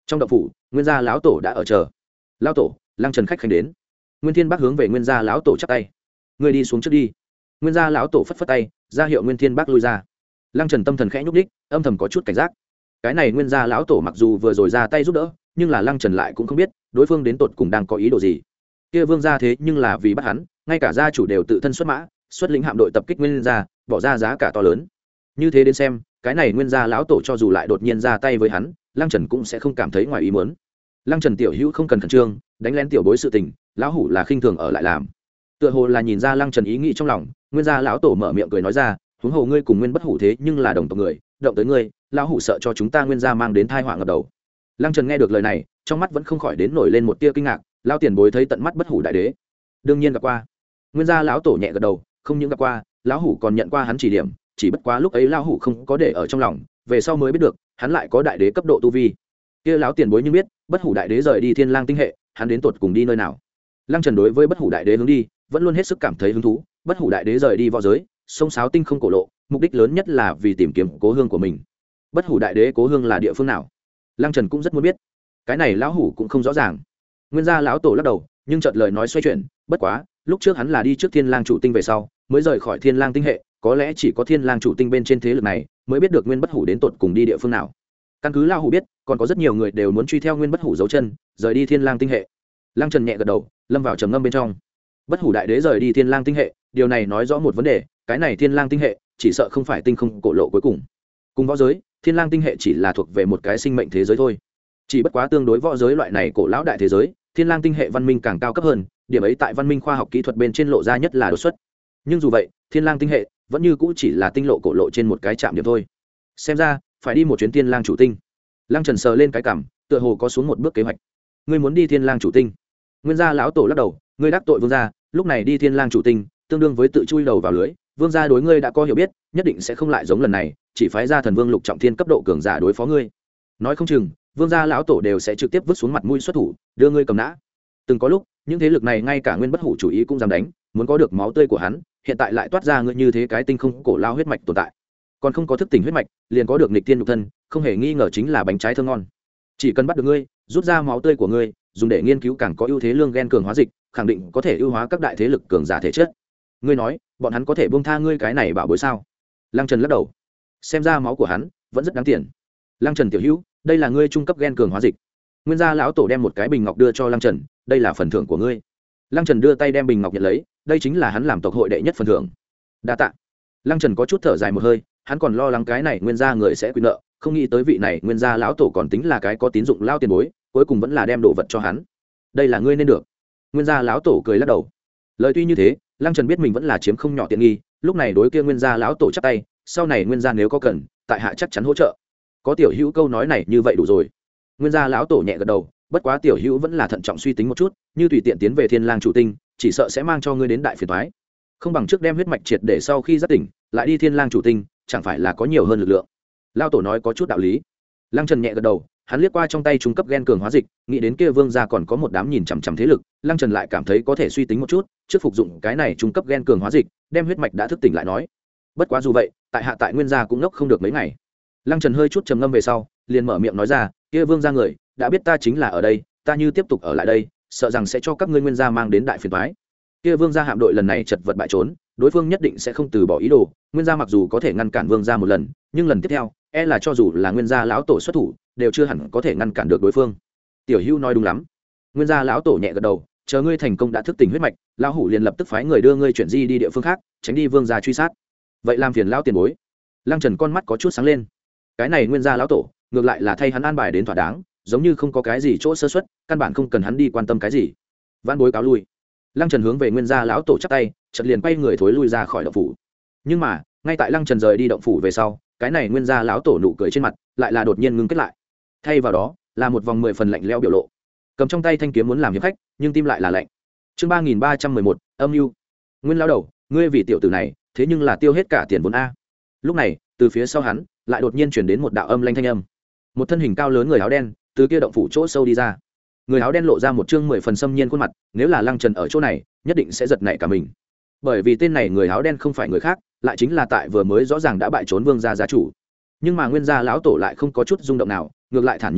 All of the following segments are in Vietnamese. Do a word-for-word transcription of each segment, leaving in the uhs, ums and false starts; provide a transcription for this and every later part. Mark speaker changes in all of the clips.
Speaker 1: Trong động phủ, nguyên gia lão tổ đã ở chờ. Lão tổ, Lăng Trần khách khanh đến. Nguyên Thiên Bắc hướng về nguyên gia lão tổ chắp tay. Ngươi đi xuống trước đi. Nguyên gia lão tổ phất phất tay, ra hiệu Nguyên Thiên Bắc lui ra. Lăng Trần tâm thần khẽ nhúc nhích, âm thầm có chút cảnh giác. Cái này nguyên gia lão tổ mặc dù vừa rồi ra tay giúp đỡ, nhưng là Lăng Trần lại cũng không biết đối phương đến tột cùng đang có ý đồ gì. Kia vương gia thế nhưng là vì bắt hắn, ngay cả gia chủ đều tự thân xuất mã, xuất lĩnh hạm đội tập kích nguyên gia, bỏ ra giá cả to lớn. Như thế đến xem, cái này nguyên gia lão tổ cho dù lại đột nhiên ra tay với hắn, Lăng Trần cũng sẽ không cảm thấy ngoài ý muốn. Lăng Trần tiểu hữu không cần khẩn trương, đánh lén tiểu bối sự tình, lão hủ là khinh thường ở lại làm. Tựa hồ là nhìn ra Lăng Trần ý nghĩ trong lòng, nguyên gia lão tổ mở miệng cười nói ra, huống hồ ngươi cùng nguyên bất hủ thế nhưng là đồng tộc người, động tới ngươi, lão hủ sợ cho chúng ta nguyên gia mang đến tai họa ngập đầu. Lăng Trần nghe được lời này, trong mắt vẫn không khỏi đến nổi lên một tia kinh ngạc, lão tiền bối thấy tận mắt bất hủ đại đế, đương nhiên gặp qua. Nguyên gia lão tổ nhẹ gật đầu, không những gặp qua, lão hủ còn nhận qua hắn chỉ điểm, chỉ bất quá lúc ấy lão hủ không có để ở trong lòng, về sau mới biết được hắn lại có đại đế cấp độ tu vi. Kia lão tiền bối như biết bất hủ đại đế rời đi thiên lang tinh hệ, hắn đến tột cùng đi nơi nào? Lăng Trần đối với bất hủ đại đế hướng đi vẫn luôn hết sức cảm thấy hứng thú. Bất hủ đại đế rời đi võ giới, sông sáo tinh không cổ lộ, mục đích lớn nhất là vì tìm kiếm cố hương của mình. Bất hủ đại đế cố hương là địa phương nào? Lăng Trần cũng rất muốn biết. Cái này lão hủ cũng không rõ ràng. Nguyên gia lão tổ lắc đầu, nhưng chợt lời nói xoay chuyển, bất quá lúc trước hắn là đi trước thiên lang chủ tinh về sau mới rời khỏi thiên lang tinh hệ, có lẽ chỉ có thiên lang chủ tinh bên trên thế lực này mới biết được nguyên bất hủ đến tột cùng đi địa phương nào. Căn cứ lão hủ biết, còn có rất nhiều người đều muốn truy theo nguyên bất hủ dấu chân rời đi thiên lang tinh hệ. Lăng Trần nhẹ gật đầu, lâm vào trầm ngâm bên trong. Bất hủ đại đế rời đi thiên lang tinh hệ, điều này nói rõ một vấn đề, cái này thiên lang tinh hệ chỉ sợ không phải tinh không cổ lộ cuối cùng. Cùng võ giới, thiên lang tinh hệ chỉ là thuộc về một cái sinh mệnh thế giới thôi. Chỉ bất quá tương đối võ giới loại này cổ lão đại thế giới, thiên lang tinh hệ văn minh càng cao cấp hơn, điểm ấy tại văn minh khoa học kỹ thuật bên trên lộ ra nhất là đột xuất. Nhưng dù vậy, thiên lang tinh hệ vẫn như cũ chỉ là tinh lộ cổ lộ trên một cái trạm điểm thôi. Xem ra phải đi một chuyến thiên lang chủ tinh. Lăng Trần sờ lên cái cằm, tựa hồ có xuống một bước kế hoạch. Ngươi muốn đi thiên lang chủ tinh? Nguyên gia lão tổ lắc đầu, ngươi đắc tội vương gia, lúc này đi thiên lang chủ tinh tương đương với tự chui đầu vào lưới. Vương gia đối ngươi đã có hiểu biết, nhất định sẽ không lại giống lần này chỉ phái ra thần vương lục trọng thiên cấp độ cường giả đối phó ngươi. Nói không chừng vương gia lão tổ đều sẽ trực tiếp vứt xuống mặt mũi xuất thủ, đưa ngươi cầm nã. Từng có lúc những thế lực này ngay cả nguyên bất hủ chủ ý cũng dám đánh, muốn có được máu tươi của hắn, hiện tại lại toát ra ngươi như thế cái tinh không cổ lao huyết mạch tồn tại, còn không có thức tỉnh huyết mạch liền có được nghịch tiên nhục thân, không hề nghi ngờ chính là bánh trái thơm ngon. Chỉ cần bắt được ngươi, rút ra máu tươi của ngươi, dùng để nghiên cứu càng có ưu thế lương gen cường hóa dịch, khẳng định có thể ưu hóa các đại thế lực cường giả thể chất. Ngươi nói bọn hắn có thể buông tha ngươi cái này bảo bối sao? Lăng Trần lắc đầu, xem ra máu của hắn vẫn rất đáng tiền. Lăng Trần tiểu hữu, đây là ngươi trung cấp gen cường hóa dịch. Nguyên gia lão tổ đem một cái bình ngọc đưa cho Lăng Trần, đây là phần thưởng của ngươi. Lăng Trần đưa tay đem bình ngọc nhận lấy, đây chính là hắn làm tộc hội đệ nhất phần thưởng. Đa tạ. Lăng Trần có chút thở dài một hơi, hắn còn lo lắng cái này nguyên gia người sẽ quy nợ, không nghĩ tới vị này nguyên gia lão tổ còn tính là cái có tín dụng lao tiền bối, cuối cùng vẫn là đem đồ vật cho hắn. Đây là ngươi nên được. Nguyên gia lão tổ cười lắc đầu. Lời tuy như thế, Lăng Trần biết mình vẫn là chiếm không nhỏ tiện nghi, lúc này đối kia nguyên gia lão tổ chắp tay, sau này nguyên gia nếu có cần, tại hạ chắc chắn hỗ trợ. Có tiểu hữu câu nói này như vậy đủ rồi. Nguyên gia lão tổ nhẹ gật đầu, bất quá tiểu hữu vẫn là thận trọng suy tính một chút, như tùy tiện tiến về thiên lang chủ tinh, chỉ sợ sẽ mang cho ngươi đến đại phiền toái. Không bằng trước đem huyết mạch triệt để sau khi giác tỉnh, lại đi thiên lang chủ tinh, chẳng phải là có nhiều hơn lực lượng. Lão tổ nói có chút đạo lý. Lăng Trần nhẹ gật đầu, hắn liếc qua trong tay trung cấp gen cường hóa dịch, nghĩ đến kia vương gia còn có một đám nhìn chằm chằm thế lực, Lăng Trần lại cảm thấy có thể suy tính một chút, trước phục dụng cái này trung cấp gen cường hóa dịch, đem huyết mạch đã thức tỉnh lại nói. Bất quá dù vậy, tại hạ tại nguyên gia cũng ngốc không được mấy ngày. Lăng Trần hơi chút trầm ngâm về sau, liền mở miệng nói ra, kia vương gia người đã biết ta chính là ở đây, ta như tiếp tục ở lại đây, sợ rằng sẽ cho các ngươi nguyên gia mang đến đại phiền toái. Kia vương gia hạm đội lần này chật vật bại trốn, đối phương nhất định sẽ không từ bỏ ý đồ, nguyên gia mặc dù có thể ngăn cản vương gia một lần, nhưng lần tiếp theo e là cho dù là nguyên gia lão tổ xuất thủ đều chưa hẳn có thể ngăn cản được đối phương. Tiểu Hữu nói đúng lắm. Nguyên gia lão tổ nhẹ gật đầu, chờ ngươi thành công đã thức tỉnh huyết mạch, lão hủ liền lập tức phái người đưa ngươi chuyển di đi địa phương khác, tránh đi vương gia truy sát. Vậy làm phiền lão tiền bối. Lăng Trần con mắt có chút sáng lên. Cái này nguyên gia lão tổ ngược lại là thay hắn an bài đến thỏa đáng, giống như không có cái gì chỗ sơ suất, căn bản không cần hắn đi quan tâm cái gì. Vãn bối cáo lui. Lăng Trần hướng về nguyên gia lão tổ chắp tay, chợt liền quay người thối lui ra khỏi động phủ. Nhưng mà ngay tại Lăng Trần rời đi động phủ về sau, cái này nguyên gia lão tổ nụ cười trên mặt lại là đột nhiên ngưng kết lại, thay vào đó là một vòng mười phần lạnh lẽo biểu lộ, cầm trong tay thanh kiếm muốn làm hiệp khách, nhưng tim lại là lạnh. Chương ba nghìn ba trăm mười một, âm mưu. Nguyên lão đầu, ngươi vì tiểu tử này thế nhưng là tiêu hết cả tiền vốn a. Lúc này từ phía sau hắn lại đột nhiên chuyển đến một đạo âm lanh thanh âm. Một thân hình cao lớn người áo đen từ kia động phủ chỗ sâu đi ra. Người áo đen lộ ra một trương mười phần xâm nhiên khuôn mặt, nếu là Lăng Trần ở chỗ này nhất định sẽ giật nảy cả mình, bởi vì tên này người áo đen không phải người khác, lại chính là tại vừa mới rõ ràng đã bại trốn vương gia gia chủ. Nhưng mà nguyên gia lão tổ lại không có chút rung động nào, ngược lại thản nhiên nói,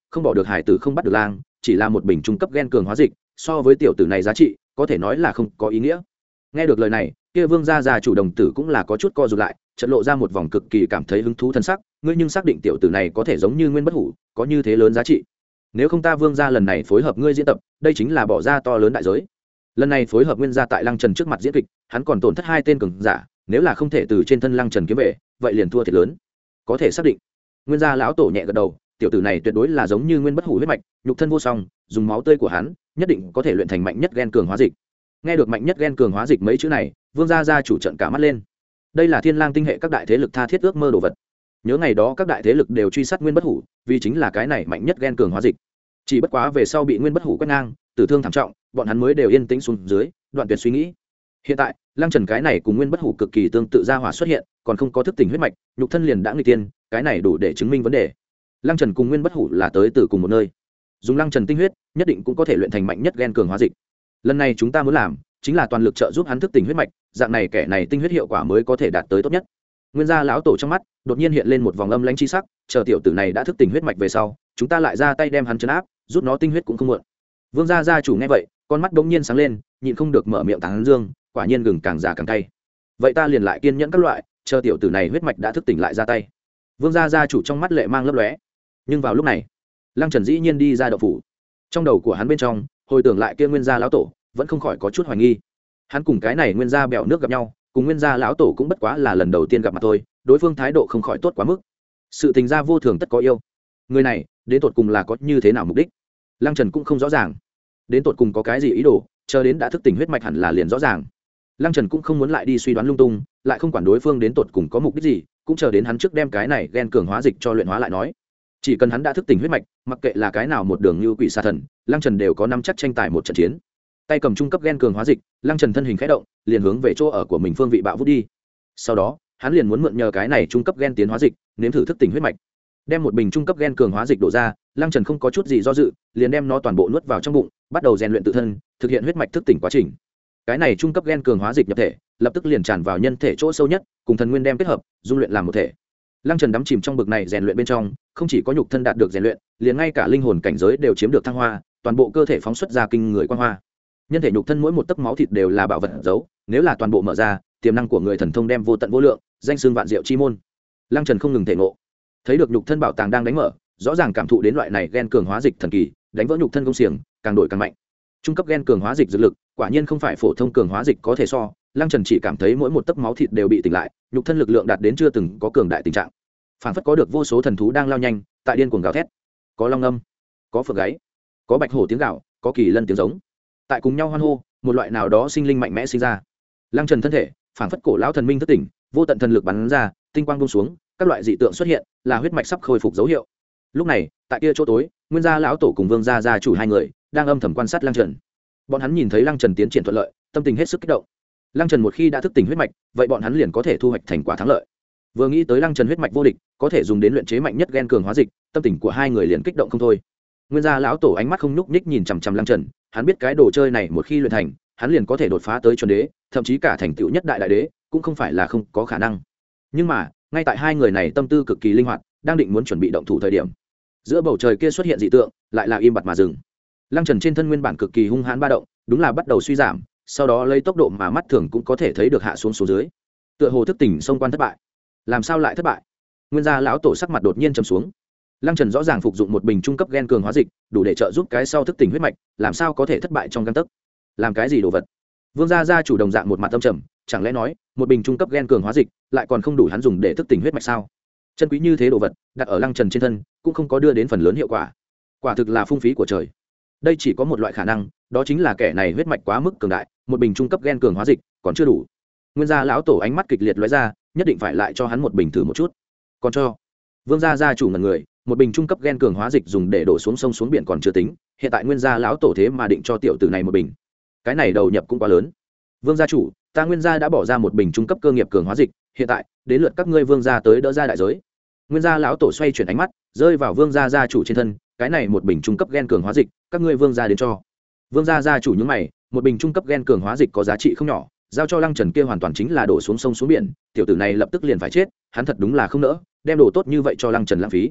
Speaker 1: không bỏ được hải tử không bắt được lang, chỉ là một bình trung cấp gen cường hóa dịch, so với tiểu tử này giá trị có thể nói là không có ý nghĩa. Nghe được lời này, kia Vương gia gia chủ đồng tử cũng là có chút co rụt lại, chợt lộ ra một vòng cực kỳ cảm thấy hứng thú thân sắc, ngươi nhưng xác định tiểu tử này có thể giống như nguyên bất hủ, có như thế lớn giá trị. Nếu không ta Vương gia lần này phối hợp ngươi diễn tập, đây chính là bỏ ra to lớn đại giới. Lần này phối hợp Nguyên gia tại Lăng Trần trước mặt diễn kịch, hắn còn tổn thất hai tên cường giả, nếu là không thể từ trên thân Lăng Trần kiếm về, vậy liền thua thiệt lớn. Có thể xác định. Nguyên gia lão tổ nhẹ gật đầu, tiểu tử này tuyệt đối là giống như nguyên bất hủ huyết mạch, nhục thân vô song, dùng máu tươi của hắn, nhất định có thể luyện thành mạnh nhất gen cường hóa dịch. Nghe được mạnh nhất gen cường hóa dịch mấy chữ này, Vương gia gia chủ trận cả mắt lên. Đây là Thiên Lang tinh hệ các đại thế lực tha thiết ước mơ đồ vật. Nhớ ngày đó các đại thế lực đều truy sát nguyên bất hủ, vì chính là cái này mạnh nhất gen cường hóa dịch. Chỉ bất quá về sau bị nguyên bất hủ quét ngang, tử thương thảm trọng, bọn hắn mới đều yên tĩnh xuống dưới, đoạn tuyệt suy nghĩ. Hiện tại, Lăng Trần cái này cùng nguyên bất hủ cực kỳ tương tự gia hỏa xuất hiện, còn không có thức tỉnh huyết mạch, nhục thân liền đã nguy tiên, cái này đủ để chứng minh vấn đề. Lăng Trần cùng nguyên bất hủ là tới từ cùng một nơi, dùng Lăng Trần tinh huyết, nhất định cũng có thể luyện thành mạnh nhất gen cường hóa dịch. Lần này chúng ta muốn làm, chính là toàn lực trợ giúp hắn thức tỉnh huyết mạch, dạng này kẻ này tinh huyết hiệu quả mới có thể đạt tới tốt nhất. Nguyên gia lão tổ trong mắt đột nhiên hiện lên một vòng âm lãnh chi sắc, chờ tiểu tử này đã thức tỉnh huyết mạch về sau, chúng ta lại ra tay đem hắn trấn áp, rút nó tinh huyết cũng không muộn. Vương gia gia chủ nghe vậy, con mắt bỗng nhiên sáng lên, nhịn không được mở miệng tán dương, quả nhiên gừng càng già càng cay. Vậy ta liền lại kiên nhẫn các loại, chờ tiểu tử này huyết mạch đã thức tỉnh lại ra tay. Vương gia gia chủ trong mắt lệ mang lấp lóe. Nhưng vào lúc này, Lăng Trần dĩ nhiên đi ra động phủ. Trong đầu của hắn bên trong, hồi tưởng lại kia Nguyên gia lão tổ, vẫn không khỏi có chút hoài nghi. Hắn cùng cái này Nguyên gia bèo nước gặp nhau, cùng Nguyên gia lão tổ cũng bất quá là lần đầu tiên gặp mặt thôi, đối phương thái độ không khỏi tốt quá mức. Sự tình gia vô thường tất có yêu. Người này, đến tột cùng là có như thế nào mục đích? Lăng Trần cũng không rõ ràng. Đến tột cùng có cái gì ý đồ, chờ đến đã thức tỉnh huyết mạch hẳn là liền rõ ràng. Lăng Trần cũng không muốn lại đi suy đoán lung tung, lại không quản đối phương đến tột cùng có mục đích gì, cũng chờ đến hắn trước đem cái này gen cường hóa dịch cho luyện hóa lại nói. Chỉ cần hắn đã thức tỉnh huyết mạch, mặc kệ là cái nào một đường như quỷ sa thần, Lăng Trần đều có nắm chắc tranh tài một trận chiến. Tay cầm trung cấp gen cường hóa dịch, Lăng Trần thân hình khẽ động, liền hướng về chỗ ở của mình phương vị bạo vút đi. Sau đó, hắn liền muốn mượn nhờ cái này trung cấp gen tiến hóa dịch, nếm thử thức tỉnh huyết mạch. Đem một bình trung cấp gen cường hóa dịch đổ ra, Lăng Trần không có chút gì do dự, liền đem nó toàn bộ nuốt vào trong bụng, bắt đầu rèn luyện tự thân, thực hiện huyết mạch thức tỉnh quá trình. Cái này trung cấp gen cường hóa dịch nhập thể, lập tức liền tràn vào nhân thể chỗ sâu nhất, cùng thần nguyên đem kết hợp, dung luyện làm một thể. Lăng Trần đắm chìm trong bực này rèn luyện bên trong, không chỉ có nhục thân đạt được rèn luyện, liền ngay cả linh hồn cảnh giới đều chiếm được thăng hoa, toàn bộ cơ thể phóng xuất ra kinh người quang hoa. Nhân thể nhục thân mỗi một tấc máu thịt đều là bảo vật giấu, nếu là toàn bộ mở ra, tiềm năng của người thần thông đem vô tận vô lượng, danh xưng vạn diệu chi môn. Lăng Trần không ngừng thể ngộ, thấy được nhục thân bảo tàng đang đánh mở, rõ ràng cảm thụ đến loại này gen cường hóa dịch thần kỳ, đánh vỡ nhục thân công xiềng, càng đổi càng mạnh. Trung cấp gen cường hóa dịch dược lực, quả nhiên không phải phổ thông cường hóa dịch có thể so. Lăng Trần chỉ cảm thấy mỗi một tấc máu thịt đều bị tỉnh lại, nhục thân lực lượng đạt đến chưa từng có cường đại tình trạng. Phản phất có được vô số thần thú đang lao nhanh, tại điên cuồng gào thét. Có long âm, có phượng gáy, có bạch hổ tiếng gào, có kỳ lân tiếng giống. Tại cùng nhau hoan hô, một loại nào đó sinh linh mạnh mẽ sinh ra. Lăng Trần thân thể, phản phất cổ lão thần minh thức tỉnh, vô tận thần lực bắn ra, tinh quang buông xuống, các loại dị tượng xuất hiện, là huyết mạch sắp khôi phục dấu hiệu. Lúc này, tại kia chỗ tối, Nguyên gia lão tổ cùng Vương gia gia chủ hai người đang âm thầm quan sát Lăng Trần. Bọn hắn nhìn thấy Lăng Trần tiến triển thuận lợi, tâm tình hết sức kích động. Lăng Trần một khi đã thức tỉnh huyết mạch, vậy bọn hắn liền có thể thu hoạch thành quả thắng lợi. Vừa nghĩ tới Lăng Trần huyết mạch vô địch, có thể dùng đến luyện chế mạnh nhất gen cường hóa dịch, tâm tình của hai người liền kích động không thôi. Nguyên gia lão tổ ánh mắt không nhúc nhích nhìn chằm chằm Lăng Trần, hắn biết cái đồ chơi này một khi luyện thành, hắn liền có thể đột phá tới chuẩn đế, thậm chí cả thành tựu nhất đại đại đế, cũng không phải là không có khả năng. Nhưng mà, ngay tại hai người này tâm tư cực kỳ linh hoạt, đang định muốn chuẩn bị động thủ thời điểm, giữa bầu trời kia xuất hiện dị tượng, lại là im bặt mà dừng. Lăng Trần trên thân nguyên bản cực kỳ hung hãn ba động, đúng là bắt đầu suy giảm, sau đó lấy tốc độ mà mắt thường cũng có thể thấy được hạ xuống số dưới. Tựa hồ thức tỉnh xông quan thất bại. Làm sao lại thất bại? Nguyên gia lão tổ sắc mặt đột nhiên trầm xuống. Lăng Trần rõ ràng phục dụng một bình trung cấp gen cường hóa dịch, đủ để trợ giúp cái sau thức tỉnh huyết mạch, làm sao có thể thất bại trong gang tấc? Làm cái gì đồ vật? Vương gia gia chủ đồng dạng một mặt âm trầm, chẳng lẽ nói, một bình trung cấp gen cường hóa dịch, lại còn không đủ hắn dùng để thức tỉnh huyết mạch sao? Chân quý như thế đồ vật, đặt ở Lăng Trần trên thân, cũng không có đưa đến phần lớn hiệu quả. Quả thực là phung phí của trời. Đây chỉ có một loại khả năng, đó chính là kẻ này huyết mạch quá mức cường đại, một bình trung cấp gen cường hóa dịch còn chưa đủ. Nguyên gia lão tổ ánh mắt kịch liệt lóe ra, nhất định phải lại cho hắn một bình thử một chút. Còn cho Vương gia gia chủ ngẩn người, một bình trung cấp gen cường hóa dịch dùng để đổ xuống sông xuống biển còn chưa tính, hiện tại Nguyên gia lão tổ thế mà định cho tiểu tử này một bình, cái này đầu nhập cũng quá lớn. Vương gia chủ, ta Nguyên gia đã bỏ ra một bình trung cấp cơ nghiệp cường hóa dịch, hiện tại đến lượt các ngươi Vương gia tới đỡ ra đại giới. Nguyên gia lão tổ xoay chuyển ánh mắt, rơi vào Vương gia gia chủ trên thân, cái này một bình trung cấp gen cường hóa dịch, các ngươi Vương gia đến cho. Vương gia gia chủ nhướng mày, một bình trung cấp gen cường hóa dịch có giá trị không nhỏ, giao cho Lăng Trần kia hoàn toàn chính là đổ xuống sông xuống biển, tiểu tử này lập tức liền phải chết, hắn thật đúng là không nỡ đem đồ tốt như vậy cho Lăng Trần lãng phí.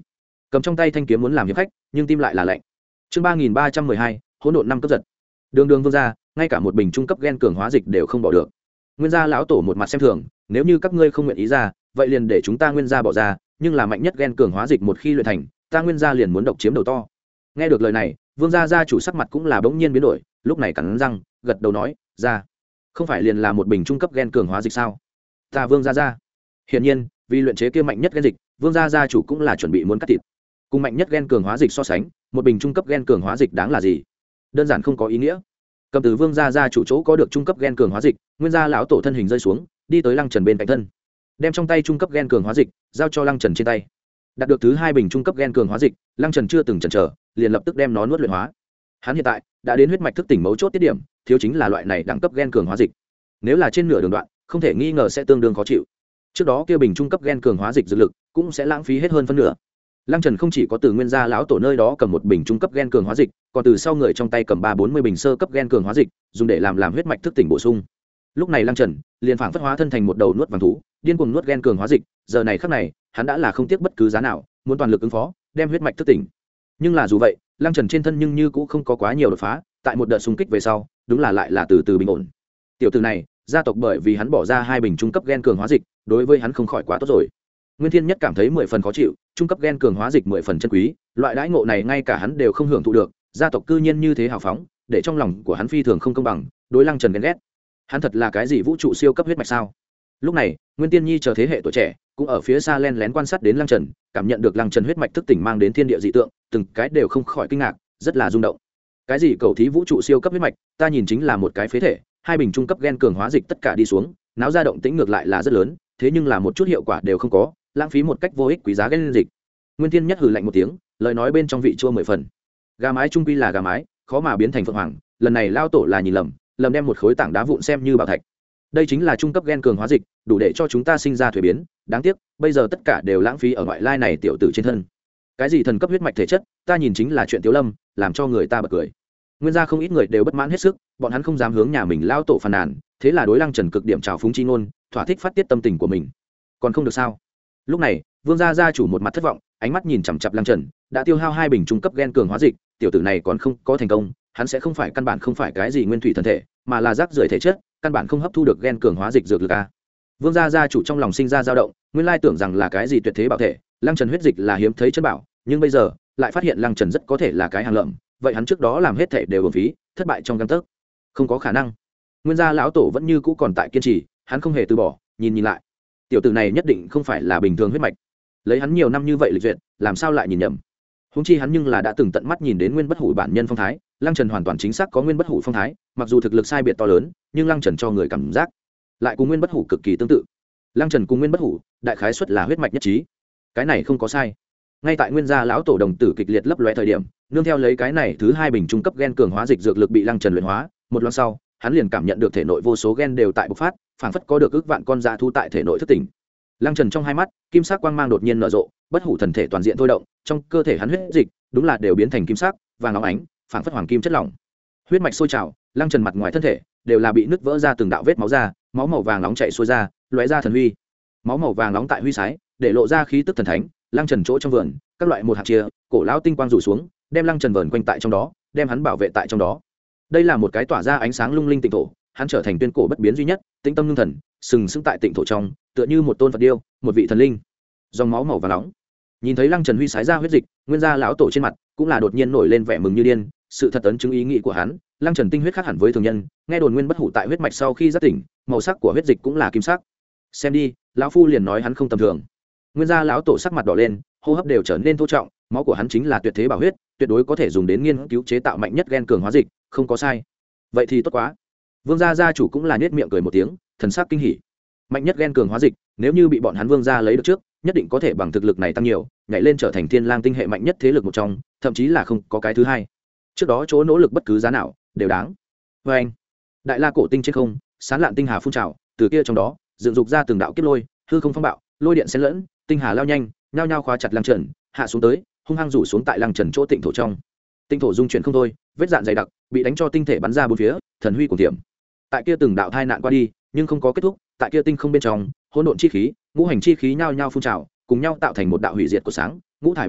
Speaker 1: cầm trong tay thanh kiếm muốn làm hiệp khách nhưng tim lại là lạnh. Chương ba nghìn ba trăm mười hai, hỗn độn năm cấp giật. Đường đường vương gia, ngay cả một bình trung cấp gen cường hóa dịch đều không bỏ được. Nguyên gia lão tổ một mặt xem thường, nếu như các ngươi không nguyện ý ra, vậy liền để chúng ta Nguyên gia bỏ ra, nhưng là mạnh nhất gen cường hóa dịch một khi luyện thành, ta Nguyên gia liền muốn độc chiếm đầu to. Nghe được lời này, vương gia gia chủ sắc mặt cũng là bỗng nhiên biến đổi, lúc này cắn răng, gật đầu nói, ra. Không phải liền là một bình trung cấp gen cường hóa dịch sao? Ta vương gia gia. Hiển nhiên, vì luyện chế kia mạnh nhất gen dịch, vương gia gia chủ cũng là chuẩn bị muốn cắt thịt. Cùng mạnh nhất gen cường hóa dịch so sánh, một bình trung cấp gen cường hóa dịch đáng là gì? Đơn giản không có ý nghĩa. Cầm từ vương gia gia chủ chỗ có được trung cấp gen cường hóa dịch, Nguyên gia lão tổ thân hình rơi xuống, đi tới Lăng Trần bên cạnh thân, đem trong tay trung cấp gen cường hóa dịch giao cho Lăng Trần trên tay. Đạt được thứ hai bình trung cấp gen cường hóa dịch, Lăng Trần chưa từng chần chờ, liền lập tức đem nó nuốt luyện hóa. Hắn hiện tại đã đến huyết mạch thức tỉnh mấu chốt tiết điểm, thiếu chính là loại này đẳng cấp gen cường hóa dịch. Nếu là trên nửa đường đoạn, không thể nghi ngờ sẽ tương đương khó chịu. Trước đó kia bình trung cấp gen cường hóa dịch dược lực cũng sẽ lãng phí hết hơn phân nửa. Lăng Trần không chỉ có từ Nguyên gia lão tổ nơi đó cầm một bình trung cấp gen cường hóa dịch, còn từ sau người trong tay cầm ba bốn mươi bình sơ cấp gen cường hóa dịch, dùng để làm làm huyết mạch thức tỉnh bổ sung. Lúc này Lăng Trần liền phảng phất hóa thân thành một đầu nuốt vàng thú, điên cuồng nuốt gen cường hóa dịch, giờ này khắc này, hắn đã là không tiếc bất cứ giá nào, muốn toàn lực ứng phó, đem huyết mạch thức tỉnh. Nhưng là dù vậy, Lăng Trần trên thân nhưng như cũng không có quá nhiều đột phá, tại một đợt xung kích về sau, đúng là lại là từ từ bình ổn. Tiểu tử này, gia tộc bởi vì hắn bỏ ra hai bình trung cấp gen cường hóa dịch, đối với hắn không khỏi quá tốt rồi. Nguyên Thiên Nhất cảm thấy mười phần khó chịu, trung cấp gen cường hóa dịch mười phần chân quý, loại đãi ngộ này ngay cả hắn đều không hưởng thụ được, gia tộc cư nhiên như thế hào phóng, để trong lòng của hắn phi thường không công bằng, đối Lăng Trần ghen ghét. Hắn thật là cái gì vũ trụ siêu cấp huyết mạch sao? Lúc này, Nguyên Tiên Nhi chờ thế hệ tuổi trẻ, cũng ở phía xa len lén quan sát đến Lăng Trần, cảm nhận được Lăng Trần huyết mạch thức tỉnh mang đến thiên địa dị tượng, từng cái đều không khỏi kinh ngạc, rất là rung động. Cái gì cầu thí vũ trụ siêu cấp huyết mạch, ta nhìn chính là một cái phế thể, hai bình trung cấp gen cường hóa dịch tất cả đi xuống, náo ra động tĩnh ngược lại là rất lớn, thế nhưng là một chút hiệu quả đều không có, lãng phí một cách vô ích quý giá gen dịch. Nguyên Thiên Nhất hừ lạnh một tiếng, lời nói bên trong vị chua mười phần. Gà mái trung quy là gà mái, khó mà biến thành phượng hoàng, lần này lao tổ là nhìn lầm, lầm đem một khối tảng đá vụn xem như bảo thạch. Đây chính là trung cấp gen cường hóa dịch, đủ để cho chúng ta sinh ra thuế biến, đáng tiếc, bây giờ tất cả đều lãng phí ở ngoại lai này tiểu tử trên thân. Cái gì thần cấp huyết mạch thể chất, ta nhìn chính là chuyện tiểu lâm, làm cho người ta bật cười. Nguyên gia không ít người đều bất mãn hết sức, bọn hắn không dám hướng nhà mình lao tổ phàn nàn, thế là đối Lăng Trần cực điểm trào phúng chi ngôn, thỏa thích phát tiết tâm tình của mình. Còn không được sao? Lúc này, Vương gia gia chủ một mặt thất vọng, ánh mắt nhìn chằm chằm Lăng Trần, đã tiêu hao hai bình trung cấp gen cường hóa dịch, tiểu tử này còn không có thành công, hắn sẽ không phải căn bản không phải cái gì nguyên thủy thần thể, mà là rác rưởi thể chất, căn bản không hấp thu được gen cường hóa dịch dược lực a. Vương gia gia chủ trong lòng sinh ra dao động, nguyên lai tưởng rằng là cái gì tuyệt thế bảo thể, Lăng Trần huyết dịch là hiếm thấy chân bảo, nhưng bây giờ lại phát hiện Lăng Trần rất có thể là cái hàng lợm, vậy hắn trước đó làm hết thể đều uổng phí, thất bại trong gang tấc. Không có khả năng. Nguyên gia lão tổ vẫn như cũ còn tại kiên trì, hắn không hề từ bỏ, nhìn nhìn lại, tiểu tử này nhất định không phải là bình thường huyết mạch, lấy hắn nhiều năm như vậy lịch duyệt, làm sao lại nhìn nhầm. Húng chi hắn nhưng là đã từng tận mắt nhìn đến nguyên bất hủ bản nhân phong thái, Lăng Trần hoàn toàn chính xác có nguyên bất hủ phong thái, mặc dù thực lực sai biệt to lớn, nhưng Lăng Trần cho người cảm giác lại cùng nguyên bất hủ cực kỳ tương tự. Lăng Trần cùng nguyên bất hủ đại khái xuất là huyết mạch nhất trí, cái này không có sai. Ngay tại Nguyên gia lão tổ đồng tử kịch liệt lấp lóe thời điểm, nương theo lấy cái này thứ hai bình trung cấp gen cường hóa dịch dược lực bị Lăng Trần luyện hóa, một loạt sau, hắn liền cảm nhận được thể nội vô số gen đều tại bộc phát, phảng phất có được ước vạn con dã thu tại thể nội thức tỉnh. Lăng Trần trong hai mắt, kim sắc quang mang đột nhiên nở rộ, bất hủ thần thể toàn diện thôi động, trong cơ thể hắn huyết dịch, đúng là đều biến thành kim sắc, vàng óng ánh, phảng phất hoàng kim chất lỏng. Huyết mạch sôi trào, Lăng Trần mặt ngoài thân thể đều là bị nứt vỡ ra từng đạo vết máu ra, máu màu vàng nóng chảy xuôi ra, lóe ra thần huy. Máu màu vàng nóng tại huy sái, để lộ ra khí tức thần thánh. Lăng Trần chỗ trong vườn, các loại một hạt chia, cổ lão tinh quang rủ xuống, đem Lăng Trần vờn quanh tại trong đó, đem hắn bảo vệ tại trong đó. Đây là một cái tỏa ra ánh sáng lung linh tịnh thổ, hắn trở thành tuyên cổ bất biến duy nhất, tĩnh tâm ngưng thần, sừng sững tại tịnh thổ trong, tựa như một tôn Phật điêu, một vị thần linh. Dòng máu màu vàng nóng. Nhìn thấy Lăng Trần huy sái ra huyết dịch, Nguyên gia lão tổ trên mặt cũng là đột nhiên nổi lên vẻ mừng như điên, sự thật ấn chứng ý nghĩ của hắn, Lăng Trần tinh huyết khác hẳn với thường nhân, nghe đồn nguyên bất hủ tại huyết mạch sau khi giác tỉnh, màu sắc của huyết dịch cũng là kim sắc. Xem đi, lão phu liền nói hắn không tầm thường. Nguyên gia lão tổ sắc mặt đỏ lên, hô hấp đều trở nên thô trọng, máu của hắn chính là tuyệt thế bảo huyết, tuyệt đối có thể dùng đến nghiên cứu chế tạo mạnh nhất gen cường hóa dịch, không có sai. Vậy thì tốt quá. Vương gia gia chủ cũng là nhếch miệng cười một tiếng, thần sắc kinh hỉ. Mạnh nhất gen cường hóa dịch, nếu như bị bọn hắn Vương gia lấy được trước, nhất định có thể bằng thực lực này tăng nhiều, nhảy lên trở thành Thiên Lang tinh hệ mạnh nhất thế lực một trong, thậm chí là không có cái thứ hai. Trước đó chỗ nỗ lực bất cứ giá nào đều đáng. Và anh, đại la cổ tinh trên không, sán lạn tinh hà phun trào, từ kia trong đó dựng dục ra từng đạo kiếp lôi, hư không phong bạo, lôi điện xen lẫn, tinh hà lao nhanh, nhao nhao khóa chặt Lăng Trần, hạ xuống tới, hung hăng rủ xuống tại Lăng Trần chỗ tịnh thổ trong. Tinh thổ dung chuyển không thôi, vết dạn dày đặc, bị đánh cho tinh thể bắn ra bốn phía, thần huy cuồng tiệm. Tại kia từng đạo thai nạn qua đi, nhưng không có kết thúc, tại kia tinh không bên trong, hỗn độn chi khí, ngũ hành chi khí nhao nhao phun trào, cùng nhau tạo thành một đạo hủy diệt của sáng, ngũ thải ban lan,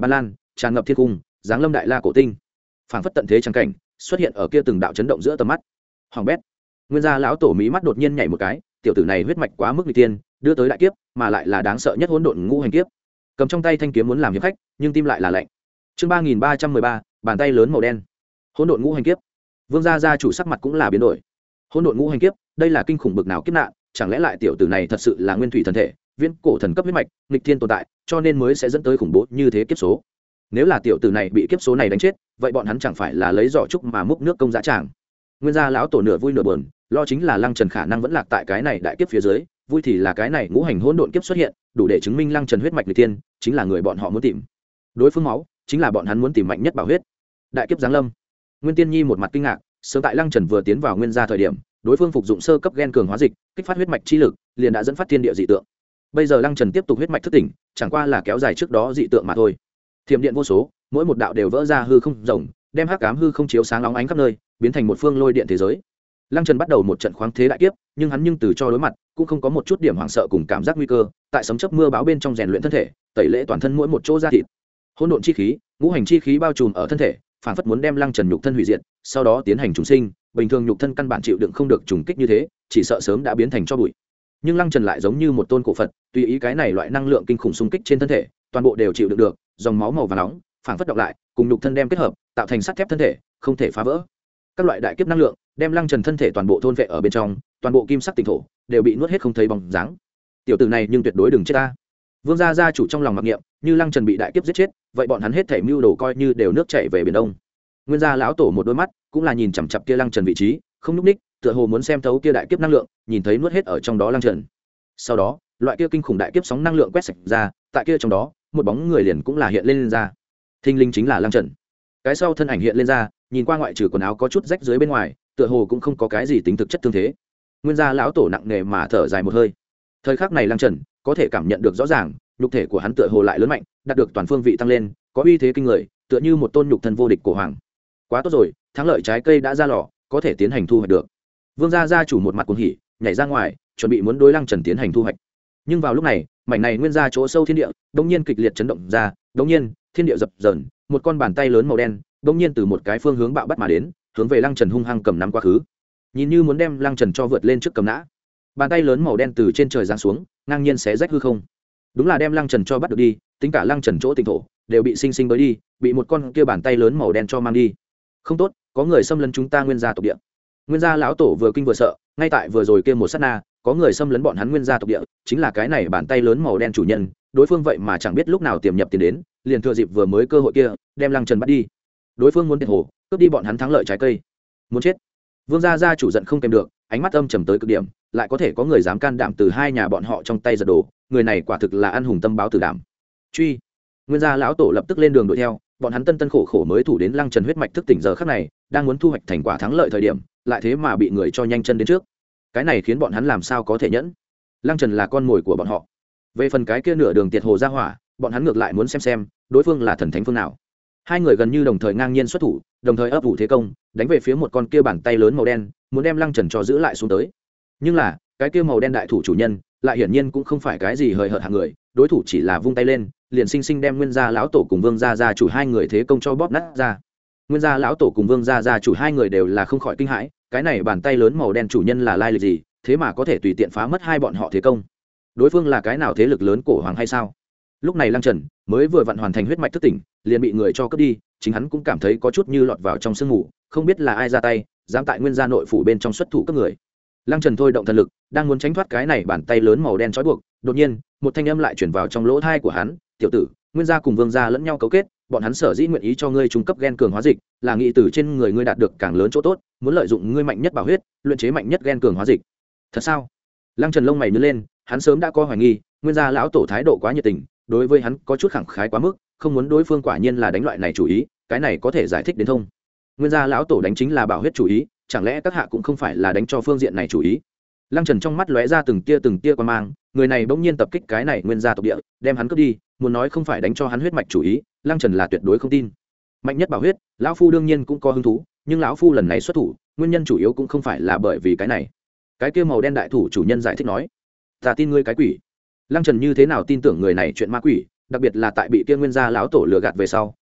Speaker 1: tràn ngập thiên cung, giáng lâm đại la cổ tinh, phảng phất tận thế trắng cảnh xuất hiện ở kia từng đạo chấn động giữa tầm mắt. Hoàng bét, nguyên gia lão tổ mí mắt đột nhiên nhảy một cái, tiểu tử này huyết mạch quá mức nguy tiên, đưa tới đại kiếp, mà lại là đáng sợ nhất hỗn độn ngũ hành kiếp. Cầm trong tay thanh kiếm muốn làm hiệp khách, nhưng tim lại là lạnh. Chương ba nghìn ba trăm mười ba, bàn tay lớn màu đen. Hỗn độn ngũ hành kiếp. Vương gia gia chủ sắc mặt cũng là biến đổi. Hỗn độn ngũ hành kiếp, đây là kinh khủng bực nào kiếp nạn, chẳng lẽ lại tiểu tử này thật sự là nguyên thủy thần thể, viễn cổ thần cấp huyết mạch, nghịch thiên tồn tại, cho nên mới sẽ dẫn tới khủng bố như thế kiếp số. Nếu là tiểu tử này bị kiếp số này đánh chết, vậy bọn hắn chẳng phải là lấy giỏ trúc mà múc nước công dã tràng. Nguyên gia lão tổ nửa vui nửa buồn, lo chính là Lăng Trần khả năng vẫn lạc tại cái này đại kiếp phía dưới, vui thì là cái này ngũ hành hỗn độn kiếp xuất hiện, đủ để chứng minh Lăng Trần huyết mạch nghịch thiên, chính là người bọn họ muốn tìm. Đối phương máu, chính là bọn hắn muốn tìm mạnh nhất bảo huyết. Đại kiếp giáng lâm. Nguyên Tiên Nhi một mặt kinh ngạc, sớm tại Lăng Trần vừa tiến vào nguyên gia thời điểm, đối phương phục dụng sơ cấp gen cường hóa dịch, kích phát huyết mạch chi lực, liền đã dẫn phát thiên địa dị tượng. Bây giờ Lăng Trần tiếp tục huyết mạch thức tỉnh, chẳng qua là kéo dài trước đó dị tượng mà thôi. Thiểm điện vô số, mỗi một đạo đều vỡ ra hư không rộng, đem hắc ám hư không chiếu sáng óng ánh khắp nơi, biến thành một phương lôi điện thế giới. Lăng Trần bắt đầu một trận khoáng thế đại kiếp, nhưng hắn nhưng từ cho đối mặt, cũng không có một chút điểm hoảng sợ cùng cảm giác nguy cơ, tại sấm chớp mưa bão bên trong rèn luyện thân thể, tẩy lễ toàn thân mỗi một chỗ da thịt. Hỗn độn chi khí, ngũ hành chi khí bao trùm ở thân thể, phản phất muốn đem Lăng Trần nhục thân hủy diệt, sau đó tiến hành trùng sinh, bình thường nhục thân căn bản chịu đựng không được trùng kích như thế, chỉ sợ sớm đã biến thành tro bụi. Nhưng Lăng Trần lại giống như một tôn cổ Phật, tùy ý cái này loại năng lượng kinh khủng xung kích trên thân thể, toàn bộ đều chịu đựng được, dòng máu màu vàng nóng, phản phất đọc lại, cùng nhục thân đem kết hợp, tạo thành sắt thép thân thể, không thể phá vỡ. Các loại đại kiếp năng lượng, đem Lăng Trần thân thể toàn bộ thôn vệ ở bên trong, toàn bộ kim sắc tinh thổ đều bị nuốt hết không thấy bóng dáng. Tiểu tử này nhưng tuyệt đối đừng chết ta. Vương gia gia chủ trong lòng mặc niệm, như Lăng Trần bị đại kiếp giết chết, vậy bọn hắn hết thảy mưu đồ coi như đều nước chảy về biển đông. Nguyên gia lão tổ một đôi mắt cũng là nhìn chằm chằm kia Lăng Trần vị trí, không nhúc ních, tựa hồ muốn xem thấu kia đại kiếp năng lượng, nhìn thấy nuốt hết ở trong đó Lăng Trần. Sau đó, loại kia kinh khủng đại kiếp sóng năng lượng quét sạch ra, tại kia trong đó, một bóng người liền cũng là hiện lên, lên ra. Thinh linh chính là Lăng Trần. Cái sau thân ảnh hiện lên ra, nhìn qua ngoại trừ quần áo có chút rách dưới bên ngoài, tựa hồ cũng không có cái gì tính thực chất thương thế. Nguyên gia lão tổ nặng nề mà thở dài một hơi. Thời khắc này Lăng Trần có thể cảm nhận được rõ ràng, nhục thể của hắn tựa hồ lại lớn mạnh, đạt được toàn phương vị tăng lên, có uy thế kinh người, tựa như một tôn nhục thân vô địch của hoàng. Quá tốt rồi, thắng lợi trái cây đã ra lò, có thể tiến hành thu hoạch được. Vương gia gia chủ một mặt cuồng hỉ, nhảy ra ngoài, chuẩn bị muốn đối Lăng Trần tiến hành thu hoạch. Nhưng vào lúc này, mảnh này nguyên gia chỗ sâu thiên địa, đột nhiên kịch liệt chấn động ra, đột nhiên, thiên địa dập dờn, một con bàn tay lớn màu đen, đột nhiên từ một cái phương hướng bạo bắt mà đến, hướng về Lăng Trần hung hăng cầm nắm quá khứ. Nhìn như muốn đem Lăng Trần cho vượt lên trước cầm nã. Bàn tay lớn màu đen từ trên trời giáng xuống, ngang nhiên xé rách hư không. Đúng là đem Lăng Trần cho bắt được đi, tính cả Lăng Trần chỗ tinh thổ đều bị sinh sinh bới đi, bị một con kia bàn tay lớn màu đen cho mang đi. Không tốt, có người xâm lấn chúng ta nguyên gia tộc địa. Nguyên gia lão tổ vừa kinh vừa sợ, ngay tại vừa rồi kia một sát na, có người xâm lấn bọn hắn nguyên gia tộc địa, chính là cái này bàn tay lớn màu đen chủ nhân, đối phương vậy mà chẳng biết lúc nào tiềm nhập tiền đến, liền thừa dịp vừa mới cơ hội kia, đem Lăng Trần bắt đi. Đối phương muốn tiệt hồ, cướp đi bọn hắn thắng lợi trái cây. Muốn chết. Vương gia gia chủ giận không kèm được, ánh mắt âm trầm tới cực điểm, lại có thể có người dám can đảm từ hai nhà bọn họ trong tay giật đồ, người này quả thực là ăn hùng tâm báo tử đảm. Truy. Nguyên gia lão tổ lập tức lên đường đuổi theo, bọn hắn tân tân khổ khổ mới thủ đến Lăng Trần huyết mạch thức tỉnh giờ khắc này, đang muốn thu hoạch thành quả thắng lợi thời điểm, lại thế mà bị người cho nhanh chân đến trước. Cái này khiến bọn hắn làm sao có thể nhẫn. Lăng Trần là con mồi của bọn họ. Về phần cái kia nửa đường tiệt hồ ra hỏa, bọn hắn ngược lại muốn xem xem, đối phương là thần thánh phương nào. Hai người gần như đồng thời ngang nhiên xuất thủ, đồng thời ấp ủ thế công, đánh về phía một con kia bàn tay lớn màu đen, muốn đem Lăng Trần cho giữ lại xuống tới. Nhưng là, cái kia màu đen đại thủ chủ nhân, lại hiển nhiên cũng không phải cái gì hời hợt hạng người, đối thủ chỉ là vung tay lên, liền sinh sinh đem Nguyên gia lão tổ cùng Vương gia gia chủ hai người thế công cho bóp nát ra. Nguyên gia lão tổ cùng Vương gia gia chủ hai người đều là không khỏi kinh hãi, cái này bàn tay lớn màu đen chủ nhân là lai lịch gì, thế mà có thể tùy tiện phá mất hai bọn họ thế công. Đối phương là cái nào thế lực lớn cổ hoàng hay sao? Lúc này Lăng Trần mới vừa vặn hoàn thành huyết mạch thức tỉnh, liền bị người cho cướp đi, chính hắn cũng cảm thấy có chút như lọt vào trong sương mù, không biết là ai ra tay, dám tại Nguyên gia nội phủ bên trong xuất thủ cướp người. Lăng Trần thôi động thần lực, đang muốn tránh thoát cái này bàn tay lớn màu đen trói buộc, đột nhiên, một thanh âm lại truyền vào trong lỗ tai của hắn, "Tiểu tử, Nguyên gia cùng Vương gia lẫn nhau cấu kết, bọn hắn sở dĩ nguyện ý cho ngươi trung cấp gen cường hóa dịch, là nghĩ từ trên người ngươi đạt được càng lớn chỗ tốt, muốn lợi dụng ngươi mạnh nhất bảo huyết, luyện chế mạnh nhất gen cường hóa dịch." Thật sao? Lăng Trần lông mày nhướng lên, hắn sớm đã có hoài nghi, Nguyên gia lão tổ thái độ quá nhiệt tình, đối với hắn có chút khẳng khái quá mức, không muốn đối phương quả nhiên là đánh loại này chủ ý, cái này có thể giải thích đến thông. Nguyên gia lão tổ đánh chính là bảo huyết chủ ý, chẳng lẽ các hạ cũng không phải là đánh cho phương diện này chủ ý? Lăng Trần trong mắt lóe ra từng tia từng tia quan mang, người này bỗng nhiên tập kích cái này Nguyên gia tộc địa, đem hắn cướp đi, muốn nói không phải đánh cho hắn huyết mạch chủ ý, Lăng Trần là tuyệt đối không tin. Mạnh nhất bảo huyết, lão phu đương nhiên cũng có hứng thú, nhưng lão phu lần này xuất thủ, nguyên nhân chủ yếu cũng không phải là bởi vì cái này. Cái kia màu đen đại thủ chủ nhân giải thích nói, "Ta tin ngươi cái quỷ." Lăng Trần như thế nào tin tưởng người này chuyện ma quỷ, đặc biệt là tại bị kia Nguyên gia lão tổ lừa gạt về sau,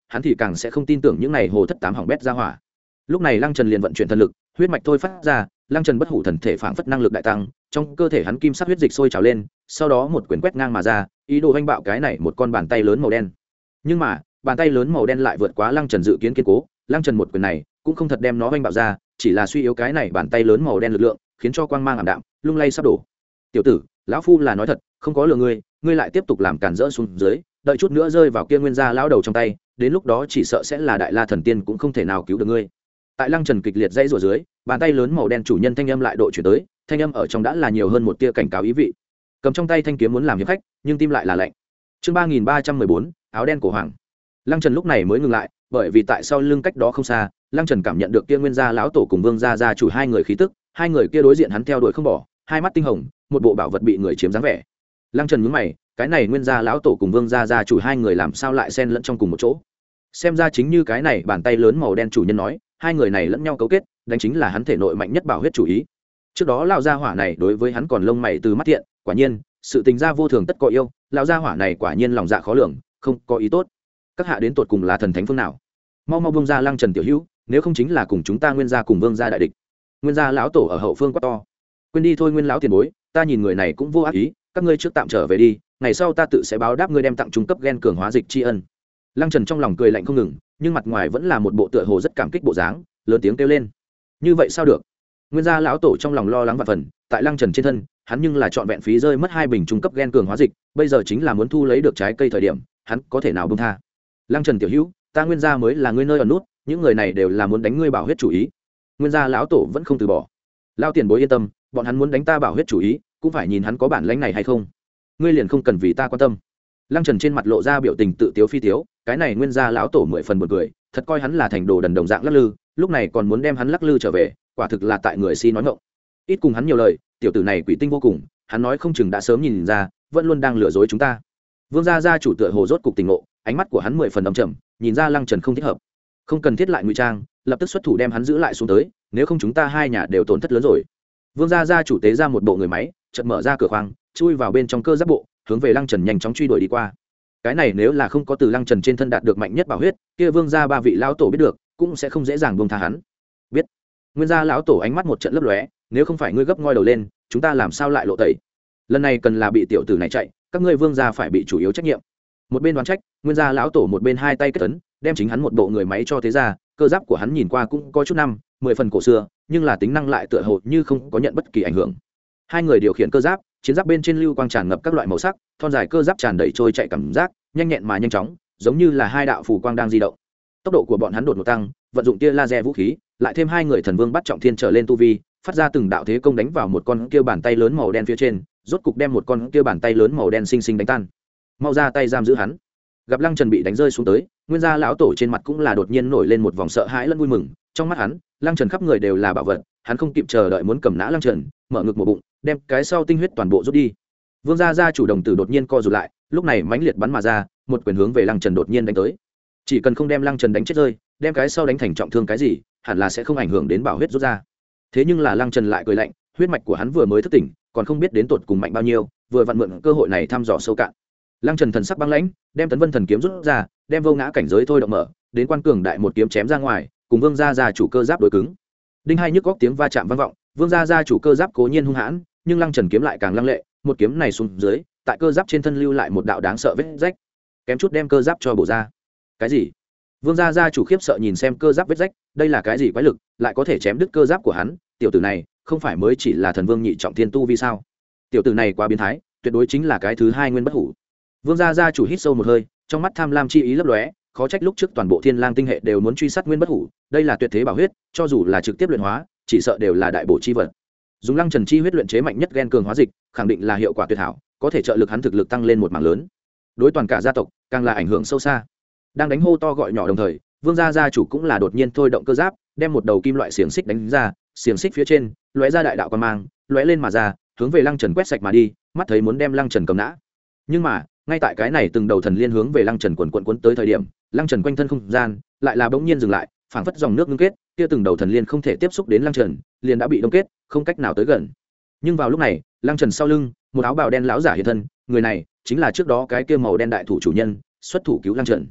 Speaker 1: hắn thì càng sẽ không tin tưởng những này hồ thất tám hỏng bét ra hỏa. Lúc này Lăng Trần liền vận chuyển thần lực, huyết mạch thôi phát ra, Lăng Trần bất hủ thần thể phảng phất năng lực đại tăng, trong cơ thể hắn kim sắc huyết dịch sôi trào lên, sau đó một quyền quét ngang mà ra, ý đồ vênh bạo cái này một con bàn tay lớn màu đen. Nhưng mà, bàn tay lớn màu đen lại vượt quá Lăng Trần dự kiến kiên cố, Lăng Trần một quyền này cũng không thật đem nó vênh bạo ra, chỉ là suy yếu cái này bàn tay lớn màu đen lực lượng, khiến cho quang mang ảm đạm, lung lay sắp đổ. "Tiểu tử, lão phu là nói thật, không có lừa ngươi, ngươi lại tiếp tục làm cản rỡ xuống dưới, đợi chút nữa rơi vào kia nguyên gia lão đầu trong tay, đến lúc đó chỉ sợ sẽ là đại la thần tiên cũng không thể nào cứu được ngươi." Tại Lăng Trần kịch liệt dãy rủa dưới, bàn tay lớn màu đen chủ nhân thanh âm lại độ chuyển tới, thanh âm ở trong đã là nhiều hơn một tia cảnh cáo ý vị. Cầm trong tay thanh kiếm muốn làm hiệp khách, nhưng tim lại là lạnh. Chương ba nghìn ba trăm mười bốn, áo đen cổ hoàng. Lăng Trần lúc này mới ngừng lại, bởi vì tại sau lưng cách đó không xa, Lăng Trần cảm nhận được kia nguyên gia lão tổ cùng Vương gia gia chủ hai người khí tức, hai người kia đối diện hắn theo đuổi không bỏ, hai mắt tinh hồng, một bộ bảo vật bị người chiếm dáng vẻ. Lăng Trần nhướng mày, cái này nguyên gia lão tổ cùng Vương gia gia chủ hai người làm sao lại xen lẫn trong cùng một chỗ? Xem ra chính như cái này bàn tay lớn màu đen chủ nhân nói, hai người này lẫn nhau cấu kết, đánh chính là hắn thể nội mạnh nhất bảo huyết chủ ý. Trước đó lão gia hỏa này đối với hắn còn lông mày từ mắt thiện, quả nhiên, sự tình gia vô thường tất có yêu, lão gia hỏa này quả nhiên lòng dạ khó lường, không có ý tốt. Các hạ đến tột cùng là thần thánh phương nào? Mau mau buông ra Lăng Trần tiểu hữu, nếu không chính là cùng chúng ta nguyên gia cùng Vương gia đại địch. Nguyên gia lão tổ ở hậu phương quá to. Quên đi thôi nguyên lão tiền bối, ta nhìn người này cũng vô ác ý, các ngươi trước tạm trở về đi, ngày sau ta tự sẽ báo đáp ngươi đem tặng trung cấp gen cường hóa dịch tri ân. Lăng Trần trong lòng cười lạnh không ngừng, nhưng mặt ngoài vẫn là một bộ tựa hồ rất cảm kích bộ dáng, lớn tiếng kêu lên. Như vậy sao được? Nguyên gia lão tổ trong lòng lo lắng vạn phần, tại Lăng Trần trên thân, hắn nhưng là chọn vẹn phí rơi mất hai bình trung cấp gen cường hóa dịch, bây giờ chính là muốn thu lấy được trái cây thời điểm, hắn có thể nào buông tha. Lăng Trần tiểu hữu, ta nguyên gia mới là ngươi nơi ở nút, những người này đều là muốn đánh ngươi bảo huyết chủ ý. Nguyên gia lão tổ vẫn không từ bỏ. Lão tiền bối yên tâm, bọn hắn muốn đánh ta bảo huyết chủ ý, cũng phải nhìn hắn có bản lĩnh này hay không. Ngươi liền không cần vì ta quan tâm. Lăng Trần trên mặt lộ ra biểu tình tự tiếu phi tiếu, cái này nguyên gia lão tổ mười phần buồn cười, thật coi hắn là thành đồ đần đồng dạng lắc lư, lúc này còn muốn đem hắn lắc lư trở về, quả thực là tại người si nói ngọng. Ít cùng hắn nhiều lời, tiểu tử này quỷ tinh vô cùng, hắn nói không chừng đã sớm nhìn ra, vẫn luôn đang lừa dối chúng ta. Vương gia gia chủ tựa hồ rốt cục tỉnh ngộ, ánh mắt của hắn mười phần âm trầm, nhìn ra Lăng Trần không thích hợp, không cần thiết lại ngụy trang, lập tức xuất thủ đem hắn giữ lại xuống tới, nếu không chúng ta hai nhà đều tổn thất lớn rồi. Vương gia gia chủ tế ra một bộ người máy, chợt mở ra cửa khoang, chui vào bên trong cơ giáp bộ, hướng về Lăng Trần nhanh chóng truy đuổi đi qua. Cái này nếu là không có từ Lăng Trần trên thân đạt được mạnh nhất bảo huyết, kia Vương gia ba vị lão tổ biết được, cũng sẽ không dễ dàng buông tha hắn. Biết. Nguyên gia lão tổ ánh mắt một trận lấp lóe, nếu không phải ngươi gấp ngoi đầu lên, chúng ta làm sao lại lộ tẩy? Lần này cần là bị tiểu tử này chạy, các ngươi Vương gia phải bị chủ yếu trách nhiệm. Một bên đoán trách, Nguyên gia lão tổ một bên hai tay kết ấn, đem chính hắn một bộ người máy cho thế ra, cơ giáp của hắn nhìn qua cũng có chút năm, mười phần cổ xưa, nhưng là tính năng lại tựa hồ như không có nhận bất kỳ ảnh hưởng. Hai người điều khiển cơ giáp, chiến giáp bên trên lưu quang tràn ngập các loại màu sắc, thon dài cơ giáp tràn đầy trôi chạy cảm giác, nhanh nhẹn mà nhanh chóng, giống như là hai đạo phù quang đang di động. Tốc độ của bọn hắn đột ngột tăng, vận dụng tia laser vũ khí, lại thêm hai người thần vương bắt trọng thiên trở lên tu vi, phát ra từng đạo thế công đánh vào một con kia bàn tay lớn màu đen phía trên, rốt cục đem một con kia bàn tay lớn màu đen xinh xinh đánh tan. Mau ra tay giam giữ hắn. Gặp Lăng Trần bị đánh rơi xuống tới, Nguyên gia lão tổ trên mặt cũng là đột nhiên nổi lên một vòng sợ hãi lẫn vui mừng, trong mắt hắn, Lăng Trần khắp người đều là bảo vật, hắn không kịp chờ đợi muốn cầm nã Lăng Trần, mở ngực một bụng, đem cái sau tinh huyết toàn bộ rút đi. Vương gia gia chủ đồng tử đột nhiên co rụt lại, lúc này mãnh liệt bắn mà ra, một quyền hướng về Lăng Trần đột nhiên đánh tới. Chỉ cần không đem Lăng Trần đánh chết rơi, đem cái sau đánh thành trọng thương cái gì, hẳn là sẽ không ảnh hưởng đến bảo huyết rút ra. Thế nhưng là Lăng Trần lại cười lạnh, huyết mạch của hắn vừa mới thức tỉnh, còn không biết đến tột cùng mạnh bao nhiêu, vừa vặn mượn cơ hội này thăm dò sâu cạn. Lăng Trần thần sắc băng lãnh, đem Tấn Vân thần kiếm rút ra, đem vô ngã cảnh giới thôi động mở, đến quan cường đại một kiếm chém ra ngoài, cùng Vương gia gia chủ cơ giáp đối cứng. Đinh hai nhức góc tiếng va chạm vang vọng, Vương gia gia chủ cơ giáp cố nhiên hung hãn, nhưng Lăng Trần kiếm lại càng lăng lệ, một kiếm này xuống dưới, tại cơ giáp trên thân lưu lại một đạo đáng sợ vết rách, kém chút đem cơ giáp cho bổ ra. Cái gì? Vương gia gia chủ khiếp sợ nhìn xem cơ giáp vết rách, đây là cái gì quái lực, lại có thể chém đứt cơ giáp của hắn, tiểu tử này, không phải mới chỉ là thần vương nhị trọng thiên tu vi sao? Tiểu tử này quá biến thái, tuyệt đối chính là cái thứ hai nguyên bất hủ. Vương gia gia chủ hít sâu một hơi, trong mắt tham lam chi ý lấp lóe, khó trách lúc trước toàn bộ Thiên Lang tinh hệ đều muốn truy sát nguyên bất hủ, đây là tuyệt thế bảo huyết, cho dù là trực tiếp luyện hóa, chỉ sợ đều là đại bổ chi vật. Dùng Lăng Trần chi huyết luyện chế mạnh nhất gen cường hóa dịch, khẳng định là hiệu quả tuyệt hảo, có thể trợ lực hắn thực lực tăng lên một mảng lớn. Đối toàn cả gia tộc, càng là ảnh hưởng sâu xa. Đang đánh hô to gọi nhỏ đồng thời, Vương gia gia chủ cũng là đột nhiên thôi động cơ giáp, đem một đầu kim loại xiềng xích đánh ra, xiềng xích phía trên, lóe ra đại đạo quang mang, lóe lên mà ra, hướng về Lăng Trần quét sạch mà đi, mắt thấy muốn đem Lăng Trần cầm nã. Nhưng mà, ngay tại cái này từng đầu thần liên hướng về Lăng Trần quần quần cuốn tới thời điểm, Lăng Trần quanh thân không gian lại là bỗng nhiên dừng lại, phảng phất dòng nước ngưng kết, kia từng đầu thần liên không thể tiếp xúc đến Lăng Trần, liền đã bị đông kết, không cách nào tới gần. Nhưng vào lúc này, Lăng Trần sau lưng, một áo bào đen lão giả hiện thân, người này chính là trước đó cái kia màu đen đại thủ chủ nhân, xuất thủ cứu Lăng Trần.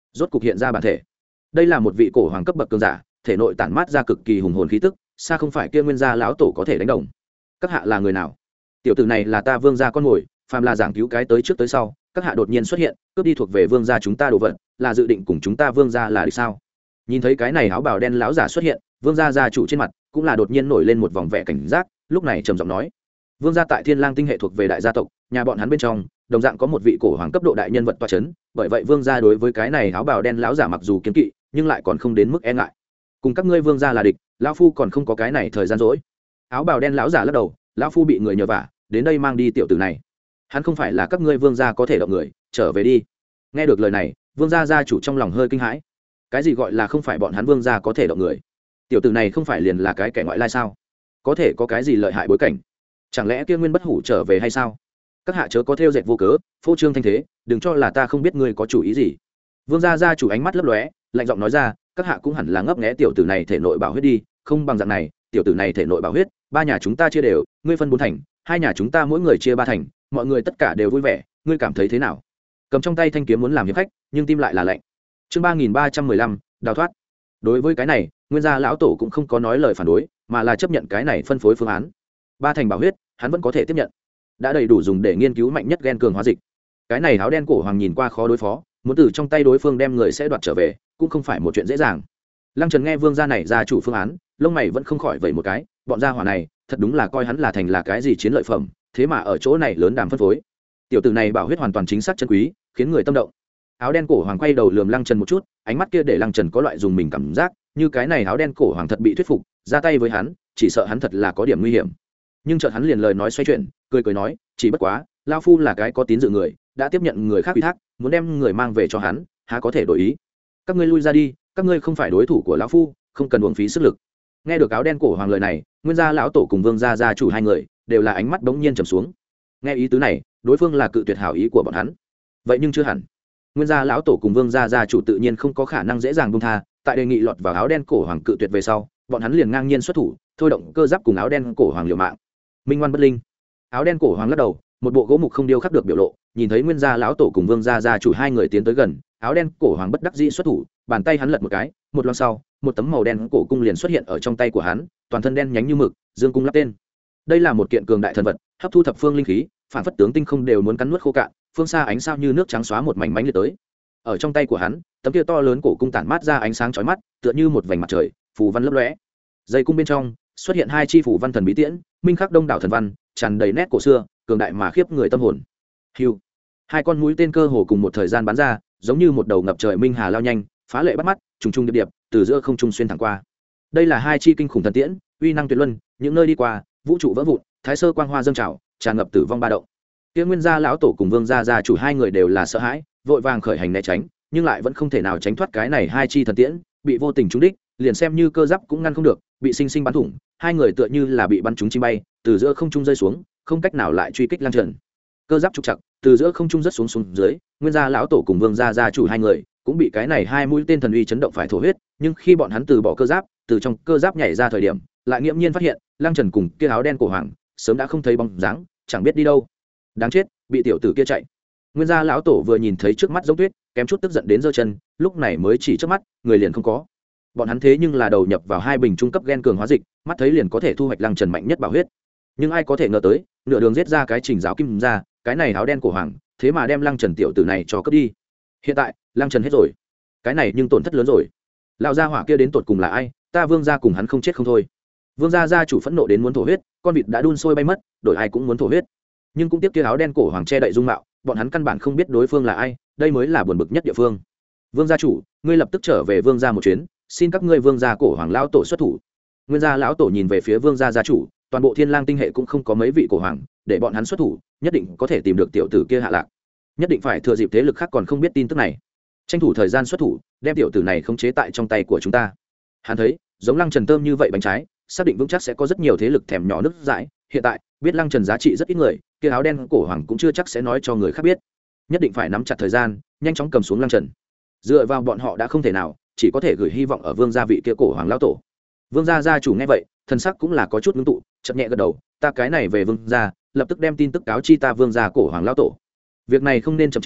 Speaker 1: rốt cục hiện ra bản thể. Đây là một vị cổ hoàng cấp bậc cường giả, thể nội tản mát ra cực kỳ hùng hồn khí tức, xa không phải kia nguyên gia lão tổ có thể đánh đồng. Các hạ là người nào? Tiểu tử này là ta vương gia con mồi, phàm là giảng cứu cái tới trước tới sau, các hạ đột nhiên xuất hiện, cướp đi thuộc về vương gia chúng ta đồ vật, là dự định cùng chúng ta vương gia là địch sao? Nhìn thấy cái này áo bào đen lão giả xuất hiện, vương gia gia chủ trên mặt cũng là đột nhiên nổi lên một vòng vẻ cảnh giác, lúc này trầm giọng nói: vương gia tại Thiên Lang tinh hệ thuộc về đại gia tộc, nhà bọn hắn bên trong đồng dạng có một vị cổ hoàng cấp độ đại nhân vật tọa chấn, bởi vậy vương gia đối với cái này áo bào đen lão giả mặc dù kiêng kỵ, nhưng lại còn không đến mức e ngại. Cùng các ngươi vương gia là địch, lão phu còn không có cái này thời gian rỗi. Áo bào đen lão giả lắc đầu: lão phu bị người nhờ vả, đến đây mang đi tiểu tử này. Hắn không phải là các ngươi vương gia có thể động người, trở về đi. Nghe được lời này, vương gia gia chủ trong lòng hơi kinh hãi. Cái gì gọi là không phải bọn hắn vương gia có thể động người? Tiểu tử này không phải liền là cái kẻ ngoại lai sao? Có thể có cái gì lợi hại bối cảnh? Chẳng lẽ kia nguyên bất hủ trở về hay sao? Các hạ chớ có theo dệt vô cớ, phô trương thanh thế, đừng cho là ta không biết ngươi có chủ ý gì. Vương gia gia chủ ánh mắt lấp lóe, lạnh giọng nói ra: các hạ cũng hẳn là ngấp nghé tiểu tử này thể nội bảo huyết đi, không bằng dạng này, tiểu tử này thể nội bảo huyết, ba nhà chúng ta chia đều, ngươi phân bốn thành, hai nhà chúng ta mỗi người chia ba thành, mọi người tất cả đều vui vẻ, ngươi cảm thấy thế nào? Cầm trong tay thanh kiếm muốn làm hiệp khách, nhưng tim lại là lạnh. Chương ba nghìn ba trăm mười lăm, đào thoát. Đối với cái này, nguyên gia lão tổ cũng không có nói lời phản đối, mà là chấp nhận cái này phân phối phương án. Ba thành bảo huyết, hắn vẫn có thể tiếp nhận, đã đầy đủ dùng để nghiên cứu mạnh nhất gen cường hóa dịch. Cái này áo đen cổ hoàng nhìn qua khó đối phó, muốn từ trong tay đối phương đem người sẽ đoạt trở về, cũng không phải một chuyện dễ dàng. Lăng Trần nghe vương gia này ra chủ phương án, lông mày vẫn không khỏi vẩy một cái, bọn gia hỏa này thật đúng là coi hắn là thành là cái gì chiến lợi phẩm, thế mà ở chỗ này lớn đàm phân phối. Tiểu tử này bảo huyết hoàn toàn chính xác chân quý, khiến người tâm động. Áo đen cổ hoàng quay đầu lườm Lăng Trần một chút, ánh mắt kia để Lăng Trần có loại dùng mình cảm giác, như cái này áo đen cổ hoàng thật bị thuyết phục, ra tay với hắn, chỉ sợ hắn thật là có điểm nguy hiểm. Nhưng chợt hắn liền lời nói xoay chuyển, cười cười nói: chỉ bất quá, lão phu là cái có tín dự người, đã tiếp nhận người khác ủy thác, muốn đem người mang về cho hắn, há có thể đổi ý. Các ngươi lui ra đi, các ngươi không phải đối thủ của lão phu, không cần uổng phí sức lực. Nghe được áo đen cổ hoàng lời này, nguyên gia lão tổ cùng vương gia gia chủ hai người đều là ánh mắt bỗng nhiên trầm xuống. Nghe ý tứ này, đối phương là cự tuyệt hảo ý của bọn hắn. Vậy nhưng chưa hẳn. Nguyên gia lão tổ cùng vương gia gia chủ tự nhiên không có khả năng dễ dàng buông tha, tại đề nghị lọt vào áo đen cổ hoàng cự tuyệt về sau, bọn hắn liền ngang nhiên xuất thủ, thôi động cơ giáp cùng áo đen cổ hoàng liều mạng. Minh ngoan bất linh. Áo đen cổ hoàng lắc đầu, một bộ gỗ mục không điêu khắc được biểu lộ, nhìn thấy nguyên gia lão tổ cùng vương gia gia chủ hai người tiến tới gần, áo đen cổ hoàng bất đắc dĩ xuất thủ, bàn tay hắn lật một cái, một loáng sau, một tấm màu đen cổ cung liền xuất hiện ở trong tay của hắn, toàn thân đen nhánh như mực, dương cung lắp tên. Đây là một kiện cường đại thần vật, hấp thu thập phương linh khí, phản phất tướng tinh không đều muốn cắn nuốt khô cạn, phương xa ánh sao như nước trắng xóa một mảnh mánh liệt tới. Ở trong tay của hắn, tấm kia to lớn cổ cung tản mát ra ánh sáng chói mắt, tựa như một vành mặt trời, phù văn lấp lóe. Dây cung bên trong xuất hiện hai chi phù văn thần bí tiễn, minh khắc đông đảo thần văn, tràn đầy nét cổ xưa, cường đại mà khiếp người tâm hồn. Hưu. Hai con mũi tên cơ hồ cùng một thời gian bắn ra, giống như một đầu ngập trời minh hà lao nhanh, phá lệ bắt mắt, trùng trùng điệp điệp, từ giữa không trung xuyên thẳng qua. Đây là hai chi kinh khủng thần tiễn, uy năng tuyệt luân, những nơi đi qua, vũ trụ vỡ vụn, thái sơ quang hoa dâng trào, tràn ngập tử vong ba động. Kia nguyên gia lão tổ cùng vương gia gia chủ hai người đều là sợ hãi, vội vàng khởi hành né tránh, nhưng lại vẫn không thể nào tránh thoát cái này hai chi thần tiễn, bị vô tình trúng đích, liền xem như cơ giáp cũng ngăn không được, bị sinh sinh bắn thủng, hai người tựa như là bị bắn trúng chim bay, từ giữa không trung rơi xuống, không cách nào lại truy kích Lăng Trần. Cơ giáp trục chặt, từ giữa không trung rất xuống xuống dưới, nguyên gia lão tổ cùng vương gia gia chủ hai người cũng bị cái này hai mũi tên thần uy chấn động phải thổ huyết, nhưng khi bọn hắn từ bỏ cơ giáp, từ trong cơ giáp nhảy ra thời điểm, lại nghiễm nhiên phát hiện, Lăng Trần cùng kia áo đen cổ hoàng sớm đã không thấy bóng dáng, chẳng biết đi đâu. Đáng chết, bị tiểu tử kia chạy. Nguyên gia lão tổ vừa nhìn thấy trước mắt giống tuyết, kém chút tức giận đến giơ chân, lúc này mới chỉ trước mắt, người liền không có. Bọn hắn thế nhưng là đầu nhập vào hai bình trung cấp gen cường hóa dịch, mắt thấy liền có thể thu hoạch Lăng Trần mạnh nhất bảo huyết. Nhưng ai có thể ngờ tới, nửa đường giết ra cái Trình Giáo Kim ra, cái này áo đen cổ hoàng, thế mà đem Lăng Trần tiểu tử này cho cướp đi. Hiện tại, Lăng Trần hết rồi. Cái này nhưng tổn thất lớn rồi. Lão gia hỏa kia đến tột cùng là ai, ta vương gia cùng hắn không chết không thôi. Vương gia gia chủ phẫn nộ đến muốn thổ huyết, con vịt đã đun sôi bay mất, đổi ai cũng muốn thổ huyết. Nhưng cũng tiếp kia áo đen cổ hoàng che đậy dung mạo, bọn hắn căn bản không biết đối phương là ai, đây mới là buồn bực nhất địa phương. Vương gia chủ, ngươi lập tức trở về vương gia một chuyến, xin các ngươi vương gia cổ hoàng lão tổ xuất thủ. Nguyên gia lão tổ nhìn về phía vương gia gia chủ, toàn bộ Thiên Lang tinh hệ cũng không có mấy vị cổ hoàng, để bọn hắn xuất thủ, nhất định có thể tìm được tiểu tử kia hạ lạc. Nhất định phải thừa dịp thế lực khác còn không biết tin tức này, tranh thủ thời gian xuất thủ, đem tiểu tử này khống chế tại trong tay của chúng ta. Hắn thấy, giống Lăng Trần Tơm như vậy bánh trái, xác định vững chắc sẽ có rất nhiều thế lực thèm nhỏ nước dãi. Hiện tại, biết Lăng Trần giá trị rất ít người, kia áo đen cổ hoàng cũng chưa chắc sẽ nói cho người khác biết. Nhất định phải nắm chặt thời gian, nhanh chóng cầm xuống Lăng Trần. Dựa vào bọn họ đã không thể nào, chỉ có thể gửi hy vọng ở vương gia vị kia cổ hoàng lão tổ. Vương gia gia chủ nghe vậy, thần sắc cũng là có chút ngưng tụ, chậm nhẹ gật đầu, ta cái này về vương gia, lập tức đem tin tức cáo chi ta vương gia cổ hoàng lão tổ. Việc này không nên chậm trễ,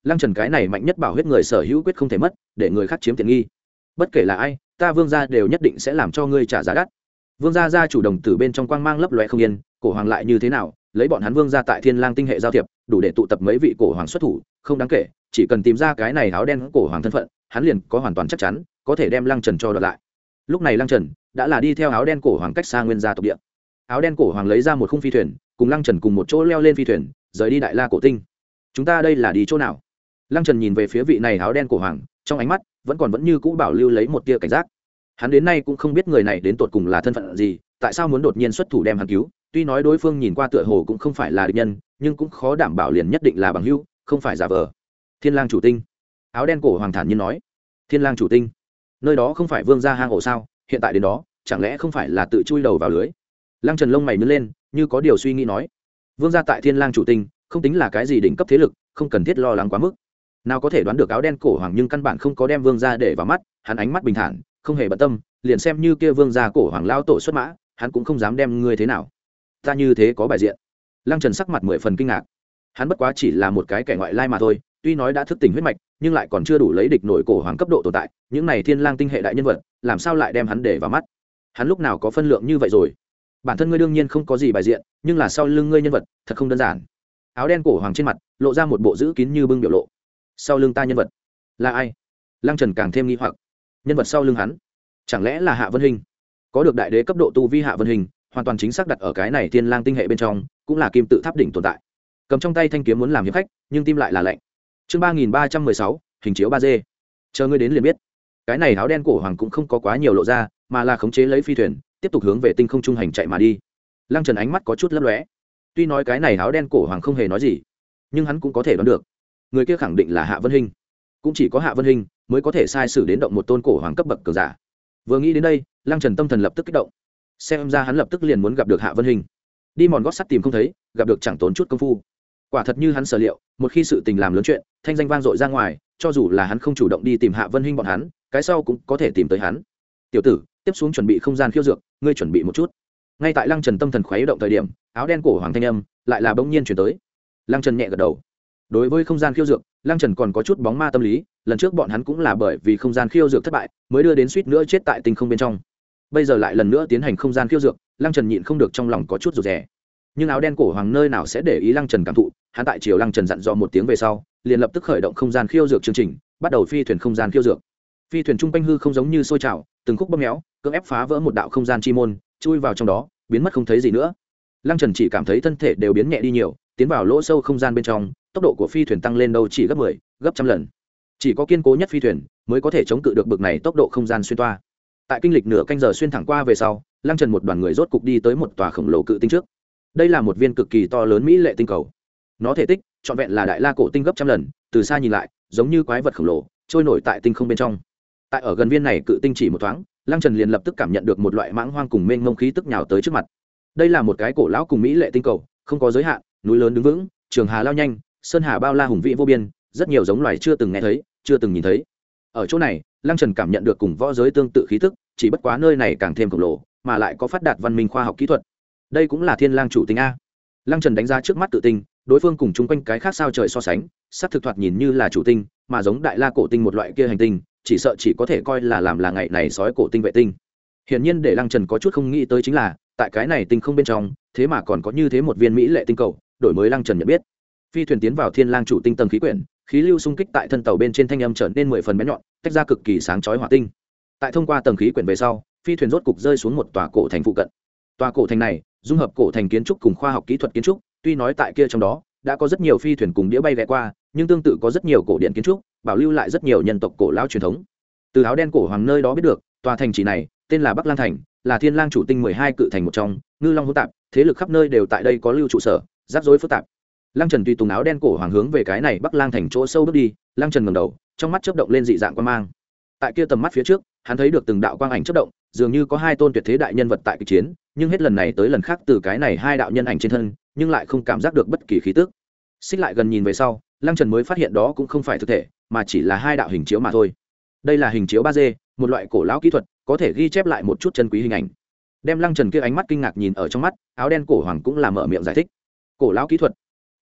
Speaker 1: Lăng Trần cái này mạnh nhất bảo huyết người sở hữu quyết không thể mất, để người khác chiếm tiện nghi. Bất kể là ai, ta Vương gia đều nhất định sẽ làm cho ngươi trả giá đắt. Vương gia gia chủ đồng tử bên trong quang mang lấp lóe không yên, cổ hoàng lại như thế nào, lấy bọn hắn Vương gia tại Thiên Lang tinh hệ giao thiệp, đủ để tụ tập mấy vị cổ hoàng xuất thủ, không đáng kể, chỉ cần tìm ra cái này áo đen cổ hoàng thân phận, hắn liền có hoàn toàn chắc chắn có thể đem Lăng Trần cho đoạt lại. Lúc này Lăng Trần đã là đi theo áo đen cổ hoàng cách xa nguyên gia tộc địa. Áo đen cổ hoàng lấy ra một khung phi thuyền, cùng Lăng Trần cùng một chỗ leo lên phi thuyền, rời đi Đại La cổ tinh. Chúng ta đây là đi chỗ nào? Lăng Trần nhìn về phía vị này áo đen cổ hoàng, trong ánh mắt vẫn còn vẫn như cũ bảo lưu lấy một tia cảnh giác. Hắn đến nay cũng không biết người này đến tột cùng là thân phận gì, tại sao muốn đột nhiên xuất thủ đem hắn cứu. Tuy nói đối phương nhìn qua tựa hồ cũng không phải là địch nhân, nhưng cũng khó đảm bảo liền nhất định là bằng hữu, không phải giả vờ. Thiên Lang chủ tinh. Áo đen cổ hoàng thản nhiên nói. Thiên Lang chủ tinh, nơi đó không phải Vương gia hang ổ sao? Hiện tại đến đó, chẳng lẽ không phải là tự chui đầu vào lưới? Lăng Trần lông mày nhướng lên, như có điều suy nghĩ nói. Vương gia tại Thiên Lang chủ tinh, không tính là cái gì đỉnh cấp thế lực, không cần thiết lo lắng quá mức. Nào có thể đoán được áo đen cổ hoàng nhưng căn bản không có đem Vương gia để vào mắt, hắn ánh mắt bình thản, không hề bận tâm, liền xem như kia Vương gia cổ hoàng lao tổ xuất mã, hắn cũng không dám đem ngươi thế nào. Ta như thế có bài diện. Lăng Trần sắc mặt mười phần kinh ngạc. Hắn bất quá chỉ là một cái kẻ ngoại lai mà thôi, tuy nói đã thức tỉnh huyết mạch, nhưng lại còn chưa đủ lấy địch nổi cổ hoàng cấp độ tồn tại, những này Thiên Lang tinh hệ đại nhân vật, làm sao lại đem hắn để vào mắt? Hắn lúc nào có phân lượng như vậy rồi? Bản thân ngươi đương nhiên không có gì bài diện, nhưng là sau lưng ngươi nhân vật, thật không đơn giản. Áo đen cổ hoàng trên mặt lộ ra một bộ giữ kín như bưng biểu lộ. Sau lưng ta nhân vật là ai? Lăng Trần càng thêm nghi hoặc. Nhân vật sau lưng hắn, chẳng lẽ là Hạ Vân Hình? Có được đại đế cấp độ tu vi Hạ Vân Hình, hoàn toàn chính xác đặt ở cái này Thiên Lang tinh hệ bên trong, cũng là kim tự tháp đỉnh tồn tại. Cầm trong tay thanh kiếm muốn làm hiệp khách, nhưng tim lại là lạnh. Chương ba nghìn ba trăm mười sáu, hình chiếu ba D. Chờ ngươi đến liền biết. Cái này áo đen cổ hoàng cũng không có quá nhiều lộ ra, mà là khống chế lấy phi thuyền, tiếp tục hướng về tinh không trung hành chạy mà đi. Lăng Trần ánh mắt có chút lấp lóe. Tuy nói cái này áo đen cổ hoàng không hề nói gì, nhưng hắn cũng có thể đoán được, người kia khẳng định là Hạ Vân Hình. Cũng chỉ có Hạ Vân Hình mới có thể sai sử đến động một tôn cổ hoàng cấp bậc cường giả. Vừa nghĩ đến đây, Lăng Trần tâm thần lập tức kích động. Xem ra hắn lập tức liền muốn gặp được Hạ Vân Hình. Đi mòn gót sắt tìm không thấy, gặp được chẳng tốn chút công phu. Quả thật như hắn sở liệu, một khi sự tình làm lớn chuyện, thanh danh vang dội ra ngoài, cho dù là hắn không chủ động đi tìm Hạ Vân Hình bọn hắn, cái sau cũng có thể tìm tới hắn. Tiểu tử, tiếp xuống chuẩn bị không gian khiêu dược, ngươi chuẩn bị một chút. Ngay tại Lăng Trần tâm thần khuấy động thời điểm, áo đen cổ hoàng thanh âm lại là bỗng nhiên chuyển tới. Lăng Trần nhẹ gật đầu. Đối với không gian khiêu dược, Lăng Trần còn có chút bóng ma tâm lý, lần trước bọn hắn cũng là bởi vì không gian khiêu dược thất bại, mới đưa đến suýt nữa chết tại tinh không bên trong. Bây giờ lại lần nữa tiến hành không gian khiêu dược, Lăng Trần nhịn không được trong lòng có chút rụt rè. Nhưng áo đen cổ hoàng nơi nào sẽ để ý Lăng Trần cảm thụ, hắn tại chiều Lăng Trần dặn dò một tiếng về sau, liền lập tức khởi động không gian khiêu dược chương trình, bắt đầu phi thuyền không gian khiêu dược. Phi thuyền trung quanh hư không giống như sôi trào, từng khúc bóp méo, cưỡng ép phá vỡ một đạo không gian chi môn, chui vào trong đó, biến mất không thấy gì nữa. Lăng Trần chỉ cảm thấy thân thể đều biến nhẹ đi nhiều, tiến vào lỗ sâu không gian bên trong, tốc độ của phi thuyền tăng lên đâu chỉ gấp mười, gấp trăm lần. Chỉ có kiên cố nhất phi thuyền mới có thể chống cự được bực này tốc độ không gian xuyên toa. Tại kinh lịch nửa canh giờ xuyên thẳng qua về sau, Lăng Trần một đoàn người rốt cục đi tới một tòa khổng lồ cự tinh trước. Đây là một viên cực kỳ to lớn mỹ lệ tinh cầu. Nó thể tích trọn vẹn là Đại La cổ tinh gấp trăm lần, từ xa nhìn lại, giống như quái vật khổng lồ trôi nổi tại tinh không bên trong. Tại ở gần viên này cự tinh chỉ một thoáng, Lăng Trần liền lập tức cảm nhận được một loại mãng hoang cùng mênh mông khí tức nhào tới trước mặt. Đây là một cái cổ lão cùng mỹ lệ tinh cầu, không có giới hạn, núi lớn đứng vững, trường hà lao nhanh, sơn hà bao la hùng vĩ vô biên, rất nhiều giống loài chưa từng nghe thấy, chưa từng nhìn thấy. Ở chỗ này, Lăng Trần cảm nhận được cùng võ giới tương tự khí tức, chỉ bất quá nơi này càng thêm khổng lồ, mà lại có phát đạt văn minh khoa học kỹ thuật. Đây cũng là Thiên Lang chủ tinh a. Lăng Trần đánh giá trước mắt tự tinh, đối phương cùng chung quanh cái khác sao trời so sánh, sắc thực thoạt nhìn như là chủ tinh, mà giống Đại La cổ tinh một loại kia hành tinh, chỉ sợ chỉ có thể coi là làm là ngày này sói cổ tinh vệ tinh. Hiển nhiên để Lăng Trần có chút không nghĩ tới chính là, tại cái này tinh không bên trong, thế mà còn có như thế một viên mỹ lệ tinh cầu, đổi mới Lăng Trần nhận biết. Phi thuyền tiến vào Thiên Lang chủ tinh tầng khí quyển, khí lưu xung kích tại thân tàu bên trên thanh âm trở nên mười phần bén nhọn, tách ra cực kỳ sáng chói hỏa tinh. Tại thông qua tầng khí quyển về sau, phi thuyền rốt cục rơi xuống một tòa cổ thành phụ cận. Tòa cổ thành này, dung hợp cổ thành kiến trúc cùng khoa học kỹ thuật kiến trúc, tuy nói tại kia trong đó đã có rất nhiều phi thuyền cùng đĩa bay ghé qua, nhưng tương tự có rất nhiều cổ điện kiến trúc, bảo lưu lại rất nhiều nhân tộc cổ lão truyền thống. Từ áo đen cổ hoàng nơi đó biết được, tòa thành chỉ này tên là Bắc Lang thành, là Thiên Lang chủ tinh mười hai cự thành một trong, ngư long hỗn tạp, thế lực khắp nơi đều tại đây có lưu trụ sở, rắc rối phức tạp. Lăng Trần tùy tùng áo đen cổ hoàng hướng về cái này Bắc Lang thành chỗ sâu bước đi, Lăng Trần ngẩng đầu, trong mắt chớp động lên dị dạng quang mang. Tại kia tầm mắt phía trước, hắn thấy được từng đạo quang ảnh chớp động, dường như có hai tôn tuyệt thế đại nhân vật tại kịch chiến, nhưng hết lần này tới lần khác từ cái này hai đạo nhân ảnh trên thân, nhưng lại không cảm giác được bất kỳ khí tức. Xích lại gần nhìn về sau, Lăng Trần mới phát hiện đó cũng không phải thực thể, mà chỉ là hai đạo hình chiếu mà thôi. Đây là hình chiếu ba D, một loại cổ lão kỹ thuật, có thể ghi chép lại một chút chân quý hình ảnh. Đem Lăng Trần kia ánh mắt kinh ngạc nhìn ở trong mắt, áo đen cổ hoàng cũng là mở miệng giải thích. Cổ lão kỹ thuật.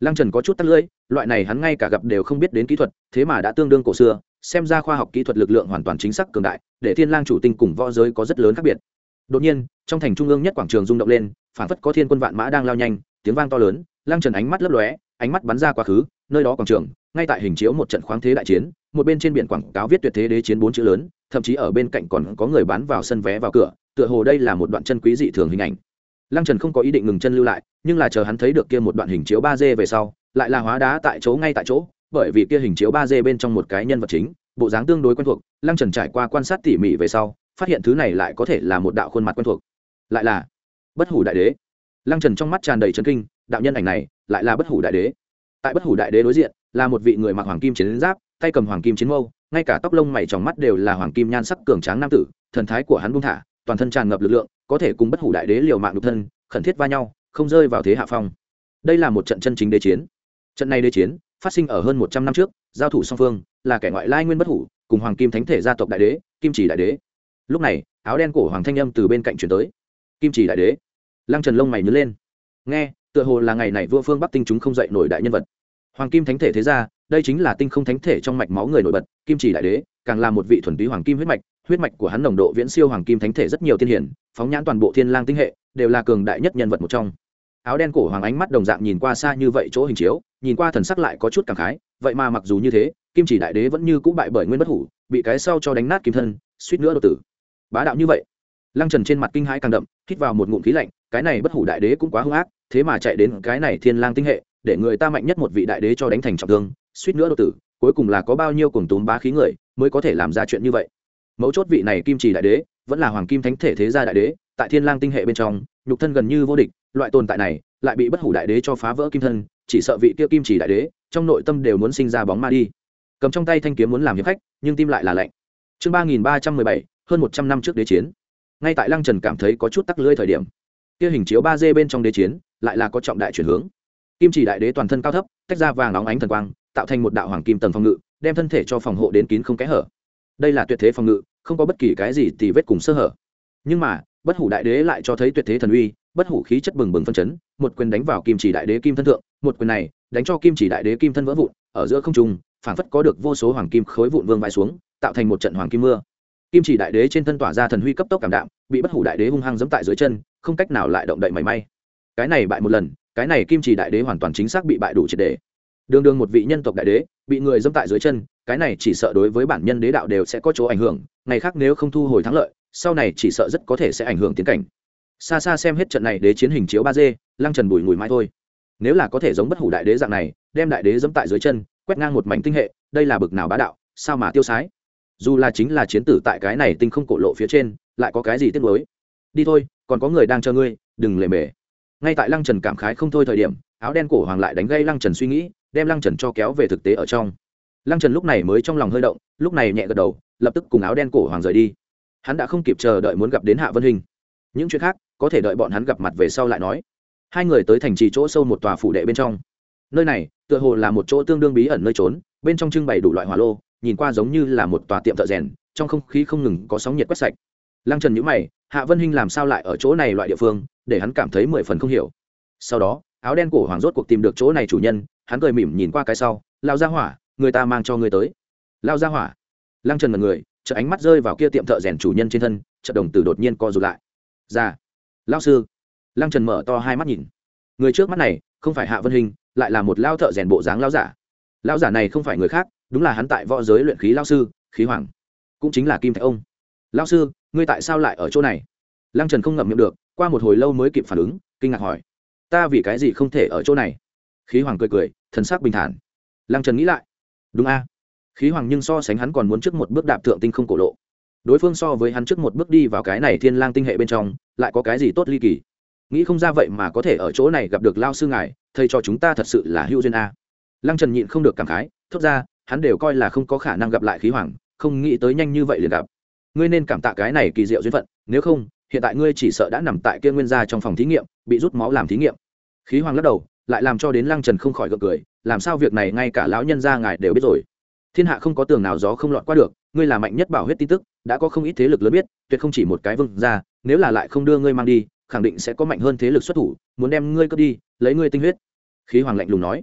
Speaker 1: Lăng Trần có chút tắc lưỡi, loại này hắn ngay cả gặp đều không biết đến kỹ thuật, thế mà đã tương đương cổ xưa, xem ra khoa học kỹ thuật lực lượng hoàn toàn chính xác cường đại, để Thiên Lang chủ tinh cùng võ giới có rất lớn khác biệt. Đột nhiên, trong thành trung ương nhất quảng trường rung động lên, phảng phất có thiên quân vạn mã đang lao nhanh, tiếng vang to lớn, Lăng Trần ánh mắt lấp lóe, ánh mắt bắn ra quá khứ, nơi đó quảng trường, ngay tại hình chiếu một trận khoáng thế đại chiến, một bên trên biển quảng cáo viết tuyệt thế đế chiến bốn chữ lớn, thậm chí ở bên cạnh còn có người bán vào sân vé vào cửa, tựa hồ đây là một đoạn chân quý dị thường hình ảnh. Lăng Trần không có ý định ngừng chân lưu lại, nhưng là chờ hắn thấy được kia một đoạn hình chiếu ba D về sau, lại là hóa đá tại chỗ ngay tại chỗ, bởi vì kia hình chiếu ba D bên trong một cái nhân vật chính, bộ dáng tương đối quen thuộc, Lăng Trần trải qua quan sát tỉ mỉ về sau, phát hiện thứ này lại có thể là một đạo khuôn mặt quen thuộc, lại là Bất Hủ Đại Đế. Lăng Trần trong mắt tràn đầy chấn kinh, đạo nhân ảnh này lại là Bất Hủ Đại Đế. Tại Bất Hủ Đại Đế đối diện, là một vị người mặc hoàng kim chiến giáp, tay cầm hoàng kim chiến mâu, ngay cả tóc lông mày tròng mắt đều là hoàng kim nhan sắc cường tráng nam tử, thần thái của hắn buông thả, toàn thân tràn ngập lực lượng, có thể cùng Bất Hủ Đại Đế liều mạng độc thân, khẩn thiết va nhau, không rơi vào thế hạ phong. Đây là một trận chân chính đế chiến. Trận này đế chiến phát sinh ở hơn một trăm năm trước, giao thủ song phương là kẻ ngoại lai Nguyên Bất Hủ cùng hoàng kim thánh thể gia tộc đại đế Kim Chỉ Đại Đế. Lúc này, áo đen cổ hoàng thanh âm từ bên cạnh truyền tới. Kim Chỉ Đại Đế. Lăng Trần lông mày nhướng lên. Nghe, tựa hồ là ngày này vua phương Bắc tinh chúng không dậy nổi đại nhân vật. Hoàng kim thánh thể thế gia, đây chính là tinh không thánh thể trong mạch máu người nổi bật, Kim Chỉ Đại Đế, càng là một vị thuần túy hoàng kim huyết mạch, huyết mạch của hắn nồng độ viễn siêu hoàng kim thánh thể rất nhiều tiên hiển, phóng nhãn toàn bộ Thiên Lang tinh hệ, đều là cường đại nhất nhân vật một trong. Áo đen cổ hoàng ánh mắt đồng dạng nhìn qua xa như vậy chỗ hình chiếu, nhìn qua thần sắc lại có chút cảm khái, vậy mà mặc dù như thế, Kim Chỉ Đại Đế vẫn như cũ bại bởi Nguyên Bất Hủ, bị cái sau cho đánh nát kim thân, suýt nữa đột tử. Bá đạo như vậy. Lăng Trần trên mặt kinh hãi càng đậm, hít vào một ngụm khí lạnh, cái này Bất Hủ Đại Đế cũng quá hung ác, thế mà chạy đến cái này Thiên Lang tinh hệ, để người ta mạnh nhất một vị đại đế cho đánh thành trọng thương, suýt nữa đột tử, cuối cùng là có bao nhiêu cuồng túm bá khí người mới có thể làm ra chuyện như vậy. Mấu chốt vị này Kim Chỉ Đại Đế, vẫn là hoàng kim thánh thể thế gia đại đế, tại Thiên Lang tinh hệ bên trong, nhục thân gần như vô địch, loại tồn tại này lại bị Bất Hủ Đại Đế cho phá vỡ kim thân, chỉ sợ vị kia Kim Chỉ Đại Đế trong nội tâm đều muốn sinh ra bóng ma đi. Cầm trong tay thanh kiếm muốn làm hiệp khách, nhưng tim lại là lạnh. Chương ba nghìn ba trăm mười bảy, hơn một trăm năm trước đế chiến. Ngay tại Lăng Trần cảm thấy có chút tắc lưỡi thời điểm, kia hình chiếu ba D bên trong đế chiến lại là có trọng đại chuyển hướng. Kim Chỉ Đại Đế toàn thân cao thấp, tách ra vàng óng ánh thần quang, tạo thành một đạo hoàng kim tầng phòng ngự, đem thân thể cho phòng hộ đến kín không kẽ hở. Đây là tuyệt thế phòng ngự, không có bất kỳ cái gì tì vết cùng sơ hở. Nhưng mà, Bất Hủ Đại Đế lại cho thấy tuyệt thế thần uy, bất hủ khí chất bừng bừng phân chấn, một quyền đánh vào Kim Chỉ Đại Đế kim thân thượng, một quyền này đánh cho Kim Chỉ Đại Đế kim thân vỡ vụn, ở giữa không trung, phảng phất có được vô số hoàng kim khối vụn vương vãi xuống, tạo thành một trận hoàng kim mưa. Kim Chỉ Đại Đế trên thân tỏa ra thần huy cấp tốc cảm đạm, bị Bất Hủ Đại Đế hung hăng giẫm tại dưới chân, không cách nào lại động đậy mảy may. Cái này bại một lần, cái này Kim Chỉ Đại Đế hoàn toàn chính xác bị bại đủ triệt để. Đường đường một vị nhân tộc đại đế, bị người giẫm tại dưới chân, cái này chỉ sợ đối với bản nhân đế đạo đều sẽ có chỗ ảnh hưởng, ngày khác nếu không thu hồi thắng lợi, sau này chỉ sợ rất có thể sẽ ảnh hưởng tiến cảnh. Xa xa xem hết trận này đế chiến hình chiếu ba D, Lăng Trần bùi ngùi mãi thôi. Nếu là có thể giống Bất Hủ Đại Đế dạng này, đem đại đế giẫm tại dưới chân, quét ngang một mảnh tinh hệ, đây là bực nào bá đạo, sao mà tiêu sái. Dù là chính là chiến tử tại cái này tinh không cổ lộ phía trên, lại có cái gì tiếc nuối. Đi thôi, còn có người đang chờ ngươi, đừng lề mề. Ngay tại Lăng Trần cảm khái không thôi thời điểm, áo đen cổ hoàng lại đánh gây Lăng Trần suy nghĩ, đem Lăng Trần cho kéo về thực tế ở trong. Lăng Trần lúc này mới trong lòng hơi động, lúc này nhẹ gật đầu, lập tức cùng áo đen cổ hoàng rời đi. Hắn đã không kịp chờ đợi muốn gặp đến Hạ Vân Hình. Những chuyện khác có thể đợi bọn hắn gặp mặt về sau lại nói. Hai người tới thành trì chỗ sâu một tòa phủ đệ bên trong. Nơi này tựa hồ là một chỗ tương đương bí ẩn nơi trốn, bên trong trưng bày đủ loại hỏa lô, nhìn qua giống như là một tòa tiệm thợ rèn, trong không khí không ngừng có sóng nhiệt quét sạch. Lăng Trần nhíu mày, Hạ Vân Hình làm sao lại ở chỗ này loại địa phương, để hắn cảm thấy mười phần không hiểu. Sau đó, áo đen cổ hoàng rốt cuộc tìm được chỗ này chủ nhân, hắn cười mỉm nhìn qua cái sau, lao ra hỏa, người ta mang cho ngươi tới. Lao ra hỏa. Lăng Trần ngẩn người, chợt ánh mắt rơi vào kia tiệm thợ rèn chủ nhân trên thân, chợt đồng tử đột nhiên co rụt lại. Ra. Lao sư. Lăng Trần mở to hai mắt nhìn. Người trước mắt này, không phải Hạ Vân Hình, lại là một lao thợ rèn bộ dáng lao giả. Lao giả này không phải người khác, đúng là hắn tại võ giới luyện khí lao sư, Khí Hoàng, cũng chính là Kim Thạch ông. Lao sư, ngươi tại sao lại ở chỗ này? Lăng Trần không ngậm miệng được, qua một hồi lâu mới kịp phản ứng, kinh ngạc hỏi: ta vì cái gì không thể ở chỗ này? Khí Hoàng cười cười, thần sắc bình thản. Lăng Trần nghĩ lại, đúng a, Khí Hoàng nhưng so sánh hắn còn muốn trước một bước đạp thượng tinh không cổ lộ. Đối phương so với hắn trước một bước đi vào cái này Thiên Lang tinh hệ bên trong, lại có cái gì tốt ly kỳ? Nghĩ không ra vậy mà có thể ở chỗ này gặp được lao sư ngài, thầy cho chúng ta thật sự là hữu duyên a. Lăng Trần nhịn không được cảm khái, thốt ra, hắn đều coi là không có khả năng gặp lại Khí Hoàng, không nghĩ tới nhanh như vậy liền gặp. Ngươi nên cảm tạ cái này kỳ diệu duyên phận, nếu không, hiện tại ngươi chỉ sợ đã nằm tại kia nguyên gia trong phòng thí nghiệm, bị rút máu làm thí nghiệm. Khí Hoàng lắc đầu, lại làm cho đến Lăng Trần không khỏi gượng cười, làm sao việc này ngay cả lão nhân gia ngài đều biết rồi. Thiên hạ không có tường nào gió không lọt qua được, ngươi là mạnh nhất bảo huyết tin tức, đã có không ít thế lực lớn biết, tuyệt không chỉ một cái vương gia, nếu là lại không đưa ngươi mang đi, khẳng định sẽ có mạnh hơn thế lực xuất thủ, muốn đem ngươi cướp đi, lấy ngươi tinh huyết. Khí Hoàng lạnh lùng nói.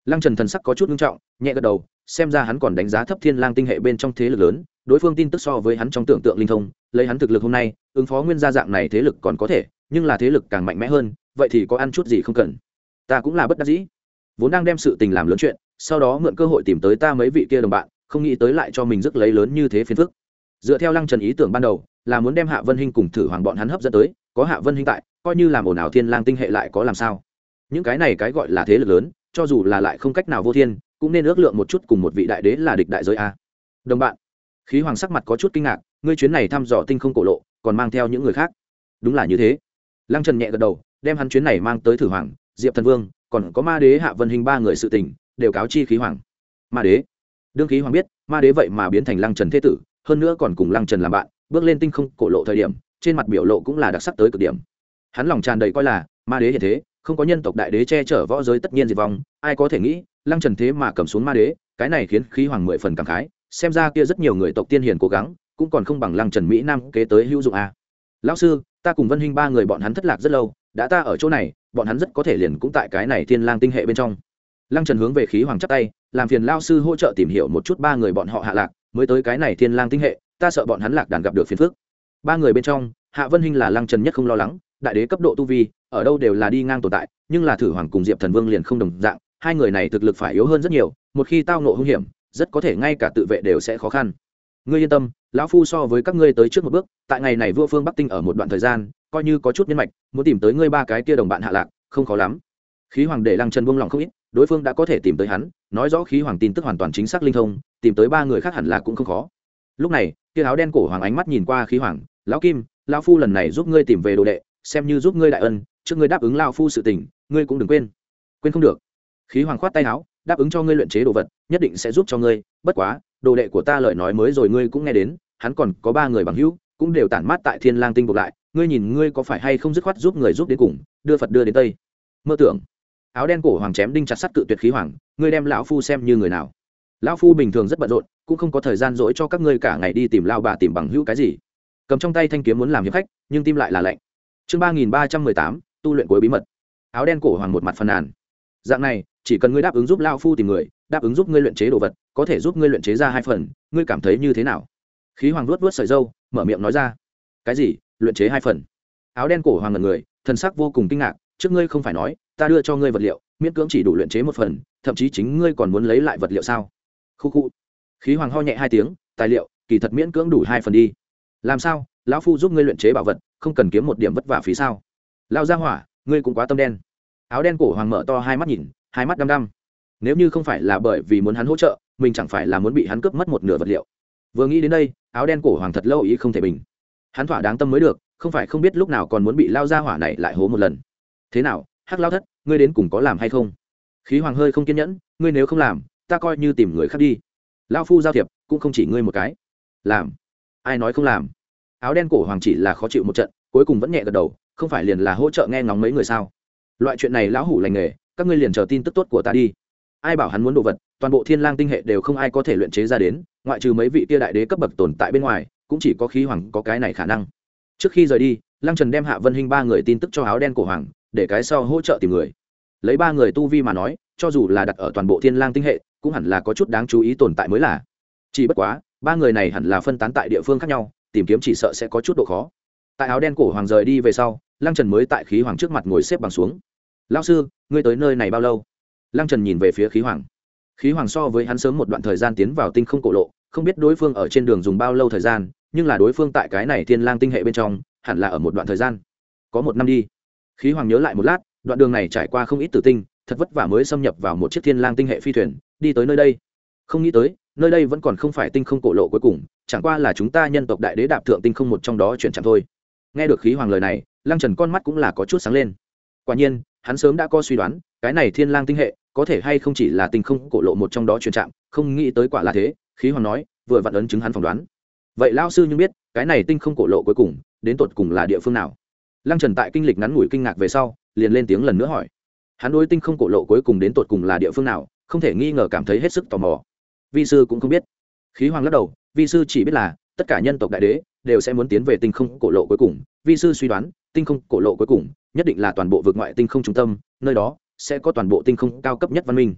Speaker 1: Lăng Trần thần sắc có chút nghiêm trọng, nhẹ gật đầu, xem ra hắn còn đánh giá thấp Thiên Lang tinh hệ bên trong thế lực lớn, đối phương tin tức so với hắn trong tưởng tượng linh thông, lấy hắn thực lực hôm nay, ứng phó nguyên gia dạng này thế lực còn có thể, nhưng là thế lực càng mạnh mẽ hơn, vậy thì có ăn chút gì không cần. Ta cũng là bất đắc dĩ, vốn đang đem sự tình làm lớn chuyện, sau đó mượn cơ hội tìm tới ta mấy vị kia đồng bạn, không nghĩ tới lại cho mình rước lấy lớn như thế phiền phức. Dựa theo Lăng Trần ý tưởng ban đầu, là muốn đem Hạ Vân Hinh cùng Thử Hoàng bọn hắn hấp dẫn tới, có Hạ Vân Hinh tại, coi như làm ồn ào Thiên Lang tinh hệ lại có làm sao. Những cái này cái gọi là thế lực lớn, cho dù là lại không cách nào vô thiên, cũng nên ước lượng một chút cùng một vị đại đế là địch đại giới a. Đồng bạn, Khí Hoàng sắc mặt có chút kinh ngạc, ngươi chuyến này thăm dò tinh không cổ lộ, còn mang theo những người khác. Đúng là như thế. Lăng Trần nhẹ gật đầu, đem hắn chuyến này mang tới Thử Hoàng, Diệp Thần Vương, còn có Ma Đế Hạ Vân Hinh ba người sự tình, đều cáo chi Khí Hoàng. Ma Đế, đương Khí Hoàng biết, Ma Đế vậy mà biến thành Lăng Trần thế tử, hơn nữa còn cùng Lăng Trần làm bạn, bước lên tinh không cổ lộ thời điểm, trên mặt biểu lộ cũng là đặc sắc tới cực điểm. Hắn lòng tràn đầy coi là Ma Đế hiện thế, không có nhân tộc đại đế che chở võ giới tất nhiên diệt vong, ai có thể nghĩ Lăng Trần thế mà cầm xuống Ma Đế, cái này khiến Khí Hoàng mười phần cảm khái, xem ra kia rất nhiều người tộc tiên hiền cố gắng, cũng còn không bằng Lăng Trần Mỹ Nam kế tới hữu dụng a. Lão sư, ta cùng Vân Hinh ba người bọn hắn thất lạc rất lâu, đã ta ở chỗ này, bọn hắn rất có thể liền cũng tại cái này Thiên Lang tinh hệ bên trong. Lăng Trần hướng về Khí Hoàng chắp tay, làm phiền lão sư hỗ trợ tìm hiểu một chút ba người bọn họ hạ lạc, mới tới cái này Thiên Lang tinh hệ, ta sợ bọn hắn lạc đàn gặp được phiền phức. Ba người bên trong, Hạ Vân Hinh là Lăng Trần nhất không lo lắng, đại đế cấp độ tu vi, ở đâu đều là đi ngang tồn tại, nhưng là Thử Hoàng cùng Diệp Thần Vương liền không đồng dạng, hai người này thực lực phải yếu hơn rất nhiều, một khi tao ngộ hung hiểm, rất có thể ngay cả tự vệ đều sẽ khó khăn. Ngươi yên tâm, lão phu so với các ngươi tới trước một bước, tại ngày này vua phương Bắc Tinh ở một đoạn thời gian, coi như có chút nhân mạch, muốn tìm tới ngươi ba cái kia đồng bạn hạ lạc, không khó lắm. Khí Hoàng để Lăng Trần buông lòng không ít, đối phương đã có thể tìm tới hắn, nói rõ Khí Hoàng tin tức hoàn toàn chính xác linh thông, tìm tới ba người khác hẳn là cũng không khó. Lúc này, kia áo đen cổ hoàng ánh mắt nhìn qua Khí Hoàng, lão Kim, lão phu lần này giúp ngươi tìm về đồ đệ, xem như giúp ngươi đại ân, trước ngươi đáp ứng lão phu sự tình, ngươi cũng đừng quên. Quên không được. Khí Hoàng khoát tay áo, đáp ứng cho ngươi luyện chế đồ vật, nhất định sẽ giúp cho ngươi, bất quá, đồ đệ của ta lời nói mới rồi ngươi cũng nghe đến, hắn còn có ba người bằng hữu, cũng đều tản mát tại Thiên Lang tinh buộc lại, ngươi nhìn ngươi có phải hay không dứt khoát giúp người giúp đến cùng, đưa Phật đưa đến Tây. Mơ tưởng. Áo đen cổ hoàng chém đinh chặt sắt cự tuyệt Khí Hoàng, ngươi đem lão phu xem như người nào? Lão phu bình thường rất bận rộn, cũng không có thời gian dỗi cho các ngươi cả ngày đi tìm lao bà tìm bằng hữu cái gì. Cầm trong tay thanh kiếm muốn làm hiệp khách, nhưng tim lại là lạnh. Chương ba nghìn ba trăm mười tám, tu luyện cuối bí mật. Áo đen cổ hoàng một mặt phàn nàn. Dạng này, chỉ cần ngươi đáp ứng giúp lão phu tìm người, đáp ứng giúp ngươi luyện chế đồ vật, có thể giúp ngươi luyện chế ra hai phần, ngươi cảm thấy như thế nào? Khí Hoàng vuốt vuốt sợi râu, mở miệng nói ra. Cái gì? Luyện chế hai phần? Áo đen cổ hoàng ngẩn người, thần sắc vô cùng kinh ngạc, trước ngươi không phải nói, ta đưa cho ngươi vật liệu, miễn cưỡng chỉ đủ luyện chế một phần, thậm chí chính ngươi còn muốn lấy lại vật liệu sao? Khu khu. Khí Hoàng ho nhẹ hai tiếng, tài liệu, kỳ thật miễn cưỡng đủ hai phần đi. Làm sao? Lão phu giúp ngươi luyện chế bảo vật, không cần kiếm một điểm vất vả phí sao? Lao ra hỏa, ngươi cũng quá tâm đen. Áo đen cổ hoàng mở to hai mắt nhìn, hai mắt đăm đăm. Nếu như không phải là bởi vì muốn hắn hỗ trợ, mình chẳng phải là muốn bị hắn cướp mất một nửa vật liệu. Vừa nghĩ đến đây, áo đen cổ hoàng thật lâu ý không thể bình. Hắn thỏa đáng tâm mới được, không phải không biết lúc nào còn muốn bị lao ra hỏa này lại hố một lần. Thế nào, Hắc Lao Thất, ngươi đến cùng có làm hay không? Khí Hoàng hơi không kiên nhẫn, ngươi nếu không làm, ta coi như tìm người khác đi. Lao phu giao thiệp, cũng không chỉ ngươi một cái. Làm? Ai nói không làm? Áo đen cổ hoàng chỉ là khó chịu một trận, cuối cùng vẫn nhẹ gật đầu, không phải liền là hỗ trợ nghe ngóng mấy người sao? Loại chuyện này lão hủ lành nghề, các ngươi liền chờ tin tức tốt của ta đi. Ai bảo hắn muốn đồ vật, toàn bộ Thiên Lang tinh hệ đều không ai có thể luyện chế ra đến, ngoại trừ mấy vị kia đại đế cấp bậc tồn tại bên ngoài, cũng chỉ có Khí Hoàng có cái này khả năng. Trước khi rời đi, Lăng Trần đem Hạ Vân Hinh ba người tin tức cho áo đen cổ hoàng, để cái sau hỗ trợ tìm người. Lấy ba người tu vi mà nói, cho dù là đặt ở toàn bộ Thiên Lang tinh hệ, cũng hẳn là có chút đáng chú ý tồn tại mới là. Chỉ bất quá, ba người này hẳn là phân tán tại địa phương khác nhau, tìm kiếm chỉ sợ sẽ có chút độ khó. Tại áo đen cổ hoàng rời đi về sau, Lăng Trần mới tại Khí Hoàng trước mặt ngồi xếp bằng xuống. Lão sư, ngươi tới nơi này bao lâu? Lăng Trần nhìn về phía Khí Hoàng. Khí Hoàng so với hắn sớm một đoạn thời gian tiến vào tinh không cổ lộ, không biết đối phương ở trên đường dùng bao lâu thời gian, nhưng là đối phương tại cái này Thiên Lang tinh hệ bên trong, hẳn là ở một đoạn thời gian, có một năm đi. Khí Hoàng nhớ lại một lát, đoạn đường này trải qua không ít tử tinh, thật vất vả mới xâm nhập vào một chiếc Thiên Lang tinh hệ phi thuyền, đi tới nơi đây. Không nghĩ tới, nơi đây vẫn còn không phải tinh không cổ lộ cuối cùng, chẳng qua là chúng ta nhân tộc đại đế đạp thượng tinh không một trong đó chuyển chẳng thôi. Nghe được Khí Hoàng lời này, Lăng Trần con mắt cũng là có chút sáng lên. Quả nhiên, hắn sớm đã có suy đoán, cái này Thiên Lang tinh hệ có thể hay không chỉ là tinh không cổ lộ một trong đó chuyển trạng, không nghĩ tới quả là thế. Khí Hoàng nói, vừa vặn ấn chứng hắn phỏng đoán. Vậy lão sư nhưng biết, cái này tinh không cổ lộ cuối cùng, đến tột cùng là địa phương nào? Lăng Trần tại kinh lịch ngắn ngủi kinh ngạc về sau, liền lên tiếng lần nữa hỏi. Hắn đối tinh không cổ lộ cuối cùng đến tột cùng là địa phương nào, không thể nghi ngờ cảm thấy hết sức tò mò. Vi sư cũng không biết. Khí Hoàng lắc đầu, vi sư chỉ biết là tất cả nhân tộc đại đế đều sẽ muốn tiến về tinh không cổ lộ cuối cùng. Vi sư suy đoán, tinh không cổ lộ cuối cùng nhất định là toàn bộ vực ngoại tinh không trung tâm, nơi đó sẽ có toàn bộ tinh không cao cấp nhất văn minh.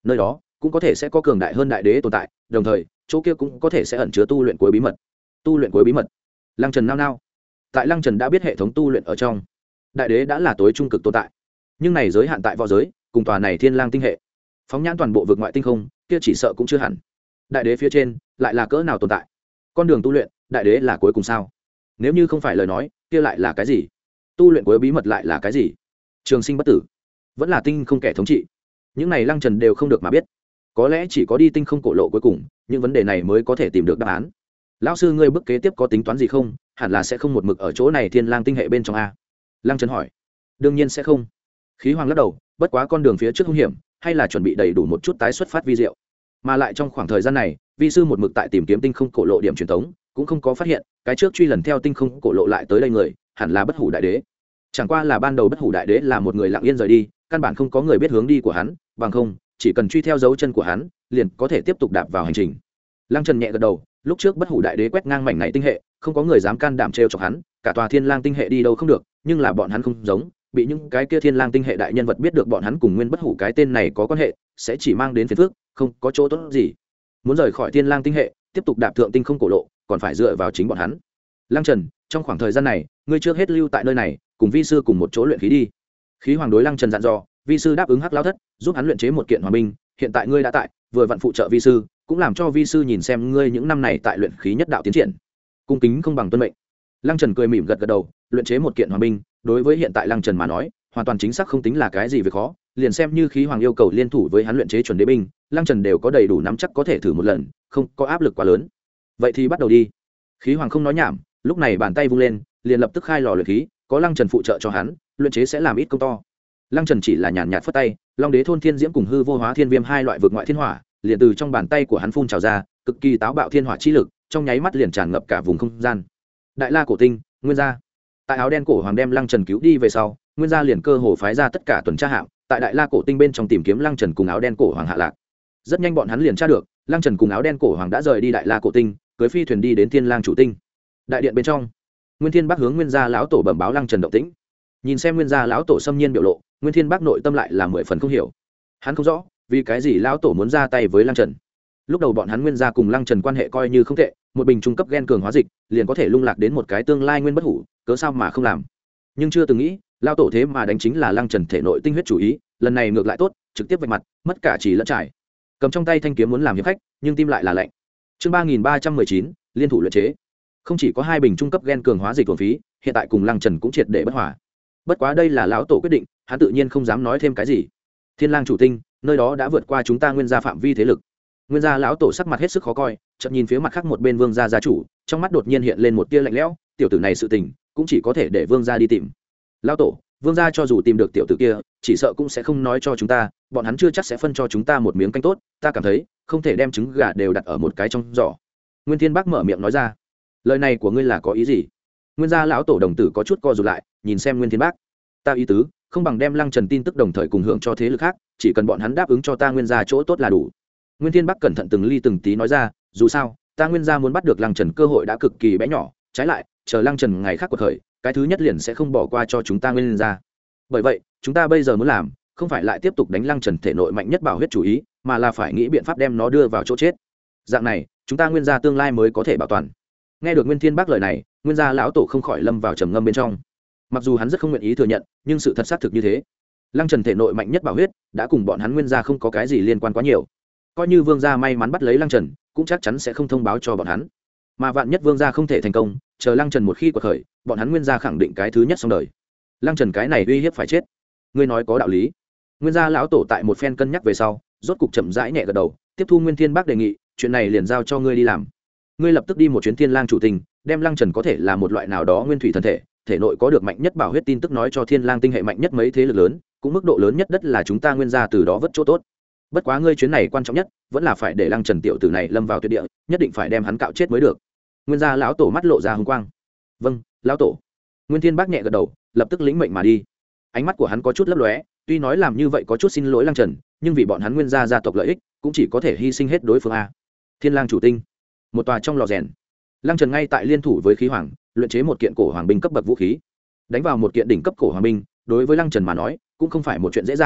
Speaker 1: nơi đó cũng có thể sẽ có cường đại hơn đại đế tồn tại, đồng thời chỗ kia cũng có thể sẽ ẩn chứa tu luyện cuối bí mật. Tu luyện cuối bí mật. Lăng Trần nao nao. Tại Lăng Trần đã biết hệ thống tu luyện ở trong, đại đế đã là tối trung cực tồn tại, nhưng này giới hạn tại võ giới, cùng tòa này thiên lang tinh hệ, phóng nhãn toàn bộ vực ngoại tinh không, kia chỉ sợ cũng chưa hẳn. Đại đế phía trên lại là cỡ nào tồn tại? Con đường tu luyện, đại đế là cuối cùng sao? Nếu như không phải lời nói, kia lại là cái gì? Tu luyện cuối bí mật lại là cái gì? Trường sinh bất tử, vẫn là tinh không kẻ thống trị? Những này Lăng Trần đều không được mà biết. Có lẽ chỉ có đi tinh không cổ lộ cuối cùng, những vấn đề này mới có thể tìm được đáp án. Lão sư ngươi bước kế tiếp có tính toán gì không? Hẳn là sẽ không một mực ở chỗ này thiên lang tinh hệ bên trong a. Lăng Trần hỏi. Đương nhiên sẽ không. Khí Hoàng lắc đầu, bất quá con đường phía trước hung hiểm, hay là chuẩn bị đầy đủ một chút tái xuất phát vi diệu. Mà lại trong khoảng thời gian này, vi sư một mực tại tìm kiếm tinh không cổ lộ điểm truyền thống, cũng không có phát hiện, cái trước truy lần theo tinh không cổ lộ lại tới đây người, hẳn là Bất Hủ Đại Đế. Chẳng qua là ban đầu Bất Hủ Đại Đế là một người lặng yên rời đi, căn bản không có người biết hướng đi của hắn, bằng không, chỉ cần truy theo dấu chân của hắn, liền có thể tiếp tục đạp vào hành trình. Lăng Trần nhẹ gật đầu, lúc trước Bất Hủ Đại Đế quét ngang mảnh này tinh hệ, không có người dám can đảm trêu chọc hắn, cả tòa Thiên Lang tinh hệ đi đâu không được, nhưng là bọn hắn không giống, bị những cái kia Thiên Lang tinh hệ đại nhân vật biết được bọn hắn cùng Nguyên Bất Hủ cái tên này có quan hệ, sẽ chỉ mang đến phiền phức, không có chỗ tốt gì. Muốn rời khỏi Thiên Lang tinh hệ, tiếp tục đạp thượng tinh không cổ lộ, còn phải dựa vào chính bọn hắn. Lăng Trần, trong khoảng thời gian này, ngươi trước hết lưu tại nơi này, cùng vi sư cùng một chỗ luyện khí đi. Khí Hoàng đối Lăng Trần dặn dò, vi sư đáp ứng Hắc Lão Thất, giúp hắn luyện chế một kiện hòa binh, hiện tại ngươi đã tại, vừa vặn phụ trợ vi sư, cũng làm cho vi sư nhìn xem ngươi những năm này tại luyện khí nhất đạo tiến triển. Cung kính không bằng tuân mệnh. Lăng Trần cười mỉm gật gật đầu, luyện chế một kiện hòa binh, đối với hiện tại Lăng Trần mà nói, hoàn toàn chính xác không tính là cái gì việc khó, liền xem như Khí Hoàng yêu cầu liên thủ với hắn luyện chế chuẩn đế binh, Lăng Trần đều có đầy đủ nắm chắc có thể thử một lần, không có áp lực quá lớn. Vậy thì bắt đầu đi. Khí Hoàng không nói nhảm, lúc này bàn tay vung lên, liền lập tức khai lò luyện khí, có Lăng Trần phụ trợ cho hắn, luyện chế sẽ làm ít công to. Lăng Trần chỉ là nhàn nhạt phất tay, Long Đế thôn thiên diễm cùng hư vô hóa thiên viêm hai loại vực ngoại thiên hỏa, liền từ trong bàn tay của hắn phun trào ra, cực kỳ táo bạo thiên hỏa chi lực, trong nháy mắt liền tràn ngập cả vùng không gian. Đại La cổ tinh, Nguyên gia. Tại áo đen cổ hoàng đem Lăng Trần cứu đi về sau, Nguyên gia liền cơ hồ phái ra tất cả tuần tra hạm, tại Đại La cổ tinh bên trong tìm kiếm Lăng Trần cùng áo đen cổ hoàng hạ lạc. Rất nhanh bọn hắn liền tra được, Lăng Trần cùng áo đen cổ hoàng đã rời đi Đại La cổ tinh, cưỡi phi thuyền đi đến Thiên Lang chủ tinh. Đại điện bên trong, Nguyên Thiên Bắc hướng Nguyên gia lão tổ bẩm báo Lăng Trần động tĩnh. Nhìn xem Nguyên gia lão tổ xâm nhiên biểu lộ, Nguyên Thiên Bắc nội tâm lại là mười phần không hiểu. Hắn không rõ, vì cái gì lão tổ muốn ra tay với Lăng Trần. Lúc đầu bọn hắn Nguyên gia cùng Lăng Trần quan hệ coi như không tệ, một bình trung cấp gen cường hóa dịch, liền có thể lung lạc đến một cái tương lai nguyên bất hủ, cớ sao mà không làm. Nhưng chưa từng nghĩ, lão tổ thế mà đánh chính là Lăng Trần thể nội tinh huyết chủ ý, lần này ngược lại tốt, trực tiếp vạch mặt, mất cả chỉ lẫn trải. Cầm trong tay thanh kiếm muốn làm hiệp khách, nhưng tim lại là lạnh. Chương ba nghìn ba trăm mười chín, liên thủ luyện chế. Không chỉ có hai bình trung cấp gen cường hóa dịch thuần phí, hiện tại cùng Lăng Trần cũng triệt để bất hòa. Bất quá đây là lão tổ quyết định, hắn tự nhiên không dám nói thêm cái gì. Thiên Lang chủ tinh, nơi đó đã vượt qua chúng ta Nguyên gia phạm vi thế lực. Nguyên gia lão tổ sắc mặt hết sức khó coi, chợt nhìn phía mặt khác một bên Vương gia gia chủ, trong mắt đột nhiên hiện lên một tia lạnh lẽo, tiểu tử này sự tình, cũng chỉ có thể để Vương gia đi tìm. Lão tổ, Vương gia cho dù tìm được tiểu tử kia, chỉ sợ cũng sẽ không nói cho chúng ta, bọn hắn chưa chắc sẽ phân cho chúng ta một miếng canh tốt, ta cảm thấy, không thể đem trứng gà đều đặt ở một cái trong giỏ. Nguyên Thiên Bắc mở miệng nói ra. Lời này của ngươi là có ý gì? Nguyên gia lão tổ đồng tử có chút co rụt lại, nhìn xem Nguyên Thiên Bắc. Ta ý tứ, không bằng đem Lăng Trần tin tức đồng thời cùng hưởng cho thế lực khác, chỉ cần bọn hắn đáp ứng cho ta Nguyên gia chỗ tốt là đủ. Nguyên Thiên Bắc cẩn thận từng ly từng tí nói ra, dù sao, ta Nguyên gia muốn bắt được Lăng Trần cơ hội đã cực kỳ bé nhỏ, trái lại, chờ Lăng Trần ngày khác cuộc khởi, cái thứ nhất liền sẽ không bỏ qua cho chúng ta Nguyên gia. Bởi vậy, chúng ta bây giờ muốn làm, không phải lại tiếp tục đánh Lăng Trần thể nội mạnh nhất bảo huyết chủ ý, mà là phải nghĩ biện pháp đem nó đưa vào chỗ chết. Dạng này, chúng ta Nguyên gia tương lai mới có thể bảo toàn. Nghe được Nguyên Thiên Bắc lời này, Nguyên gia lão tổ không khỏi lâm vào trầm ngâm bên trong. Mặc dù hắn rất không nguyện ý thừa nhận, nhưng sự thật xác thực như thế. Lăng Trần thể nội mạnh nhất bảo huyết đã cùng bọn hắn Nguyên gia không có cái gì liên quan quá nhiều. Coi như Vương gia may mắn bắt lấy Lăng Trần, cũng chắc chắn sẽ không thông báo cho bọn hắn. Mà vạn nhất Vương gia không thể thành công, chờ Lăng Trần một khi quật khởi, bọn hắn Nguyên gia khẳng định cái thứ nhất xong đời. Lăng Trần cái này uy hiếp phải chết. Ngươi nói có đạo lý. Nguyên gia lão tổ tại một phen cân nhắc về sau, rốt cục chậm rãi nhẹ gật đầu, tiếp thu Nguyên Thiên Bắc đề nghị, chuyện này liền giao cho ngươi đi làm. Ngươi lập tức đi một chuyến Thiên Lang chủ tinh, đem Lăng Trần có thể là một loại nào đó nguyên thủy thần thể, thể nội có được mạnh nhất bảo huyết tin tức nói cho Thiên Lang tinh hệ mạnh nhất mấy thế lực lớn, cũng mức độ lớn nhất đất là chúng ta Nguyên gia từ đó vất chỗ tốt. Bất quá ngươi chuyến này quan trọng nhất, vẫn là phải để Lăng Trần tiểu tử này lâm vào tuyệt địa, nhất định phải đem hắn cạo chết mới được. Nguyên gia lão tổ mắt lộ ra hung quang. Vâng, lão tổ. Nguyên Thiên Bắc nhẹ gật đầu, lập tức lĩnh mệnh mà đi. Ánh mắt của hắn có chút lấp lóe, tuy nói làm như vậy có chút xin lỗi Lăng Trần, nhưng vì bọn hắn Nguyên gia gia tộc lợi ích, cũng chỉ có thể hy sinh hết đối phương a. Thiên Lang chủ tinh, một tòa trong lò rèn. Lăng Trần ngay tại liên thủ với Khí Hoàng, luyện chế một kiện cổ hoàng binh cấp bậc vũ khí. Đánh vào một kiện đỉnh cấp cổ hoàng binh, đối với Lăng Trần mà nói, cũng không phải một chuyện dễ dàng,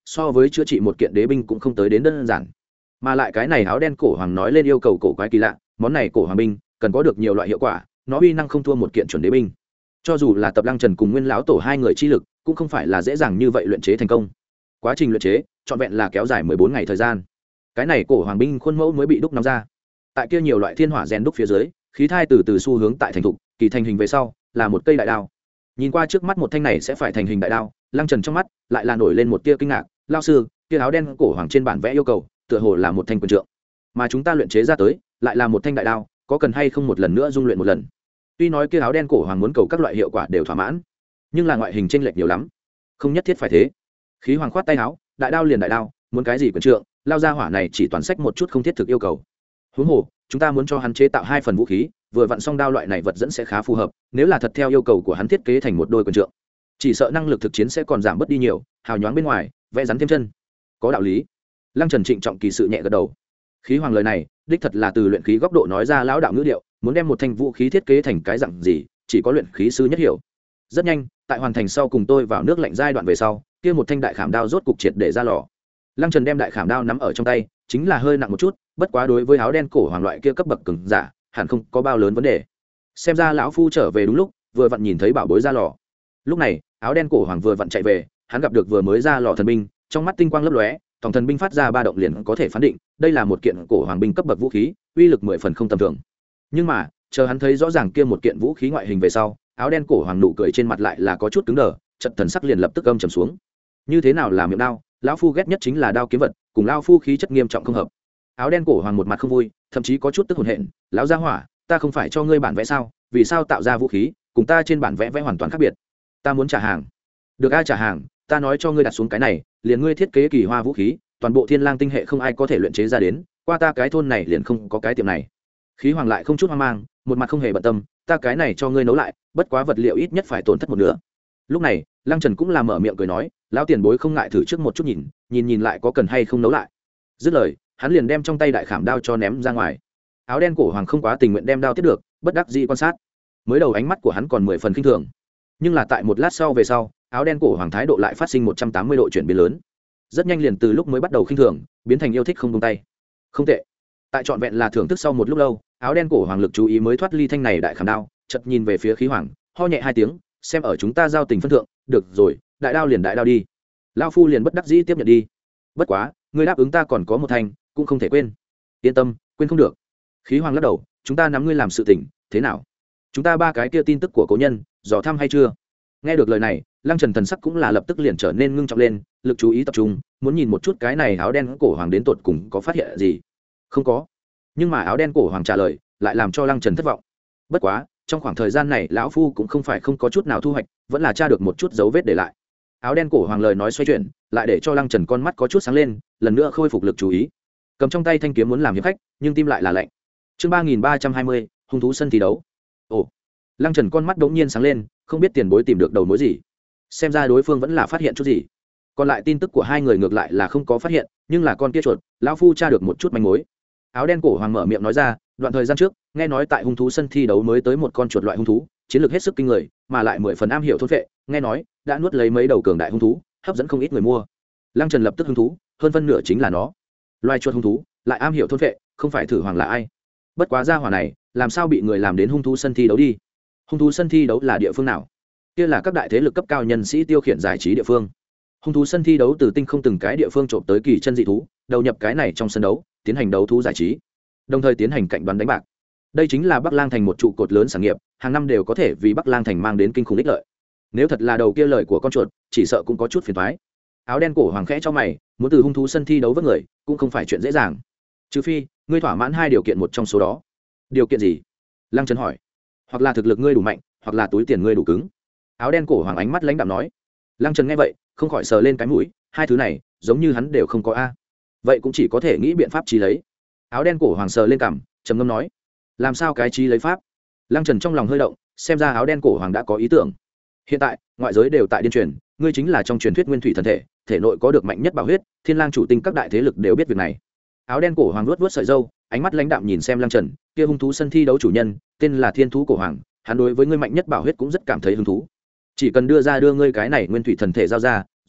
Speaker 1: so với chữa trị một kiện đế binh cũng không tới đến đơn giản. Mà lại cái này áo đen cổ hoàng nói lên yêu cầu cổ quái kỳ lạ, món này cổ hoàng binh cần có được nhiều loại hiệu quả, nó uy năng không thua một kiện chuẩn đế binh. Cho dù là tập Lăng Trần cùng Nguyên lão tổ hai người chi lực, cũng không phải là dễ dàng như vậy luyện chế thành công. Quá trình luyện chế trọn vẹn là kéo dài mười bốn ngày thời gian. Cái này cổ hoàng binh khuôn mẫu mới bị đúc nóng ra. Tại kia nhiều loại thiên hỏa rèn đúc phía dưới, khí thai từ từ xu hướng tại thành thục, kỳ thành hình về sau, là một cây đại đao. Nhìn qua trước mắt một thanh này sẽ phải thành hình đại đao, Lăng Trần trong mắt lại là nổi lên một tia kinh ngạc, "Lão sư, kia áo đen cổ hoàng trên bản vẽ yêu cầu, tựa hồ là một thanh quyền trượng, mà chúng ta luyện chế ra tới, lại là một thanh đại đao, có cần hay không một lần nữa dung luyện một lần?" Tuy nói kia áo đen cổ hoàng muốn cầu các loại hiệu quả đều thỏa mãn, nhưng là ngoại hình chênh lệch nhiều lắm, không nhất thiết phải thế. Khí hoàng khoát tay áo, "Đại đao liền đại đao, muốn cái gì quyền trượng, lao ra hỏa này chỉ toàn sách một chút không thiết thực yêu cầu. Huống hồ, chúng ta muốn cho hắn chế tạo hai phần vũ khí, vừa vặn song đao loại này vật dẫn sẽ khá phù hợp, nếu là thật theo yêu cầu của hắn thiết kế thành một đôi quyền trượng, chỉ sợ năng lực thực chiến sẽ còn giảm bớt đi nhiều, hào nhoáng bên ngoài, vẽ rắn thêm chân." Có đạo lý. Lăng Trần trịnh trọng kỳ sự nhẹ gật đầu. Khí hoàng lời này, đích thật là từ luyện khí góc độ nói ra lão đạo ngữ điệu, muốn đem một thanh vũ khí thiết kế thành cái dạng gì, chỉ có luyện khí sư nhất hiểu. Rất nhanh, tại hoàn thành sau cùng tôi vào nước lạnh giai đoạn về sau, kia một thanh đại khảm đao rốt cục triệt để ra lò. Lăng Trần đem đại khảm đao nắm ở trong tay, chính là hơi nặng một chút, bất quá đối với áo đen cổ hoàng loại kia cấp bậc cường giả, hẳn không có bao lớn vấn đề. Xem ra lão phu trở về đúng lúc, vừa vặn nhìn thấy bảo bối ra lò. Lúc này, áo đen cổ hoàng vừa vặn chạy về, hắn gặp được vừa mới ra lò thần binh, trong mắt tinh quang lấp lóe, tổng thần binh phát ra ba động liền có thể phán định, đây là một kiện cổ hoàng binh cấp bậc vũ khí, uy lực mười phần không tầm thường. Nhưng mà, chờ hắn thấy rõ ràng kia một kiện vũ khí ngoại hình về sau, áo đen cổ hoàng nụ cười trên mặt lại là có chút cứng đờ, chợt thần sắc liền lập tức âm trầm xuống. Như thế nào là miệng đao, lão phu ghét nhất chính là đao kiếm vật, cùng lão phu khí chất nghiêm trọng không hợp. Áo đen cổ hoàng một mặt không vui, thậm chí có chút tức hồn hện, "Lão gia hỏa, ta không phải cho ngươi bản vẽ sao, vì sao tạo ra vũ khí cùng ta trên bản vẽ vẽ hoàn toàn khác biệt? Ta muốn trả hàng." "Được a, trả hàng, ta nói cho ngươi đặt xuống cái này, liền ngươi thiết kế kỳ hoa vũ khí, toàn bộ Thiên Lang tinh hệ không ai có thể luyện chế ra đến, qua ta cái thôn này liền không có cái tiệm này." Khí hoàng lại không chút hoang mang, một mặt không hề bận tâm, "Ta cái này cho ngươi nấu lại, bất quá vật liệu ít nhất phải tổn thất một nửa." Lúc này, Lăng Trần cũng là mở miệng cười nói, "Lão tiền bối không ngại thử trước một chút nhìn, nhìn nhìn lại có cần hay không nấu lại." Dứt lời, hắn liền đem trong tay đại khảm đao cho ném ra ngoài. Áo đen cổ hoàng không quá tình nguyện đem đao tiếp được, bất đắc dĩ quan sát. Mới đầu ánh mắt của hắn còn mười phần khinh thường, nhưng là tại một lát sau về sau, áo đen cổ hoàng thái độ lại phát sinh một trăm tám mươi độ chuyển biến lớn. Rất nhanh liền từ lúc mới bắt đầu khinh thường, biến thành yêu thích không buông tay. Không tệ. Tại trọn vẹn là thưởng thức sau một lúc lâu, áo đen cổ hoàng lực chú ý mới thoát ly thanh này đại khảm đao, chợt nhìn về phía khí hoàng, ho nhẹ hai tiếng, "Xem ở chúng ta giao tình phân thượng, được rồi, đại đao liền đại đao đi." Lão phu liền bất đắc dĩ tiếp nhận đi. "Bất quá, ngươi đáp ứng ta còn có một thanh, cũng không thể quên." "Yên tâm, quên không được." Khí hoàng lắc đầu, "Chúng ta nắm ngươi làm sự tình, thế nào? Chúng ta ba cái kia tin tức của cố nhân, dò thăm hay chưa?" Nghe được lời này, Lăng Trần thần sắc cũng là lập tức liền trở nên ngưng trọng lên, lực chú ý tập trung, muốn nhìn một chút cái này áo đen cổ hoàng đến tột cùng có phát hiện gì. "Không có." Nhưng mà áo đen cổ hoàng trả lời lại làm cho Lăng Trần thất vọng. Bất quá, trong khoảng thời gian này lão phu cũng không phải không có chút nào thu hoạch, vẫn là tra được một chút dấu vết để lại. Áo đen cổ hoàng lời nói xoay chuyển, lại để cho Lăng Trần con mắt có chút sáng lên, lần nữa khôi phục lực chú ý. Cầm trong tay thanh kiếm muốn làm hiệp khách, nhưng tim lại là lạnh. Chương ba nghìn ba trăm hai mươi, hung thú sân thi đấu. Ồ. Lăng Trần con mắt đống nhiên sáng lên, không biết tiền bối tìm được đầu mối gì. Xem ra đối phương vẫn là phát hiện chút gì. Còn lại tin tức của hai người ngược lại là không có phát hiện, nhưng là con kia chuột, lão phu tra được một chút manh mối. Áo đen cổ hoàng mở miệng nói ra, đoạn thời gian trước, nghe nói tại hung thú sân thi đấu mới tới một con chuột loại hung thú, chiến lược hết sức kinh người, mà lại mười phần am hiểu thôn phệ, nghe nói đã nuốt lấy mấy đầu cường đại hung thú, hấp dẫn không ít người mua. Lăng Trần lập tức hứng thú, hơn phân nửa chính là nó. Loài chuột hung thú, lại am hiểu thôn phệ, không phải thử hoàng là ai? Bất quá gia hỏa này, làm sao bị người làm đến hung thú sân thi đấu đi? Hung thú sân thi đấu là địa phương nào? Kia là các đại thế lực cấp cao nhân sĩ tiêu khiển giải trí địa phương. Hung thú sân thi đấu từ tinh không từng cái địa phương trộm tới kỳ chân dị thú, đầu nhập cái này trong sân đấu, tiến hành đấu thú giải trí, đồng thời tiến hành cạnh đoán đánh bạc. Đây chính là Bắc Lang thành một trụ cột lớn sản nghiệp, hàng năm đều có thể vì Bắc Lang thành mang đến kinh khủng ích lợi. Nếu thật là đầu kia lời của con chuột, chỉ sợ cũng có chút phiền toái. Áo đen cổ hoàng khẽ cho mày, muốn từ hung thú sân thi đấu với người, cũng không phải chuyện dễ dàng. Trừ phi, ngươi thỏa mãn hai điều kiện một trong số đó. Điều kiện gì? Lăng Trần hỏi. Hoặc là thực lực ngươi đủ mạnh, hoặc là túi tiền ngươi đủ cứng. Áo đen cổ hoàng ánh mắt lãnh đạm nói. Lăng Trần nghe vậy, không khỏi sờ lên cái mũi, hai thứ này, giống như hắn đều không có a. Vậy cũng chỉ có thể nghĩ biện pháp trí lấy. Áo đen cổ hoàng sờ lên cằm, trầm ngâm nói. Làm sao cái trí lấy pháp? Lăng Trần trong lòng hơi động, xem ra áo đen cổ hoàng đã có ý tưởng. Hiện tại, ngoại giới đều tại điên truyền, ngươi chính là trong truyền thuyết nguyên thủy thần thể, thể nội có được mạnh nhất bảo huyết, Thiên Lang chủ tinh các đại thế lực đều biết việc này. Áo đen cổ hoàng vuốt vuốt sợi râu, ánh mắt lãnh đạm nhìn xem Lăng Trần, kia hung thú sân thi đấu chủ nhân, tên là Thiên thú cổ hoàng, hắn đối với ngươi mạnh nhất bảo huyết cũng rất cảm thấy hứng thú. Chỉ cần đưa ra đưa ngươi cái này nguyên thủy thần thể giao ra,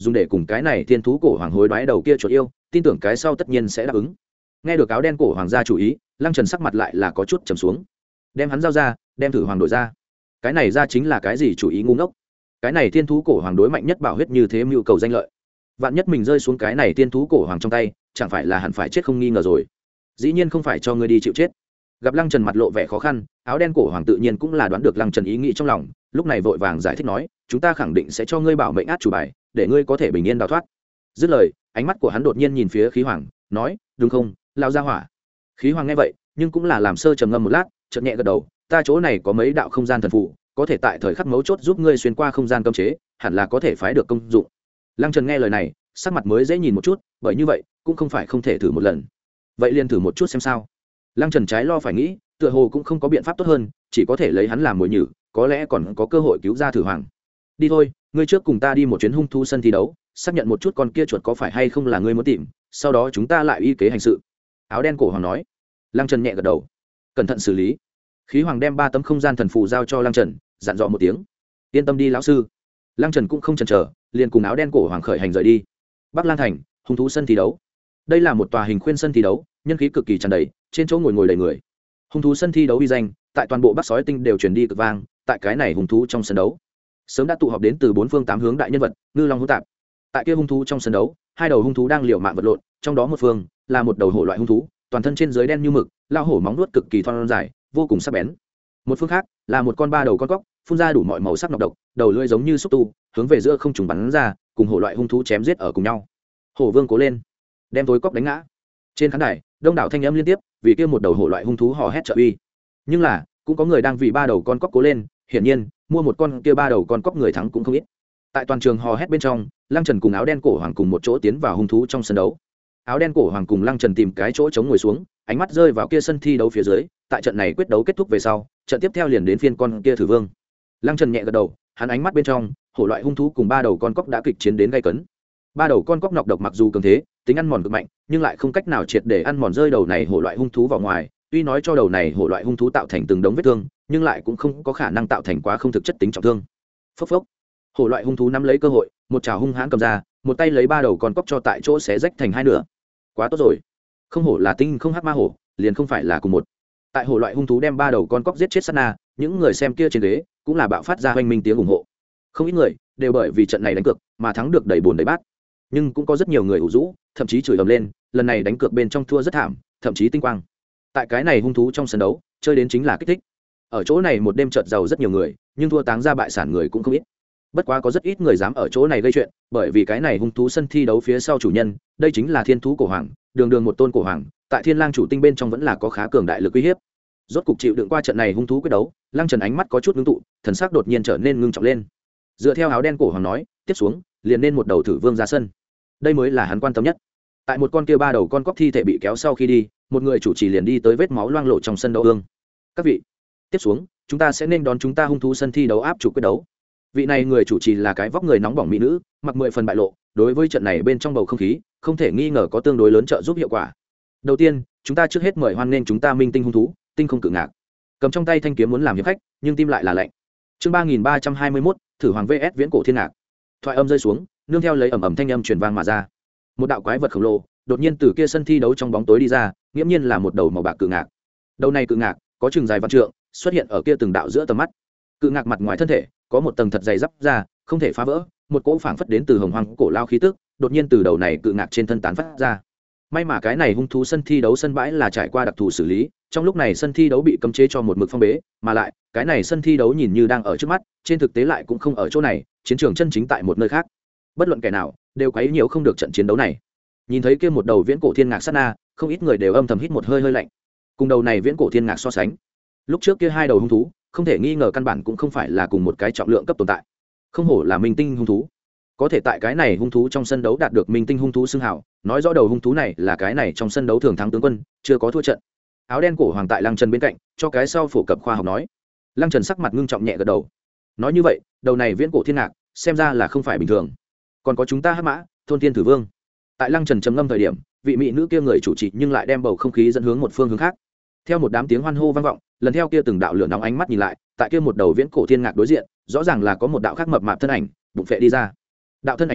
Speaker 1: dùng để cùng cái này thiên thú cổ hoàng hối đoái đầu kia chuột yêu, tin tưởng cái sau tất nhiên sẽ đáp ứng. Nghe được áo đen cổ hoàng gia chủ ý, Lăng Trần sắc mặt lại là có chút trầm xuống. Đem hắn giao ra, đem thử hoàng đổi ra. Cái này ra chính là cái gì chủ ý ngu ngốc? Cái này thiên thú cổ hoàng đối mạnh nhất bảo huyết như thế mưu cầu danh lợi. Vạn nhất mình rơi xuống cái này thiên thú cổ hoàng trong tay, chẳng phải là hẳn phải chết không nghi ngờ rồi. Dĩ nhiên không phải cho ngươi đi chịu chết. Gặp Lăng Trần mặt lộ vẻ khó khăn, áo đen cổ hoàng tự nhiên cũng là đoán được Lăng Trần ý nghĩ trong lòng, lúc này vội vàng giải thích nói, chúng ta khẳng định sẽ cho ngươi bảo mệnh át chủ bài, để ngươi có thể bình yên đào thoát. Dứt lời, ánh mắt của hắn đột nhiên nhìn phía khí hoàng, nói, đúng không, lao ra hỏa. Khí hoàng nghe vậy, nhưng cũng là làm sơ trầm ngâm một lát, chợt nhẹ gật đầu, ta chỗ này có mấy đạo không gian thần phù, có thể tại thời khắc mấu chốt giúp ngươi xuyên qua không gian cấm chế, hẳn là có thể phái được công dụng. Lăng Trần nghe lời này, sắc mặt mới dễ nhìn một chút, bởi như vậy cũng không phải không thể thử một lần. Vậy liền thử một chút xem sao. Lăng Trần trái lo phải nghĩ, tựa hồ cũng không có biện pháp tốt hơn, chỉ có thể lấy hắn làm mồi nhử, có lẽ còn có cơ hội cứu ra thử hoàng. Đi thôi, ngươi trước cùng ta đi một chuyến hung thú sân thi đấu, xác nhận một chút con kia chuột có phải hay không là ngươi muốn tìm, sau đó chúng ta lại y kế hành sự. Áo đen cổ hoàng nói. Lăng Trần nhẹ gật đầu, cẩn thận xử lý. Khí hoàng đem ba tấm không gian thần phù giao cho Lăng Trần, dặn dò một tiếng, yên tâm đi lão sư. Lăng Trần cũng không chần chờ, liền cùng áo đen cổ hoàng khởi hành rời đi. Bắc Lan thành hung thú sân thi đấu. Đây là một tòa hình khuyên sân thi đấu, nhân khí cực kỳ tràn đầy, trên chỗ ngồi ngồi đầy người. Hung thú sân thi đấu uy danh tại toàn bộ Bắc Sói Tinh đều truyền đi cực vang, tại cái này hung thú trong sân đấu sớm đã tụ họp đến từ bốn phương tám hướng đại nhân vật, ngư long hỗn tạp. Tại kia hung thú trong sân đấu, hai đầu hung thú đang liều mạng vật lộn, trong đó một phương là một đầu hổ loại hung thú, toàn thân trên dưới đen như mực, lao hổ móng vuốt cực kỳ thon dài, vô cùng sắc bén. Một phương khác là một con ba đầu con cóc, phun ra đủ mọi màu sắc nọc độc, đầu lưỡi giống như xúc tu, hướng về giữa không trùng bắn ra, cùng hổ loại hung thú chém giết ở cùng nhau. Hổ vương cố lên, đem tối cóc đánh ngã. Trên khán đài, đông đảo thanh âm liên tiếp, vì kia một đầu hổ loại hung thú hò hét trợ uy. Nhưng là, cũng có người đang vì ba đầu con cóc cố lên, hiển nhiên, mua một con kia ba đầu con cóc người thắng cũng không ít. Tại toàn trường hò hét bên trong, Lăng Trần cùng áo đen cổ hoàng cùng một chỗ tiến vào hung thú trong sân đấu. Áo đen cổ hoàng cùng Lăng Trần tìm cái chỗ chống ngồi xuống, ánh mắt rơi vào kia sân thi đấu phía dưới. Tại trận này quyết đấu kết thúc về sau, trận tiếp theo liền đến phiên con kia thử vương. Lăng Trần nhẹ gật đầu, hắn ánh mắt bên trong, hổ loại hung thú cùng ba đầu con cóc đã kịch chiến đến gay cấn. Ba đầu con cóc nọc độc mặc dù cường thế, tính ăn mòn cực mạnh, nhưng lại không cách nào triệt để ăn mòn rơi đầu này hổ loại hung thú vào ngoài. Tuy nói cho đầu này hổ loại hung thú tạo thành từng đống vết thương, nhưng lại cũng không có khả năng tạo thành quá không thực chất tính trọng thương. Phốc phốc. Hổ loại hung thú nắm lấy cơ hội, một trảo hung hãn cầm ra, một tay lấy ba đầu con cóc cho tại chỗ xé rách thành hai nửa. Quá tốt rồi, không hổ là tinh không hắc ma hổ, liền không phải là cùng một. Tại hổ loại hung thú đem ba đầu con cóc giết chết sát na, những người xem kia trên ghế cũng là bạo phát ra hoành minh tiếng ủng hộ. Không ít người đều bởi vì trận này đánh cược mà thắng được đầy bùn đầy bát, nhưng cũng có rất nhiều người ủ rũ, thậm chí chửi ầm lên, lần này đánh cược bên trong thua rất thảm, thậm chí tinh quang. Tại cái này hung thú trong sân đấu, chơi đến chính là kích thích. Ở chỗ này một đêm chợt giàu rất nhiều người, nhưng thua táng ra bại sản người cũng không ít. Bất quá có rất ít người dám ở chỗ này gây chuyện, bởi vì cái này hung thú sân thi đấu phía sau chủ nhân, đây chính là thiên thú cổ hoàng, đường đường một tôn cổ hoàng, tại Thiên Lang chủ tinh bên trong vẫn là có khá cường đại lực uy hiếp. Rốt cục chịu đựng qua trận này hung thú quyết đấu, Lăng Trần ánh mắt có chút ngưng tụ, thần sắc đột nhiên trở nên ngưng trọng lên. Dựa theo áo đen cổ hoàng nói, tiếp xuống liền nên một đầu thử vương ra sân. Đây mới là hắn quan tâm nhất. Tại một con kia ba đầu con cóc thi thể bị kéo sau khi đi, một người chủ trì liền đi tới vết máu loang lộ trong sân đấu ương. Các vị, tiếp xuống chúng ta sẽ nên đón chúng ta hung thú sân thi đấu áp chủ quyết đấu. Vị này người chủ trì là cái vóc người nóng bỏng mỹ nữ, mặc mười phần bại lộ, đối với trận này bên trong bầu không khí không thể nghi ngờ có tương đối lớn trợ giúp hiệu quả. Đầu tiên, chúng ta trước hết mời hoan nghênh chúng ta minh tinh hung thú tinh không cự ngạc, cầm trong tay thanh kiếm muốn làm hiệp khách nhưng tim lại là lạnh. Chương ba nghìn ba trăm hai mươi mốt, thử hoàng vs viễn cổ thiên ngạc. Thoại âm rơi xuống, nương theo lấy ầm ầm thanh âm truyền vang mà ra. Một đạo quái vật khổng lồ đột nhiên từ kia sân thi đấu trong bóng tối đi ra, nghiễm nhiên là một đầu màu bạc cự ngạc. Đầu này cự ngạc có chừng dài vạn trượng, xuất hiện ở kia từng đạo giữa tầm mắt. Cự ngạc mặt ngoài thân thể có một tầng thật dày giáp da, không thể phá vỡ, một cỗ phảng phất đến từ hồng hoang cổ lao khí tức đột nhiên từ đầu này cự ngạc trên thân tán phát ra. May mà cái này hung thú sân thi đấu sân bãi là trải qua đặc thù xử lý, trong lúc này sân thi đấu bị cấm chế cho một mực phong bế, mà lại cái này sân thi đấu nhìn như đang ở trước mắt, trên thực tế lại cũng không ở chỗ này, chiến trường chân chính tại một nơi khác. Bất luận kẻ nào đều quấy nhiễu không được trận chiến đấu này. Nhìn thấy kia một đầu viễn cổ thiên ngạc sát na, không ít người đều âm thầm hít một hơi hơi lạnh. Cùng đầu này viễn cổ thiên ngạc so sánh, lúc trước kia hai đầu hung thú không thể nghi ngờ căn bản cũng không phải là cùng một cái trọng lượng cấp tồn tại. Không hổ là minh tinh hung thú, có thể tại cái này hung thú trong sân đấu đạt được minh tinh hung thú xưng hào, nói rõ đầu hung thú này là cái này trong sân đấu thường thắng tướng quân, chưa có thua trận. Áo đen cổ hoàng tại Lăng Trần bên cạnh cho cái sau phổ cập khoa học nói. Lăng Trần sắc mặt ngưng trọng nhẹ gật đầu, nói như vậy đầu này viễn cổ thiên ngạc xem ra là không phải bình thường. Còn có chúng ta hắc mã thôn thiên thử vương. Tại Lăng Trần trầm ngâm thời điểm, vị mỹ nữ kia người chủ trì nhưng lại đem bầu không khí dẫn hướng một phương hướng khác. Theo một đám tiếng hoan hô vang vọng, lần theo kia từng đạo lửa nóng ánh mắt nhìn lại, tại kia một đầu viễn cổ thiên ngạc đối diện, rõ ràng là có một đạo khác mập mạp thân ảnh bụng phệ đi ra. Đạo thân ảnh này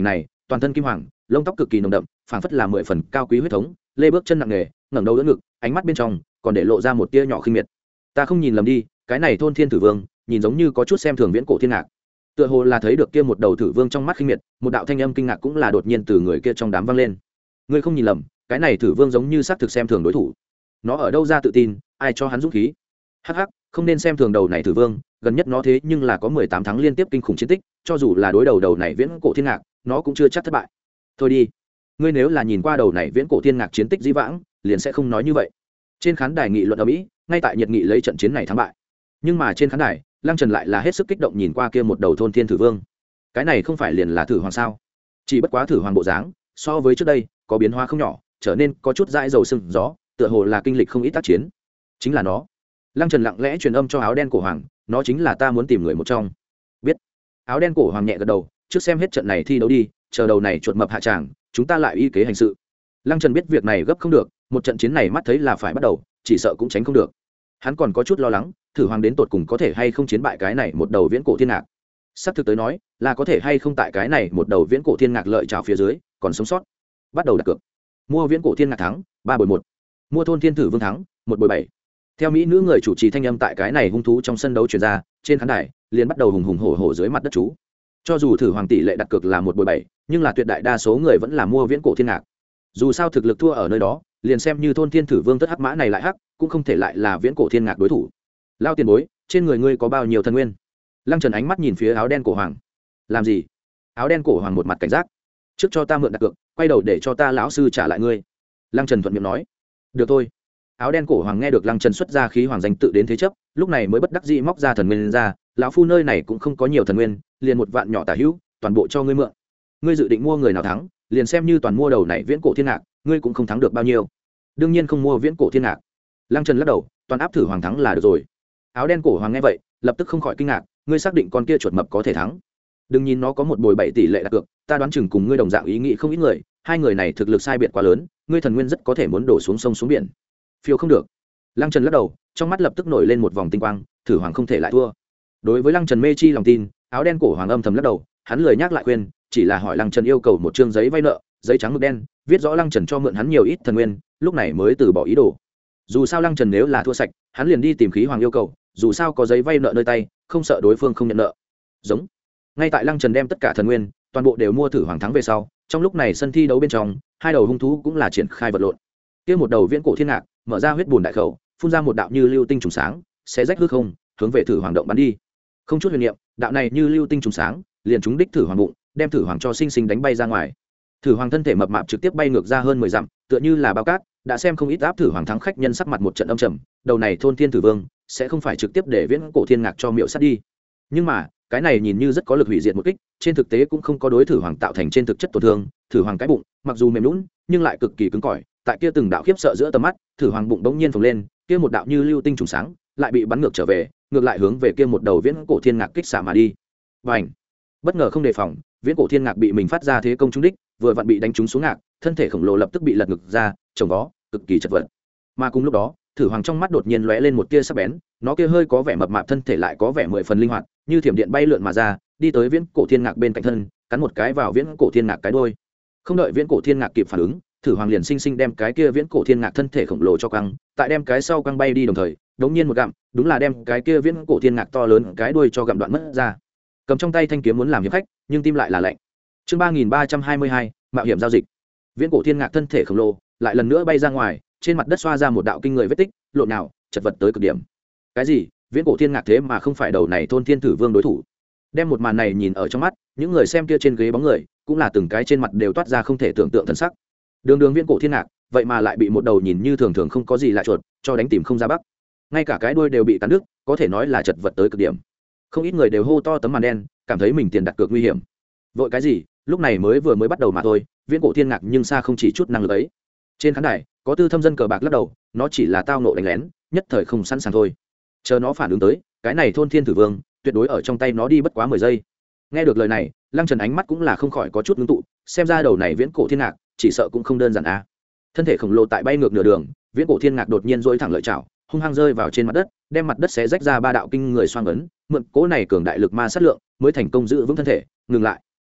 Speaker 1: toàn thân kim hoàng, lông tóc cực kỳ nồng đậm, phảng phất là mười phần cao quý huyết thống, lê bước chân nặng nề, ngẩng đầu đỡ ngực, ánh mắt bên trong còn để lộ ra một tia nhỏ khinh miệt. Ta không nhìn lầm đi, cái này thôn thiên thử vương nhìn giống như có chút xem thường viễn cổ thiên ngạc, tựa hồ là thấy được kia một đầu thử vương trong mắt khinh miệt, một đạo thanh âm kinh ngạc cũng là đột nhiên từ người kia trong đám vang lên. Ngươi không nhìn lầm, cái này thử vương giống như xác thực xem thường đối thủ. Nó ở đâu ra tự tin, ai cho hắn dũng khí? Hắc hắc, không nên xem thường đầu này thử vương, gần nhất nó thế nhưng là có mười tám tháng liên tiếp kinh khủng chiến tích, cho dù là đối đầu đầu này viễn cổ thiên ngạc, nó cũng chưa chắc thất bại. Thôi đi, ngươi nếu là nhìn qua đầu này viễn cổ thiên ngạc chiến tích dĩ vãng, liền sẽ không nói như vậy. Trên khán đài nghị luận ở mỹ, ngay tại nhiệt nghị lấy trận chiến này thắng bại. Nhưng mà trên khán đài, Lăng Trần lại là hết sức kích động nhìn qua kia một đầu thôn thiên thử vương. Cái này không phải liền là thử hoàng sao? Chỉ bất quá thử hoàng bộ dáng, so với trước đây, có biến hóa không nhỏ, trở nên có chút dãi dầu sừng gió, tựa hồ là kinh lịch không ít tác chiến. Chính là nó. Lăng Trần lặng lẽ truyền âm cho áo đen cổ hoàng, nó chính là ta muốn tìm người một trong. Biết. Áo đen cổ hoàng nhẹ gật đầu, trước xem hết trận này thi đấu đi, chờ đầu này chuột mập hạ tràng, chúng ta lại y kế hành sự. Lăng Trần biết việc này gấp không được, một trận chiến này mắt thấy là phải bắt đầu, chỉ sợ cũng tránh không được. Hắn còn có chút lo lắng, thử hoàng đến tột cùng có thể hay không chiến bại cái này một đầu viễn cổ thiên ngạc. Sắp thực tới nói, là có thể hay không tại cái này một đầu viễn cổ thiên ngạc lợi trào phía dưới, còn sống sót. Bắt đầu đặt cược. Mua viễn cổ thiên ngạc thắng, ba bồi một. Mua thôn thiên thử vương thắng, một bồi bảy. Theo mỹ nữ người chủ trì thanh âm tại cái này hung thú trong sân đấu truyền ra, trên khán đài liền bắt đầu hùng hùng hổ hổ dưới mặt đất chú. Cho dù thử hoàng tỷ lệ đặt cược là một bồi bảy, nhưng là tuyệt đại đa số người vẫn là mua viễn cổ thiên ngạc. Dù sao thực lực thua ở nơi đó, liền xem như thôn thiên thử vương tất hắc mã này lại hắc, cũng không thể lại là viễn cổ thiên ngạc đối thủ. Lao tiền bối, trên người ngươi có bao nhiêu thần nguyên? Lăng Trần ánh mắt nhìn phía áo đen cổ hoàng. Làm gì? Áo đen cổ hoàng một mặt cảnh giác. Trước cho ta mượn đặt cược, quay đầu để cho ta lão sư trả lại ngươi. Lăng Trần thuận miệng nói. Được thôi. Áo đen cổ hoàng nghe được Lăng Trần xuất ra khí hoàng danh tự đến thế chấp, lúc này mới bất đắc dĩ móc ra thần nguyên ra, lão phu nơi này cũng không có nhiều thần nguyên, liền một vạn nhỏ tả hữu, toàn bộ cho ngươi mượn. Ngươi dự định mua người nào thắng, liền xem như toàn mua đầu này viễn cổ thiên ngạc, ngươi cũng không thắng được bao nhiêu. Đương nhiên không mua viễn cổ thiên ngạc. Lăng Trần lắc đầu, toàn áp thử hoàng thắng là được rồi. Áo đen cổ hoàng nghe vậy, lập tức không khỏi kinh ngạc, ngươi xác định con kia chuột mập có thể thắng? Đừng nhìn nó có một bồi bảy tỷ lệ đặt cược, ta đoán chừng cùng ngươi đồng dạng ý nghĩ không ít người, hai người này thực lực sai biệt quá lớn, ngươi thần nguyên rất có thể muốn đổ xuống sông xuống biển. Phiêu không được. Lăng Trần lắc đầu, trong mắt lập tức nổi lên một vòng tinh quang, thử hoàng không thể lại thua. Đối với Lăng Trần mê chi lòng tin, áo đen cổ hoàng âm thầm lắc đầu, hắn lười nhắc lại khuyên, chỉ là hỏi Lăng Trần yêu cầu một trương giấy vay nợ, giấy trắng mực đen, viết rõ Lăng Trần cho mượn hắn nhiều ít thần nguyên, lúc này mới từ bỏ ý đồ. Dù sao Lăng Trần nếu là thua sạch, hắn liền đi tìm khí hoàng yêu cầu, dù sao có giấy vay nợ nơi tay, không sợ đối phương không nhận nợ. Giống. Ngay tại Lăng Trần đem tất cả thần nguyên, toàn bộ đều mua thử hoàng thắng về sau, trong lúc này sân thi đấu bên trong, hai đầu hung thú cũng là triển khai vật lộn. Kia một đầu viễn cổ thiên ngạc, mở ra huyết bùn đại khẩu, phun ra một đạo như lưu tinh trùng sáng, xé rách hư không, hướng về thử hoàng động bắn đi. Không chút huyền niệm, đạo này như lưu tinh trùng sáng, liền trúng đích thử hoàng bụng, đem thử hoàng cho sinh sinh đánh bay ra ngoài. Thử hoàng thân thể mập mạp trực tiếp bay ngược ra hơn mười dặm, tựa như là bao cát, đã xem không ít áp thử hoàng thắng khách nhân sắc mặt một trận âm trầm, đầu này thôn thiên thử vương sẽ không phải trực tiếp để viễn cổ thiên ngạc cho miệu sát đi. Nhưng mà, cái này nhìn như rất có lực hủy diệt một kích, trên thực tế cũng không có đối thử hoàng tạo thành trên thực chất tổn thương, thử hoàng cái bụng, mặc dù mềm nhũn, nhưng lại cực kỳ cứng cỏi, tại kia từng đạo khiếp sợ giữa tầm mắt, thử hoàng bụng bỗng nhiên phồng lên, kia một đạo như lưu tinh trùng sáng, lại bị bắn ngược trở về, ngược lại hướng về kia một đầu viễn cổ thiên ngạc kích xạ mà đi. Bành! Bất ngờ không đề phòng, viễn cổ thiên ngạc bị mình phát ra thế công trúng đích, vừa vặn bị đánh trúng xuống ngạc, thân thể khổng lồ lập tức bị lật ngược ra, chồng vó, cực kỳ chật vật. Mà cùng lúc đó, thử hoàng trong mắt đột nhiên lóe lên một tia sắc bén, nó kia hơi có vẻ mập mạp thân thể lại có vẻ mười phần linh hoạt, như thiểm điện bay lượn mà ra, đi tới viễn cổ thiên ngạc bên cạnh thân, cắn một cái vào viễn cổ thiên ngạc cái đuôi. Không đợi viễn cổ thiên ngạc kịp phản ứng, thử hoàng liền sinh sinh đem cái kia viễn cổ thiên ngạc thân thể khổng lồ cho căng, tại đem cái sau căng bay đi đồng thời, đống nhiên một gặm, đúng là đem cái kia viễn cổ thiên ngạc to lớn cái đuôi cho gặm đoạn mất ra. Cầm trong tay thanh kiếm muốn làm hiệp khách, nhưng tim lại là lạnh. Chương ba nghìn ba trăm hai mươi hai, mạo hiểm giao dịch. Viễn cổ thiên ngạc thân thể khổng lồ lại lần nữa bay ra ngoài, trên mặt đất xoa ra một đạo kinh người vết tích, lộn nào, chật vật tới cực điểm. Cái gì? Viễn cổ thiên ngạc thế mà không phải đầu này thôn thiên thử vương đối thủ? Đem một màn này nhìn ở trong mắt, những người xem kia trên ghế bóng người, cũng là từng cái trên mặt đều toát ra không thể tưởng tượng thần sắc. Đường đường viễn cổ thiên ngạc, vậy mà lại bị một đầu nhìn như thường thường không có gì lạ chuột cho đánh tìm không ra bắc. Ngay cả cái đuôi đều bị cắn đứt, có thể nói là chật vật tới cực điểm. Không ít người đều hô to tấm màn đen, cảm thấy mình tiền đặt cược nguy hiểm. Vội cái gì, lúc này mới vừa mới bắt đầu mà thôi, viễn cổ thiên ngạc nhưng xa không chỉ chút năng lực ấy. Trên khán đài có tư thâm dân cờ bạc lắc đầu, nó chỉ là tao nộ đánh lén, nhất thời không sẵn sàng thôi. Chờ nó phản ứng tới, cái này thôn thiên thử vương tuyệt đối ở trong tay nó đi bất quá mười giây. Nghe được lời này, Lăng Trần ánh mắt cũng là không khỏi có chút ngưng tụ, xem ra đầu này viễn cổ thiên ngạc chỉ sợ cũng không đơn giản a. À. Thân thể khổng lồ tại bay ngược nửa đường, viễn cổ thiên ngạc đột nhiên dỗi thẳng lợi chảo, hung hăng rơi vào trên mặt đất, đem mặt đất xé rách ra ba đạo kinh người xoang ấn, mượn cố này cường đại lực ma sát lượng, mới thành công giữ vững thân thể, ngừng lại.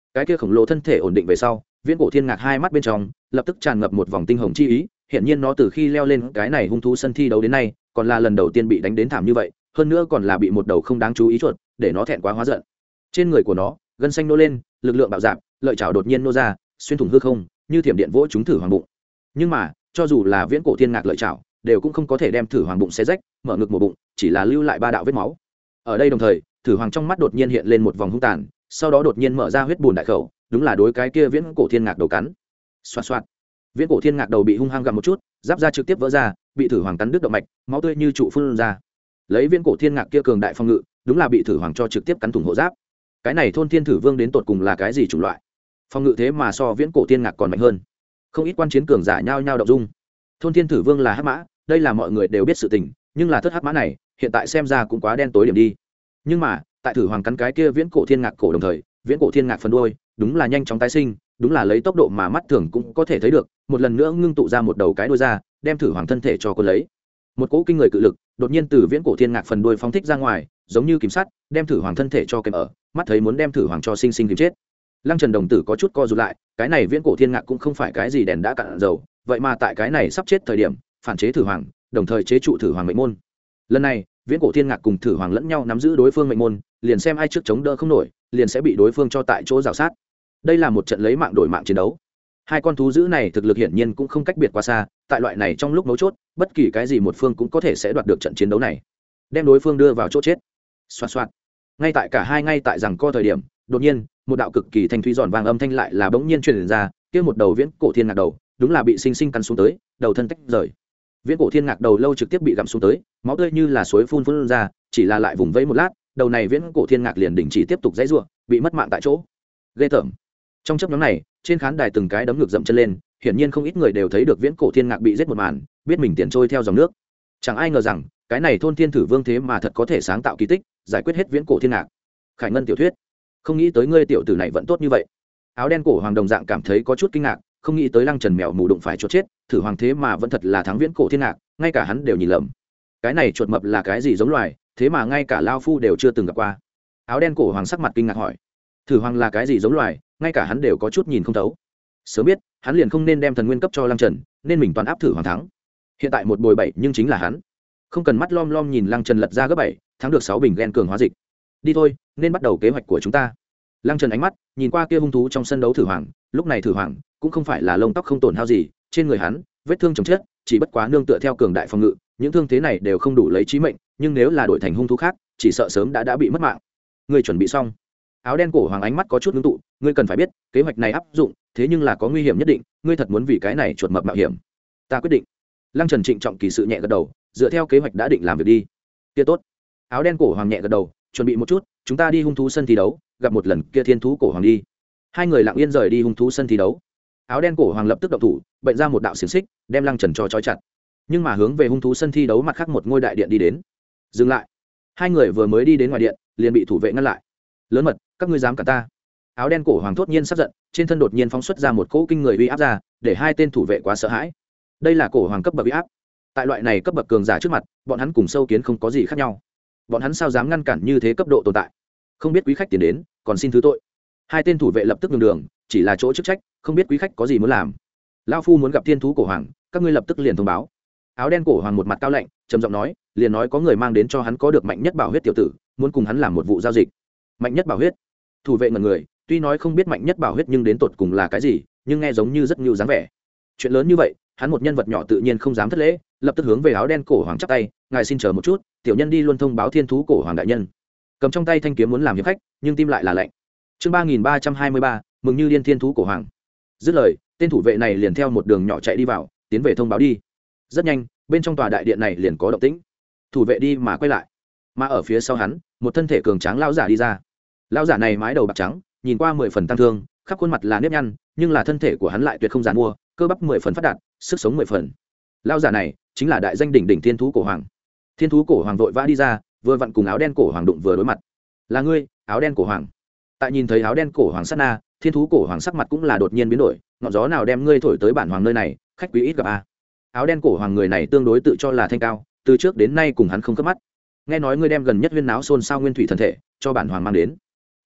Speaker 1: cái kia khổng lồ thân thể ổn định về sau, viễn cổ thiên ngạc hai mắt bên trong lập tức tràn ngập một vòng tinh hồng chi ý. Hiện nhiên nó từ khi leo lên cái này hung thú sân thi đấu đến nay còn là lần đầu tiên bị đánh đến thảm như vậy, hơn nữa còn là bị một đầu không đáng chú ý chuột để nó thẹn quá hóa giận. Trên người của nó gân xanh nô lên, lực lượng bạo dạn, lợi chảo đột nhiên nô ra, xuyên thủng hư không, như thiểm điện vỗ chúng thử hoàng bụng. Nhưng mà cho dù là viễn cổ thiên ngạc lợi chảo đều cũng không có thể đem thử hoàng bụng xé rách, mở ngực một bụng chỉ là lưu lại ba đạo vết máu. Ở đây đồng thời thử hoàng trong mắt đột nhiên hiện lên một vòng hung tàn, sau đó đột nhiên mở ra huyết bùn đại khẩu, đúng là đối cái kia viễn cổ thiên ngạc đầu cắn. Xoạt xoạt, viễn cổ thiên ngạc đầu bị hung hăng gặm một chút, giáp da trực tiếp vỡ ra, bị thử hoàng cắn đứt động mạch, máu tươi như trụ phun ra. Lấy viễn cổ thiên ngạc kia cường đại phòng ngự, đúng là bị thử hoàng cho trực tiếp cắn thủng hộ giáp. Cái này thôn thiên thử vương đến tột cùng là cái gì chủng loại? Phòng ngự thế mà so viễn cổ thiên ngạc còn mạnh hơn. Không ít quan chiến cường giả nhao nhao động dung. Thôn thiên thử vương là hắc mã, đây là mọi người đều biết sự tình, nhưng là thất hắc mã này hiện tại xem ra cũng quá đen tối điểm đi. Nhưng mà tại thử hoàng cắn cái kia viễn cổ thiên ngạc cổ đồng thời, viễn cổ thiên ngạc phần đuôi đúng là nhanh chóng tái sinh, đúng là lấy tốc độ mà mắt thường cũng có thể thấy được, một lần nữa ngưng tụ ra một đầu cái đuôi ra, đem thử hoàng thân thể cho cuốn lấy. Một cỗ kinh người cự lực đột nhiên từ viễn cổ thiên ngạc phần đuôi phóng thích ra ngoài, giống như kìm sắt, đem thử hoàng thân thể cho kèm ở, mắt thấy muốn đem thử hoàng cho sinh sinh kìm chết. Lăng Trần đồng tử có chút co rụt lại, cái này viễn cổ thiên ngạc cũng không phải cái gì đèn đã cạn dầu, vậy mà tại cái này sắp chết thời điểm phản chế thử hoàng, đồng thời chế trụ thử hoàng mệnh môn. Lần này viễn cổ thiên ngạc cùng thử hoàng lẫn nhau nắm giữ đối phương mệnh môn, liền xem ai trước chống đỡ không nổi, liền sẽ bị đối phương cho tại chỗ rào sát. Đây là một trận lấy mạng đổi mạng chiến đấu. Hai con thú dữ này thực lực hiển nhiên cũng không cách biệt quá xa, tại loại này trong lúc mấu chốt, bất kỳ cái gì một phương cũng có thể sẽ đoạt được trận chiến đấu này, đem đối phương đưa vào chỗ chết. Xoạt xoạt. Ngay tại cả hai ngay tại rằng co thời điểm, đột nhiên, một đạo cực kỳ thanh thúy giòn vang âm thanh lại là bỗng nhiên truyền ra, kia một đầu viễn cổ thiên ngạc đầu, đúng là bị sinh sinh cắn xuống tới, đầu thân tách rời. Viễn cổ thiên ngạc đầu lâu trực tiếp bị gặm xuống tới, máu tươi như là suối phun phun ra, chỉ là lại vùng vẫy một lát, đầu này viễn cổ thiên ngạc liền đình chỉ tiếp tục dãy rủa, bị mất mạng tại chỗ. Ghê tởm. Trong chớp nhoáng này, trên khán đài từng cái đấm ngược dậm chân lên, hiển nhiên không ít người đều thấy được viễn cổ thiên ngạc bị giết một màn, biết mình tiền trôi theo dòng nước. Chẳng ai ngờ rằng, cái này thôn thiên thử vương thế mà thật có thể sáng tạo kỳ tích, giải quyết hết viễn cổ thiên ngạc. Khải Ngân tiểu thuyết, không nghĩ tới ngươi tiểu tử này vẫn tốt như vậy. Áo đen cổ hoàng đồng dạng cảm thấy có chút kinh ngạc, không nghĩ tới Lăng Trần mèo mù đụng phải chuột chết, thử hoàng thế mà vẫn thật là thắng viễn cổ thiên ngạc, ngay cả hắn đều nhìn lầm. Cái này chuột mập là cái gì giống loài, thế mà ngay cả lao phu đều chưa từng gặp qua. Áo đen cổ hoàng sắc mặt kinh ngạc hỏi, thử hoàng là cái gì giống loài, ngay cả hắn đều có chút nhìn không thấu. Sớm biết hắn liền không nên đem thần nguyên cấp cho Lăng Trần, nên mình toàn áp thử hoàng thắng. Hiện tại một bồi bảy nhưng chính là hắn, không cần mắt lom lom nhìn Lăng Trần lật ra gấp bảy, thắng được sáu bình gen cường hóa dịch. Đi thôi, nên bắt đầu kế hoạch của chúng ta. Lăng Trần ánh mắt nhìn qua kia hung thú trong sân đấu thử hoàng, lúc này thử hoàng cũng không phải là lông tóc không tổn hao gì, trên người hắn vết thương chồng chết, chỉ bất quá nương tựa theo cường đại phòng ngự, những thương thế này đều không đủ lấy chí mệnh, nhưng nếu là đổi thành hung thú khác, chỉ sợ sớm đã đã bị mất mạng. Ngươi chuẩn bị xong? Áo đen cổ hoàng ánh mắt có chút ngưng tụ, ngươi cần phải biết, kế hoạch này áp dụng, thế nhưng là có nguy hiểm nhất định, ngươi thật muốn vì cái này chuột mập mạo hiểm? Ta quyết định. Lăng Trần trịnh trọng kỳ sự nhẹ gật đầu, dựa theo kế hoạch đã định làm việc đi. Kia tốt. Áo đen cổ hoàng nhẹ gật đầu, chuẩn bị một chút, chúng ta đi hung thú sân thi đấu, gặp một lần kia thiên thú cổ hoàng đi. Hai người lặng yên rời đi hung thú sân thi đấu. Áo đen cổ hoàng lập tức động thủ, bệnh ra một đạo xiềng xích, đem Lăng Trần cho trói chặt. Nhưng mà hướng về hung thú sân thi đấu mặt khác một ngôi đại điện đi đến. Dừng lại. Hai người vừa mới đi đến ngoài điện, liền bị thủ vệ ngăn lại. Lớn mật, các ngươi dám cả ta? Áo đen cổ hoàng thốt nhiên sắp giận, trên thân đột nhiên phóng xuất ra một cỗ kinh người uy áp ra, để hai tên thủ vệ quá sợ hãi. Đây là cổ hoàng cấp bậc uy áp. Tại loại này cấp bậc cường giả trước mặt, bọn hắn cùng sâu kiến không có gì khác nhau. Bọn hắn sao dám ngăn cản như thế cấp độ tồn tại? Không biết quý khách tiến đến, còn xin thứ tội. Hai tên thủ vệ lập tức nhường đường, chỉ là chỗ chức trách, không biết quý khách có gì muốn làm. Lão phu muốn gặp thiên thú cổ hoàng, các ngươi lập tức liền thông báo. Áo đen cổ hoàng một mặt cao lạnh, trầm giọng nói, liền nói có người mang đến cho hắn có được mạnh nhất bảo huyết tiểu tử, muốn cùng hắn làm một vụ giao dịch. Mạnh nhất bảo huyết? Thủ vệ ngẩn người, tuy nói không biết mạnh nhất bảo huyết nhưng đến tột cùng là cái gì, nhưng nghe giống như rất nhiều dáng vẻ. Chuyện lớn như vậy, hắn một nhân vật nhỏ tự nhiên không dám thất lễ, lập tức hướng về áo đen cổ hoàng chắp tay, ngài xin chờ một chút, tiểu nhân đi luôn thông báo thiên thú cổ hoàng đại nhân. Cầm trong tay thanh kiếm muốn làm hiệp khách, nhưng tim lại là lạnh. Chương ba nghìn ba trăm hai mươi ba, mừng như điên thiên thú cổ hoàng. Dứt lời, tên thủ vệ này liền theo một đường nhỏ chạy đi vào, tiến về thông báo đi. Rất nhanh, bên trong tòa đại điện này liền có động tĩnh. Thủ vệ đi mà quay lại, mà ở phía sau hắn, một thân thể cường tráng lão giả đi ra. Lão giả này mái đầu bạc trắng, nhìn qua mười phần tăng thương, khắp khuôn mặt là nếp nhăn, nhưng là thân thể của hắn lại tuyệt không giàn mua, cơ bắp mười phần phát đạt, sức sống mười phần. Lão giả này chính là đại danh đỉnh đỉnh thiên thú cổ hoàng. Thiên thú cổ hoàng vội vã đi ra, vừa vặn cùng áo đen cổ hoàng đụng vừa đối mặt. Là ngươi, áo đen cổ hoàng? Tại nhìn thấy áo đen cổ hoàng sát na, thiên thú cổ hoàng sắc mặt cũng là đột nhiên biến đổi, ngọn gió nào đem ngươi thổi tới bản hoàng nơi này, khách quý ít gặp a. Áo đen cổ hoàng người này tương đối tự cho là thanh cao, từ trước đến nay cùng hắn không khớp mắt. Nghe nói ngươi đem gần nhất huyên náo xôn xao nguyên thủy thần thể cho bản hoàng mang đến.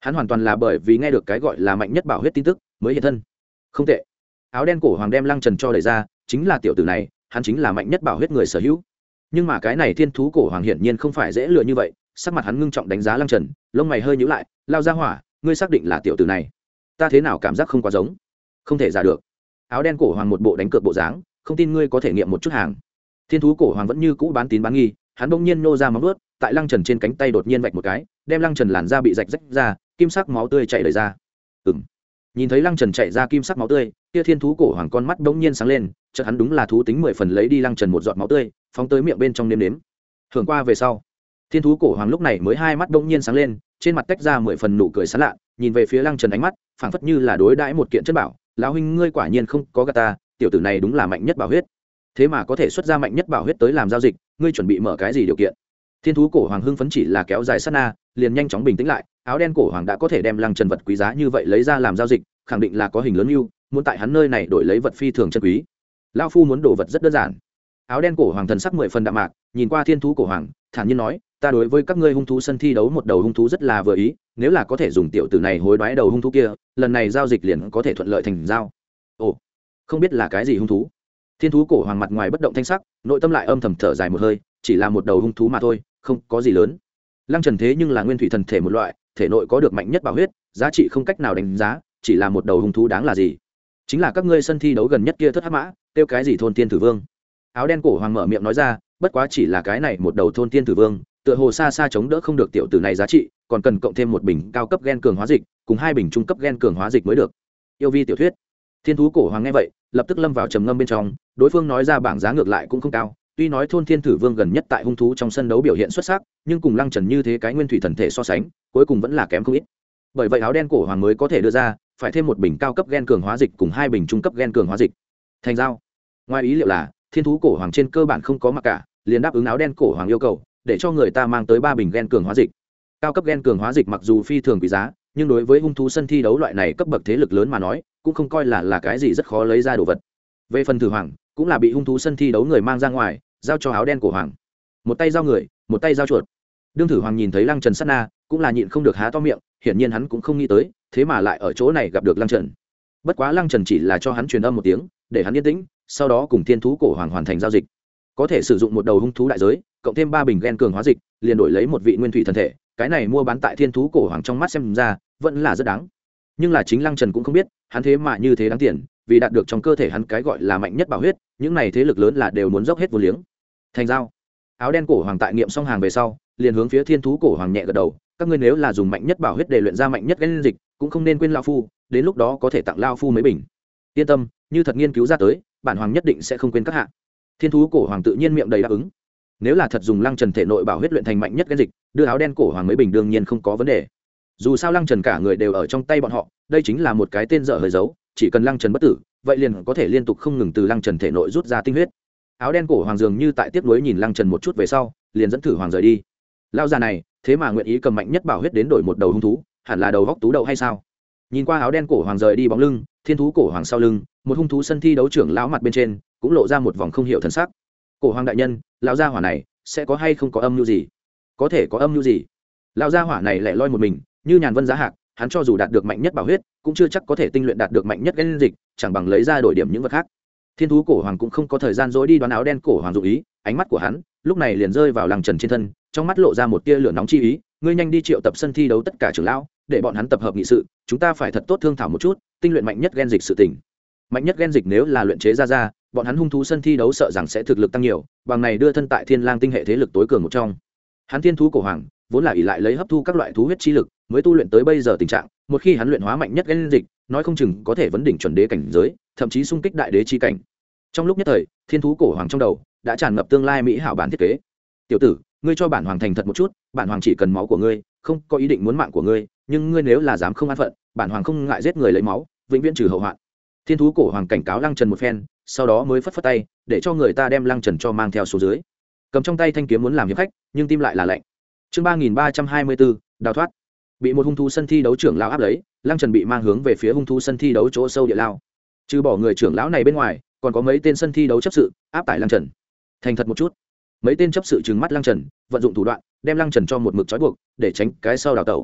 Speaker 1: hắn hoàn toàn là bởi vì nghe được cái gọi là mạnh nhất bảo huyết tin tức mới hiện thân. Không tệ. Áo đen cổ hoàng đem Lăng Trần cho đẩy ra, chính là tiểu tử này, hắn chính là mạnh nhất bảo huyết người sở hữu. Nhưng mà cái này thiên thú cổ hoàng hiển nhiên không phải dễ lừa như vậy, sắc mặt hắn ngưng trọng đánh giá Lăng Trần, lông mày hơi nhíu lại, lao ra hỏa, ngươi xác định là tiểu tử này? Ta thế nào cảm giác không quá giống? Không thể giả được. Áo đen cổ hoàng một bộ đánh cược bộ dáng, không tin ngươi có thể nghiệm một chút hàng. Thiên thú cổ hoàng vẫn như cũ bán tín bán nghi, hắn bỗng nhiên nô ra móng vuốt, tại Lăng Trần trên cánh tay đột nhiên vạch một cái, đem Lăng Trần làn da bị rạch rách ra, kim sắc máu tươi chảy đầy ra. Ừm. Nhìn thấy Lăng Trần chảy ra kim sắc máu tươi, kia thiên thú cổ hoàng con mắt bỗng nhiên sáng lên, chợt hắn đúng là thú tính mười phần lấy đi Lăng Trần một giọt máu tươi, phóng tới miệng bên trong nếm nếm. Hưởng qua về sau, thiên thú cổ hoàng lúc này mới hai mắt bỗng nhiên sáng lên, trên mặt tách ra mười phần nụ cười sán lạ, nhìn về phía Lăng Trần ánh mắt, phảng phất như là đối đãi một kiện chất bảo, lão huynh ngươi quả nhiên không có gạt ta, tiểu tử này đúng là mạnh nhất bảo huyết. Thế mà có thể xuất ra mạnh nhất bảo huyết tới làm giao dịch, ngươi chuẩn bị mở cái gì điều kiện? Thiên thú cổ hoàng hưng phấn chỉ là kéo dài sát na, liền nhanh chóng bình tĩnh lại, áo đen cổ hoàng đã có thể đem Lăng Trần vật quý giá như vậy lấy ra làm giao dịch, khẳng định là có hình lớn ưu, muốn tại hắn nơi này đổi lấy vật phi thường chân quý. Lão phu muốn đổ vật rất đơn giản. Áo đen cổ hoàng thần sắc mười phần đạm mạc, nhìn qua thiên thú cổ hoàng, thản nhiên nói, ta đối với các ngươi hung thú sân thi đấu một đầu hung thú rất là vừa ý, nếu là có thể dùng tiểu tử này hối đoái đầu hung thú kia, lần này giao dịch liền có thể thuận lợi thành giao. Ồ, không biết là cái gì hung thú? Thiên thú cổ hoàng mặt ngoài bất động thanh sắc, nội tâm lại âm thầm thở dài một hơi, chỉ là một đầu hung thú mà thôi, không có gì lớn. Lăng Trần thế nhưng là nguyên thủy thần thể một loại, thể nội có được mạnh nhất bảo huyết, giá trị không cách nào đánh giá, chỉ là một đầu hung thú đáng là gì? Chính là các ngươi sân thi đấu gần nhất kia thất hắc mã, tiêu cái gì thôn tiên tử vương? Áo đen cổ hoàng mở miệng nói ra, bất quá chỉ là cái này một đầu thôn tiên tử vương, tựa hồ xa xa chống đỡ không được tiểu tử này giá trị, còn cần cộng thêm một bình cao cấp gen cường hóa dịch, cùng hai bình trung cấp gen cường hóa dịch mới được. Yêu vi tiểu thuyết. Thiên thú cổ hoàng nghe vậy, lập tức lâm vào trầm ngâm bên trong, đối phương nói ra bảng giá ngược lại cũng không cao, tuy nói thôn thiên tử vương gần nhất tại hung thú trong sân đấu biểu hiện xuất sắc, nhưng cùng Lăng Trần như thế cái nguyên thủy thần thể so sánh, cuối cùng vẫn là kém không ít. Bởi vậy áo đen cổ hoàng mới có thể đưa ra, phải thêm một bình cao cấp gen cường hóa dịch cùng hai bình trung cấp gen cường hóa dịch. Thành giao. Ngoài ý liệu là, thiên thú cổ hoàng trên cơ bản không có mặc cả, liền đáp ứng áo đen cổ hoàng yêu cầu, để cho người ta mang tới ba bình gen cường hóa dịch. Cao cấp gen cường hóa dịch mặc dù phi thường quý giá, nhưng đối với hung thú sân thi đấu loại này cấp bậc thế lực lớn mà nói, cũng không coi là là cái gì rất khó lấy ra đồ vật. Về phần thử hoàng, cũng là bị hung thú sân thi đấu người mang ra ngoài, giao cho áo đen cổ hoàng. Một tay giao người, một tay giao chuột. Đương thử hoàng nhìn thấy Lăng Trần sát na, cũng là nhịn không được há to miệng, hiển nhiên hắn cũng không nghĩ tới, thế mà lại ở chỗ này gặp được Lăng Trần. Bất quá Lăng Trần chỉ là cho hắn truyền âm một tiếng, để hắn yên tĩnh, sau đó cùng thiên thú cổ hoàng hoàn thành giao dịch. Có thể sử dụng một đầu hung thú đại giới, cộng thêm ba bình gen cường hóa dịch, liền đổi lấy một vị nguyên thủy thần thể, cái này mua bán tại thiên thú cổ hoàng trong mắt xem ra, vẫn là rất đáng. Nhưng là chính Lăng Trần cũng không biết, hắn thế mà như thế đáng tiền, vì đạt được trong cơ thể hắn cái gọi là mạnh nhất bảo huyết, những này thế lực lớn là đều muốn dốc hết vô liếng. Thành giao. Áo đen cổ hoàng tại nghiệm xong hàng về sau, liền hướng phía thiên thú cổ hoàng nhẹ gật đầu, các ngươi nếu là dùng mạnh nhất bảo huyết để luyện ra mạnh nhất gen dịch, cũng không nên quên lão phu, đến lúc đó có thể tặng lão phu mấy bình. Yên tâm, như thật nghiên cứu ra tới, bản hoàng nhất định sẽ không quên các hạ. Thiên thú cổ hoàng tự nhiên miệng đầy đáp ứng. Nếu là thật dùng Lăng Trần thể nội bảo huyết luyện thành mạnh nhất gen dịch, đưa áo đen cổ hoàng mấy bình đương nhiên không có vấn đề. Dù sao Lăng Trần cả người đều ở trong tay bọn họ, đây chính là một cái tên dở hơi giấu, chỉ cần Lăng Trần bất tử, vậy liền có thể liên tục không ngừng từ Lăng Trần thể nội rút ra tinh huyết. Áo đen cổ hoàng dường như tại tiếp nối nhìn Lăng Trần một chút về sau, liền dẫn thử hoàng rời đi. Lão già này, thế mà nguyện ý cầm mạnh nhất bảo huyết đến đổi một đầu hung thú, hẳn là đầu góc tú đậu hay sao? Nhìn qua áo đen cổ hoàng rời đi bóng lưng, thiên thú cổ hoàng sau lưng, một hung thú sân thi đấu trưởng lão mặt bên trên, cũng lộ ra một vòng không hiểu thần sắc. Cổ hoàng đại nhân, lão gia hỏa này sẽ có hay không có âm mưu gì? Có thể có âm mưu gì? Lão gia hỏa này lẻ loi một mình, như nhàn vân giá hạc, hắn cho dù đạt được mạnh nhất bảo huyết, cũng chưa chắc có thể tinh luyện đạt được mạnh nhất gen dịch, chẳng bằng lấy ra đổi điểm những vật khác. Thiên thú cổ hoàng cũng không có thời gian dối đi đoán áo đen cổ hoàng dụ ý, ánh mắt của hắn lúc này liền rơi vào Lăng Trần trên thân, trong mắt lộ ra một tia lửa nóng chi ý, ngươi nhanh đi triệu tập sân thi đấu tất cả trưởng lão, để bọn hắn tập hợp nghị sự, chúng ta phải thật tốt thương thảo một chút, tinh luyện mạnh nhất gen dịch sự tình. Mạnh nhất gen dịch nếu là luyện chế ra ra, bọn hắn hung thú sân thi đấu sợ rằng sẽ thực lực tăng nhiều, bằng này đưa thân tại Thiên Lang tinh hệ thế lực tối cường một trong. Hắn thiên thú cổ hoàng vốn là ỷ lại lấy hấp thu các loại thú huyết chi lực, mới tu luyện tới bây giờ tình trạng, một khi hắn luyện hóa mạnh nhất gen dịch, nói không chừng có thể vấn đỉnh chuẩn đế cảnh giới, thậm chí xung kích đại đế chi cảnh. Trong lúc nhất thời, thiên thú cổ hoàng trong đầu đã tràn ngập tương lai mỹ hảo bản thiết kế. Tiểu tử, ngươi cho bản hoàng thành thật một chút, bản hoàng chỉ cần máu của ngươi, không có ý định muốn mạng của ngươi, nhưng ngươi nếu là dám không an phận, bản hoàng không ngại giết người lấy máu, vĩnh viễn trừ hậu hoạn. Thiên thú cổ hoàng cảnh cáo Lăng Trần một phen, sau đó mới phất phất tay, để cho người ta đem Lăng Trần cho mang theo xuống dưới. Cầm trong tay thanh kiếm muốn làm hiệp khách, nhưng tim lại là lạnh. Chương ba nghìn ba trăm hai mươi bốn, đào thoát. Bị một hung thú sân thi đấu trưởng lão áp lấy, Lăng Trần bị mang hướng về phía hung thú sân thi đấu chỗ sâu địa lao. Trừ bỏ người trưởng lão này bên ngoài, còn có mấy tên sân thi đấu chấp sự áp tải Lăng Trần. Thành thật một chút. Mấy tên chấp sự trừng mắt Lăng Trần, vận dụng thủ đoạn đem Lăng Trần cho một mực trói buộc, để tránh cái sau đào tẩu.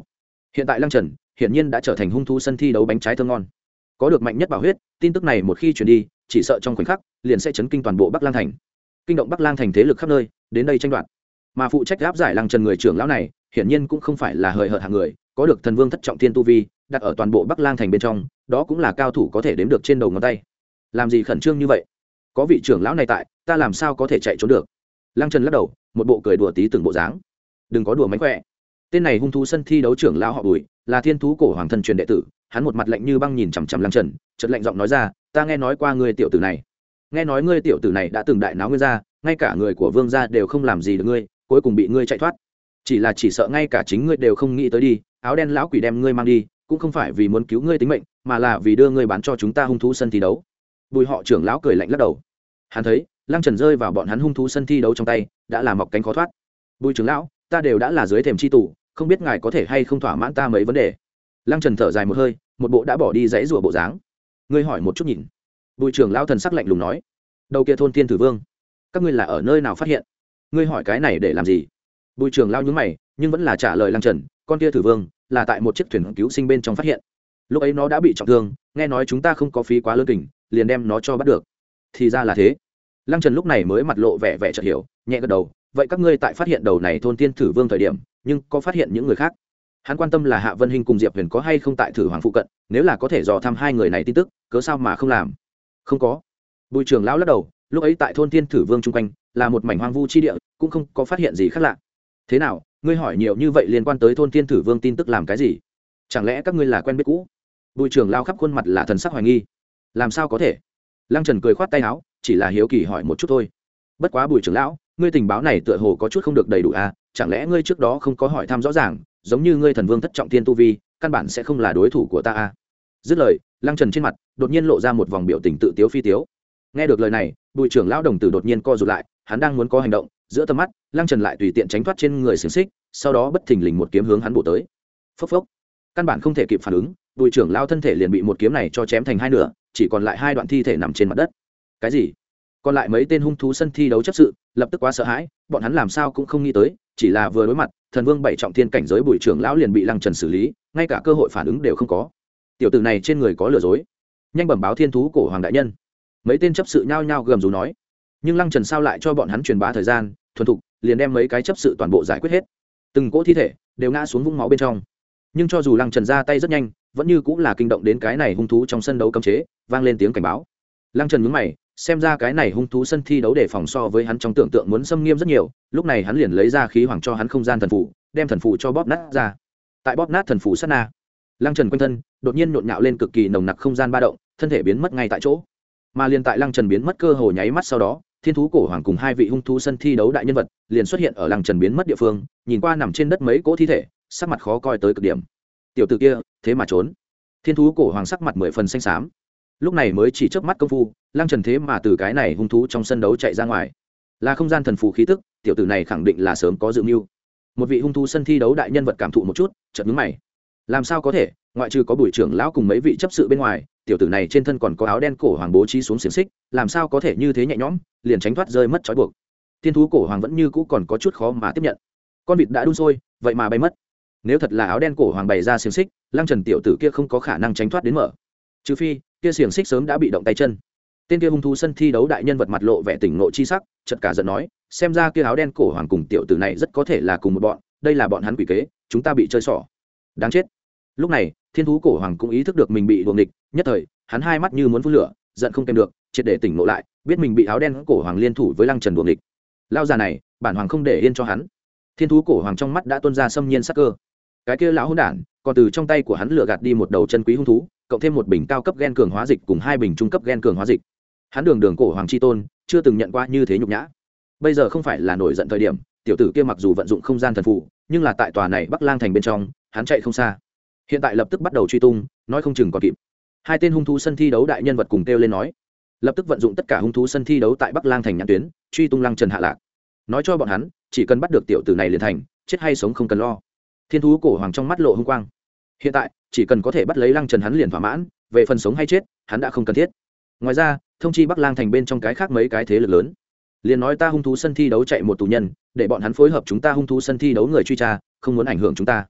Speaker 1: Hiện tại Lăng Trần hiển nhiên đã trở thành hung thú sân thi đấu bánh trái thơm ngon, có được mạnh nhất bảo huyết. Tin tức này một khi truyền đi, chỉ sợ trong khoảnh khắc liền sẽ chấn kinh toàn bộ Bắc Lang thành, kinh động Bắc Lang thành thế lực khắp nơi đến đây tranh đoạt. Mà phụ trách áp giải Lăng Trần người trưởng lão này hiển nhiên cũng không phải là hời hợt hạng người, có được thần vương thất trọng thiên tu vi, đặt ở toàn bộ Bắc Lang thành bên trong, đó cũng là cao thủ có thể đếm được trên đầu ngón tay. Làm gì khẩn trương như vậy? Có vị trưởng lão này tại, ta làm sao có thể chạy trốn được? Lăng Trần lắc đầu, một bộ cười đùa tí từng bộ dáng. Đừng có đùa mánh khỏe. Tên này hung thú sân thi đấu trưởng lão họ Bùi, là thiên thú cổ hoàng thân truyền đệ tử. Hắn một mặt lạnh như băng nhìn chằm chằm Lăng Trần, chợt lạnh giọng nói ra, ta nghe nói qua ngươi tiểu tử này, nghe nói ngươi tiểu tử này đã từng đại náo nguyên gia, ngay cả người của vương gia đều không làm gì được ngươi, cuối cùng bị ngươi chạy thoát. Chỉ là chỉ sợ ngay cả chính ngươi đều không nghĩ tới đi, áo đen lão quỷ đem ngươi mang đi, cũng không phải vì muốn cứu ngươi tính mệnh, mà là vì đưa ngươi bán cho chúng ta hung thú sân thi đấu. Bùi họ trưởng lão cười lạnh lắc đầu. Hắn thấy Lăng Trần rơi vào bọn hắn hung thú sân thi đấu trong tay, đã là mọc cánh khó thoát. Bùi trưởng lão, ta đều đã là dưới thềm chi tù, không biết ngài có thể hay không thỏa mãn ta mấy vấn đề. Lăng Trần thở dài một hơi, một bộ đã bỏ đi dãy rủa bộ dáng. Ngươi hỏi một chút nhìn. Bùi trưởng lão thần sắc lạnh lùng nói. Đầu kia thôn tiên tử vương, các ngươi là ở nơi nào phát hiện? Ngươi hỏi cái này để làm gì? Bùi trưởng lão nhướng mày, nhưng vẫn là trả lời Lăng Trần, con kia tử vương là tại một chiếc thuyền cứu sinh bên trong phát hiện. Lúc ấy nó đã bị trọng thương, nghe nói chúng ta không có phí quá lớn kình, liền đem nó cho bắt được. Thì ra là thế. Lăng Trần lúc này mới mặt lộ vẻ vẻ chợt hiểu, nhẹ gật đầu. Vậy các ngươi tại phát hiện đầu này thôn tiên thử vương thời điểm, nhưng có phát hiện những người khác? Hắn quan tâm là Hạ Vân Hinh cùng Diệp Huyền có hay không tại thử hoàng phụ cận, nếu là có thể dò thăm hai người này tin tức, cớ sao mà không làm? Không có. Bùi trưởng lão lắc đầu, lúc ấy tại thôn tiên thử vương chung quanh là một mảnh hoang vu chi địa, cũng không có phát hiện gì khác lạ. Thế nào, ngươi hỏi nhiều như vậy liên quan tới thôn tiên thử vương tin tức làm cái gì? Chẳng lẽ các ngươi là quen biết cũ? Bùi trưởng lão khắp khuôn mặt là thần sắc hoài nghi. Làm sao có thể? Lăng Trần cười khoát tay áo, chỉ là hiếu kỳ hỏi một chút thôi. Bất quá Bùi trưởng lão, ngươi tình báo này tựa hồ có chút không được đầy đủ à, chẳng lẽ ngươi trước đó không có hỏi thăm rõ ràng, giống như ngươi thần vương thất trọng thiên tu vi, căn bản sẽ không là đối thủ của ta à? Dứt lời, Lăng Trần trên mặt đột nhiên lộ ra một vòng biểu tình tự tiếu phi tiếu. Nghe được lời này, Bùi trưởng lão đồng tử đột nhiên co rụt lại, hắn đang muốn có hành động, giữa tầm mắt, Lăng Trần lại tùy tiện tránh thoát trên người xiềng xích, sau đó bất thình lình một kiếm hướng hắn bổ tới. Phốc phốc. Căn bản không thể kịp phản ứng, Bùi trưởng lão thân thể liền bị một kiếm này cho chém thành hai nửa, chỉ còn lại hai đoạn thi thể nằm trên mặt đất. Cái gì? Còn lại mấy tên hung thú sân thi đấu chấp sự lập tức quá sợ hãi, bọn hắn làm sao cũng không nghĩ tới, chỉ là vừa đối mặt, thần vương bảy trọng thiên cảnh giới Bùi trưởng lão liền bị Lăng Trần xử lý, ngay cả cơ hội phản ứng đều không có. Tiểu tử này trên người có lừa dối, nhanh bẩm báo thiên thú cổ hoàng đại nhân. Mấy tên chấp sự nhao nhao gầm rú nói. Nhưng Lăng Trần sao lại cho bọn hắn truyền bá thời gian, thuần thục liền đem mấy cái chấp sự toàn bộ giải quyết hết. Từng cỗ thi thể đều ngã xuống vũng máu bên trong. Nhưng cho dù Lăng Trần ra tay rất nhanh, vẫn như cũng là kinh động đến cái này hung thú trong sân đấu cấm chế, vang lên tiếng cảnh báo. Lăng Trần nhướng mày, xem ra cái này hung thú sân thi đấu đề phòng so với hắn trong tưởng tượng muốn xâm nghiêm rất nhiều, lúc này hắn liền lấy ra khí hoàng cho hắn không gian thần phù, đem thần phù cho bóp nát ra. Tại bóp nát thần phù sát na, Lăng Trần quanh thân đột nhiên nhộn nhạo lên cực kỳ nồng nặc không gian ba động, thân thể biến mất ngay tại chỗ. Mà liền tại Lăng Trần biến mất cơ hồ nháy mắt sau đó, thiên thú cổ hoàng cùng hai vị hung thú sân thi đấu đại nhân vật liền xuất hiện ở Lăng Trần biến mất địa phương, nhìn qua nằm trên đất mấy cỗ thi thể, sắc mặt khó coi tới cực điểm. Tiểu tử kia thế mà trốn. Thiên thú cổ hoàng sắc mặt mười phần xanh xám. Lúc này mới chỉ chớp mắt công phu, Lăng Trần thế mà từ cái này hung thú trong sân đấu chạy ra ngoài, là không gian thần phù khí tức, tiểu tử này khẳng định là sớm có dự mưu. Một vị hung thú sân thi đấu đại nhân vật cảm thụ một chút, chợt nhướng mày. Làm sao có thể, ngoại trừ có Bùi trưởng lão cùng mấy vị chấp sự bên ngoài, tiểu tử này trên thân còn có áo đen cổ hoàng bố trí xuống xiềng xích, làm sao có thể như thế nhẹ nhõm liền tránh thoát rơi mất trói buộc. Thiên thú cổ hoàng vẫn như cũ còn có chút khó mà tiếp nhận. Con vịt đã đun sôi, vậy mà bay mất. Nếu thật là áo đen cổ hoàng bày ra xiềng xích, Lăng Trần tiểu tử kia không có khả năng tránh thoát đến mở. Trừ phi, kia xiềng xích sớm đã bị động tay chân. Tên kia hung thú sân thi đấu đại nhân vật mặt lộ vẻ tỉnh nộ chi sắc, chợt cả giận nói, xem ra kia áo đen cổ hoàng cùng tiểu tử này rất có thể là cùng một bọn, đây là bọn hắn quỷ kế, chúng ta bị chơi xỏ. Đáng chết. Lúc này, thiên thú cổ hoàng cũng ý thức được mình bị đuồng địch, nhất thời, hắn hai mắt như muốn phun lửa, giận không kèm được, triệt để tỉnh nộ lại, biết mình bị áo đen cổ hoàng liên thủ với Lăng Trần đuồng địch. Lao già này, bản hoàng không để yên cho hắn. Thiên thú cổ hoàng trong mắt đã tuôn ra xâm nhiên sắc cơ. Cái kia lão hỗn đản, còn từ trong tay của hắn lừa gạt đi một đầu chân quý hung thú, cộng thêm một bình cao cấp gen cường hóa dịch cùng hai bình trung cấp gen cường hóa dịch. Hắn đường đường cổ hoàng chi tôn, chưa từng nhận qua như thế nhục nhã. Bây giờ không phải là nổi giận thời điểm, tiểu tử kia mặc dù vận dụng không gian thần phù, nhưng là tại tòa này Bắc Lang thành bên trong, hắn chạy không xa. Hiện tại lập tức bắt đầu truy tung, nói không chừng còn kịp. Hai tên hung thú sân thi đấu đại nhân vật cùng kêu lên nói, lập tức vận dụng tất cả hung thú sân thi đấu tại Bắc Lang thành nhãn tuyến, truy tung Lăng Trần hạ lạc. Nói cho bọn hắn, chỉ cần bắt được tiểu tử này liền thành, chết hay sống không cần lo. Thiên thú cổ hoàng trong mắt lộ hung quang. Hiện tại, chỉ cần có thể bắt lấy Lăng Trần hắn liền thỏa mãn, về phần sống hay chết, hắn đã không cần thiết. Ngoài ra, thông chi Bắc Lang thành bên trong cái khác mấy cái thế lực lớn, liền nói ta hung thú sân thi đấu chạy một tù nhân, để bọn hắn phối hợp chúng ta hung thú sân thi đấu người truy tra, không muốn ảnh hưởng chúng ta.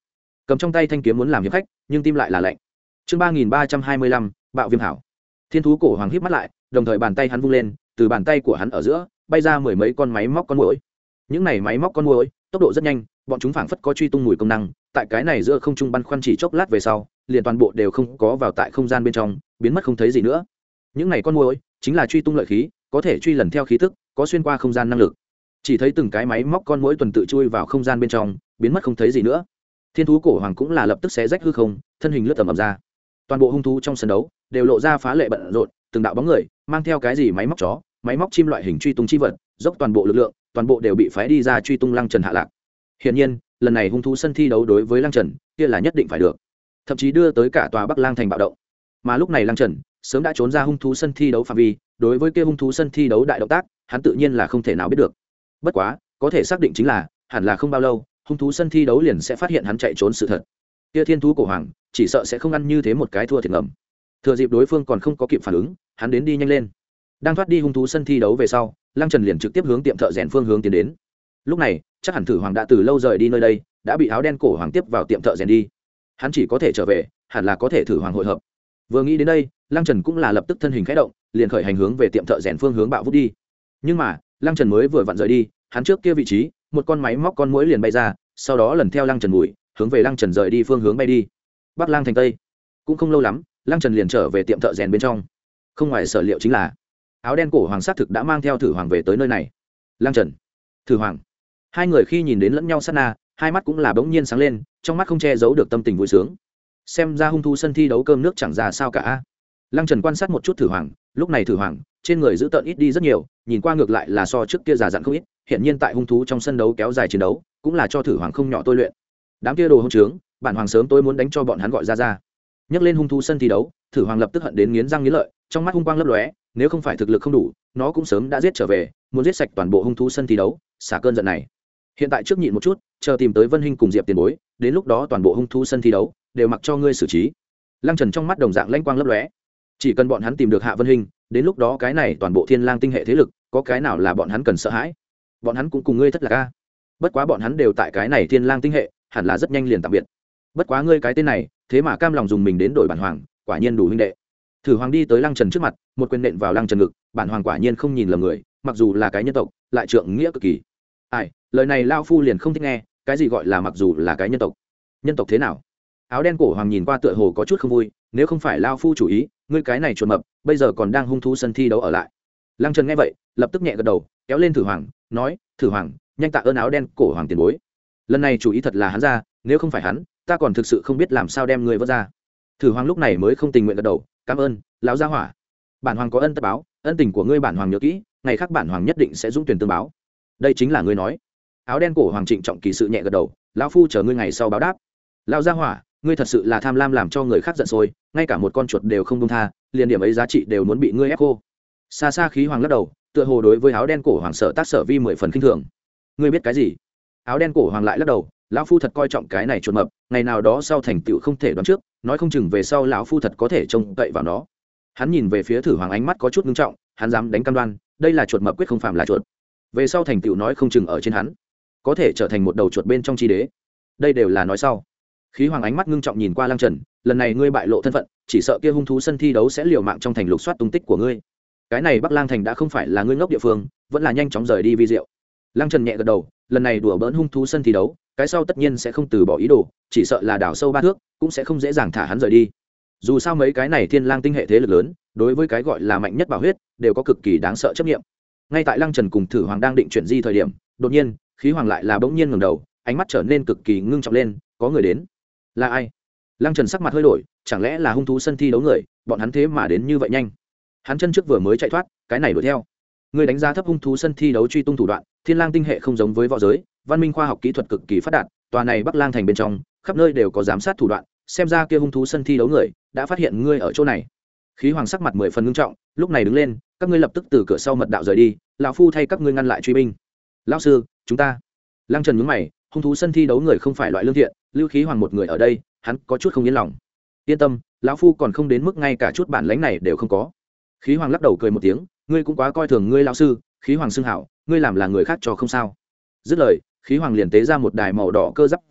Speaker 1: cầm trong tay thanh kiếm muốn làm hiệp khách nhưng tim lại là lạnh. Chương ba nghìn ba trăm hai mươi lăm, bạo viêm hảo. Thiên thú cổ hoàng híp mắt lại, đồng thời bàn tay hắn vung lên, từ bàn tay của hắn ở giữa bay ra mười mấy con máy móc con muỗi. Những này máy móc con muỗi tốc độ rất nhanh, bọn chúng phảng phất có truy tung mùi công năng, tại cái này giữa không trung băn khoăn chỉ chốc lát về sau, liền toàn bộ đều không có vào tại không gian bên trong, biến mất không thấy gì nữa. Những này con muỗi chính là truy tung lợi khí, có thể truy lần theo khí tức, có xuyên qua không gian năng lực. Chỉ thấy từng cái máy móc con muỗi tuần tự chui vào không gian bên trong, biến mất không thấy gì nữa. Thiên thú cổ hoàng cũng là lập tức xé rách hư không, thân hình lướt tầm ầm ra. Toàn bộ hung thú trong sân đấu đều lộ ra phá lệ bận rộn, từng đạo bóng người mang theo cái gì máy móc chó, máy móc chim loại hình truy tung chi vật, dốc toàn bộ lực lượng, toàn bộ đều bị phái đi ra truy tung Lăng Trần hạ lạc. Hiển nhiên, lần này hung thú sân thi đấu đối với Lăng Trần, kia là nhất định phải được. Thậm chí đưa tới cả tòa Bắc Lang thành bạo động. Mà lúc này Lăng Trần sớm đã trốn ra hung thú sân thi đấu phạm vi, đối với kia hung thú sân thi đấu đại động tác, hắn tự nhiên là không thể nào biết được. Bất quá, có thể xác định chính là, hẳn là không bao lâu, hung thú sân thi đấu liền sẽ phát hiện hắn chạy trốn sự thật. Kia thiên thú cổ hoàng, chỉ sợ sẽ không ăn như thế một cái thua thiệt ngầm. Thừa dịp đối phương còn không có kịp phản ứng, hắn đến đi nhanh lên. Đang thoát đi hung thú sân thi đấu về sau, Lăng Trần liền trực tiếp hướng tiệm thợ rèn phương hướng tiến đến. Lúc này, chắc hẳn thử hoàng đã từ lâu rời đi nơi đây, đã bị áo đen cổ hoàng tiếp vào tiệm thợ rèn đi. Hắn chỉ có thể trở về, hẳn là có thể thử hoàng hội hợp. Vừa nghĩ đến đây, Lăng Trần cũng là lập tức thân hình khẽ động, liền khởi hành hướng về tiệm thợ rèn phương hướng bạo vút đi. Nhưng mà, Lăng Trần mới vừa vặn rời đi, hắn trước kia vị trí, một con máy móc con muỗi liền bay ra, sau đó lần theo Lăng Trần mũi, hướng về Lăng Trần rời đi phương hướng bay đi. Bắc Lang thành Tây. Cũng không lâu lắm, Lăng Trần liền trở về tiệm thợ rèn bên trong. Không ngoài sở liệu chính là, áo đen cổ hoàng sát thực đã mang theo thử hoàng về tới nơi này. Lăng Trần, thử hoàng, hai người khi nhìn đến lẫn nhau sát na, hai mắt cũng là bỗng nhiên sáng lên, trong mắt không che giấu được tâm tình vui sướng. Xem ra hung thú sân thi đấu cơm nước chẳng ra sao cả. Lăng Trần quan sát một chút thử hoàng, lúc này thử hoàng trên người giữ tợn ít đi rất nhiều, nhìn qua ngược lại là so trước kia già dặn không ít. Hiện nhiên tại hung thú trong sân đấu kéo dài chiến đấu, cũng là cho thử hoàng không nhỏ tôi luyện. Đám kia đồ hỗn trướng, bản hoàng sớm tôi muốn đánh cho bọn hắn gọi ra ra. Nhắc lên hung thú sân thi đấu, thử hoàng lập tức hận đến nghiến răng nghiến lợi, trong mắt hung quang lấp lóe, nếu không phải thực lực không đủ, nó cũng sớm đã giết trở về, muốn giết sạch toàn bộ hung thú sân thi đấu, xả cơn giận này. Hiện tại trước nhịn một chút, chờ tìm tới Vân Hinh cùng Diệp Tiền Bối, đến lúc đó toàn bộ hung thú sân thi đấu đều mặc cho ngươi xử trí. Lăng Trần trong mắt đồng dạng lanh quang lấp lóe, chỉ cần bọn hắn tìm được Hạ Vân Hinh, đến lúc đó cái này toàn bộ Thiên Lang tinh hệ thế lực, có cái nào là bọn hắn cần sợ hãi? Bọn hắn cũng cùng ngươi thất lạc a. Bất quá bọn hắn đều tại cái này Thiên Lang tinh hệ, hẳn là rất nhanh liền tạm biệt. Bất quá ngươi cái tên này, thế mà cam lòng dùng mình đến đổi bản hoàng, quả nhiên đủ huynh đệ. Thử hoàng đi tới Lăng Trần trước mặt, một quyền nện vào Lăng Trần ngực, bản hoàng quả nhiên không nhìn lầm người, mặc dù là cái nhân tộc, lại trượng nghĩa cực kỳ. Ai, lời này lao phu liền không thích nghe, cái gì gọi là mặc dù là cái nhân tộc? Nhân tộc thế nào? Áo đen cổ hoàng nhìn qua tựa hồ có chút không vui, nếu không phải lao phu chủ ý, ngươi cái này chuột mập, bây giờ còn đang hung thú sân thi đấu ở lại. Lăng Trần nghe vậy, lập tức nhẹ gật đầu, kéo lên Thử hoàng, nói, Thử hoàng, nhanh tạ ơn áo đen cổ hoàng tiền bối. Lần này chủ ý thật là hắn ra, nếu không phải hắn, ta còn thực sự không biết làm sao đem ngươi vớt ra. Thử hoàng lúc này mới không tình nguyện gật đầu, cảm ơn lão gia hỏa, bản hoàng có ân tất báo, ân tình của ngươi bản hoàng nhớ kỹ, ngày khác bản hoàng nhất định sẽ dũng tuyển tương báo. Đây chính là ngươi nói. Áo đen cổ hoàng trịnh trọng kỳ sự nhẹ gật đầu, lão phu chờ ngươi ngày sau báo đáp. Lão gia hỏa, ngươi thật sự là tham lam làm cho người khác giận sôi, ngay cả một con chuột đều không buông tha, liền điểm ấy giá trị đều muốn bị ngươi ép khô. Xa xa khí hoàng lắc đầu, tựa hồ đối với áo đen cổ hoàng sợ tác sở vi mười phần khinh thường. Ngươi biết cái gì? Áo đen cổ hoàng lại lắc đầu, lão phu thật coi trọng cái này chuột mập, ngày nào đó sau thành tựu không thể đoán trước, nói không chừng về sau lão phu thật có thể trông cậy vào nó. Hắn nhìn về phía Thử hoàng ánh mắt có chút ngưng trọng, hắn dám đánh cam đoan, đây là chuột mập quyết không phạm là chuột. Về sau thành tựu nói không chừng ở trên hắn, có thể trở thành một đầu chuột bên trong chi đế. Đây đều là nói sau. Khí hoàng ánh mắt ngưng trọng nhìn qua Lăng Trần, lần này ngươi bại lộ thân phận, chỉ sợ kia hung thú sân thi đấu sẽ liều mạng trong thành lục soát tung tích của ngươi. Cái này Bắc Lang thành đã không phải là ngươi ngốc địa phương, vẫn là nhanh chóng rời đi vi diệu. Lăng Trần nhẹ gật đầu, lần này đùa bỡn hung thú sân thi đấu, cái sau tất nhiên sẽ không từ bỏ ý đồ, chỉ sợ là đào sâu ba thước, cũng sẽ không dễ dàng thả hắn rời đi. Dù sao mấy cái này Thiên Lang tinh hệ thế lực lớn, đối với cái gọi là mạnh nhất bảo huyết, đều có cực kỳ đáng sợ chấp niệm. Ngay tại Lăng Trần cùng Thử hoàng đang định chuyển di thời điểm, đột nhiên, Khí hoàng lại là bỗng nhiên ngẩng đầu, ánh mắt trở nên cực kỳ ngưng trọng lên, có người đến. Là ai? Lăng Trần sắc mặt hơi đổi, chẳng lẽ là hung thú sân thi đấu người, bọn hắn thế mà đến như vậy nhanh. Hắn chân trước vừa mới chạy thoát, cái này đuổi theo. Người đánh giá thấp hung thú sân thi đấu truy tung thủ đoạn, Thiên Lang tinh hệ không giống với võ giới, văn minh khoa học kỹ thuật cực kỳ phát đạt, tòa này Bắc Lang thành bên trong, khắp nơi đều có giám sát thủ đoạn, xem ra kia hung thú sân thi đấu người đã phát hiện ngươi ở chỗ này. Khí hoàng sắc mặt mười phần ngưng trọng, lúc này đứng lên, các ngươi lập tức từ cửa sau mật đạo rời đi, lão phu thay các ngươi ngăn lại truy binh. Lão sư, chúng ta. Lăng Trần nhướng mày, hung thú sân thi đấu người không phải loại lương thiện, lưu Khí hoàng một người ở đây, hắn có chút không yên lòng. Yên tâm, lão phu còn không đến mức ngay cả chút bản lãnh này đều không có. Khí hoàng lắc đầu cười một tiếng, ngươi cũng quá coi thường ngươi lão sư. Khí hoàng xưng hảo, ngươi làm là người khác cho không sao. Dứt lời, Khí hoàng liền tế ra một đài màu đỏ cơ giáp ra,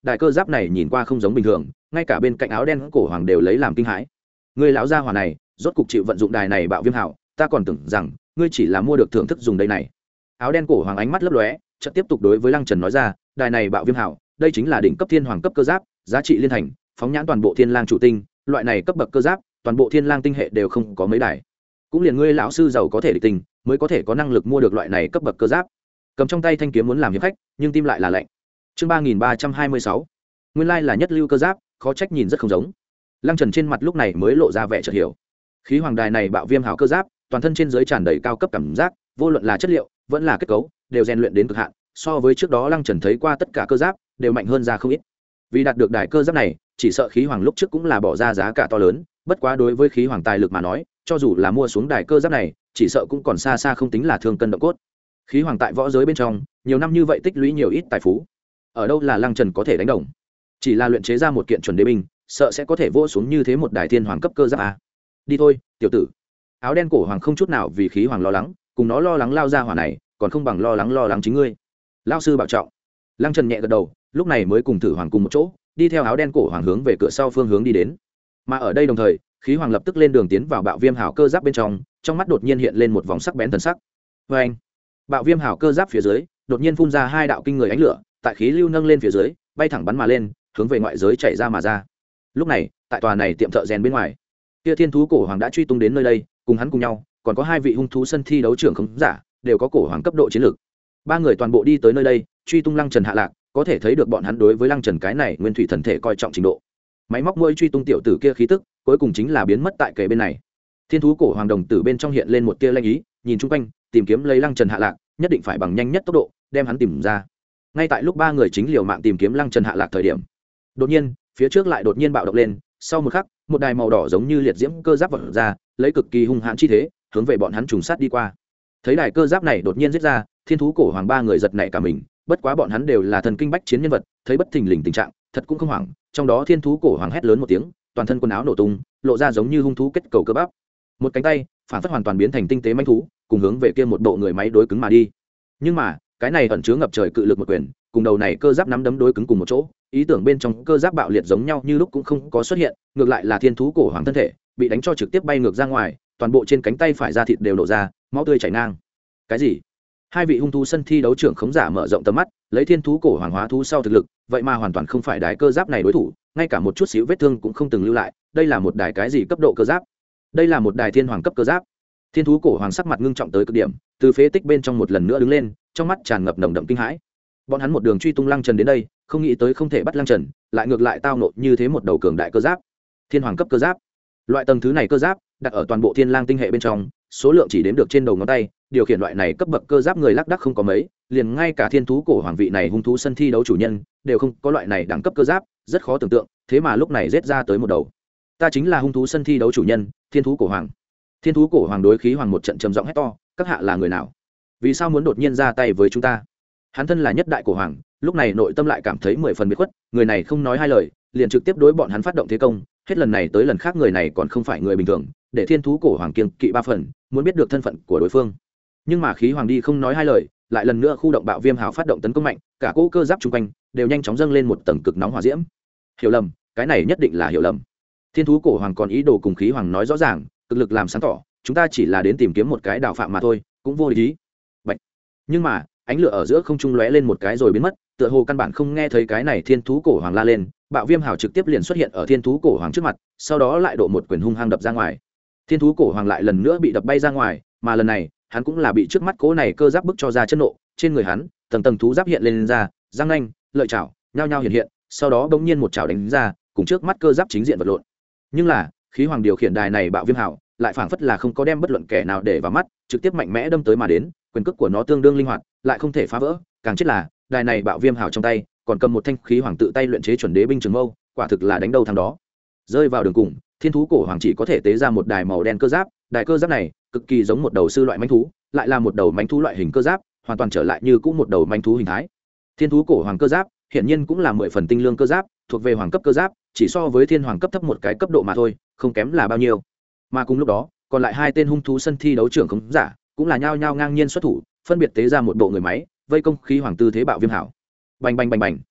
Speaker 1: đại cơ giáp này nhìn qua không giống bình thường, ngay cả bên cạnh áo đen cổ hoàng đều lấy làm kinh hãi. Ngươi lão gia hỏa này rốt cục chịu vận dụng đài này bạo viêm hảo, ta còn tưởng rằng ngươi chỉ là mua được thưởng thức dùng đây này. Áo đen cổ hoàng ánh mắt lấp lóe, chợt tiếp tục đối với Lăng Trần nói ra, đài này bạo viêm hảo, đây chính là đỉnh cấp thiên hoàng cấp cơ giáp, giá trị liên thành, phóng nhãn toàn bộ thiên lang chủ tinh, loại này cấp bậc cơ giáp, toàn bộ thiên lang tinh hệ đều không có mấy đài. Cũng liền ngươi lão sư giàu có thể địch tình, mới có thể có năng lực mua được loại này cấp bậc cơ giáp. Cầm trong tay thanh kiếm muốn làm hiệp khách, nhưng tim lại là lạnh. Chương ba nghìn ba trăm hai mươi sáu, nguyên lai là nhất lưu cơ giáp, khó trách nhìn rất không giống. Lăng Trần trên mặt lúc này mới lộ ra vẻ chợt hiểu. Khí hoàng đài này bạo viêm hào cơ giáp, toàn thân trên dưới tràn đầy cao cấp cảm giác, vô luận là chất liệu, vẫn là kết cấu, đều rèn luyện đến cực hạn, so với trước đó Lăng Trần thấy qua tất cả cơ giáp, đều mạnh hơn ra không ít. Vì đạt được đài cơ giáp này, chỉ sợ khí hoàng lúc trước cũng là bỏ ra giá cả to lớn, bất quá đối với khí hoàng tài lực mà nói, cho dù là mua xuống đài cơ giáp này, chỉ sợ cũng còn xa xa không tính là thương cân động cốt. Khí hoàng tại võ giới bên trong, nhiều năm như vậy tích lũy nhiều ít tài phú, ở đâu là Lăng Trần có thể đánh đồng. Chỉ là luyện chế ra một kiện chuẩn đế binh, sợ sẽ có thể vỗ xuống như thế một đài thiên hoàng cấp cơ giáp a. Đi thôi, tiểu tử. Áo đen cổ hoàng không chút nào vì khí hoàng lo lắng, cùng nó lo lắng lao ra hỏa này, còn không bằng lo lắng lo lắng chính ngươi. Lão sư bảo trọng. Lăng Trần nhẹ gật đầu, lúc này mới cùng thử hoàng cùng một chỗ, đi theo áo đen cổ hoàng hướng về cửa sau phương hướng đi đến. Mà ở đây đồng thời, khí hoàng lập tức lên đường tiến vào bạo viêm hào cơ giáp bên trong, trong mắt đột nhiên hiện lên một vòng sắc bén thần sắc. Và anh, bạo viêm hào cơ giáp phía dưới đột nhiên phun ra hai đạo kinh người ánh lửa, tại khí lưu nâng lên phía dưới, bay thẳng bắn mà lên, hướng về ngoại giới chạy ra mà ra. Lúc này, tại tòa này tiệm thợ rèn bên ngoài, kia thiên thú cổ hoàng đã truy tung đến nơi đây, cùng hắn cùng nhau, còn có hai vị hung thú sân thi đấu trưởng không giả, đều có cổ hoàng cấp độ chiến lược. Ba người toàn bộ đi tới nơi đây, truy tung Lăng Trần hạ lạc, có thể thấy được bọn hắn đối với Lăng Trần cái này nguyên thủy thần thể coi trọng trình độ. Máy móc môi truy tung tiểu tử kia khí tức, cuối cùng chính là biến mất tại kề bên này. Thiên thú cổ hoàng đồng tử bên trong hiện lên một tia lanh ý, nhìn chung quanh, tìm kiếm lấy Lăng Trần hạ lạc, nhất định phải bằng nhanh nhất tốc độ đem hắn tìm ra. Ngay tại lúc ba người chính liều mạng tìm kiếm Lăng Trần hạ lạc thời điểm, đột nhiên, phía trước lại đột nhiên bạo động lên, sau một khắc, một đài màu đỏ giống như liệt diễm cơ giáp vọt ra, lấy cực kỳ hung hãn chi thế, hướng về bọn hắn trùng sát đi qua. Thấy đài cơ giáp này đột nhiên giết ra, thiên thú cổ hoàng ba người giật nảy cả mình, bất quá bọn hắn đều là thần kinh bách chiến nhân vật, thấy bất thình lình tình trạng, thật cũng không hoảng, trong đó thiên thú cổ hoàng hét lớn một tiếng, toàn thân quần áo nổ tung, lộ ra giống như hung thú kết cầu cơ bắp. Một cánh tay, phản phất hoàn toàn biến thành tinh tế manh thú, cùng hướng về kia một bộ người máy đối cứng mà đi. Nhưng mà, cái này ẩn chứa ngập trời cự lực một quyền, cùng đầu này cơ giáp nắm đấm đối cứng cùng một chỗ, ý tưởng bên trong cơ giáp bạo liệt giống nhau như lúc cũng không có xuất hiện, ngược lại là thiên thú cổ hoàng thân thể bị đánh cho trực tiếp bay ngược ra ngoài, toàn bộ trên cánh tay phải da thịt đều nổ ra, máu tươi chảy ngang. Cái gì? Hai vị hung thú sân thi đấu trưởng khống giả mở rộng tầm mắt, lấy thiên thú cổ hoàng hóa thú sau thực lực, vậy mà hoàn toàn không phải đái cơ giáp này đối thủ, ngay cả một chút xíu vết thương cũng không từng lưu lại, đây là một đài cái gì cấp độ cơ giáp? Đây là một đài thiên hoàng cấp cơ giáp. Thiên thú cổ hoàng sắc mặt ngưng trọng tới cực điểm, từ phế tích bên trong một lần nữa đứng lên, trong mắt tràn ngập nồng đậm kinh hãi. Bọn hắn một đường truy tung Lăng Trần đến đây, không nghĩ tới không thể bắt Lăng Trần, lại ngược lại tao nộ như thế một đầu cường đại cơ giáp, thiên hoàng cấp cơ giáp. Loại tầng thứ này cơ giáp đặt ở toàn bộ thiên lang tinh hệ bên trong, số lượng chỉ đếm được trên đầu ngón tay, điều khiển loại này cấp bậc cơ giáp người lác đác không có mấy, liền ngay cả thiên thú cổ hoàng vị này hung thú sân thi đấu chủ nhân đều không có loại này đẳng cấp cơ giáp, rất khó tưởng tượng, thế mà lúc này giết ra tới một đầu. Ta chính là hung thú sân thi đấu chủ nhân, thiên thú cổ hoàng. Thiên thú cổ hoàng đối khí hoàng một trận trầm giọng hét to, các hạ là người nào? Vì sao muốn đột nhiên ra tay với chúng ta? Hắn thân là nhất đại cổ hoàng, lúc này nội tâm lại cảm thấy mười phần biệt khuất, người này không nói hai lời, liền trực tiếp đối bọn hắn phát động thế công, hết lần này tới lần khác người này còn không phải người bình thường, để thiên thú cổ hoàng kiêng kỵ ba phần, muốn biết được thân phận của đối phương. Nhưng mà khí hoàng đi không nói hai lời, lại lần nữa khu động bạo viêm hào phát động tấn công mạnh, cả cỗ cơ giáp chung quanh đều nhanh chóng dâng lên một tầng cực nóng hỏa diễm. Hiểu lầm, cái này nhất định là hiểu lầm. Thiên thú cổ hoàng còn ý đồ cùng khí hoàng nói rõ ràng, cực lực làm sáng tỏ, chúng ta chỉ là đến tìm kiếm một cái đạo phạm mà thôi, cũng vô ý. Bạch. Nhưng mà ánh lửa ở giữa không trung lóe lên một cái rồi biến mất, tựa hồ căn bản không nghe thấy cái này thiên thú cổ hoàng la lên, bạo viêm hào trực tiếp liền xuất hiện ở thiên thú cổ hoàng trước mặt, sau đó lại độ một quyền hung hăng đập ra ngoài. Thiên thú cổ hoàng lại lần nữa bị đập bay ra ngoài, mà lần này hắn cũng là bị trước mắt cố này cơ giáp bức cho ra chân nộ, trên người hắn tầng tầng thú giáp hiện lên, lên ra, răng nanh, lợi chảo, nhao nhao hiện hiện, sau đó bỗng nhiên một chảo đánh ra, cùng trước mắt cơ giáp chính diện vật lộn. Nhưng là khí hoàng điều khiển đài này bạo viêm hào lại phảng phất là không có đem bất luận kẻ nào để vào mắt, trực tiếp mạnh mẽ đâm tới mà đến, quyền cước của nó tương đương linh hoạt, lại không thể phá vỡ, càng chết là đài này bạo viêm hào trong tay còn cầm một thanh khí hoàng tự tay luyện chế chuẩn đế binh trường mâu, quả thực là đánh đâu thắng đó. Rơi vào đường cùng, thiên thú cổ hoàng chỉ có thể tế ra một đài màu đen cơ giáp, đài cơ giáp này cực kỳ giống một đầu sư loại mãnh thú, lại là một đầu mãnh thú loại hình cơ giáp, hoàn toàn trở lại như cũ một đầu mãnh thú hình thái. Thiên thú cổ hoàng cơ giáp hiện nhiên cũng là mười phần tinh lương cơ giáp, thuộc về hoàng cấp cơ giáp, chỉ so với thiên hoàng cấp thấp một cái cấp độ mà thôi, không kém là bao nhiêu. Mà cùng lúc đó, còn lại hai tên hung thú sân thi đấu trưởng khống giả cũng là nhao nhao ngang nhiên xuất thủ, phân biệt tế ra một bộ người máy, vây công khí hoàng tư thế bạo viêm hảo. Bành bành bành bành.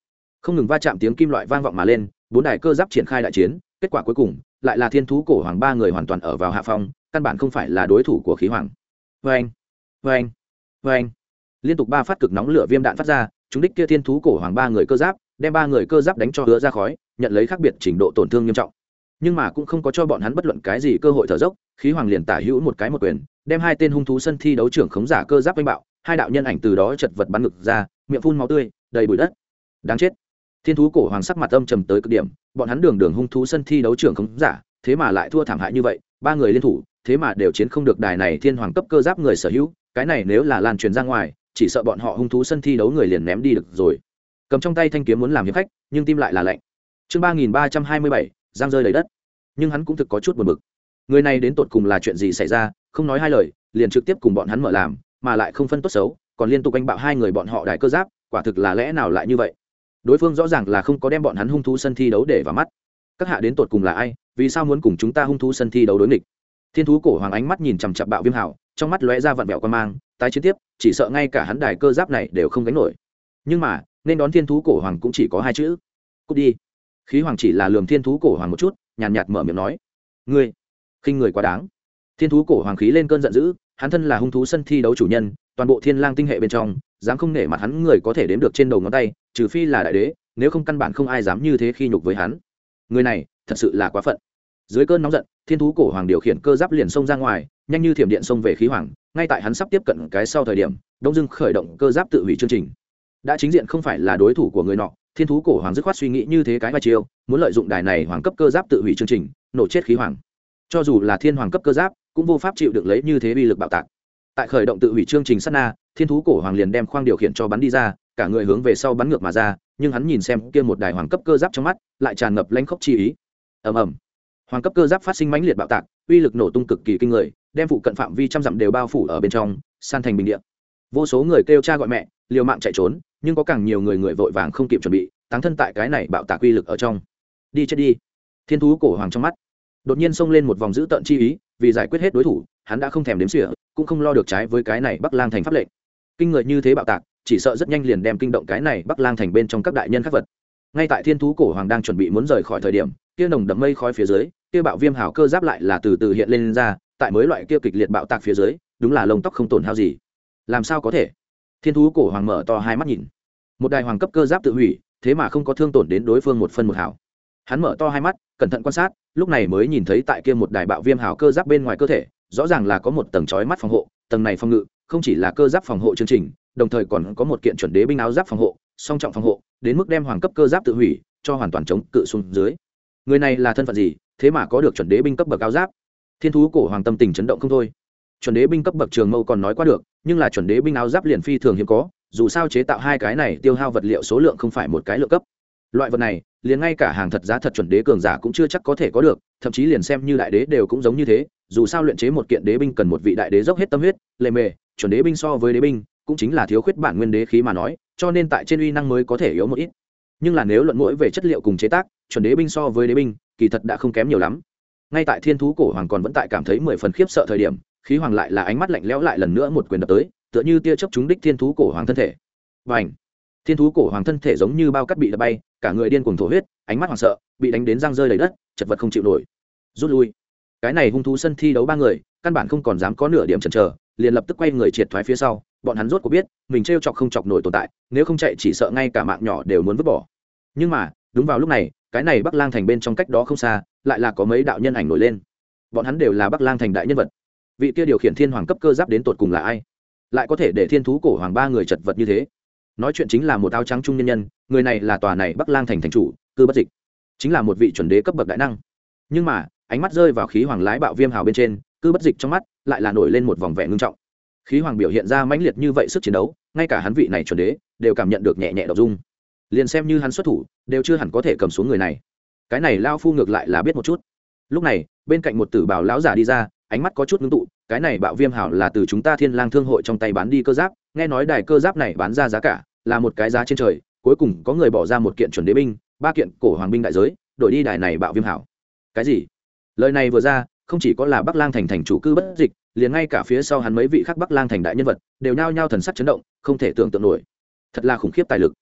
Speaker 1: Không ngừng va chạm tiếng kim loại vang vọng mà lên, bốn đài cơ giáp triển khai đại chiến, kết quả cuối cùng lại là thiên thú cổ hoàng ba người hoàn toàn ở vào hạ phong, căn bản không phải là đối thủ của khí hoàng. Vâng, vâng, vâng. Liên tục ba phát cực nóng lửa viêm đạn phát ra, chúng đích kia thiên thú cổ hoàng ba người cơ giáp, đem ba người cơ giáp đánh cho hứa ra khói, nhận lấy khác biệt trình độ tổn thương nghiêm trọng. Nhưng mà cũng không có cho bọn hắn bất luận cái gì cơ hội thở dốc, khí hoàng liền tả hữu một cái một quyền, đem hai tên hung thú sân thi đấu trưởng khống giả cơ giáp đánh bạo, hai đạo nhân ảnh từ đó chật vật bắn ngực ra, miệng phun máu tươi, đầy bụi đất. Đáng chết. Thiên thú cổ hoàng sắc mặt âm trầm tới cực điểm, bọn hắn đường đường hung thú sân thi đấu trưởng khống giả, thế mà lại thua thảm hại như vậy, ba người liên thủ, thế mà đều chiến không được đài này thiên hoàng cấp cơ giáp người sở hữu, cái này nếu là lan truyền ra ngoài, chỉ sợ bọn họ hung thú sân thi đấu người liền ném đi được rồi. Cầm trong tay thanh kiếm muốn làm hiệp khách, nhưng tim lại là lạnh. Chương ba nghìn ba trăm hai mươi bảy, giang rơi đầy đất. Nhưng hắn cũng thực có chút buồn bực. Người này đến tột cùng là chuyện gì xảy ra, không nói hai lời, liền trực tiếp cùng bọn hắn mở làm, mà lại không phân tốt xấu, còn liên tục anh bạo hai người bọn họ đại cơ giáp, quả thực là lẽ nào lại như vậy? Đối phương rõ ràng là không có đem bọn hắn hung thú sân thi đấu để vào mắt. Các hạ đến tột cùng là ai, vì sao muốn cùng chúng ta hung thú sân thi đấu đối nghịch? Thiên thú cổ hoàng ánh mắt nhìn chằm chằm Bạo Viêm Hào, trong mắt lóe ra vặn vẹo quan mang, tái chiến tiếp, chỉ sợ ngay cả hắn đài cơ giáp này đều không gánh nổi. Nhưng mà, nên đón thiên thú cổ hoàng cũng chỉ có hai chữ: cút đi. Khí hoàng chỉ là lườm thiên thú cổ hoàng một chút, nhàn nhạt mở miệng nói: ngươi khinh người quá đáng. Thiên thú cổ hoàng khí lên cơn giận dữ, hắn thân là hung thú sân thi đấu chủ nhân, toàn bộ thiên lang tinh hệ bên trong, dám không nể mặt hắn người có thể đếm được trên đầu ngón tay, trừ phi là đại đế, nếu không căn bản không ai dám như thế khi nhục với hắn. Người này thật sự là quá phận. Dưới cơn nóng giận, thiên thú cổ hoàng điều khiển cơ giáp liền xông ra ngoài, nhanh như thiểm điện xông về khí hoàng. Ngay tại hắn sắp tiếp cận cái sau thời điểm, đông dưng khởi động cơ giáp tự hủy chương trình. Đã chính diện không phải là đối thủ của người nọ, thiên thú cổ hoàng dứt khoát suy nghĩ như thế cái vai chiêu, muốn lợi dụng đài này hoàng cấp cơ giáp tự hủy chương trình, nổ chết khí hoàng. Cho dù là thiên hoàng cấp cơ giáp, cũng vô pháp chịu được lấy như thế uy lực bạo tạc. Tại khởi động tự hủy chương trình sát na, thiên thú cổ hoàng liền đem khoang điều khiển cho bắn đi ra, cả người hướng về sau bắn ngược mà ra, nhưng hắn nhìn xem kia một đài hoàng cấp cơ giáp trong mắt, lại tràn ngập lãnh khốc chi ý. Ầm ầm. Hoàng cấp cơ giáp phát sinh mãnh liệt bạo tạc, uy lực nổ tung cực kỳ kinh người, đem phụ cận phạm vi trăm dặm đều bao phủ ở bên trong, san thành bình địa. Vô số người kêu cha gọi mẹ, liều mạng chạy trốn, nhưng có càng nhiều người người vội vàng không kịp chuẩn bị, táng thân tại cái này bạo tạc uy lực ở trong. Đi chết đi. Thiên thú cổ hoàng trong mắt đột nhiên xông lên một vòng dữ tợn chi ý, vì giải quyết hết đối thủ, hắn đã không thèm đếm xỉa, cũng không lo được trái với cái này Bắc Lang thành pháp lệnh. Kinh người như thế bạo tạc, chỉ sợ rất nhanh liền đem kinh động cái này Bắc Lang thành bên trong các đại nhân khác vật. Ngay tại thiên thú cổ hoàng đang chuẩn bị muốn rời khỏi thời điểm, kia nồng đậm mây khói phía dưới, kia bạo viêm hào cơ giáp lại là từ từ hiện lên, lên ra, tại mới loại kia kịch liệt bạo tạc phía dưới, đúng là lông tóc không tổn hao gì. Làm sao có thể? Thiên thú cổ hoàng mở to hai mắt nhìn. Một đài hoàng cấp cơ giáp tự hủy, thế mà không có thương tổn đến đối phương một phân một hào. Hắn mở to hai mắt, cẩn thận quan sát, lúc này mới nhìn thấy tại kia một đài bạo viêm hào cơ giáp bên ngoài cơ thể, rõ ràng là có một tầng chói mắt phòng hộ, tầng này phòng ngự không chỉ là cơ giáp phòng hộ chương trình, đồng thời còn có một kiện chuẩn đế binh áo giáp phòng hộ, song trọng phòng hộ, đến mức đem hoàng cấp cơ giáp tự hủy cho hoàn toàn chống cự xuống dưới. Người này là thân phận gì, thế mà có được chuẩn đế binh cấp bậc áo giáp? Thiên thú cổ hoàng tâm tình chấn động không thôi. Chuẩn đế binh cấp bậc trường mâu còn nói qua được, nhưng là chuẩn đế binh áo giáp liền phi thường hiếm có, dù sao chế tạo hai cái này tiêu hao vật liệu số lượng không phải một cái lượng cấp. Loại vật này, liền ngay cả hàng thật giá thật chuẩn đế cường giả cũng chưa chắc có thể có được, thậm chí liền xem như đại đế đều cũng giống như thế, dù sao luyện chế một kiện đế binh cần một vị đại đế dốc hết tâm huyết, lề mề, chuẩn đế binh so với đế binh cũng chính là thiếu khuyết bản nguyên đế khí mà nói, cho nên tại trên uy năng mới có thể yếu một ít. Nhưng là nếu luận mỗi về chất liệu cùng chế tác, chuẩn đế binh so với đế binh, kỳ thật đã không kém nhiều lắm. Ngay tại thiên thú cổ hoàng còn vẫn tại cảm thấy mười phần khiếp sợ thời điểm, khí hoàng lại là ánh mắt lạnh lẽo lại lần nữa một quyền đập tới, tựa như tia chớp trúng đích thiên thú cổ hoàng thân thể. Bành! Thiên thú cổ hoàng thân thể giống như bao cát bị đập bay, cả người điên cuồng thổ huyết, ánh mắt hoảng sợ, bị đánh đến răng rơi đầy đất, chật vật không chịu nổi. Rút lui. Cái này hung thú sân thi đấu ba người, căn bản không còn dám có nửa điểm chần chờ, liền lập tức quay người triệt thoái phía sau. Bọn hắn rốt cuộc biết, mình trêu chọc không chọc nổi tồn tại, nếu không chạy chỉ sợ ngay cả mạng nhỏ đều muốn vứt bỏ. Nhưng mà, đúng vào lúc này, cái này Bắc Lang thành bên trong cách đó không xa, lại là có mấy đạo nhân ảnh nổi lên. Bọn hắn đều là Bắc Lang thành đại nhân vật. Vị kia điều khiển thiên hoàng cấp cơ giáp đến tột cùng là ai? Lại có thể để thiên thú cổ hoàng ba người chật vật như thế? Nói chuyện chính là một áo trắng trung nhân nhân, người này là tòa này Bắc Lang thành thành chủ, Cư Bất Dịch, chính là một vị chuẩn đế cấp bậc đại năng. Nhưng mà, ánh mắt rơi vào khí hoàng lái bạo viêm hào bên trên, Cư Bất Dịch trong mắt lại là nổi lên một vòng vẻ ngưng trọng. Khí hoàng biểu hiện ra mãnh liệt như vậy sức chiến đấu, ngay cả hắn vị này chuẩn đế đều cảm nhận được nhẹ nhẹ động dung. Liền xem như hắn xuất thủ, đều chưa hẳn có thể cầm xuống người này. Cái này lao phu ngược lại là biết một chút. Lúc này, bên cạnh một tử bào lão giả đi ra, ánh mắt có chút ngưng tụ, cái này bạo viêm hào là từ chúng ta Thiên Lang thương hội trong tay bán đi cơ giáp, nghe nói đài cơ giáp này bán ra giá cả là một cái giá trên trời, cuối cùng có người bỏ ra một kiện chuẩn đế binh, ba kiện cổ hoàng binh đại giới, đổi đi đài này bạo viêm hảo. Cái gì? Lời này vừa ra, không chỉ có là Bắc Lang thành thành chủ Cư Bất Dịch, liền ngay cả phía sau hắn mấy vị khác Bắc Lang thành đại nhân vật đều nhao nhao thần sắc chấn động, không thể tưởng tượng nổi. Thật là khủng khiếp tài lực.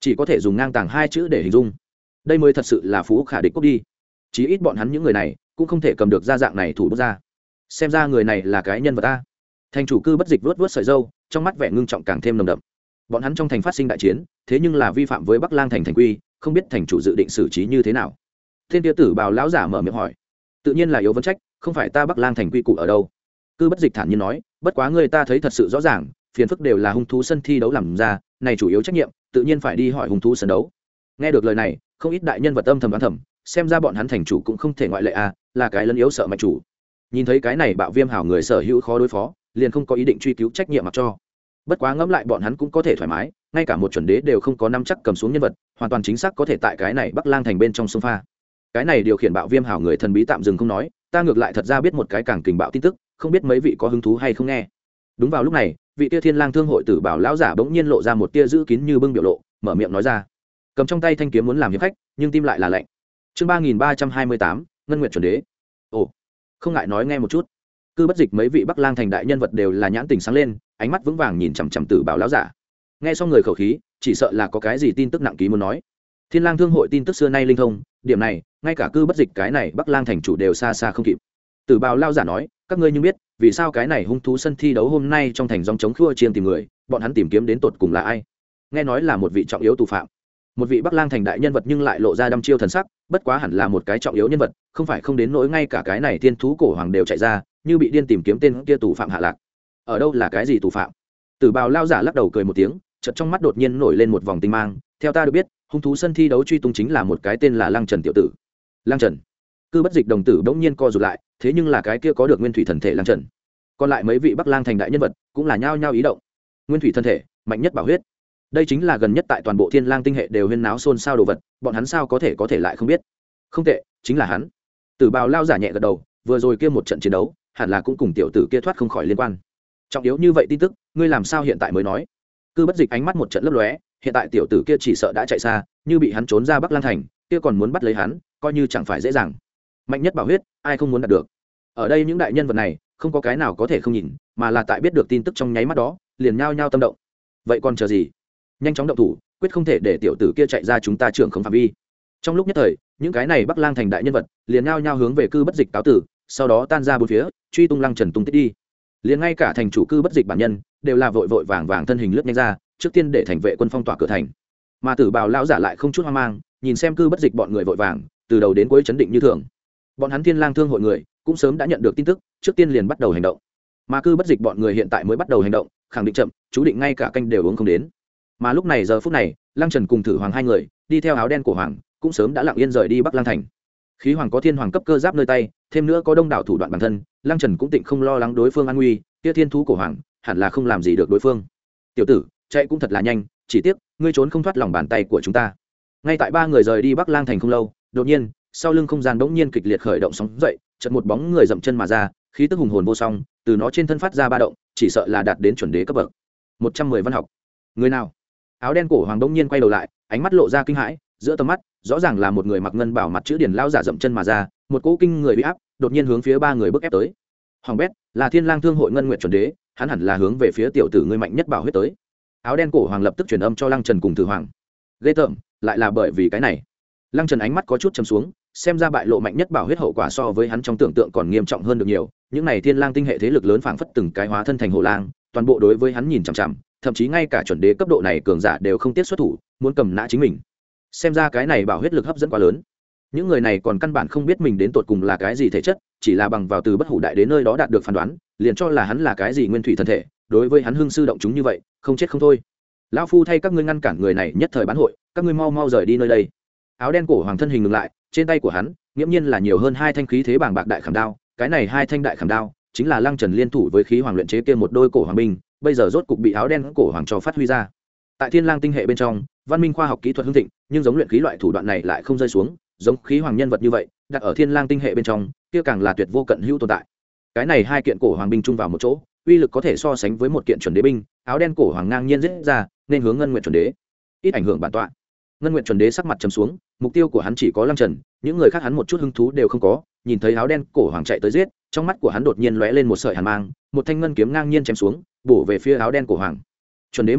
Speaker 1: chỉ có thể dùng ngang tàng hai chữ để hình dung. Đây mới thật sự là phú khả địch quốc đi. Chí ít bọn hắn những người này cũng không thể cầm được ra dạng này thủ bút ra. Xem ra người này là cái nhân vật ta. Thành chủ Cư Bất Dịch vuốt vuốt sợi râu, trong mắt vẻ ngưng trọng càng thêm nồng đậm. Bọn hắn trong thành phát sinh đại chiến, thế nhưng là vi phạm với Bắc Lang thành thành quy, không biết thành chủ dự định xử trí như thế nào. Thiên Tiêu Tử Bào lão giả mở miệng hỏi. Tự nhiên là yếu vấn trách, không phải ta Bắc Lang thành quy củ ở đâu. Cư Bất Dịch thản nhiên nói, bất quá người ta thấy thật sự rõ ràng, phiền phức đều là hung thú sân thi đấu làm ra, này chủ yếu trách nhiệm, tự nhiên phải đi hỏi hung thú sân đấu. Nghe được lời này, không ít đại nhân vật âm thầm đoán thầm, xem ra bọn hắn thành chủ cũng không thể ngoại lệ à, là cái lấn yếu sợ mạnh chủ. Nhìn thấy cái này bạo viêm hảo người sở hữu khó đối phó, liền không có ý định truy cứu trách nhiệm mặc cho. Bất quá ngẫm lại bọn hắn cũng có thể thoải mái, ngay cả một chuẩn đế đều không có năm chắc cầm xuống nhân vật, hoàn toàn chính xác có thể tại cái này Bắc Lang thành bên trong sông pha. Cái này điều khiển bạo viêm hảo người thần bí tạm dừng không nói, ta ngược lại thật ra biết một cái càng kình bạo tin tức, không biết mấy vị có hứng thú hay không nghe. Đúng vào lúc này, vị tia Thiên Lang thương hội tử bảo lão giả bỗng nhiên lộ ra một tia giữ kín như bưng biểu lộ, mở miệng nói ra. Cầm trong tay thanh kiếm muốn làm hiệp khách, nhưng tim lại là lạnh. Chương ba nghìn ba trăm hai mươi tám, Ngân Nguyệt chuẩn đế. Ồ, không ngại nói nghe một chút. Cư Bất Dịch mấy vị Bắc Lang thành đại nhân vật đều là nhãn tình sáng lên, ánh mắt vững vàng nhìn chằm chằm tử bảo lão giả. Nghe xong người khẩu khí, chỉ sợ là có cái gì tin tức nặng ký muốn nói. Thiên Lang thương hội tin tức xưa nay linh thông, điểm này, ngay cả Cư Bất Dịch cái này Bắc Lang thành chủ đều xa xa không kịp. Tử bảo lão giả nói, các ngươi nhưng biết, vì sao cái này hung thú sân thi đấu hôm nay trong thành dòng chống khua chiên tìm người, bọn hắn tìm kiếm đến tột cùng là ai? Nghe nói là một vị trọng yếu tù phạm. Một vị Bắc Lang thành đại nhân vật nhưng lại lộ ra đăm chiêu thần sắc, bất quá hẳn là một cái trọng yếu nhân vật, không phải không đến nỗi ngay cả cái này tiên thú cổ hoàng đều chạy ra, như bị điên tìm kiếm tên kia tù phạm hạ lạc. Ở đâu là cái gì tù phạm? Tử bào lao giả lắc đầu cười một tiếng, chợt trong mắt đột nhiên nổi lên một vòng tinh mang, theo ta được biết, hung thú sân thi đấu truy tung chính là một cái tên là Lăng Trần tiểu tử. Lăng Trần? Cư Bất Dịch đồng tử bỗng nhiên co rụt lại, thế nhưng là cái kia có được nguyên thủy thần thể Lăng Trần. Còn lại mấy vị Bắc Lang thành đại nhân vật cũng là nhao nhao ý động. Nguyên thủy thân thể, mạnh nhất bảo huyết. Đây chính là gần nhất tại toàn bộ Thiên Lang tinh hệ đều huyên náo xôn xao đồ vật, bọn hắn sao có thể có thể lại không biết? Không tệ, chính là hắn. Tử bào lao giả nhẹ gật đầu, vừa rồi kia một trận chiến đấu, hẳn là cũng cùng tiểu tử kia thoát không khỏi liên quan. Trọng yếu như vậy tin tức, ngươi làm sao hiện tại mới nói? Cư Bất Dịch ánh mắt một trận lấp lóe, hiện tại tiểu tử kia chỉ sợ đã chạy xa, như bị hắn trốn ra Bắc Lang thành, kia còn muốn bắt lấy hắn, coi như chẳng phải dễ dàng. Mạnh nhất bảo huyết, ai không muốn đạt được? Ở đây những đại nhân vật này, không có cái nào có thể không nhìn, mà là tại biết được tin tức trong nháy mắt đó, liền nhao nhao tâm động. Vậy còn chờ gì? Nhanh chóng động thủ, quyết không thể để tiểu tử kia chạy ra chúng ta trưởng không phạm vi. Trong lúc nhất thời, những cái này Bắc Lang thành đại nhân vật liền nhao nhao hướng về Cư Bất Dịch cáo tử, sau đó tan ra bốn phía, truy tung Lăng Trần tung tích đi. Liền ngay cả thành chủ Cư Bất Dịch bản nhân đều là vội vội vàng vàng thân hình lướt nhanh ra, trước tiên để thành vệ quân phong tỏa cửa thành. Mà Tử Bào lão giả lại không chút hoang mang, nhìn xem Cư Bất Dịch bọn người vội vàng, từ đầu đến cuối chấn định như thường. Bọn hắn Thiên Lang thương hội người cũng sớm đã nhận được tin tức, trước tiên liền bắt đầu hành động. Mà Cư Bất Dịch bọn người hiện tại mới bắt đầu hành động, khẳng định chậm, chú định ngay cả canh đều uống không đến. Mà lúc này giờ phút này, Lăng Trần cùng Thử Hoàng hai người đi theo áo đen của hoàng cũng sớm đã lặng yên rời đi Bắc Lang thành. Khí hoàng có thiên hoàng cấp cơ giáp nơi tay, thêm nữa có đông đảo thủ đoạn bản thân, Lăng Trần cũng tịnh không lo lắng đối phương an nguy, kia thiên thú cổ hoàng hẳn là không làm gì được đối phương. Tiểu tử, chạy cũng thật là nhanh, chỉ tiếc ngươi trốn không thoát lòng bàn tay của chúng ta. Ngay tại ba người rời đi Bắc Lang thành không lâu, đột nhiên, sau lưng không gian bỗng nhiên kịch liệt khởi động sóng dậy, chợt một bóng người dậm chân mà ra, khí tức hùng hồn vô song, từ nó trên thân phát ra ba động, chỉ sợ là đạt đến chuẩn đế cấp bậc. một trăm mười văn học. Người nào? Áo đen cổ hoàng bỗng nhiên quay đầu lại, ánh mắt lộ ra kinh hãi, giữa tầm mắt, rõ ràng là một người mặc ngân bảo mặt chữ điển lao giả dậm chân mà ra, một cỗ kinh người bị áp, đột nhiên hướng phía ba người bước ép tới. Hoàng bét, là Thiên Lang thương hội Ngân Nguyệt chuẩn đế, hắn hẳn là hướng về phía tiểu tử ngươi mạnh nhất bảo huyết tới. Áo đen cổ hoàng lập tức truyền âm cho Lăng Trần cùng Thử Hoàng. Ghê tởm, lại là bởi vì cái này. Lăng Trần ánh mắt có chút trầm xuống, xem ra bại lộ mạnh nhất bảo huyết hậu quả so với hắn trong tưởng tượng còn nghiêm trọng hơn được nhiều. Những này Thiên Lang tinh hệ thế lực lớn phảng phất từng cái hóa thân thành hổ lang, toàn bộ đối với hắn nhìn chằm chằm, thậm chí ngay cả chuẩn đế cấp độ này cường giả đều không tiếc xuất thủ, muốn cầm nã chính mình. Xem ra cái này bảo huyết lực hấp dẫn quá lớn. Những người này còn căn bản không biết mình đến tột cùng là cái gì thể chất, chỉ là bằng vào từ bất hủ đại đến nơi đó đạt được phán đoán, liền cho là hắn là cái gì nguyên thủy thân thể, đối với hắn hưng sư động chúng như vậy, không chết không thôi. Lão phu thay các ngươi ngăn cản người này nhất thời bán hội, các ngươi mau mau rời đi nơi đây. Áo đen cổ hoàng thân hình ngừng lại, trên tay của hắn nghiễm nhiên là nhiều hơn hai thanh khí thế bàng bạc đại khảm đao, cái này hai thanh đại khảm đao chính là Lăng Trần liên thủ với khí hoàng luyện chế kia một đôi cổ hoàng binh, bây giờ rốt cục bị áo đen cổ hoàng cho phát huy ra. Tại Thiên Lang tinh hệ bên trong, văn minh khoa học kỹ thuật hưng thịnh, nhưng giống luyện khí loại thủ đoạn này lại không rơi xuống, giống khí hoàng nhân vật như vậy, đặt ở Thiên Lang tinh hệ bên trong, kia càng là tuyệt vô cận hữu tồn tại. Cái này hai kiện cổ hoàng binh chung vào một chỗ, uy lực có thể so sánh với một kiện chuẩn đế binh, áo đen cổ hoàng ngang nhiên giết ra, nên hướng Ngân Nguyệt chuẩn đế. Ít ảnh hưởng bản tọa. Ngân Nguyệt chuẩn đế sắc mặt trầm xuống, mục tiêu của hắn chỉ có Lăng Trần, những người khác hắn một chút hứng thú đều không có, nhìn thấy áo đen cổ hoàng chạy tới giết, trong mắt của hắn đột nhiên lóe lên một sợi hàn mang, một thanh ngân kiếm ngang nhiên chém xuống, bổ về phía áo đen cổ hoàng. Chuẩn đế một kích,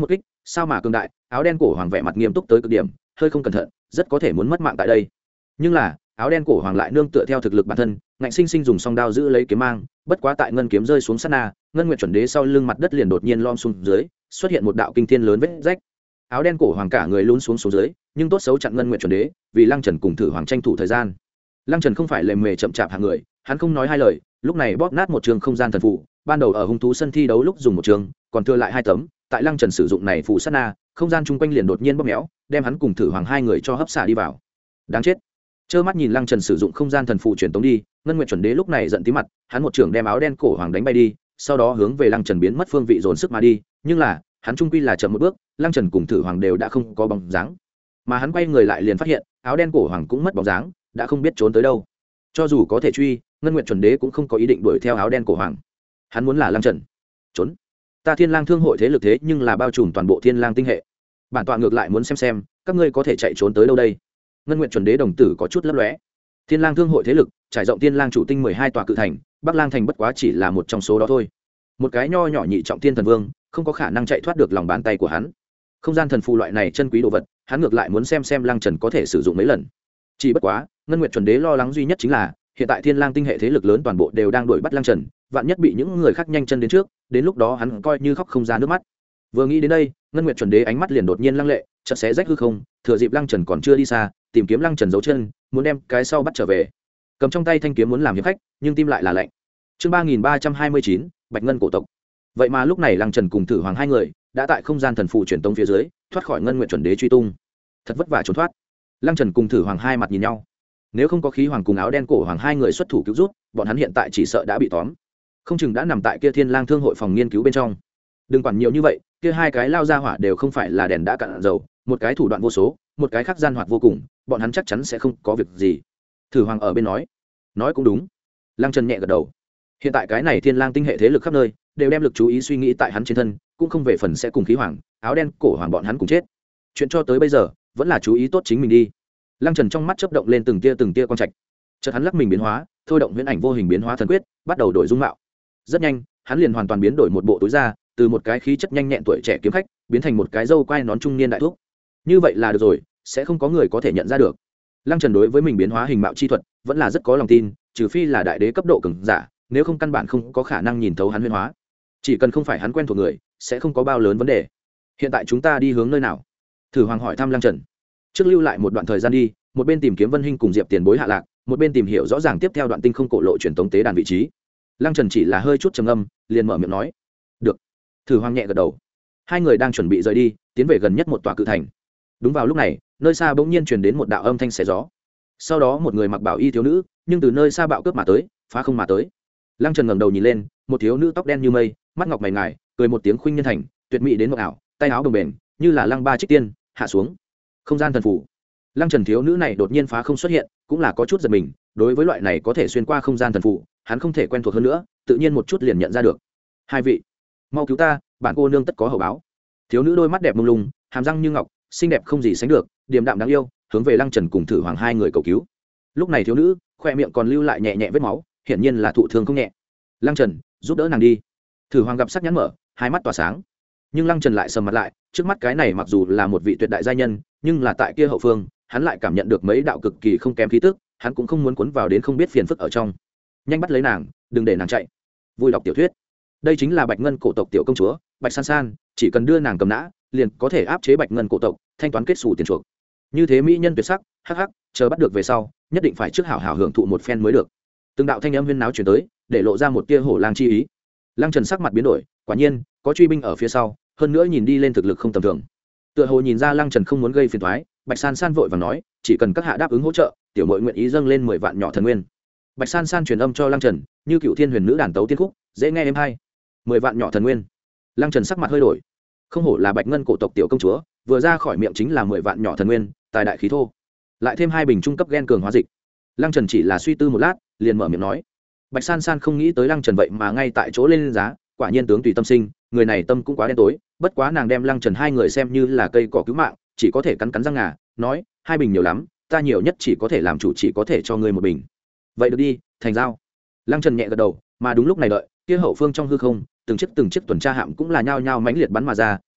Speaker 1: sao mà cường đại. Áo đen cổ hoàng vẻ mặt nghiêm túc tới cực điểm, hơi không cẩn thận rất có thể muốn mất mạng tại đây. Nhưng là áo đen cổ hoàng lại nương tựa theo thực lực bản thân, ngạnh sinh sinh dùng song đao giữ lấy kiếm mang. Bất quá tại ngân kiếm rơi xuống sát na, ngân nguyệt chuẩn đế sau lưng mặt đất liền đột nhiên lom xuống dưới, xuất hiện một đạo kinh thiên lớn vết rách. Áo đen cổ hoàng cả người lún xuống xuống dưới, nhưng tốt xấu chặn ngân nguyệt chuẩn đế, vì Lăng Trần cùng Thử Hoàng tranh thủ thời gian. Lăng Trần không phải lề mề chậm chạp hạng người, hắn không nói hai lời, lúc này bóp nát một trường không gian thần phù, ban đầu ở hung thú sân thi đấu lúc dùng một trường, còn thừa lại hai tấm, tại Lăng Trần sử dụng này phù sát na, không gian chung quanh liền đột nhiên bóp méo, đem hắn cùng Thử Hoàng hai người cho hấp xả đi vào. Đáng chết. Trơ mắt nhìn Lăng Trần sử dụng không gian thần phù truyền tống đi, ngân nguyệt chuẩn đế lúc này giận tí mặt, hắn một trường đem áo đen cổ hoàng đánh bay đi, sau đó hướng về Lăng Trần biến mất phương vị dồn sức mà đi, nhưng là, hắn trung quy là chậm một bước, Lăng Trần cùng Thử Hoàng đều đã không có bóng dáng. Mà hắn quay người lại liền phát hiện, áo đen cổ hoàng cũng mất bóng dáng, đã không biết trốn tới đâu. Cho dù có thể truy, ngân nguyệt chuẩn đế cũng không có ý định đuổi theo áo đen cổ hoàng. Hắn muốn là Lăng Trần trốn. Ta Thiên Lang thương hội thế lực thế nhưng là bao trùm toàn bộ Thiên Lang tinh hệ. Bản tọa ngược lại muốn xem xem, các ngươi có thể chạy trốn tới đâu đây. Ngân nguyệt chuẩn đế đồng tử có chút lấp lóe. Thiên Lang thương hội thế lực trải rộng Thiên Lang chủ tinh mười hai tòa cự thành, Bắc Lang thành bất quá chỉ là một trong số đó thôi. Một cái nho nhỏ nhị trọng thiên thần vương, không có khả năng chạy thoát được lòng bàn tay của hắn. Không gian thần phù loại này chân quý đồ vật, hắn ngược lại muốn xem xem Lăng Trần có thể sử dụng mấy lần. Chỉ bất quá, ngân nguyệt chuẩn đế lo lắng duy nhất chính là, hiện tại Thiên Lang tinh hệ thế lực lớn toàn bộ đều đang đuổi bắt Lăng Trần, vạn nhất bị những người khác nhanh chân đến trước, đến lúc đó hắn coi như khóc không ra nước mắt. Vừa nghĩ đến đây, ngân nguyệt chuẩn đế ánh mắt liền đột nhiên lăng lệ, chợt xé rách hư không, thừa dịp Lăng Trần còn chưa đi xa, tìm kiếm Lăng Trần giấu chân, muốn đem cái sau bắt trở về. Cầm trong tay thanh kiếm muốn làm hiệp khách, nhưng tim lại là lạnh. Chương ba nghìn ba trăm hai mươi chín, Bạch Ngân cổ tộc. Vậy mà lúc này Lăng Trần cùng Thử Hoàng hai người đã tại không gian thần phù truyền tống phía dưới, thoát khỏi ngân nguyệt chuẩn đế truy tung. Thật vất vả trốn thoát. Lăng Trần cùng Thử Hoàng hai mặt nhìn nhau. Nếu không có khí hoàng cùng áo đen cổ hoàng hai người xuất thủ cứu rút, bọn hắn hiện tại chỉ sợ đã bị tóm, không chừng đã nằm tại kia Thiên Lang thương hội phòng nghiên cứu bên trong. Đừng quản nhiều như vậy, kia hai cái lao ra hỏa đều không phải là đèn đã cạn dầu, một cái thủ đoạn vô số, một cái khác gian hoạt vô cùng, bọn hắn chắc chắn sẽ không có việc gì. Thử Hoàng ở bên nói, nói cũng đúng. Lăng Trần nhẹ gật đầu. Hiện tại cái này Thiên Lang tinh hệ thế lực khắp nơi đều đem lực chú ý suy nghĩ tại hắn trên thân, cũng không về phần sẽ cùng khí hoàng, áo đen cổ hoàng bọn hắn cùng chết. Chuyện cho tới bây giờ vẫn là chú ý tốt chính mình đi. Lăng Trần trong mắt chớp động lên từng tia từng tia quang trạch, chợt hắn lắc mình biến hóa, thôi động huyễn ảnh vô hình biến hóa thần quyết, bắt đầu đổi dung mạo. Rất nhanh, hắn liền hoàn toàn biến đổi một bộ túi ra, từ một cái khí chất nhanh nhẹn tuổi trẻ kiếm khách, biến thành một cái râu quai nón trung niên đại thúc. Như vậy là được rồi, sẽ không có người có thể nhận ra được. Lăng Trần đối với mình biến hóa hình mạo chi thuật vẫn là rất có lòng tin, trừ phi là đại đế cấp độ cường giả, nếu không căn bản không có khả năng nhìn thấu hắn huyễn hóa. Chỉ cần không phải hắn quen thuộc người, sẽ không có bao lớn vấn đề. Hiện tại chúng ta đi hướng nơi nào? Thử Hoàng hỏi thăm Lăng Trần. Trước lưu lại một đoạn thời gian đi, một bên tìm kiếm Vân Hinh cùng Diệp Tiền Bối hạ lạc, một bên tìm hiểu rõ ràng tiếp theo đoạn tinh không cổ lộ truyền tống tế đàn vị trí. Lăng Trần chỉ là hơi chút trầm âm, liền mở miệng nói, được. Thử Hoàng nhẹ gật đầu. Hai người đang chuẩn bị rời đi, tiến về gần nhất một tòa cự thành. Đúng vào lúc này, nơi xa bỗng nhiên truyền đến một đạo âm thanh xé gió. Sau đó một người mặc bảo y thiếu nữ, nhưng từ nơi xa bạo cướp mà tới, phá không mà tới. Lăng Trần ngẩng đầu nhìn lên, một thiếu nữ tóc đen như mây, mắt ngọc mày ngài, cười một tiếng khuynh nhân thành, tuyệt mỹ đến mộng ảo, tay áo đồng bền, như là lăng ba trích tiên, hạ xuống. Không gian thần phủ. Lăng Trần thiếu nữ này đột nhiên phá không xuất hiện, cũng là có chút giật mình, đối với loại này có thể xuyên qua không gian thần phủ, hắn không thể quen thuộc hơn nữa, tự nhiên một chút liền nhận ra được. Hai vị, mau cứu ta, bản cô nương tất có hậu báo. Thiếu nữ đôi mắt đẹp mông lung, hàm răng như ngọc, xinh đẹp không gì sánh được, điềm đạm đáng yêu, hướng về Lăng Trần cùng Thử Hoàng hai người cầu cứu. Lúc này thiếu nữ, khoe miệng còn lưu lại nhẹ nhẹ vết máu, hiển nhiên là thụ thương không nhẹ. Lăng Trần, giúp đỡ nàng đi. Thử Hoàng gặp sắc nhãn mở, hai mắt tỏa sáng. Nhưng Lăng Trần lại sầm mặt lại, trước mắt cái này mặc dù là một vị tuyệt đại gia nhân, nhưng là tại kia hậu phương, hắn lại cảm nhận được mấy đạo cực kỳ không kém khí tức, hắn cũng không muốn cuốn vào đến không biết phiền phức ở trong. Nhanh bắt lấy nàng, đừng để nàng chạy. Vui đọc tiểu thuyết. Đây chính là Bạch Ngân cổ tộc tiểu công chúa, Bạch San San, chỉ cần đưa nàng cầm nã, liền có thể áp chế Bạch Ngân cổ tộc, thanh toán kết sủ tiền chuộc. Như thế mỹ nhân tuyệt sắc, hắc hắc, chờ bắt được về sau, nhất định phải trước hảo hảo hưởng thụ một phen mới được. Từng đạo thanh âm huyên náo truyền tới, để lộ ra một tia hổ lang chi ý. Lăng Trần sắc mặt biến đổi, quả nhiên, có truy binh ở phía sau, hơn nữa nhìn đi lên thực lực không tầm thường. Tựa hồ nhìn ra Lăng Trần không muốn gây phiền toái, Bạch San San vội vàng nói, chỉ cần các hạ đáp ứng hỗ trợ, tiểu muội nguyện ý dâng lên mười vạn nhỏ thần nguyên. Bạch San San truyền âm cho Lăng Trần, như cựu thiên huyền nữ đàn tấu tiên khúc, dễ nghe êm hay. Mười vạn nhỏ thần nguyên. Lăng Trần sắc mặt hơi đổi. Không hổ là Bạch Ngân cổ tộc tiểu công chúa, vừa ra khỏi miệng chính là mười vạn nhỏ thần nguyên, tài đại khí thô. Lại thêm hai bình trung cấp gen cường hóa dịch. Lăng Trần chỉ là suy tư một lát, liền mở miệng nói. Bạch San San không nghĩ tới Lăng Trần vậy mà ngay tại chỗ lên giá, quả nhiên tướng tùy tâm sinh, người này tâm cũng quá đen tối, bất quá nàng đem Lăng Trần hai người xem như là cây cỏ cứu mạng, chỉ có thể cắn cắn răng ngà, nói, hai bình nhiều lắm, ta nhiều nhất chỉ có thể làm chủ, chỉ có thể cho ngươi một bình. Vậy được đi, thành giao. Lăng Trần nhẹ gật đầu, mà đúng lúc này đợi, kia hậu phương trong hư không, từng chiếc từng chiếc tuần tra hạm cũng là nhao nhao mãnh liệt bắn mà ra,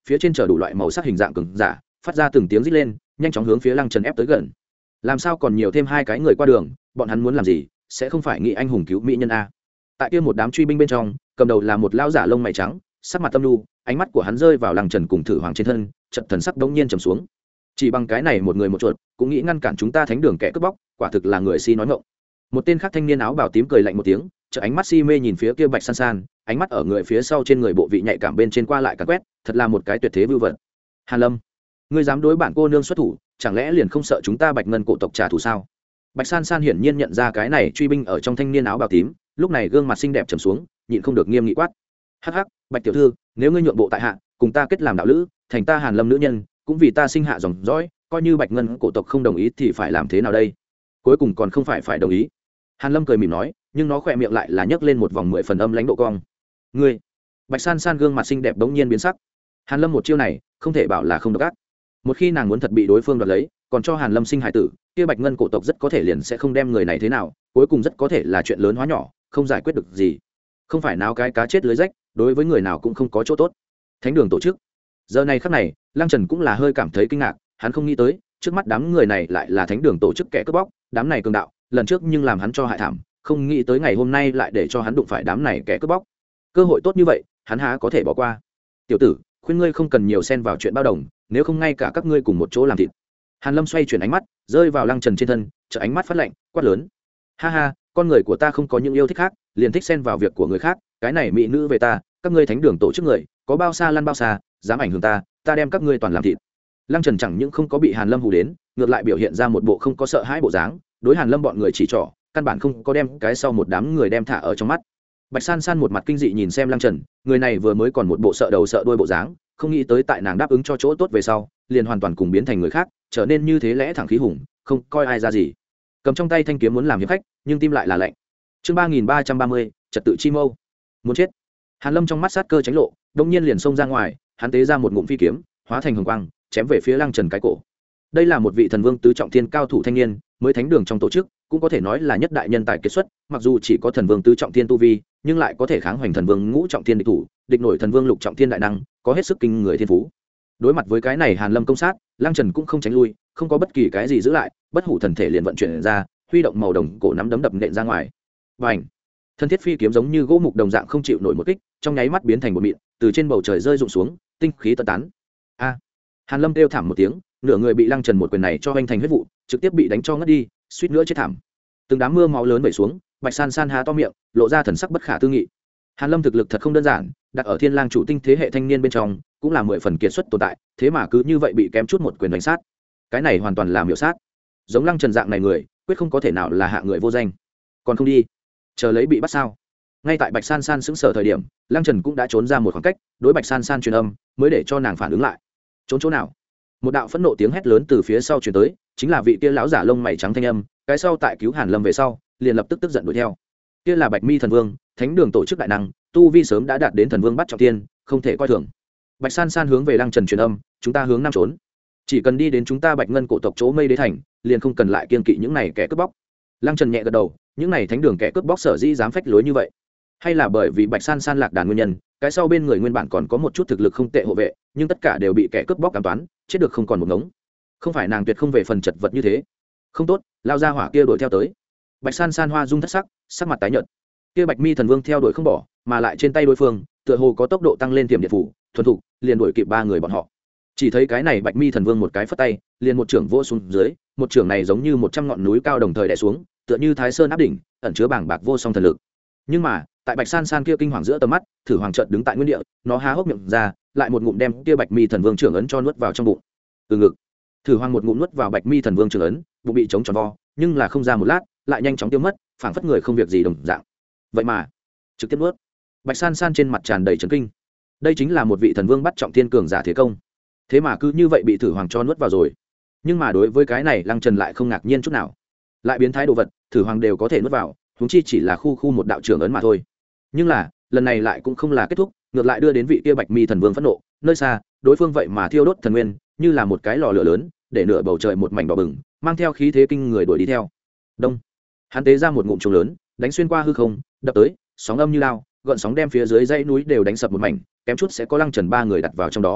Speaker 1: phía trên chở đủ loại màu sắc hình dạng cường giả phát ra từng tiếng rít lên, nhanh chóng hướng phía Lăng Trần ép tới gần. Làm sao còn nhiều thêm hai cái người qua đường, bọn hắn muốn làm gì, sẽ không phải nghĩ anh hùng cứu mỹ nhân a. Tại kia một đám truy binh bên trong, cầm đầu là một lão giả lông mày trắng, sắc mặt tâm nhu, ánh mắt của hắn rơi vào Lăng Trần cùng Thử Hoàng trên thân, chợt thần sắc đống nhiên trầm xuống. Chỉ bằng cái này một người một chuột, cũng nghĩ ngăn cản chúng ta thánh đường kẻ cướp bóc, quả thực là người si nói ngọng. Một tên khác thanh niên áo bào tím cười lạnh một tiếng, chợt ánh mắt si mê nhìn phía kia Bạch San San, ánh mắt ở người phía sau trên người bộ vị nhạy cảm bên trên qua lại càn quét, thật là một cái tuyệt thế vưu vật. Hàn Lâm, ngươi dám đối bản cô nương xuất thủ, chẳng lẽ liền không sợ chúng ta Bạch Ngân cổ tộc trả thù sao? Bạch San San hiển nhiên nhận ra cái này truy binh ở trong thanh niên áo bào tím, lúc này gương mặt xinh đẹp trầm xuống, nhịn không được nghiêm nghị quát: hắc hắc, Bạch tiểu thư, nếu ngươi nhượng bộ tại hạ, cùng ta kết làm đạo lữ, thành ta Hàn Lâm nữ nhân, cũng vì ta sinh hạ dòng dõi, coi như Bạch Ngân cổ tộc không đồng ý thì phải làm thế nào đây? Cuối cùng còn không phải phải đồng ý. Hàn Lâm cười mỉm nói, nhưng nó khỏe miệng lại là nhấc lên một vòng mười phần âm lãnh độ cong. Ngươi! Bạch San San gương mặt xinh đẹp bỗng nhiên biến sắc. Hàn Lâm một chiêu này, không thể bảo là không độc ác. Một khi nàng muốn thật bị đối phương đoạt lấy, còn cho Hàn Lâm sinh hải tử, kia Bạch Ngân cổ tộc rất có thể liền sẽ không đem người này thế nào, cuối cùng rất có thể là chuyện lớn hóa nhỏ, không giải quyết được gì. Không phải náo cái cá chết lưới rách, đối với người nào cũng không có chỗ tốt. Thánh đường tổ chức. Giờ này khắc này, Lăng Trần cũng là hơi cảm thấy kinh ngạc, hắn không nghĩ tới, trước mắt đám người này lại là thánh đường tổ chức kẻ cướp bóc, đám này cường đạo, lần trước nhưng làm hắn cho hại thảm, không nghĩ tới ngày hôm nay lại để cho hắn đụng phải đám này kẻ cướp bóc. Cơ hội tốt như vậy, hắn há có thể bỏ qua. Tiểu tử, khuyên ngươi không cần nhiều xen vào chuyện bao đồng, nếu không ngay cả các ngươi cùng một chỗ làm thịt. Hàn Lâm xoay chuyển ánh mắt, rơi vào Lăng Trần trên thân, trợ ánh mắt phát lạnh, quát lớn: ha ha, con người của ta không có những yêu thích khác, liền thích xen vào việc của người khác, cái này mỹ nữ về ta, các ngươi thánh đường tổ chức người, có bao xa lăn bao xa, dám ảnh hưởng ta, ta đem các ngươi toàn làm thịt. Lăng Trần chẳng những không có bị Hàn Lâm hù đến, ngược lại biểu hiện ra một bộ không có sợ hãi bộ dáng, đối Hàn Lâm bọn người chỉ trỏ, căn bản không có đem cái sau một đám người đem thả ở trong mắt. Bạch San San một mặt kinh dị nhìn xem Lăng Trần, người này vừa mới còn một bộ sợ đầu sợ đuôi bộ dáng, không nghĩ tới tại nàng đáp ứng cho chỗ tốt về sau, liền hoàn toàn cùng biến thành người khác, trở nên như thế lẽ thẳng khí hùng, không coi ai ra gì. Cầm trong tay thanh kiếm muốn làm hiệp khách, nhưng tim lại là lạnh. Chương ba nghìn ba trăm ba mươi, trật tự chi mâu. Muốn chết. Hàn Lâm trong mắt sát cơ tránh lộ, đột nhiên liền xông ra ngoài, hắn tế ra một ngụm phi kiếm, hóa thành hồng quang, chém về phía Lăng Trần cái cổ. Đây là một vị thần vương tứ trọng thiên cao thủ thanh niên, mới thánh đường trong tổ chức, cũng có thể nói là nhất đại nhân tài kiệt xuất, mặc dù chỉ có thần vương tứ trọng thiên tu vi, nhưng lại có thể kháng hoành thần vương ngũ trọng thiên địch thủ, địch nổi thần vương lục trọng thiên đại năng, có hết sức kinh người thiên phú. Đối mặt với cái này Hàn Lâm công sát, Lăng Trần cũng không tránh lui, không có bất kỳ cái gì giữ lại, bất hủ thần thể liền vận chuyển ra, huy động màu đồng cổ nắm đấm đập nện ra ngoài. Bành! Thân thiết phi kiếm giống như gỗ mục đồng dạng không chịu nổi một kích, trong nháy mắt biến thành một mịn, từ trên bầu trời rơi rụng xuống, tinh khí tận tán. A! Hàn Lâm kêu thảm một tiếng, nửa người bị Lăng Trần một quyền này cho hoành thành huyết vụ, trực tiếp bị đánh cho ngất đi, suýt nữa chết thảm. Từng đám mưa máu lớn vẩy xuống, Bạch San San há to miệng, lộ ra thần sắc bất khả tư nghị. Hàn Lâm thực lực thật không đơn giản, đặt ở Thiên Lang chủ tinh thế hệ thanh niên bên trong, cũng là mười phần kiệt xuất tồn tại, thế mà cứ như vậy bị kém chút một quyền đánh sát. Cái này hoàn toàn là miểu sát. Giống Lăng Trần dạng này người, quyết không có thể nào là hạ người vô danh. Còn không đi, chờ lấy bị bắt sao? Ngay tại Bạch San San sững sờ thời điểm, Lăng Trần cũng đã trốn ra một khoảng cách, đối Bạch San San truyền âm, mới để cho nàng phản ứng lại. Trốn chỗ nào? Một đạo phẫn nộ tiếng hét lớn từ phía sau truyền tới, chính là vị kia lão giả lông mày trắng thanh âm, cái sau tại cứu Hàn Lâm về sau, liền lập tức tức giận đuổi theo. Kia là Bạch Mi thần vương, thánh đường tổ chức đại năng, tu vi sớm đã đạt đến thần vương bắt trọng thiên, không thể coi thường. Bạch San San hướng về Lăng Trần truyền âm, chúng ta hướng nam trốn, chỉ cần đi đến chúng ta Bạch Ngân cổ tộc chỗ Mây Đế thành, liền không cần lại kiêng kỵ những này kẻ cướp bóc. Lăng Trần nhẹ gật đầu, những này thánh đường kẻ cướp bóc sở dĩ dám phách lối như vậy, hay là bởi vì Bạch San San lạc đàn nguyên nhân, cái sau bên người nguyên bản còn có một chút thực lực không tệ hộ vệ, nhưng tất cả đều bị kẻ cướp bóc cám toán, chết được không còn một ngống. Không phải nàng tuyệt không về phần chật vật như thế. Không tốt, lao ra hỏa kia đuổi theo tới. Bạch San San hoa dung thất sắc, sắc mặt tái nhợt. Kia Bạch Mi thần vương theo đuổi không bỏ, mà lại trên tay đối phương, tựa hồ có tốc độ tăng lên tiềm điện phủ, thuần thục, liền đuổi kịp ba người bọn họ. Chỉ thấy cái này Bạch Mi thần vương một cái phất tay, liền một trưởng vỗ xuống dưới, một trưởng này giống như một trăm ngọn núi cao đồng thời đè xuống, tựa như Thái Sơn áp đỉnh, ẩn chứa bảng bạc vô song thần lực. Nhưng mà, tại Bạch San San kia kinh hoàng giữa tầm mắt, Thử Hoàng chợt đứng tại nguyên địa, nó há hốc miệng ra, lại một ngụm đem kia Bạch Mi thần vương trưởng ấn cho nuốt vào trong bụng. Từ ngực, Thử Hoàng một ngụm nuốt vào Bạch Mi thần vương trưởng ấn, bụng bị chống tròn vo, nhưng là không ra một lát, lại nhanh chóng tiêu mất, phảng phất người không việc gì đồng dạng. Vậy mà, trực tiếp nuốt. Bạch San San trên mặt tràn đầy chấn kinh. Đây chính là một vị thần vương bắt trọng thiên cường giả thế công, thế mà cứ như vậy bị Thử Hoàng cho nuốt vào rồi. Nhưng mà đối với cái này, Lăng Trần lại không ngạc nhiên chút nào. Lại biến thái đồ vật, Thử Hoàng đều có thể nuốt vào, huống chi chỉ là khu khu một đạo trưởng ấn mà thôi. Nhưng là, lần này lại cũng không là kết thúc, ngược lại đưa đến vị kia Bạch Mi thần vương phẫn nộ, nơi xa, đối phương vậy mà thiêu đốt thần nguyên, như là một cái lò lửa lớn, để nửa bầu trời một mảnh đỏ bừng, mang theo khí thế kinh người đuổi đi theo. Đông, hắn tế ra một ngụm trùng lớn, đánh xuyên qua hư không, đập tới, sóng âm như lao, gợn sóng đem phía dưới dãy núi đều đánh sập một mảnh, kém chút sẽ có Lăng Trần ba người đặt vào trong đó.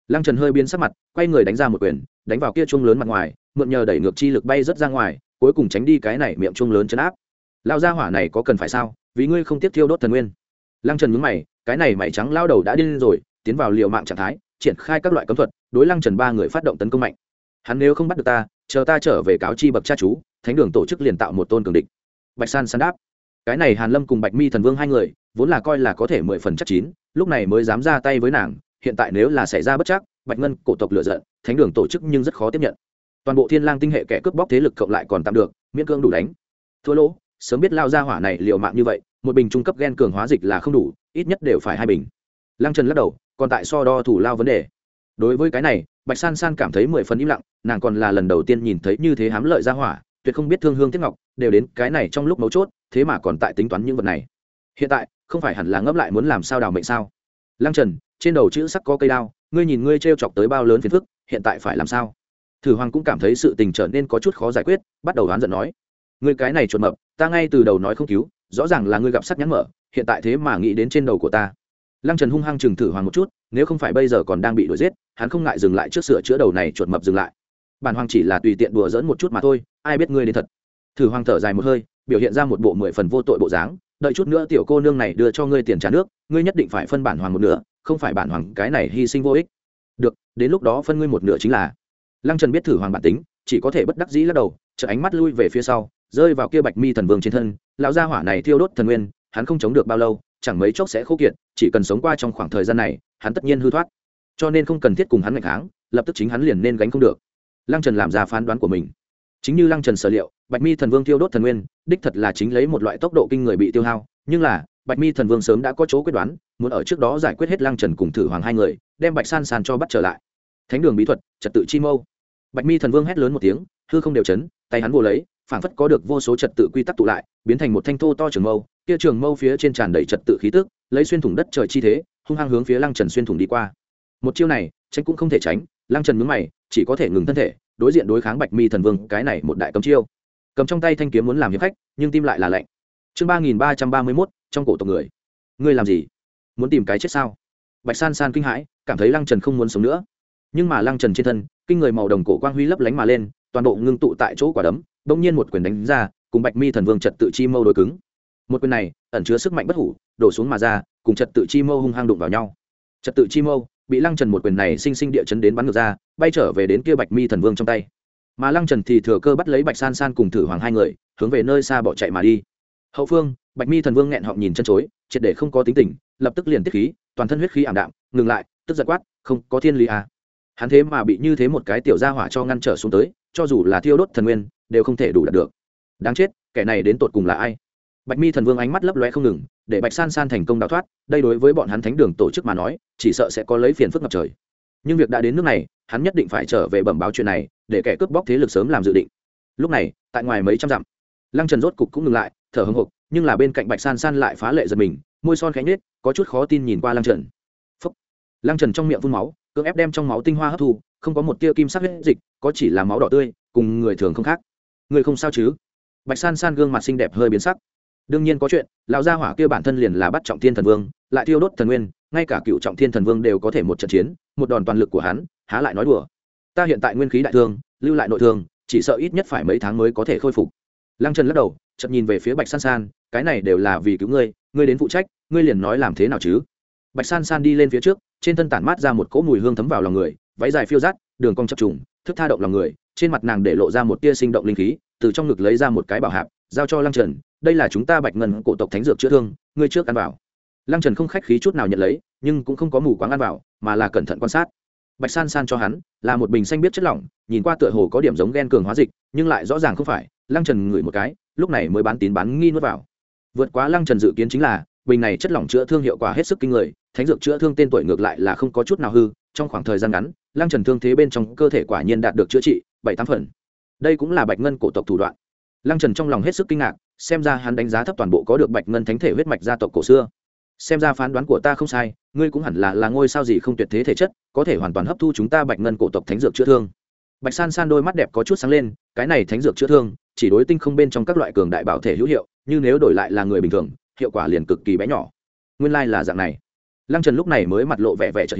Speaker 1: Lăng Trần hơi biến sắc mặt, quay người đánh ra một quyền, đánh vào kia chuông lớn mặt ngoài, mượn nhờ đẩy ngược chi lực bay rất ra ngoài, cuối cùng tránh đi cái này miệng chuông lớn chấn áp. Lao gia hỏa này có cần phải sao? Vì ngươi không tiếp thiêu đốt thần nguyên. Lăng Trần nhướng mày, cái này mày trắng lao đầu đã điên rồi, tiến vào liều mạng trạng thái, triển khai các loại cấm thuật, đối Lăng Trần ba người phát động tấn công mạnh. Hắn nếu không bắt được ta, chờ ta trở về cáo chi bậc cha chú, thánh đường tổ chức liền tạo một tôn cường địch. Bạch San San đáp, cái này Hàn Lâm cùng Bạch Mi thần vương hai người, vốn là coi là có thể mười phần chắc chín, lúc này mới dám ra tay với nàng, hiện tại nếu là xảy ra bất trắc, Bạch Ngân cổ tộc lựa giận, thánh đường tổ chức nhưng rất khó tiếp nhận. Toàn bộ Thiên Lang tinh hệ kẻ cướp bóc thế lực cộng lại còn tạm được, miễn cưỡng đủ đánh. Thua lỗ, sớm biết lao ra hỏa này liều mạng như vậy, một bình trung cấp gen cường hóa dịch là không đủ, ít nhất đều phải hai bình. Lăng Trần lắc đầu, còn tại so đo thủ lao vấn đề. Đối với cái này, Bạch San San cảm thấy mười phần im lặng, nàng còn là lần đầu tiên nhìn thấy như thế hám lợi ra hỏa, tuyệt không biết thương hương tiếc ngọc, đều đến cái này trong lúc mấu chốt, thế mà còn tại tính toán những vật này. Hiện tại, không phải hẳn là ngấp lại muốn làm sao đào mệnh sao? Lăng Trần, trên đầu chữ sắc có cây đao, ngươi nhìn ngươi trêu chọc tới bao lớn phiền phức, hiện tại phải làm sao? Thử Hoàng cũng cảm thấy sự tình trở nên có chút khó giải quyết, bắt đầu đoán giận nói: ngươi cái này chuột mập, ta ngay từ đầu nói không cứu, rõ ràng là ngươi gặp sắc nhãn mở, hiện tại thế mà nghĩ đến trên đầu của ta. Lăng Trần hung hăng chừng Thử Hoàng một chút, nếu không phải bây giờ còn đang bị đuổi giết, hắn không ngại dừng lại trước sửa chữa đầu này chuột mập dừng lại. Bản Hoàng chỉ là tùy tiện đùa giỡn một chút mà thôi, ai biết ngươi đến thật. Thử Hoàng thở dài một hơi, biểu hiện ra một bộ mười phần vô tội bộ dáng, đợi chút nữa tiểu cô nương này đưa cho ngươi tiền trả nước, ngươi nhất định phải phân bản Hoàng một nửa, không phải bản Hoàng cái này hy sinh vô ích. Được, đến lúc đó phân ngươi một nửa chính là. Lăng Trần biết Thử Hoàng bản tính, chỉ có thể bất đắc dĩ lắc đầu, chợt ánh mắt lui về phía sau, rơi vào kia Bạch Mi thần vương trên thân, lão gia hỏa này thiêu đốt thần nguyên, hắn không chống được bao lâu, chẳng mấy chốc sẽ khô kiệt, chỉ cần sống qua trong khoảng thời gian này, hắn tất nhiên hư thoát. Cho nên không cần thiết cùng hắn nghịch kháng, lập tức chính hắn liền nên gánh không được. Lăng Trần làm ra phán đoán của mình. Chính như Lăng Trần sở liệu, Bạch Mi thần vương thiêu đốt thần nguyên, đích thật là chính lấy một loại tốc độ kinh người bị tiêu hao, nhưng là, Bạch Mi thần vương sớm đã có chỗ quyết đoán, muốn ở trước đó giải quyết hết Lăng Trần cùng Thử Hoàng hai người, đem Bạch San San cho bắt trở lại. Thánh đường bí thuật, trật tự chi mâu. Bạch Mi thần vương hét lớn một tiếng, hư không đều chấn, tay hắn vồ lấy, phảng phất có được vô số trật tự quy tắc tụ lại, biến thành một thanh thô to trường mâu, kia trường mâu phía trên tràn đầy trật tự khí tức, lấy xuyên thủng đất trời chi thế, hung hăng hướng phía Lăng Trần xuyên thủng đi qua. Một chiêu này, tránh cũng không thể tránh, Lăng Trần nhướng mày, chỉ có thể ngừng thân thể, đối diện đối kháng Bạch Mi thần vương, cái này một đại cấm chiêu. Cầm trong tay thanh kiếm muốn làm hiệp khách, nhưng tim lại là lạnh. Chương ba nghìn ba trăm ba mươi mốt, trong cổ tộc người. Ngươi làm gì? Muốn tìm cái chết sao? Bạch San San kinh hãi, cảm thấy Lăng Trần không muốn sống nữa. Nhưng mà Lăng Trần trên thân, kinh người màu đồng cổ quang huy lấp lánh mà lên, toàn bộ ngưng tụ tại chỗ quả đấm, bỗng nhiên một quyền đánh ra, cùng Bạch Mi thần vương trật tự chi mâu đối cứng. Một quyền này, ẩn chứa sức mạnh bất hủ, đổ xuống mà ra, cùng trật tự chi mâu hung hăng đụng vào nhau. Trật tự chi mâu bị Lăng Trần một quyền này sinh sinh địa chấn đến bắn ngược ra, bay trở về đến kia Bạch Mi thần vương trong tay. Mà Lăng Trần thì thừa cơ bắt lấy Bạch San San cùng Thử Hoàng hai người, hướng về nơi xa bỏ chạy mà đi. Hậu phương, Bạch Mi thần vương nghẹn họng nhìn chân chối, triệt để không có tính tình, lập tức liền tiết khí, toàn thân huyết khí ảm đạm, ngừng lại, tức giận quát, không có thiên lý à? Hắn thế mà bị như thế một cái tiểu gia hỏa cho ngăn trở xuống tới, cho dù là thiêu đốt thần nguyên, đều không thể đủ đạt được. Đáng chết, kẻ này đến tột cùng là ai? Bạch Mi thần vương ánh mắt lấp lóe không ngừng, để Bạch San San thành công đào thoát, đây đối với bọn hắn thánh đường tổ chức mà nói, chỉ sợ sẽ có lấy phiền phức ngập trời. Nhưng việc đã đến nước này, hắn nhất định phải trở về bẩm báo chuyện này, để kẻ cướp bóc thế lực sớm làm dự định. Lúc này, tại ngoài mấy trăm dặm, Lăng Trần rốt cục cũng ngừng lại, thở hổn hộc, nhưng là bên cạnh Bạch San San lại phá lệ giật mình, môi son khẽ nhếch, có chút khó tin nhìn qua Lăng Trần. Phốc. Lăng Trần trong miệng phun máu, cưỡng ép đem trong máu tinh hoa hấp thu, không có một tia kim sắc huyết dịch, có chỉ là máu đỏ tươi, cùng người thường không khác. Người không sao chứ? Bạch San San gương mặt xinh đẹp hơi biến sắc. Đương nhiên có chuyện, lão gia hỏa kia bản thân liền là bắt trọng thiên thần vương, lại thiêu đốt thần nguyên, ngay cả cựu trọng thiên thần vương đều có thể một trận chiến, một đòn toàn lực của hắn, há lại nói đùa. Ta hiện tại nguyên khí đại thương, lưu lại nội thương, chỉ sợ ít nhất phải mấy tháng mới có thể khôi phục. Lăng Trần lắc đầu, chợt nhìn về phía Bạch San San, cái này đều là vì cứu ngươi, ngươi đến phụ trách, ngươi liền nói làm thế nào chứ? Bạch San San đi lên phía trước, trên thân tản mát ra một cỗ mùi hương thấm vào lòng người, váy dài phiêu dát, đường cong chập trùng, thức tha động lòng người, trên mặt nàng để lộ ra một tia sinh động linh khí, từ trong ngực lấy ra một cái bảo hạp, giao cho Lăng Trần, đây là chúng ta Bạch Ngân cổ tộc thánh dược chữa thương, ngươi trước ăn vào. Lăng Trần không khách khí chút nào nhận lấy, nhưng cũng không có mù quáng ăn vào, mà là cẩn thận quan sát. Bạch San San cho hắn là một bình xanh biết chất lỏng, nhìn qua tựa hồ có điểm giống gen cường hóa dịch, nhưng lại rõ ràng không phải. Lăng Trần ngửi một cái, lúc này mới bán tín bán nghi nuốt vào. Vượt quá Lăng Trần dự kiến chính là, bình này chất lỏng chữa thương hiệu quả hết sức kinh người, thánh dược chữa thương tên tuổi ngược lại là không có chút nào hư, trong khoảng thời gian ngắn, Lăng Trần thương thế bên trong cơ thể quả nhiên đạt được chữa trị bảy tám phần. Đây cũng là Bạch Ngân cổ tộc thủ đoạn. Lăng Trần trong lòng hết sức kinh ngạc, xem ra hắn đánh giá thấp toàn bộ có được Bạch Ngân thánh thể huyết mạch gia tộc cổ xưa. Xem ra phán đoán của ta không sai, ngươi cũng hẳn là là ngôi sao gì không tuyệt thế thể chất, có thể hoàn toàn hấp thu chúng ta Bạch Ngân cổ tộc thánh dược chữa thương. Bạch San San đôi mắt đẹp có chút sáng lên, cái này thánh dược chữa thương, chỉ đối tinh không bên trong các loại cường đại bảo thể hữu hiệu, như nếu đổi lại là người bình thường, hiệu quả liền cực kỳ bé nhỏ. Nguyên lai là dạng này. Lăng Trần lúc này mới mặt lộ vẻ vẻ chợt hiểu,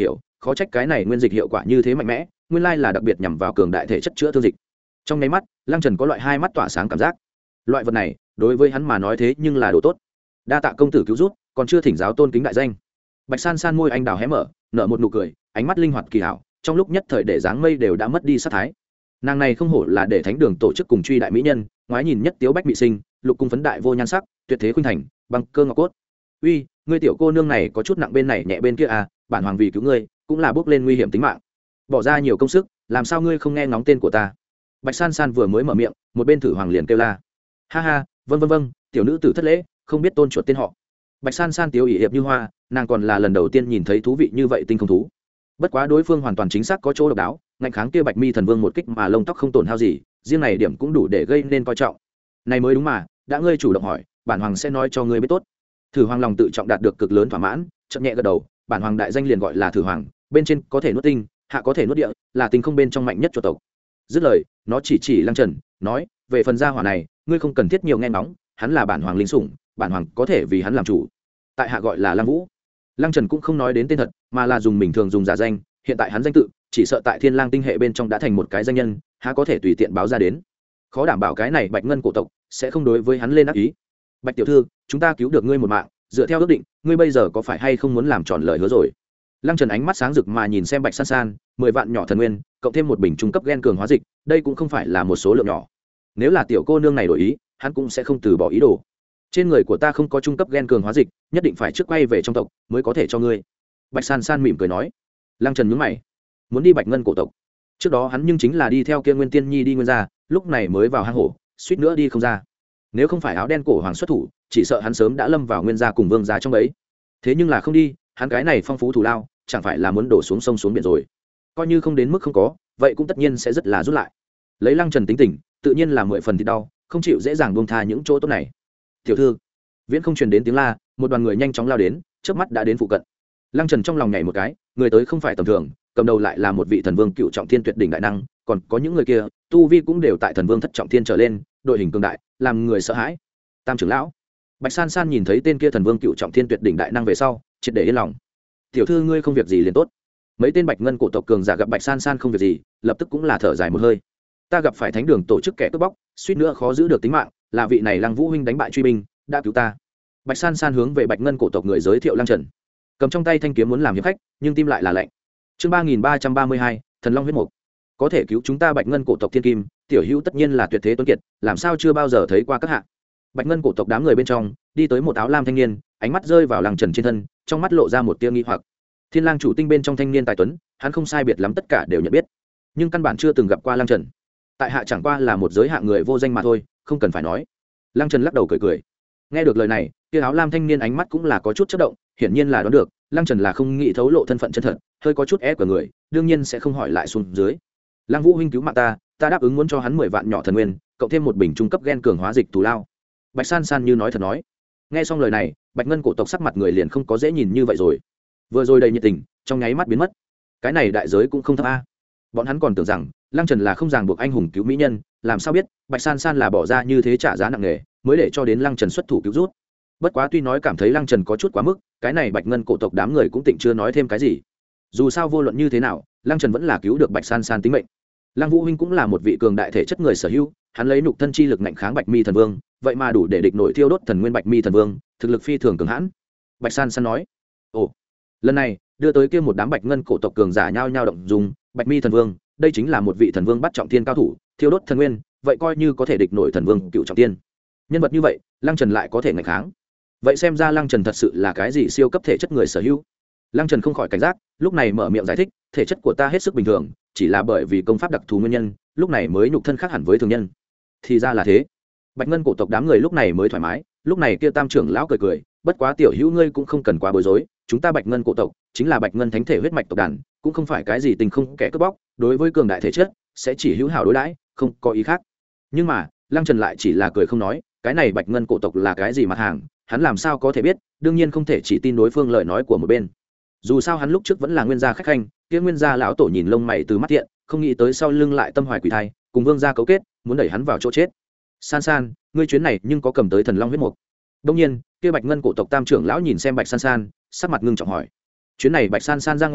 Speaker 1: khó trách cái này nguyên dịch hiệu quả như thế mạnh mẽ, nguyên lai là đặc biệt nhằm vào cường đại thể chất chữa thương dịch. Trong nháy mắt lăng trần có loại hai mắt tỏa sáng cảm giác, loại vật này đối với hắn mà nói thế nhưng là đồ tốt. Đa tạ công tử cứu rút, còn chưa thỉnh giáo tôn kính đại danh. Bạch san san môi anh đào hé mở, nở một nụ cười, ánh mắt linh hoạt kỳ hảo, trong lúc nhất thời để dáng mây đều đã mất đi sát thái. Nàng này không hổ là để thánh đường tổ chức cùng truy đại mỹ nhân, ngoái nhìn nhất tiếu bách mỹ sinh, lục cung phấn đại vô nhan sắc, tuyệt thế khuynh thành, băng cơ ngọc cốt. Uy, ngươi tiểu cô nương này có chút nặng bên này nhẹ bên kia à, bản hoàng vì cứu ngươi cũng là bước lên nguy hiểm tính mạng, bỏ ra nhiều công sức, làm sao ngươi không nghe ngóng tên của ta? Bạch san san vừa mới mở miệng, một bên thử hoàng liền kêu la. Ha ha, vâng vâng vâng, tiểu nữ tử thất lễ, không biết tôn chuột tên họ. Bạch san san tiếu ỷ hiệp như hoa, nàng còn là lần đầu tiên nhìn thấy thú vị như vậy tinh không thú. Bất quá đối phương hoàn toàn chính xác có chỗ độc đáo, ngạnh kháng kia bạch mi thần vương một kích mà lông tóc không tổn hao gì, riêng này điểm cũng đủ để gây nên coi trọng. Này mới đúng mà, đã ngươi chủ động hỏi, bản hoàng sẽ nói cho ngươi biết tốt. Thử hoàng lòng tự trọng đạt được cực lớn thỏa mãn, chậm nhẹ gật đầu, bản hoàng đại danh liền gọi là thử hoàng, bên trên có thể nuốt tinh, hạ có thể nuốt địa, là tinh không bên trong mạnh nhất chuột tộc. Dứt lời, nó chỉ chỉ Lăng Trần, nói, về phần gia hỏa này, ngươi không cần thiết nhiều nghe ngóng, hắn là bản hoàng linh sủng, bản hoàng có thể vì hắn làm chủ. Tại hạ gọi là Lăng Vũ. Lăng Trần cũng không nói đến tên thật, mà là dùng mình thường dùng giả danh, hiện tại hắn danh tự chỉ sợ tại Thiên Lang tinh hệ bên trong đã thành một cái danh nhân, há có thể tùy tiện báo ra đến. Khó đảm bảo cái này Bạch Ngân cổ tộc sẽ không đối với hắn lên ác ý. Bạch tiểu thư, chúng ta cứu được ngươi một mạng, dựa theo ước định, ngươi bây giờ có phải hay không muốn làm tròn lời hứa rồi? Lăng Trần ánh mắt sáng rực mà nhìn xem Bạch San San, mười vạn nhỏ thần nguyên, cộng thêm một bình trung cấp gen cường hóa dịch, đây cũng không phải là một số lượng nhỏ. Nếu là tiểu cô nương này đổi ý, hắn cũng sẽ không từ bỏ ý đồ. Trên người của ta không có trung cấp gen cường hóa dịch, nhất định phải trước quay về trong tộc mới có thể cho ngươi. Bạch San San mỉm cười nói. Lăng Trần nhướng mày, muốn đi Bạch Ngân cổ tộc. Trước đó hắn nhưng chính là đi theo kia Nguyên Tiên Nhi đi nguyên gia, lúc này mới vào hang hổ, suýt nữa đi không ra. Nếu không phải áo đen cổ hoàng xuất thủ, chỉ sợ hắn sớm đã lâm vào nguyên gia cùng vương gia trong ấy. Thế nhưng là không đi, hắn cái này phong phú thủ lao, chẳng phải là muốn đổ xuống sông xuống biển rồi. Coi như không đến mức không có, vậy cũng tất nhiên sẽ rất là rút lại. Lấy Lăng Trần tính tình, tự nhiên là mười phần thì đau, không chịu dễ dàng buông tha những chỗ tốt này. Tiểu thư, viễn không truyền đến tiếng la, một đoàn người nhanh chóng lao đến, chớp mắt đã đến phụ cận. Lăng Trần trong lòng nhảy một cái, người tới không phải tầm thường, cầm đầu lại là một vị thần vương cựu trọng thiên tuyệt đỉnh đại năng, còn có những người kia tu vi cũng đều tại thần vương thất trọng thiên trở lên, đội hình cường đại, làm người sợ hãi. Tam trưởng lão. Bạch San San nhìn thấy tên kia thần vương cựu trọng thiên tuyệt đỉnh đại năng về sau, triệt để yên lòng. Tiểu thư ngươi không việc gì liền tốt. Mấy tên Bạch Ngân cổ tộc cường giả gặp Bạch San San không việc gì, lập tức cũng là thở dài một hơi. Ta gặp phải thánh đường tổ chức kẻ cướp bóc, suýt nữa khó giữ được tính mạng, là vị này Lăng Vũ huynh đánh bại truy binh, đã cứu ta. Bạch San San hướng về Bạch Ngân cổ tộc người giới thiệu Lăng Trần, cầm trong tay thanh kiếm muốn làm hiệp khách, nhưng tim lại là lạnh. Chương ba nghìn ba trăm ba mươi hai, Thần Long huyết mục. Có thể cứu chúng ta Bạch Ngân cổ tộc thiên kim, tiểu hữu tất nhiên là tuyệt thế tuấn kiệt, làm sao chưa bao giờ thấy qua các hạ. Bạch Ngân cổ tộc đám người bên trong, đi tới một áo lam thanh niên, ánh mắt rơi vào Lăng Trần trên thân, trong mắt lộ ra một tia nghi hoặc. Thiên Lang chủ tinh bên trong thanh niên tài tuấn, hắn không sai biệt lắm tất cả đều nhận biết, nhưng căn bản chưa từng gặp qua Lăng Trần. Tại hạ chẳng qua là một giới hạng người vô danh mà thôi, không cần phải nói. Lăng Trần lắc đầu cười cười. Nghe được lời này, kia áo lam thanh niên ánh mắt cũng là có chút chớp động, hiển nhiên là đoán được Lăng Trần là không nghĩ thấu lộ thân phận chân thật, hơi có chút ép của người, đương nhiên sẽ không hỏi lại xuống dưới. Lăng Vũ huynh cứu mạng ta, ta đáp ứng muốn cho hắn mười vạn nhỏ thần nguyên, cộng thêm một bình trung cấp gen cường hóa dịch thù lao. Bạch San San như nói thật nói. Nghe xong lời này, Bạch Ngân cổ tộc sắc mặt người liền không có dễ nhìn như vậy rồi. Vừa rồi đầy nhiệt tình, trong nháy mắt biến mất. Cái này đại giới cũng không thấp a. Bọn hắn còn tưởng rằng Lăng Trần là không ràng buộc anh hùng cứu mỹ nhân, làm sao biết Bạch San San là bỏ ra như thế trả giá nặng nề, mới để cho đến Lăng Trần xuất thủ cứu rút. Bất quá tuy nói cảm thấy Lăng Trần có chút quá mức, cái này Bạch Ngân cổ tộc đám người cũng tịnh chưa nói thêm cái gì. Dù sao vô luận như thế nào, Lăng Trần vẫn là cứu được Bạch San San tính mệnh. Lăng Vũ huynh cũng là một vị cường đại thể chất người sở hữu, hắn lấy nhục thân chi lực ngạnh kháng Bạch Mi thần vương, vậy mà đủ để địch nổi thiêu đốt thần nguyên Bạch Mi thần vương, thực lực phi thường cường hãn. Bạch San San nói. Ồ, lần này đưa tới kia một đám Bạch Ngân cổ tộc cường giả nhao nhao động dung, Bạch Mi thần vương, đây chính là một vị thần vương bắt trọng thiên cao thủ, thiêu đốt thần nguyên, vậy coi như có thể địch nổi thần vương cựu trọng thiên. Nhân vật như vậy, Lăng Trần lại có thể ngạnh kháng. Vậy xem ra Lăng Trần thật sự là cái gì siêu cấp thể chất người sở hữu. Lăng Trần không khỏi cảnh giác, lúc này mở miệng giải thích, thể chất của ta hết sức bình thường, chỉ là bởi vì công pháp đặc thù nguyên nhân, lúc này mới nhục thân khác hẳn với thường nhân. Thì ra là thế. Bạch Ngân cổ tộc đám người lúc này mới thoải mái, lúc này kia Tam trưởng lão cười cười, bất quá tiểu hữu ngươi cũng không cần quá bối rối, chúng ta Bạch Ngân cổ tộc chính là Bạch Ngân thánh thể huyết mạch tộc đàn, cũng không phải cái gì tình không kẻ cướp bóc, đối với cường đại thể chất sẽ chỉ hữu hảo đối đãi, không có ý khác. Nhưng mà Lăng Trần lại chỉ là cười không nói, cái này Bạch Ngân cổ tộc là cái gì mặt hàng, hắn làm sao có thể biết, đương nhiên không thể chỉ tin đối phương lời nói của một bên. Dù sao hắn lúc trước vẫn là nguyên gia khách khanh, kia nguyên gia lão tổ nhìn lông mày từ mắt thiện, không nghĩ tới sau lưng lại tâm hoài quỷ thai, cùng vương gia cấu kết, muốn đẩy hắn vào chỗ chết. San San, ngươi chuyến này nhưng có cầm tới Thần Long huyết mục? Đương nhiên, kia Bạch Ngân cổ tộc Tam trưởng lão nhìn xem Bạch San San, sắc mặt ngưng trọng hỏi. Chuyến này Bạch San San ra ngoài,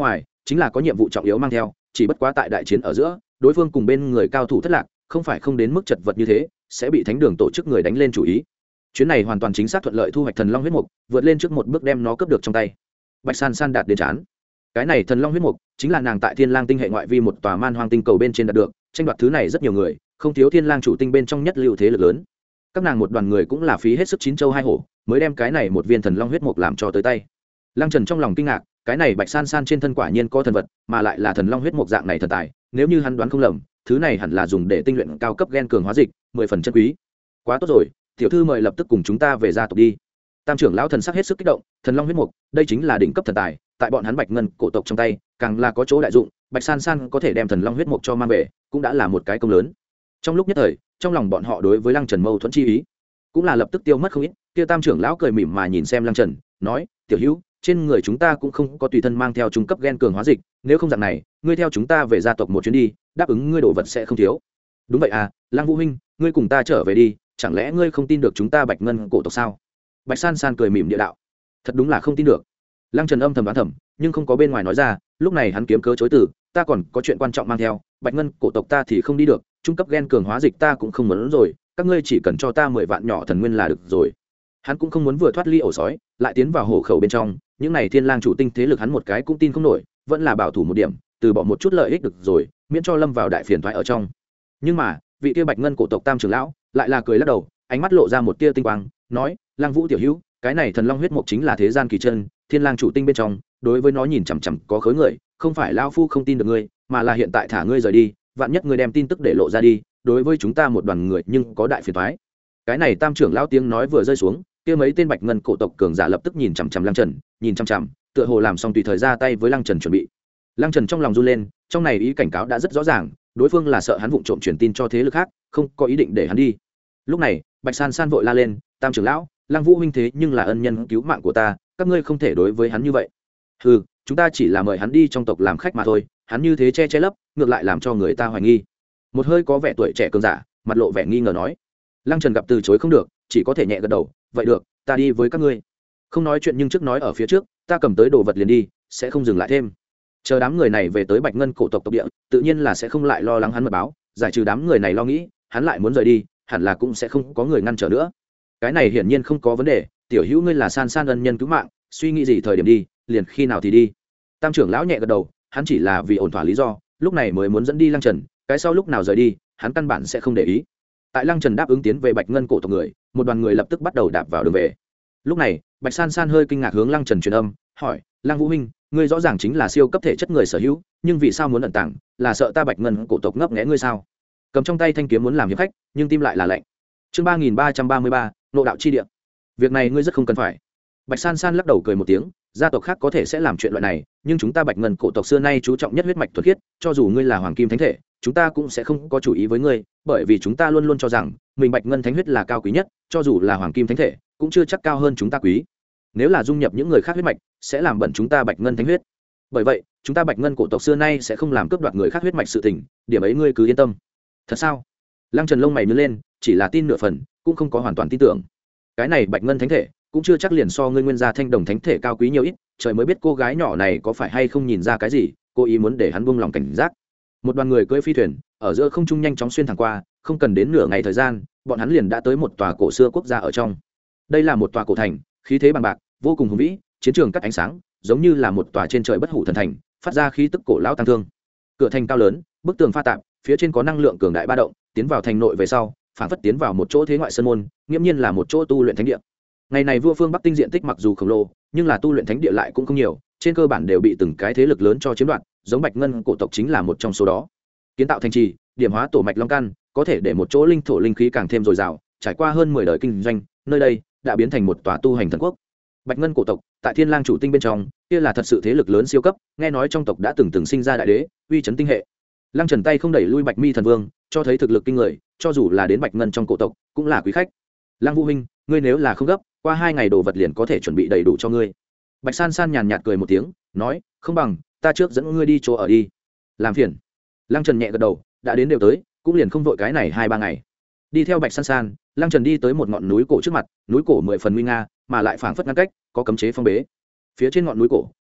Speaker 1: chính là có nhiệm vụ trọng yếu mang theo, chỉ bất quá tại đại chiến ở giữa đối phương cùng bên người cao thủ thất lạc, không phải không đến mức chật vật như thế sẽ bị thánh đường tổ chức người đánh lên chủ ý. Chuyến này hoàn toàn chính xác thuận lợi thu hoạch thần long huyết mục, vượt lên trước một bước đem nó cướp được trong tay. Bạch San San đạt đến chán. Cái này thần long huyết mục chính là nàng tại Thiên Lang tinh hệ ngoại vi một tòa man hoang tinh cầu bên trên đạt được, tranh đoạt thứ này rất nhiều người, không thiếu Thiên Lang chủ tinh bên trong nhất lưu thế lực lớn. Các nàng một đoàn người cũng là phí hết sức chín châu hai hổ, mới đem cái này một viên thần long huyết mục làm cho tới tay. Lăng Trần trong lòng kinh ngạc, cái này Bạch San San trên thân quả nhiên có thần vật, mà lại là thần long huyết mục dạng này thần tài, nếu như hắn đoán không lầm, thứ này hẳn là dùng để tinh luyện cao cấp gen cường hóa dịch, mười phần chân quý. Quá tốt rồi, tiểu thư mời lập tức cùng chúng ta về gia tộc đi. Tam trưởng lão thần sắc hết sức kích động, thần long huyết mục, đây chính là đỉnh cấp thần tài, tại bọn hắn Bạch Ngân cổ tộc trong tay, càng là có chỗ đại dụng, Bạch San San có thể đem thần long huyết mục cho mang về, cũng đã là một cái công lớn. Trong lúc nhất thời, trong lòng bọn họ đối với Lăng Trần mâu thuẫn chi ý, cũng là lập tức tiêu mất không ít. Kia Tam trưởng lão cười mỉm mà nhìn xem Lăng Trần, nói: "Tiểu hữu, trên người chúng ta cũng không có tùy thân mang theo trung cấp gen cường hóa dịch, nếu không dạng này, ngươi theo chúng ta về gia tộc một chuyến đi, đáp ứng ngươi đồ vật sẽ không thiếu." "Đúng vậy à, Lăng Vũ huynh, ngươi cùng ta trở về đi, chẳng lẽ ngươi không tin được chúng ta Bạch Ngân cổ tộc sao?" Bạch San San cười mỉm địa đạo. Thật đúng là không tin được. Lăng Trần âm thầm đoán thầm, nhưng không có bên ngoài nói ra, lúc này hắn kiếm cớ chối từ, ta còn có chuyện quan trọng mang theo, Bạch Ngân cổ tộc ta thì không đi được, trung cấp gen cường hóa dịch ta cũng không muốn rồi, các ngươi chỉ cần cho ta mười vạn nhỏ thần nguyên là được rồi. Hắn cũng không muốn vừa thoát ly ổ sói, lại tiến vào hổ khẩu bên trong, những này Thiên Lang chủ tinh thế lực hắn một cái cũng tin không nổi, vẫn là bảo thủ một điểm, từ bỏ một chút lợi ích được rồi, miễn cho lâm vào đại phiền toái ở trong. Nhưng mà, vị kia Bạch Ngân cổ tộc Tam trưởng lão lại là cười lắc đầu, ánh mắt lộ ra một tia tinh quang, nói: "Lang Vũ tiểu hữu, cái này thần long huyết mục chính là thế gian kỳ chân, Thiên Lang chủ tinh bên trong, đối với nó nhìn chằm chằm có khối người, không phải lão phu không tin được ngươi, mà là hiện tại thả ngươi rời đi, vạn nhất ngươi đem tin tức để lộ ra đi, đối với chúng ta một đoàn người nhưng có đại phiền toái." Cái này Tam trưởng lão tiếng nói vừa rơi xuống, kia mấy tên Bạch Ngân cổ tộc cường giả lập tức nhìn chằm chằm Lăng Trần, nhìn chằm chằm, tựa hồ làm xong tùy thời ra tay với Lăng Trần chuẩn bị. Lăng Trần trong lòng run lên, trong này ý cảnh cáo đã rất rõ ràng, đối phương là sợ hắn vụng trộm truyền tin cho thế lực khác, không có ý định để hắn đi. Lúc này, Bạch San San vội la lên: "Tam trưởng lão, Lăng Vũ huynh thế nhưng là ân nhân cứu mạng của ta, các ngươi không thể đối với hắn như vậy." "Hừ, chúng ta chỉ là mời hắn đi trong tộc làm khách mà thôi, hắn như thế che che lấp, ngược lại làm cho người ta hoài nghi." Một hơi có vẻ tuổi trẻ cường giả, mặt lộ vẻ nghi ngờ nói. Lăng Trần gặp từ chối không được, chỉ có thể nhẹ gật đầu, "Vậy được, ta đi với các ngươi." Không nói chuyện nhưng trước nói ở phía trước, ta cầm tới đồ vật liền đi, sẽ không dừng lại thêm. Chờ đám người này về tới Bạch Ngân cổ tộc tộc địa, tự nhiên là sẽ không lại lo lắng hắn mật báo, giải trừ đám người này lo nghĩ, hắn lại muốn rời đi, hẳn là cũng sẽ không có người ngăn trở nữa. Cái này hiển nhiên không có vấn đề, tiểu hữu ngươi là San San ân nhân cứu mạng, suy nghĩ gì thời điểm đi, liền khi nào thì đi. Tam trưởng lão nhẹ gật đầu, hắn chỉ là vì ổn thỏa lý do, lúc này mới muốn dẫn đi Lăng Trần, cái sau lúc nào rời đi, hắn căn bản sẽ không để ý. Tại Lăng Trần đáp ứng tiến về Bạch Ngân cổ tộc người, một đoàn người lập tức bắt đầu đạp vào đường về. Lúc này, Bạch San San hơi kinh ngạc hướng Lăng Trần truyền âm, hỏi: "Lăng Vũ huynh, ngươi rõ ràng chính là siêu cấp thể chất người sở hữu, nhưng vì sao muốn ẩn tàng, là sợ ta Bạch Ngân cổ tộc ngấp nghé ngươi sao?" Cầm trong tay thanh kiếm muốn làm hiệp khách, nhưng tim lại là lạnh. Chương ba nghìn ba trăm ba mươi ba, Nộ đạo chi địa. Việc này ngươi rất không cần phải. Bạch San San lắc đầu cười một tiếng, gia tộc khác có thể sẽ làm chuyện loại này, nhưng chúng ta Bạch Ngân cổ tộc xưa nay chú trọng nhất huyết mạch thuần khiết, cho dù ngươi là hoàng kim thánh thể, chúng ta cũng sẽ không có chủ ý với ngươi, bởi vì chúng ta luôn luôn cho rằng mình Bạch Ngân thánh huyết là cao quý nhất, cho dù là hoàng kim thánh thể, cũng chưa chắc cao hơn chúng ta quý. Nếu là dung nhập những người khác huyết mạch, sẽ làm bẩn chúng ta Bạch Ngân thánh huyết. Bởi vậy, chúng ta Bạch Ngân cổ tộc xưa nay sẽ không làm cướp đoạt người khác huyết mạch sự tình, điểm ấy ngươi cứ yên tâm. Thật sao? Lăng Trần lông mày nhướng lên, chỉ là tin nửa phần, cũng không có hoàn toàn tin tưởng. Cái này Bạch Ngân thánh thể, cũng chưa chắc liền so ngươi nguyên gia Thanh Đồng thánh thể cao quý nhiều ít, trời mới biết cô gái nhỏ này có phải hay không nhìn ra cái gì, cố ý muốn để hắn buông lòng cảnh giác. Một đoàn người cưỡi phi thuyền, ở giữa không trung nhanh chóng xuyên thẳng qua, không cần đến nửa ngày thời gian, bọn hắn liền đã tới một tòa cổ xưa quốc gia ở trong. Đây là một tòa cổ thành, khí thế bằng bạc, vô cùng hùng vĩ, chiến trường cắt ánh sáng, giống như là một tòa trên trời bất hủ thần thành, phát ra khí tức cổ lão tăng thương. Cửa thành cao lớn, bức tường pha tạp, phía trên có năng lượng cường đại ba động, tiến vào thành nội về sau, phản phất tiến vào một chỗ thế ngoại sơn môn, nghiêm nhiên là một chỗ tu luyện thánh địa. Ngày này vua phương Bắc Tinh diện tích mặc dù khổng lồ, nhưng là tu luyện thánh địa lại cũng không nhiều, trên cơ bản đều bị từng cái thế lực lớn cho chiếm đoạt, giống Bạch Ngân cổ tộc chính là một trong số đó. Kiến tạo thành trì, điểm hóa tổ mạch long căn, có thể để một chỗ linh thổ linh khí càng thêm dồi dào, trải qua hơn mười đời kinh doanh, nơi đây đã biến thành một tòa tu hành thần quốc. Bạch Ngân cổ tộc, tại Thiên Lang chủ tinh bên trong, kia là thật sự thế lực lớn siêu cấp, nghe nói trong tộc đã từng từng sinh ra đại đế, uy chấn tinh hệ. Lăng Trần tay không đẩy lui Bạch Mi thần vương, cho thấy thực lực kinh người, cho dù là đến Bạch Ngân trong cổ tộc, cũng là quý khách. Lăng Vũ huynh, ngươi nếu là không gấp, qua hai ngày đồ vật liền có thể chuẩn bị đầy đủ cho ngươi. Bạch San San nhàn nhạt cười một tiếng, nói: "Không bằng ta trước dẫn ngươi đi chỗ ở đi." Làm phiền. Lăng Trần nhẹ gật đầu, đã đến đều tới, cũng liền không vội cái này hai ba ngày. Đi theo Bạch San San, Lăng Trần đi tới một ngọn núi cổ trước mặt, núi cổ mười phần nguy nga, mà lại phảng phất ngăn cách, có cấm chế phong bế. Phía trên ngọn núi cổ,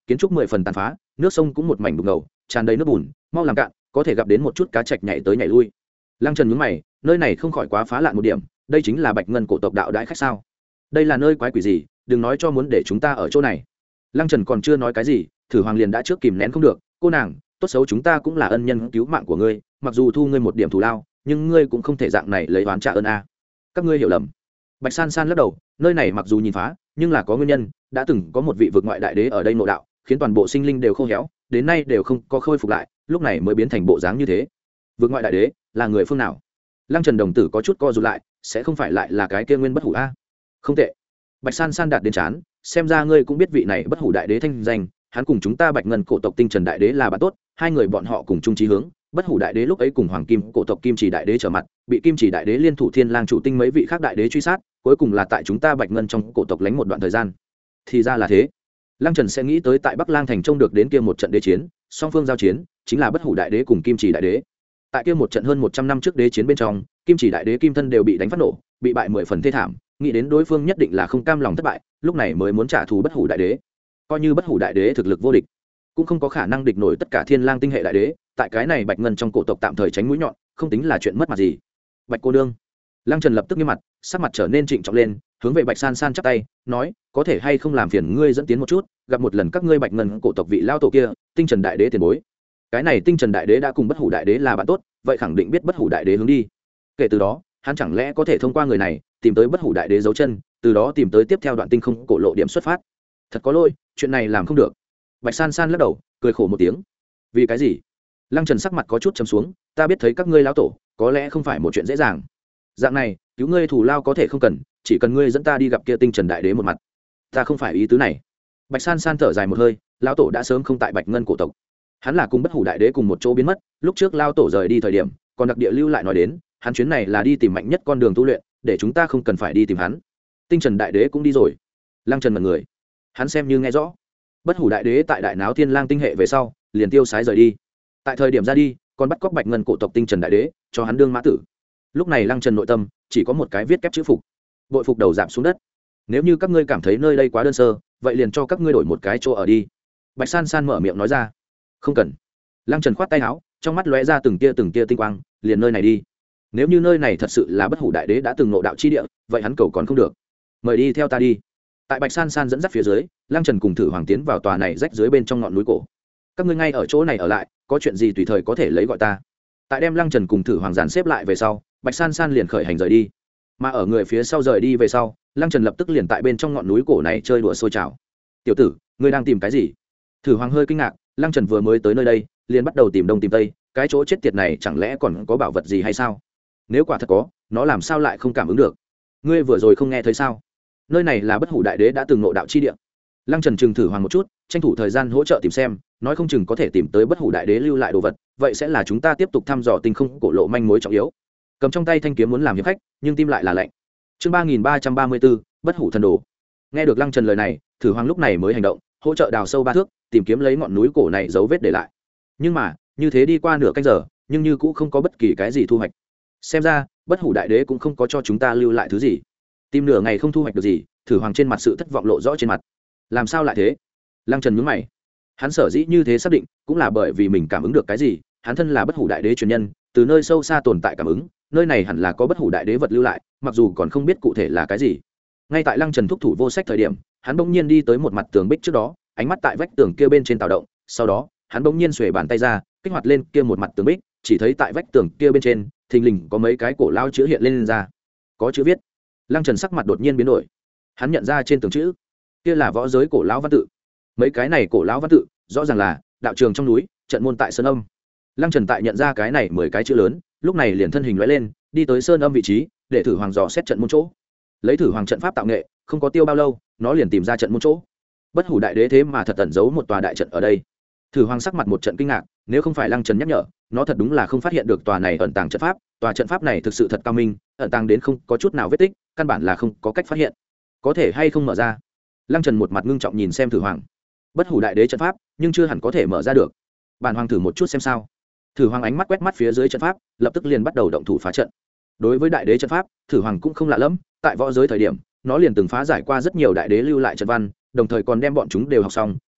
Speaker 1: kiến trúc mười phần tàn phá, nước sông cũng một mảnh đục ngầu tràn đầy nước bùn mau làm cạn, có thể gặp đến một chút cá trạch nhảy tới nhảy lui. Lăng Trần nhướng mày, nơi này không khỏi quá phá lạn một điểm, đây chính là Bạch Ngân cổ tộc đạo đại khách sao? Đây là nơi quái quỷ gì, đừng nói cho muốn để chúng ta ở chỗ này. Lăng Trần còn chưa nói cái gì, Thử Hoàng liền đã trước kìm nén không được, cô nàng, tốt xấu chúng ta cũng là ân nhân cứu mạng của ngươi, mặc dù thu ngươi một điểm thù lao, nhưng ngươi cũng không thể dạng này lấy oán trả ơn a. Các ngươi hiểu lầm. Bạch San San lắc đầu, nơi này mặc dù nhìn phá, nhưng là có nguyên nhân, đã từng có một vị vực ngoại đại đế ở đây nội đạo, khiến toàn bộ sinh linh đều khô héo, đến nay đều không có khôi phục lại, lúc này mới biến thành bộ dáng như thế. Vực ngoại đại đế là người phương nào? Lăng Trần đồng tử có chút co rụt lại, sẽ không phải lại là cái kia Nguyên Bất Hủ a? Không tệ. Bạch San San đạt đến chán, xem ra ngươi cũng biết vị này Bất Hủ đại đế thanh danh, hắn cùng chúng ta Bạch Ngân cổ tộc Tinh Trần đại đế là bạn tốt, hai người bọn họ cùng chung chí hướng. Bất Hủ đại đế lúc ấy cùng Hoàng Kim cổ tộc Kim Chỉ đại đế trở mặt, bị Kim Chỉ đại đế liên thủ Thiên Lang chủ tinh mấy vị khác đại đế truy sát, cuối cùng là tại chúng ta Bạch Ngân trong cổ tộc lánh một đoạn thời gian. Thì ra là thế. Lăng Trần sẽ nghĩ tới tại Bắc Lang thành trông được đến kia một trận đế chiến, song phương giao chiến, chính là Bất Hủ đại đế cùng Kim Chỉ đại đế. Tại kia một trận hơn một trăm năm trước đế chiến bên trong, Kim Chỉ đại đế kim thân đều bị đánh phát nổ, bị bại mười phần thê thảm, nghĩ đến đối phương nhất định là không cam lòng thất bại, lúc này mới muốn trả thù Bất Hủ đại đế. Coi như Bất Hủ đại đế thực lực vô địch, cũng không có khả năng địch nổi tất cả Thiên Lang tinh hệ đại đế, tại cái này Bạch Ngân trong cổ tộc tạm thời tránh mũi nhọn, không tính là chuyện mất mặt gì. Bạch cô nương. Lăng Trần lập tức nghiêm mặt, sắc mặt trở nên trịnh trọng lên, hướng về Bạch San San chắp tay, nói, có thể hay không làm phiền ngươi dẫn tiến một chút, gặp một lần các ngươi Bạch Ngân cổ tộc vị lao tổ kia, Tinh Trần đại đế tiền bối. Cái này Tinh Trần đại đế đã cùng Bất Hủ đại đế là bạn tốt, vậy khẳng định biết Bất Hủ đại đế hướng đi. Kể từ đó, hắn chẳng lẽ có thể thông qua người này tìm tới Bất Hủ đại đế dấu chân, từ đó tìm tới tiếp theo đoạn tinh không cổ lộ điểm xuất phát. Thật có lỗi, chuyện này làm không được. Bạch San San lắc đầu, cười khổ một tiếng. Vì cái gì? Lăng Trần sắc mặt có chút trầm xuống, ta biết thấy các ngươi lão tổ, có lẽ không phải một chuyện dễ dàng. Dạng này, cứu ngươi thủ lao có thể không cần, chỉ cần ngươi dẫn ta đi gặp kia Tinh Trần đại đế một mặt. Ta không phải ý tứ này. Bạch San San thở dài một hơi, lão tổ đã sớm không tại Bạch Ngân cổ tộc. Hắn là cùng Bất Hủ đại đế cùng một chỗ biến mất, lúc trước lão tổ rời đi thời điểm, còn đặc địa lưu lại nói đến, hắn chuyến này là đi tìm mạnh nhất con đường tu luyện, để chúng ta không cần phải đi tìm hắn. Tinh Trần đại đế cũng đi rồi. Lăng Trần mật người, hắn xem như nghe rõ. Bất Hủ đại đế tại đại náo Thiên Lang tinh hệ về sau, liền tiêu sái rời đi. Tại thời điểm ra đi, còn bắt cóc Bạch Ngân cổ tộc Tinh Trần đại đế, cho hắn đương mã tử. Lúc này Lăng Trần nội tâm chỉ có một cái viết kép chữ phục, bội phục đầu giảm xuống đất. Nếu như các ngươi cảm thấy nơi đây quá đơn sơ, vậy liền cho các ngươi đổi một cái chỗ ở đi. Bạch San San mở miệng nói ra. Không cần. Lăng Trần khoát tay áo, trong mắt lóe ra từng tia từng tia tinh quang, liền nơi này đi. Nếu như nơi này thật sự là Bất Hủ đại đế đã từng ngộ đạo chi địa, vậy hắn cầu còn không được. Mời đi theo ta đi. Tại Bạch San San dẫn dắt phía dưới, Lăng Trần cùng Thử Hoàng tiến vào tòa này rách dưới bên trong ngọn núi cổ. Các ngươi ngay ở chỗ này ở lại, có chuyện gì tùy thời có thể lấy gọi ta. Tại đem Lăng Trần cùng Thử Hoàng dàn xếp lại về sau, Bạch San San liền khởi hành rời đi. Mà ở người phía sau rời đi về sau, Lăng Trần lập tức liền tại bên trong ngọn núi cổ này chơi đùa sôi trào. Tiểu tử, ngươi đang tìm cái gì? Thử Hoàng hơi kinh ngạc, Lăng Trần vừa mới tới nơi đây, liền bắt đầu tìm đông tìm tây, cái chỗ chết tiệt này chẳng lẽ còn có bảo vật gì hay sao? Nếu quả thật có, nó làm sao lại không cảm ứng được? Ngươi vừa rồi không nghe thấy sao? Nơi này là Bất Hủ đại đế đã từng ngộ đạo chi địa. Lăng Trần chừng Thử Hoàng một chút, tranh thủ thời gian hỗ trợ tìm xem, nói không chừng có thể tìm tới Bất Hủ đại đế lưu lại đồ vật, vậy sẽ là chúng ta tiếp tục thăm dò tinh không cổ lộ manh mối trọng yếu. Cầm trong tay thanh kiếm muốn làm hiệp khách, nhưng tim lại là lạnh. Chương ba nghìn ba trăm ba mươi bốn, Bất Hủ thần đồ. Nghe được Lăng Trần lời này, Thử Hoàng lúc này mới hành động, hỗ trợ đào sâu ba thước, tìm kiếm lấy ngọn núi cổ này dấu vết để lại. Nhưng mà, như thế đi qua nửa canh giờ, nhưng như cũng không có bất kỳ cái gì thu hoạch. Xem ra, Bất Hủ đại đế cũng không có cho chúng ta lưu lại thứ gì. Tìm nửa ngày không thu hoạch được gì, Thử Hoàng trên mặt sự thất vọng lộ rõ trên mặt. Làm sao lại thế? Lăng Trần nhướng mày. Hắn sở dĩ như thế xác định, cũng là bởi vì mình cảm ứng được cái gì, hắn thân là Bất Hủ đại đế truyền nhân, từ nơi sâu xa tồn tại cảm ứng, nơi này hẳn là có Bất Hủ đại đế vật lưu lại, mặc dù còn không biết cụ thể là cái gì. Ngay tại Lăng Trần thúc thủ vô sách thời điểm, hắn bỗng nhiên đi tới một mặt tường bích trước đó, ánh mắt tại vách tường kia bên trên tạo động, sau đó, hắn bỗng nhiên xuề bàn tay ra, kích hoạt lên kia một mặt tường bích, chỉ thấy tại vách tường kia bên trên, thình lình có mấy cái cổ lao chữ hiện lên, lên ra. Có chữ viết. Lăng Trần sắc mặt đột nhiên biến đổi. Hắn nhận ra trên tường chữ, kia là võ giới cổ lão văn tự. Mấy cái này cổ lão văn tự, rõ ràng là đạo trường trong núi, trận môn tại sơn âm. Lăng Trần tại nhận ra cái này mười cái chữ lớn, lúc này liền thân hình lóe lên, đi tới sơn âm vị trí, để Thử Hoàng dò xét trận môn chỗ. Lấy Thử Hoàng trận pháp tạo nghệ, không có tiêu bao lâu, nó liền tìm ra trận môn chỗ. Bất Hủ đại đế thế mà thật tẩn giấu một tòa đại trận ở đây. Thử Hoàng sắc mặt một trận kinh ngạc, nếu không phải Lăng Trần nhắc nhở, nó thật đúng là không phát hiện được tòa này ẩn tàng trận pháp, tòa trận pháp này thực sự thật cao minh, ẩn tàng đến không có chút nào vết tích, căn bản là không có cách phát hiện. Có thể hay không mở ra? Lăng Trần một mặt ngưng trọng nhìn xem Thử Hoàng. Bất Hủ đại đế trận pháp, nhưng chưa hẳn có thể mở ra được. Bản Hoàng thử một chút xem sao. Thử Hoàng ánh mắt quét mắt phía dưới trận pháp, lập tức liền bắt đầu động thủ phá trận. Đối với đại đế trận pháp, Thử Hoàng cũng không lạ lẫm, tại võ giới thời điểm, nó liền từng phá giải qua rất nhiều đại đế lưu lại trận văn, đồng thời còn đem bọn chúng đều học xong,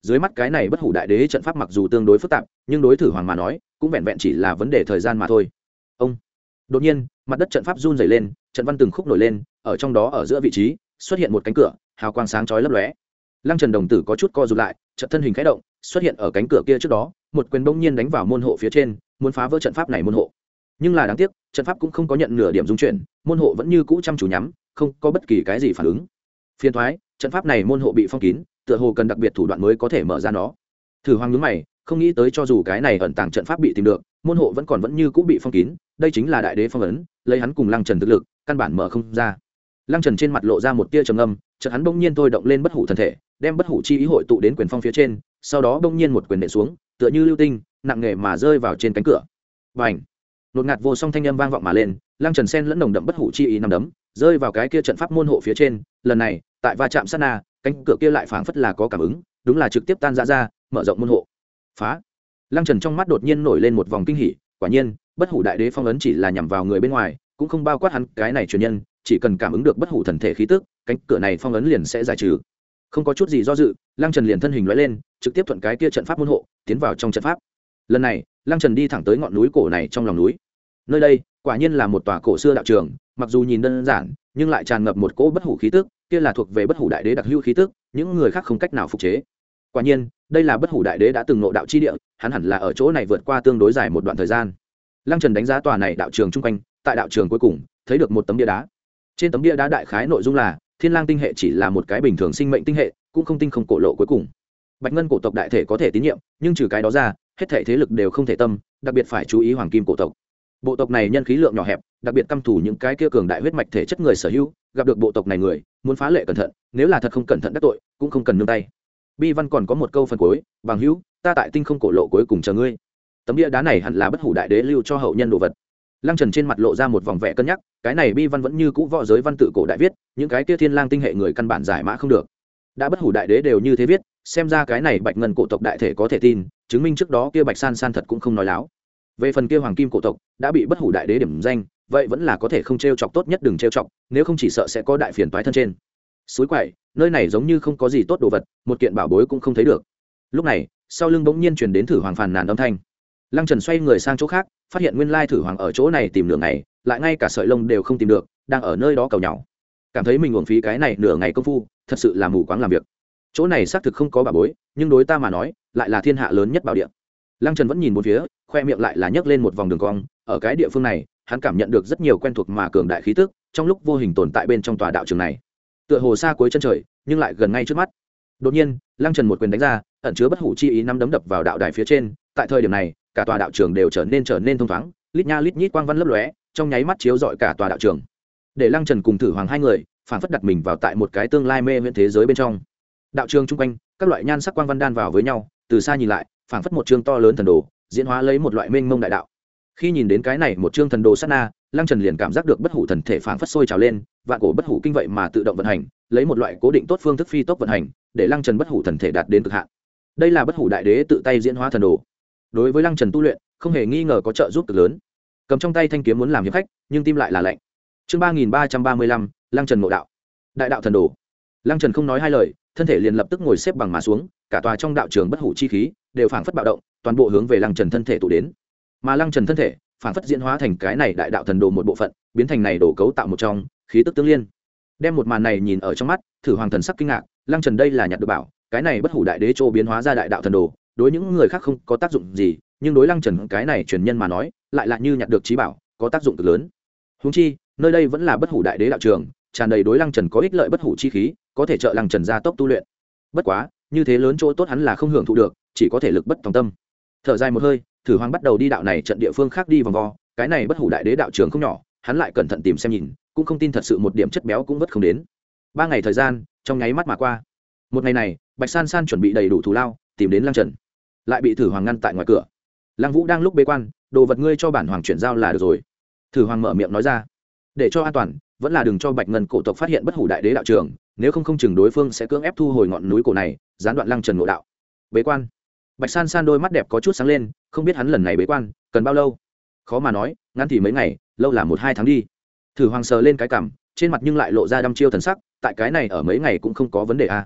Speaker 1: dưới mắt cái này bất hủ đại đế trận pháp mặc dù tương đối phức tạp nhưng đối thử hoàng mà nói cũng vẹn vẹn chỉ là vấn đề thời gian mà thôi. Ông đột nhiên mặt đất trận pháp run dày lên, trận văn từng khúc nổi lên, ở trong đó ở giữa vị trí xuất hiện một cánh cửa, hào quang sáng chói lấp lóe. Lăng Trần đồng tử có chút co rụt lại, trận thân hình khẽ động, xuất hiện ở cánh cửa kia trước đó, một quyền bỗng nhiên đánh vào môn hộ phía trên, muốn phá vỡ trận pháp này môn hộ. Nhưng là đáng tiếc, trận pháp cũng không có nhận nửa điểm rung chuyển, môn hộ vẫn như cũ chăm chú nhắm, không có bất kỳ cái gì phản ứng. Phiền toái, trận pháp này môn hộ bị phong kín, tựa hồ cần đặc biệt thủ đoạn mới có thể mở ra nó. Thử Hoàng nhướng mày, không nghĩ tới cho dù cái này ẩn tàng trận pháp bị tìm được, môn hộ vẫn còn vẫn như cũ bị phong kín, đây chính là đại đế phong ấn, lấy hắn cùng Lăng Trần thực lực, căn bản mở không ra. Lăng Trần trên mặt lộ ra một tia trầm âm, chợt hắn bỗng nhiên thôi động lên bất hủ thần thể, đem bất hủ chi ý hội tụ đến quyền phong phía trên, sau đó bỗng nhiên một quyền nện xuống, tựa như lưu tinh, nặng nề mà rơi vào trên cánh cửa. Bành! Nột ngạt vô song thanh âm vang vọng mà lên, Lăng Trần sen lẫn nồng đậm bất hủ chi ý năm đấm, rơi vào cái kia trận pháp môn hộ phía trên, lần này, tại va chạm sát na, cánh cửa kia lại phảng phất là có cảm ứng, đúng là trực tiếp tan rã ra, mở rộng môn hộ. Phá! Lăng Trần trong mắt đột nhiên nổi lên một vòng kinh hỉ, quả nhiên, bất hủ đại đế phong ấn chỉ là nhằm vào người bên ngoài, cũng không bao quát hắn cái này truyền nhân, chỉ cần cảm ứng được bất hủ thần thể khí tức, cánh cửa này phong ấn liền sẽ giải trừ. Không có chút gì do dự, Lăng Trần liền thân hình lóe lên, trực tiếp thuận cái kia trận pháp môn hộ, tiến vào trong trận pháp. Lần này, Lăng Trần đi thẳng tới ngọn núi cổ này trong lòng núi. Nơi đây, quả nhiên là một tòa cổ xưa đạo trường, mặc dù nhìn đơn giản, nhưng lại tràn ngập một cỗ bất hủ khí tức, kia là thuộc về bất hủ đại đế đặc hữu khí tức, những người khác không cách nào phục chế. Quả nhiên, đây là bất hủ đại đế đã từng ngộ đạo chi địa, hắn hẳn là ở chỗ này vượt qua tương đối dài một đoạn thời gian. Lăng Trần đánh giá tòa này đạo trường chung quanh, tại đạo trường cuối cùng, thấy được một tấm bia đá. Trên tấm bia đá đại khái nội dung là Thiên Lang tinh hệ chỉ là một cái bình thường sinh mệnh tinh hệ, cũng không tinh không cổ lộ cuối cùng. Bạch Ngân cổ tộc đại thể có thể tín nhiệm, nhưng trừ cái đó ra, hết thảy thế lực đều không thể tâm, đặc biệt phải chú ý Hoàng Kim cổ tộc. Bộ tộc này nhân khí lượng nhỏ hẹp, đặc biệt căm thù những cái kia cường đại huyết mạch thể chất người sở hữu, gặp được bộ tộc này người, muốn phá lệ cẩn thận, nếu là thật không cẩn thận đắc tội, cũng không cần nương tay. Bi văn còn có một câu phần cuối, bằng hữu, ta tại tinh không cổ lộ cuối cùng chờ ngươi. Tấm bia đá này hẳn là bất hủ đại đế lưu cho hậu nhân đồ vật. Lăng Trần trên mặt lộ ra một vòng vẻ cân nhắc, cái này bi văn vẫn như cũ võ giới văn tự cổ đại viết, những cái kia Thiên Lang tinh hệ người căn bản giải mã không được. Đã bất hủ đại đế đều như thế viết, xem ra cái này Bạch Ngân cổ tộc đại thể có thể tin, chứng minh trước đó kia Bạch San San thật cũng không nói láo. Về phần kia Hoàng Kim cổ tộc đã bị bất hủ đại đế điểm danh, vậy vẫn là có thể không trêu chọc tốt nhất đừng trêu chọc, nếu không chỉ sợ sẽ có đại phiền toái thân trên. Suối quậy, nơi này giống như không có gì tốt đồ vật, một kiện bảo bối cũng không thấy được. Lúc này, sau lưng bỗng nhiên truyền đến Thử Hoàng phàn nàn âm thanh. Lăng Trần xoay người sang chỗ khác, phát hiện nguyên lai Thử Hoàng ở chỗ này tìm nửa ngày, lại ngay cả sợi lông đều không tìm được, đang ở nơi đó cầu nhàu. Cảm thấy mình uổng phí cái này nửa ngày công phu, thật sự là mù quáng làm việc. Chỗ này xác thực không có bảo bối, nhưng đối ta mà nói, lại là thiên hạ lớn nhất bảo địa. Lăng Trần vẫn nhìn bốn phía, khoe miệng lại là nhấc lên một vòng đường cong, ở cái địa phương này, hắn cảm nhận được rất nhiều quen thuộc mà cường đại khí tức, trong lúc vô hình tồn tại bên trong tòa đạo trường này. Tựa hồ xa cuối chân trời, nhưng lại gần ngay trước mắt. Đột nhiên, Lăng Trần một quyền đánh ra, ẩn chứa bất hủ chi ý năm đấm đập vào đạo đài phía trên, tại thời điểm này, cả tòa đạo trường đều trở nên trở nên thông thoáng, lít nha lít nhít quang văn lấp lóe, trong nháy mắt chiếu rọi cả tòa đạo trường. Để Lăng Trần cùng Thử Hoàng hai người, phản phất đặt mình vào tại một cái tương lai mê viễn thế giới bên trong. Đạo trường chung quanh, các loại nhan sắc quang văn đan vào với nhau, từ xa nhìn lại, phản phất một chương to lớn thần đồ, diễn hóa lấy một loại mênh mông đại đạo. Khi nhìn đến cái này một chương thần đồ sát na, Lăng Trần liền cảm giác được bất hủ thần thể phản phất sôi trào lên, vạn cổ bất hủ kinh vậy mà tự động vận hành, lấy một loại cố định tốt phương thức phi tốc vận hành, để Lăng Trần bất hủ thần thể đạt đến cực hạn. Đây là bất hủ đại đế tự tay diễn hóa thần đồ. Đối với Lăng Trần tu luyện, không hề nghi ngờ có trợ giúp cực lớn. Cầm trong tay thanh kiếm muốn làm hiệp khách, nhưng tim lại là lạnh. Chương ba nghìn ba trăm ba mươi lăm, Lăng Trần ngộ đạo. Đại đạo thần đồ. Lăng Trần không nói hai lời, thân thể liền lập tức ngồi xếp bằng mà xuống, cả tòa trong đạo trường bất hủ chi khí đều phảng phất bạo động, toàn bộ hướng về Lăng Trần thân thể tụ đến. Mà Lăng Trần thân thể phảng phất diễn hóa thành cái này đại đạo thần đồ một bộ phận, biến thành này đồ cấu tạo một trong, khí tức tương liên. Đem một màn này nhìn ở trong mắt, Thử Hoàng thần sắc kinh ngạc, Lăng Trần đây là nhặt được bảo, cái này bất hủ đại đế trô biến hóa ra đại đạo thần đồ, đối những người khác không có tác dụng gì, nhưng đối Lăng Trần cái này truyền nhân mà nói, lại là như nhặt được trí bảo, có tác dụng cực lớn. Huống chi, nơi đây vẫn là bất hủ đại đế đạo trường, tràn đầy đối Lăng Trần có ích lợi bất hủ chi khí, có thể trợ Lăng Trần gia tốc tu luyện. Bất quá, như thế lớn chỗ tốt hắn là không hưởng thụ được, chỉ có thể lực bất tòng tâm. Thở dài một hơi, Thử Hoàng bắt đầu đi đạo này trận địa phương khác đi vòng vo, cái này bất hủ đại đế đạo trường không nhỏ, hắn lại cẩn thận tìm xem nhìn, cũng không tin thật sự một điểm chất béo cũng vất không đến. Ba ngày thời gian, trong nháy mắt mà qua. Một ngày này, Bạch San San chuẩn bị đầy đủ thù lao, tìm đến Lăng Trần, lại bị Thử Hoàng ngăn tại ngoài cửa. Lăng Vũ đang lúc bế quan, đồ vật ngươi cho bản hoàng chuyển giao là được rồi. Thử Hoàng mở miệng nói ra, để cho an toàn, vẫn là đừng cho Bạch Ngân cổ tộc phát hiện bất hủ đại đế đạo trường, nếu không không chừng đối phương sẽ cưỡng ép thu hồi ngọn núi cổ này, gián đoạn Lăng Trần ngộ đạo. Bế quan. Bạch San San đôi mắt đẹp có chút sáng lên, không biết hắn lần này bế quan cần bao lâu. Khó mà nói, ngắn thì mấy ngày, lâu là một hai tháng đi. Thử Hoàng sờ lên cái cằm, trên mặt nhưng lại lộ ra đăm chiêu thần sắc, tại cái này ở mấy ngày cũng không có vấn đề a.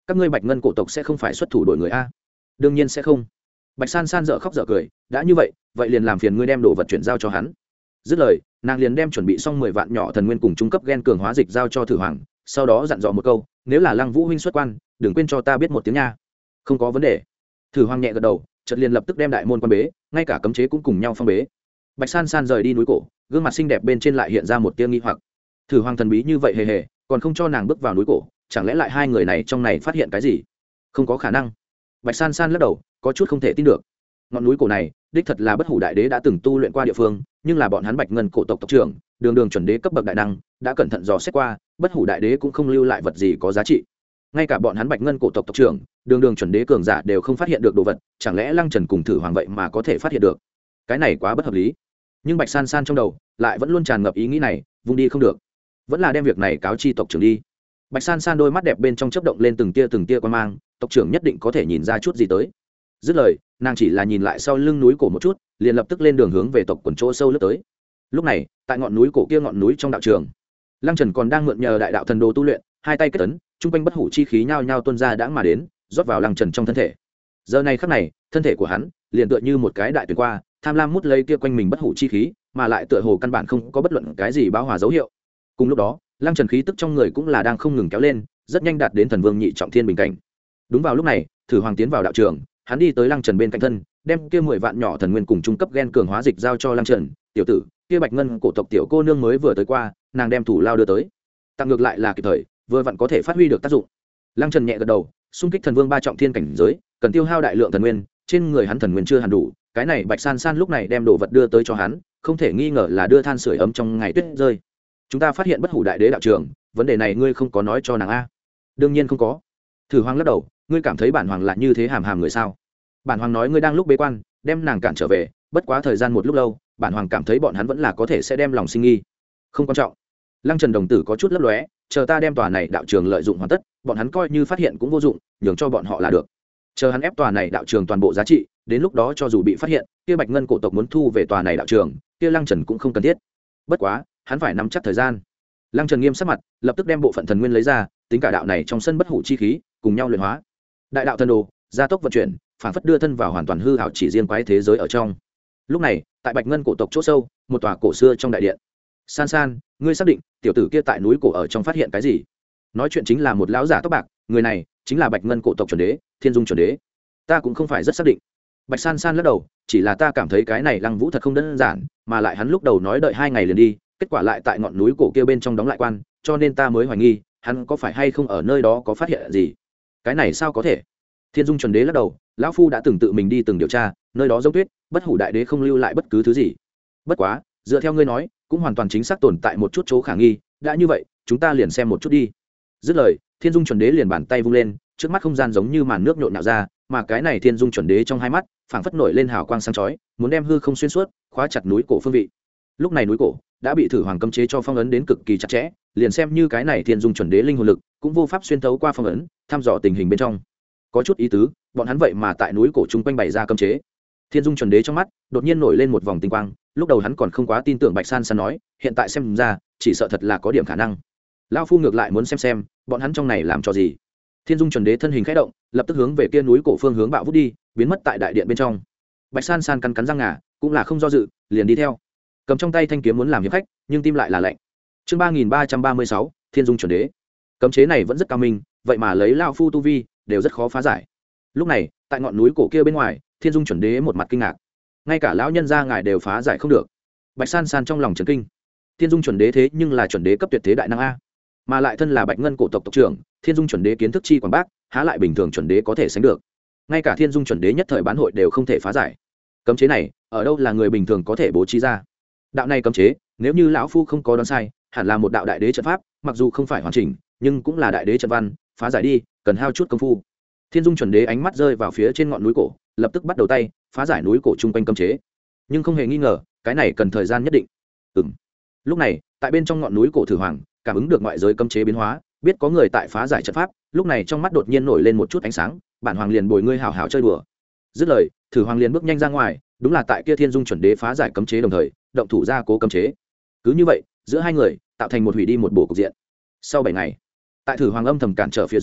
Speaker 1: các ngươi bạch ngân cổ tộc sẽ không phải xuất thủ đội người a? Đương nhiên sẽ không. Bạch san san dở khóc dở cười, đã như vậy vậy liền làm phiền ngươi đem đồ vật chuyển giao cho hắn. Dứt lời, nàng liền đem chuẩn bị xong mười vạn nhỏ thần nguyên cùng trung cấp gen cường hóa dịch giao cho Thử Hoàng, sau đó dặn dò một câu, nếu là Lăng Vũ huynh xuất quan, đừng quên cho ta biết một tiếng nha. Không có vấn đề. Thử Hoàng nhẹ gật đầu, chợt liền lập tức đem đại môn quan bế, ngay cả cấm chế cũng cùng nhau phong bế. Bạch san san rời đi núi cổ, gương mặt xinh đẹp bên trên lại hiện ra một tia nghi hoặc. Thử Hoàng thần bí như vậy hề hề, còn không cho nàng bước vào núi cổ, chẳng lẽ lại hai người này trong này phát hiện cái gì? Không có khả năng. Bạch san san lắc đầu, có chút không thể tin được. Ngọn núi cổ này đích thật là Bất Hủ đại đế đã từng tu luyện qua địa phương, nhưng là bọn hắn bạch ngân cổ tộc tộc trưởng đường đường chuẩn đế cấp bậc đại năng đã cẩn thận dò xét qua, Bất Hủ đại đế cũng không lưu lại vật gì có giá trị. Ngay cả bọn hắn bạch ngân cổ tộc tộc trưởng đường đường chuẩn đế cường giả đều không phát hiện được đồ vật, chẳng lẽ Lăng Trần cùng Thử Hoàng vậy mà có thể phát hiện được? Cái này quá bất hợp lý. Nhưng Bạch san san trong đầu lại vẫn luôn tràn ngập ý nghĩ này, vung đi không được, vẫn là đem việc này cáo chi tộc trưởng đi. Bạch san san đôi mắt đẹp bên trong chớp động lên từng tia từng tia quan mang, tộc trưởng nhất định có thể nhìn ra chút gì tới. Dứt lời, nàng chỉ là nhìn lại sau lưng núi cổ một chút, liền lập tức lên đường hướng về tộc quần chỗ sâu lướt tới. Lúc này, tại ngọn núi cổ kia ngọn núi trong đạo trường, Lăng Trần còn đang mượn nhờ đại đạo thần đồ tu luyện, hai tay kết ấn, trung quanh bất hủ chi khí nhao nhao tuôn ra đãng mà đến, rót vào Lăng Trần trong thân thể. Giờ này khắc này, thân thể của hắn liền tựa như một cái đại tuyển qua, tham lam mút lấy kia quanh mình bất hủ chi khí, mà lại tựa hồ căn bản không có bất luận cái gì báo hòa dấu hiệu. Cùng lúc đó, Lăng Trần khí tức trong người cũng là đang không ngừng kéo lên, rất nhanh đạt đến thần vương nhị trọng thiên bình cảnh. Đúng vào lúc này, Thử Hoàng tiến vào đạo trường, hắn đi tới Lăng Trần bên cạnh thân, đem kia mười vạn nhỏ thần nguyên cùng trung cấp gen cường hóa dịch giao cho Lăng Trần. Tiểu tử, kia bạch ngân cổ tộc tiểu cô nương mới vừa tới qua, nàng đem thủ lao đưa tới, tặng ngược lại là kịp thời, vừa vặn có thể phát huy được tác dụng. Lăng Trần nhẹ gật đầu, xung kích thần vương ba trọng thiên cảnh giới, cần tiêu hao đại lượng thần nguyên, trên người hắn thần nguyên chưa hẳn đủ, cái này Bạch san san lúc này đem đồ vật đưa tới cho hắn, không thể nghi ngờ là đưa than sưởi ấm trong ngày tuyết rơi. Chúng ta phát hiện Bất Hủ đại đế đạo trường, vấn đề này ngươi không có nói cho nàng a? Đương nhiên không có. Thử Hoàng lắc đầu, ngươi cảm thấy bản hoàng là như thế hàm hàm người sao? Bản hoàng nói ngươi đang lúc bế quan, đem nàng cản trở về, bất quá thời gian một lúc lâu, bản hoàng cảm thấy bọn hắn vẫn là có thể sẽ đem lòng sinh nghi. Không quan trọng. Lăng Trần đồng tử có chút lấp lóe, chờ ta đem tòa này đạo trường lợi dụng hoàn tất, bọn hắn coi như phát hiện cũng vô dụng, nhường cho bọn họ là được. Chờ hắn ép tòa này đạo trường toàn bộ giá trị, đến lúc đó cho dù bị phát hiện, kia bạch ngân cổ tộc muốn thu về tòa này đạo trường, kia Lăng Trần cũng không cần thiết. Bất quá, hắn phải nắm chắc thời gian. Lăng Trần nghiêm sắc mặt, lập tức đem bộ phận thần nguyên lấy ra, tính cả đạo này trong sân bất hủ chi khí, cùng nhau luyện hóa. Đại đạo thần đồ, gia tốc vận chuyển, phản phất đưa thân vào hoàn toàn hư ảo chỉ riêng quái thế giới ở trong. Lúc này, tại bạch ngân cổ tộc chỗ sâu, một tòa cổ xưa trong đại điện. San san, ngươi xác định tiểu tử kia tại núi cổ ở trong phát hiện cái gì? Nói chuyện chính là một lão giả tóc bạc, người này chính là bạch ngân cổ tộc chuẩn đế, Thiên Dung chuẩn đế. Ta cũng không phải rất xác định. Bạch san san lắc đầu, chỉ là ta cảm thấy cái này Lăng Vũ thật không đơn giản, mà lại hắn lúc đầu nói đợi hai ngày liền đi, kết quả lại tại ngọn núi cổ kia bên trong đóng lại quan, cho nên ta mới hoài nghi hắn có phải hay không ở nơi đó có phát hiện gì. Cái này sao có thể? Thiên Dung chuẩn đế lắc đầu, lão phu đã từng tự mình đi từng điều tra, nơi đó giống tuyết, Bất Hủ đại đế không lưu lại bất cứ thứ gì. Bất quá, dựa theo ngươi nói, cũng hoàn toàn chính xác tồn tại một chút chỗ khả nghi, đã như vậy, chúng ta liền xem một chút đi. Dứt lời, Thiên Dung chuẩn đế liền bàn tay vung lên, trước mắt không gian giống như màn nước nhộn nhạo ra, mà cái này Thiên Dung chuẩn đế trong hai mắt phảng phất nổi lên hào quang sáng chói, muốn đem hư không xuyên suốt, khóa chặt núi cổ phương vị. Lúc này núi cổ đã bị Thử Hoàng cấm chế cho phong ấn đến cực kỳ chặt chẽ, liền xem như cái này Thiên Dung chuẩn đế linh hồn lực cũng vô pháp xuyên thấu qua phong ấn, thăm dò tình hình bên trong. Có chút ý tứ, bọn hắn vậy mà tại núi cổ trung quanh bày ra cấm chế. Thiên Dung chuẩn đế trong mắt đột nhiên nổi lên một vòng tinh quang, lúc đầu hắn còn không quá tin tưởng Bạch san san nói, hiện tại xem ra chỉ sợ thật là có điểm khả năng. Lão phu ngược lại muốn xem xem bọn hắn trong này làm cho gì. Thiên Dung chuẩn đế thân hình khẽ động, lập tức hướng về kia núi cổ phương hướng bạo vút đi, biến mất tại đại điện bên trong. Bạch san san cắn cắn răng ngà, cũng là không do dự, liền đi theo, cầm trong tay thanh kiếm muốn làm hiệp khách, nhưng tim lại là lạnh. Chương ba nghìn ba trăm ba mươi sáu, Thiên Dung chuẩn đế. Cấm chế này vẫn rất cao minh, vậy mà lấy lão phu tu vi đều rất khó phá giải. Lúc này, tại ngọn núi cổ kia bên ngoài, Thiên Dung chuẩn đế một mặt kinh ngạc, ngay cả lão nhân gia ngài đều phá giải không được. Bạch san san trong lòng chấn kinh, Thiên Dung chuẩn đế thế nhưng là chuẩn đế cấp tuyệt thế đại năng a, mà lại thân là bạch ngân cổ tộc tộc trưởng, Thiên Dung chuẩn đế kiến thức chi quảng bác, há lại bình thường chuẩn đế có thể sánh được. Ngay cả Thiên Dung chuẩn đế nhất thời bán hội đều không thể phá giải. Cấm chế này ở đâu là người bình thường có thể bố trí ra? Đạo này cấm chế, nếu như lão phu không có đoán sai, hẳn là một đạo đại đế trận pháp, mặc dù không phải hoàn chỉnh, nhưng cũng là đại đế trận văn, phá giải đi cần hao chút công phu. Thiên Dung chuẩn đế ánh mắt rơi vào phía trên ngọn núi cổ, lập tức bắt đầu tay phá giải núi cổ chung quanh cấm chế, nhưng không hề nghi ngờ cái này cần thời gian nhất định. Ừm. Lúc này, tại bên trong ngọn núi cổ Thử Hoàng cảm ứng được ngoại giới cấm chế biến hóa, biết có người tại phá giải trận pháp, lúc này trong mắt đột nhiên nổi lên một chút ánh sáng, bản hoàng liền bồi ngươi hảo hảo chơi đùa. Dứt lời, Thử Hoàng liền bước nhanh ra ngoài, đúng là tại kia Thiên Dung chuẩn đế phá giải cấm chế đồng thời động thủ ra cố cấm chế. Cứ như vậy, giữa hai người tạo thành một hủy đi một bổ cục diện. Sau bảy ngày, tại Thử Hoàng âm thầm cản trở phía dưới,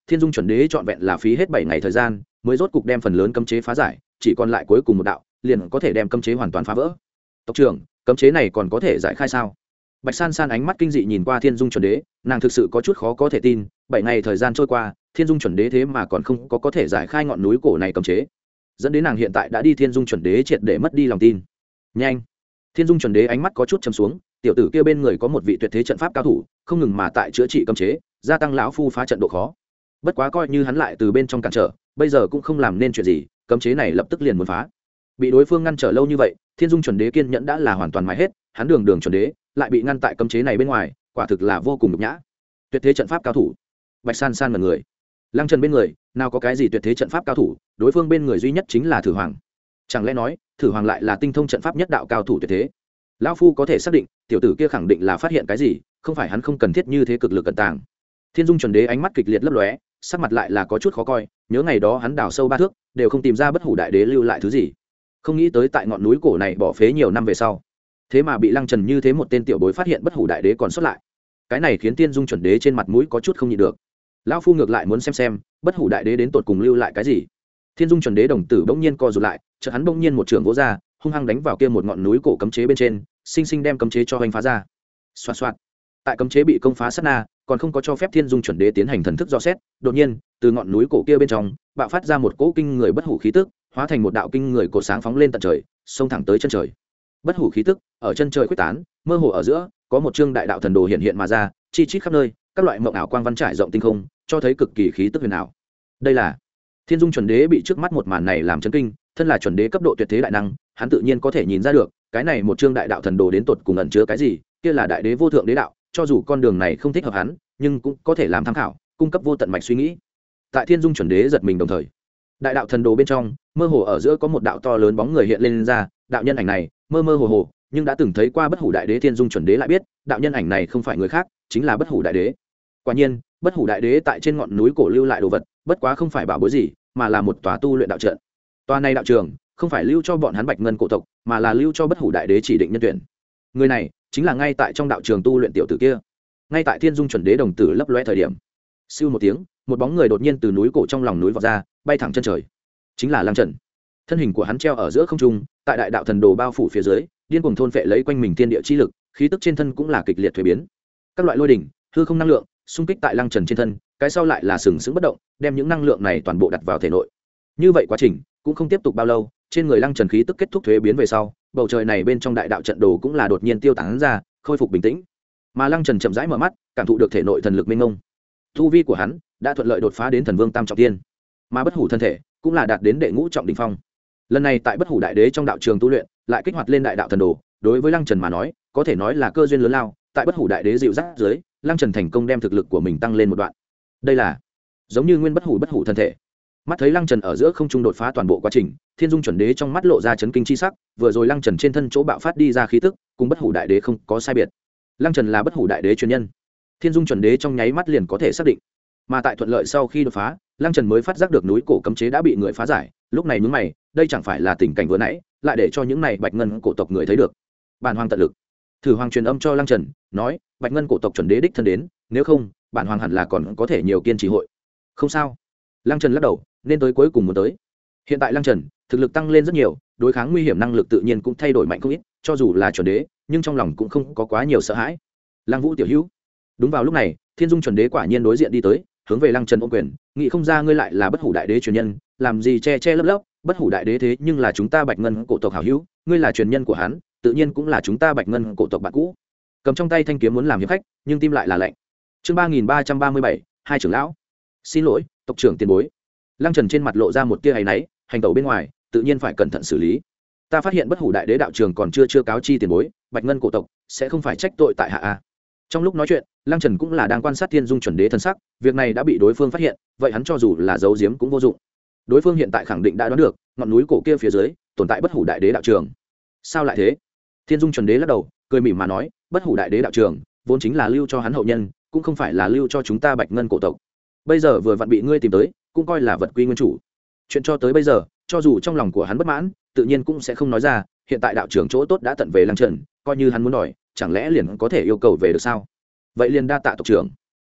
Speaker 1: Thiên Dung chuẩn đế trọn vẹn là phí hết bảy ngày thời gian mới rốt cục đem phần lớn cấm chế phá giải, chỉ còn lại cuối cùng một đạo liền có thể đem cấm chế hoàn toàn phá vỡ. Tộc trưởng, cấm chế này còn có thể giải khai sao? Bạch San San ánh mắt kinh dị nhìn qua Thiên Dung chuẩn đế, nàng thực sự có chút khó có thể tin, bảy ngày thời gian trôi qua, Thiên Dung chuẩn đế thế mà còn không có có thể giải khai ngọn núi cổ này cấm chế, dẫn đến nàng hiện tại đã đi Thiên Dung chuẩn đế triệt để mất đi lòng tin. Nhanh! Thiên Dung chuẩn đế ánh mắt có chút trầm xuống, tiểu tử kia bên người có một vị tuyệt thế trận pháp cao thủ, không ngừng mà tại chữa trị cấm chế, gia tăng lão phu phá trận độ khó. Bất quá coi như hắn lại từ bên trong cản trở, bây giờ cũng không làm nên chuyện gì, cấm chế này lập tức liền muốn phá. Bị đối phương ngăn trở lâu như vậy, Thiên Dung chuẩn đế kiên nhẫn đã là hoàn toàn mài hết, hắn đường đường chuẩn đế lại bị ngăn tại cấm chế này bên ngoài, quả thực là vô cùng nhục nhã. Tuyệt thế trận pháp cao thủ. Bạch San San ngẩn người. Lăng Trần bên người, nào có cái gì tuyệt thế trận pháp cao thủ, đối phương bên người duy nhất chính là Thử Hoàng. Chẳng lẽ nói, Thử Hoàng lại là tinh thông trận pháp nhất đạo cao thủ tuyệt thế? Lão phu có thể xác định, tiểu tử kia khẳng định là phát hiện cái gì, không phải hắn không cần thiết như thế cực lực cẩn tàng. Thiên Dung chuẩn đế ánh mắt kịch liệt lấp lóe, sắc mặt lại là có chút khó coi, nhớ ngày đó hắn đào sâu ba thước, đều không tìm ra bất hủ đại đế lưu lại thứ gì. Không nghĩ tới tại ngọn núi cổ này bỏ phế nhiều năm về sau, thế mà bị Lăng Trần như thế một tên tiểu bối phát hiện bất hủ đại đế còn sót lại. Cái này khiến Thiên Dung chuẩn đế trên mặt mũi có chút không nhịn được. Lão phu ngược lại muốn xem xem, bất hủ đại đế đến tột cùng lưu lại cái gì. Thiên Dung chuẩn đế đồng tử bỗng nhiên co rụt lại, chợt hắn bỗng nhiên một trường vỗ ra, hung hăng đánh vào kia một ngọn núi cổ cấm chế bên trên, sinh sinh đem cấm chế cho hoành phá ra. Xoạt xoạt. Tại cấm chế bị công phá sát na, còn không có cho phép Thiên Dung chuẩn đế tiến hành thần thức dò xét, đột nhiên, từ ngọn núi cổ kia bên trong, bạo phát ra một cỗ kinh người bất hủ khí tức, hóa thành một đạo kinh người cổ sáng phóng lên tận trời, xông thẳng tới chân trời. Bất hủ khí tức ở chân trời khuếch tán, mơ hồ ở giữa, có một chương đại đạo thần đồ hiện hiện mà ra, chi chít khắp nơi, các loại mộng ảo quang văn trải rộng tinh không, cho thấy cực kỳ khí tức huyền ảo. Đây là Thiên Dung chuẩn đế bị trước mắt một màn này làm chấn kinh, thân là chuẩn đế cấp độ tuyệt thế đại năng, hắn tự nhiên có thể nhìn ra được, cái này một chương đại đạo thần đồ đến tột cùng ẩn chứa cái gì, kia là đại đế vô thượng đế đạo, cho dù con đường này không thích hợp hắn, nhưng cũng có thể làm tham khảo, cung cấp vô tận mạch suy nghĩ. Tại Thiên Dung chuẩn đế giật mình đồng thời, đại đạo thần đồ bên trong, mơ hồ ở giữa có một đạo to lớn bóng người hiện lên, lên ra, đạo nhân ảnh này, mơ mơ hồ hồ, nhưng đã từng thấy qua bất hủ đại đế Thiên Dung chuẩn đế lại biết, đạo nhân ảnh này không phải người khác, chính là bất hủ đại đế. Quả nhiên, bất hủ đại đế tại trên ngọn núi cổ lưu lại đồ vật, bất quá không phải bảo bối gì, mà là một tòa tu luyện đạo trận. Tòa này đạo trường, không phải lưu cho bọn hắn Bạch Ngân cổ tộc, mà là lưu cho bất hủ đại đế chỉ định nhân tuyển. Người này chính là ngay tại trong đạo trường tu luyện tiểu tử kia. Ngay tại Thiên Dung chuẩn đế đồng tử lấp lóe thời điểm, siêu một tiếng, một bóng người đột nhiên từ núi cổ trong lòng núi vọt ra, bay thẳng chân trời. Chính là Lăng Trần. Thân hình của hắn treo ở giữa không trung, tại đại đạo thần đồ bao phủ phía dưới, điên cuồng thôn phệ lấy quanh mình thiên địa chi lực, khí tức trên thân cũng là kịch liệt thay biến. Các loại lôi đỉnh, hư không năng lượng, xung kích tại Lăng Trần trên thân, cái sau lại là sừng sững bất động, đem những năng lượng này toàn bộ đặt vào thể nội. Như vậy quá trình cũng không tiếp tục bao lâu, trên người Lăng Trần khí tức kết thúc thuế biến về sau, bầu trời này bên trong đại đạo trận đồ cũng là đột nhiên tiêu tán ra, khôi phục bình tĩnh. Mà Lăng Trần chậm rãi mở mắt, cảm thụ được thể nội thần lực mênh mông. Tu vi của hắn đã thuận lợi đột phá đến thần vương tam trọng thiên, mà bất hủ thân thể cũng là đạt đến đệ ngũ trọng đỉnh phong. Lần này tại bất hủ đại đế trong đạo trường tu luyện, lại kích hoạt lên đại đạo thần đồ, đối với Lăng Trần mà nói, có thể nói là cơ duyên lớn lao, tại bất hủ đại đế dịu dắt dưới, Lăng Trần thành công đem thực lực của mình tăng lên một đoạn. Đây là giống như nguyên bất hủ bất hủ thân thể. Mắt thấy Lăng Trần ở giữa không trung đột phá toàn bộ quá trình, Thiên Dung chuẩn đế trong mắt lộ ra chấn kinh chi sắc, vừa rồi Lăng Trần trên thân chỗ bạo phát đi ra khí tức, cùng bất hủ đại đế không có sai biệt. Lăng Trần là bất hủ đại đế truyền nhân. Thiên Dung chuẩn đế trong nháy mắt liền có thể xác định. Mà tại thuận lợi sau khi đột phá, Lăng Trần mới phát giác được núi cổ cấm chế đã bị người phá giải, lúc này nhướng mày, đây chẳng phải là tình cảnh vừa nãy, lại để cho những này Bạch Ngân cổ tộc người thấy được. Bản hoàng tận lực. Thử Hoàng truyền âm cho Lăng Trần, nói, Bạch Ngân cổ tộc chuẩn đế đích thân đến, nếu không, bản hoàng hẳn là còn có thể nhiều kiên trì hội. Không sao. Lăng Trần lắc đầu, nên tới cuối cùng muốn tới. Hiện tại Lăng Trần thực lực tăng lên rất nhiều, đối kháng nguy hiểm năng lực tự nhiên cũng thay đổi mạnh không ít, cho dù là chuẩn đế, nhưng trong lòng cũng không có quá nhiều sợ hãi. Lăng Vũ tiểu hữu. Đúng vào lúc này, Thiên Dung chuẩn đế quả nhiên đối diện đi tới, hướng về Lăng Trần ôm quyền, nghĩ không ra ngươi lại là bất hủ đại đế truyền nhân, làm gì che che lấp lấp, bất hủ đại đế thế nhưng là chúng ta Bạch Ngân cổ tộc hảo hữu, ngươi là truyền nhân của hắn, tự nhiên cũng là chúng ta Bạch Ngân cổ tộc bạn cũ. Cầm trong tay thanh kiếm muốn làm hiệp khách, nhưng tim lại là lạnh. Chương ba nghìn ba trăm ba mươi bảy, hai trưởng lão. Xin lỗi, tộc trưởng tiền bối. Lăng Trần trên mặt lộ ra một tia áy náy, hành tẩu bên ngoài, tự nhiên phải cẩn thận xử lý. Ta phát hiện bất hủ đại đế đạo trường còn chưa chưa cáo chi tiền bối, Bạch Ngân cổ tộc sẽ không phải trách tội tại hạ a. Trong lúc nói chuyện, Lăng Trần cũng là đang quan sát Thiên Dung chuẩn đế thân sắc, việc này đã bị đối phương phát hiện, vậy hắn cho dù là giấu giếm cũng vô dụng. Đối phương hiện tại khẳng định đã đoán được, ngọn núi cổ kia phía dưới tồn tại bất hủ đại đế đạo trường. Sao lại thế? Thiên Dung chuẩn đế lắc đầu, cười mỉm mà nói, bất hủ đại đế đạo trường vốn chính là lưu cho hắn hậu nhân, cũng không phải là lưu cho chúng ta Bạch Ngân cổ tộc. Bây giờ vừa vặn bị ngươi tìm tới, cũng coi là vật quy nguyên chủ. Chuyện cho tới bây giờ, cho dù trong lòng của hắn bất mãn, tự nhiên cũng sẽ không nói ra, hiện tại đạo trưởng chỗ tốt đã tận về Lăng Trần, coi như hắn muốn đòi, chẳng lẽ liền có thể yêu cầu về được sao? Vậy liền đa tạ tộc trưởng.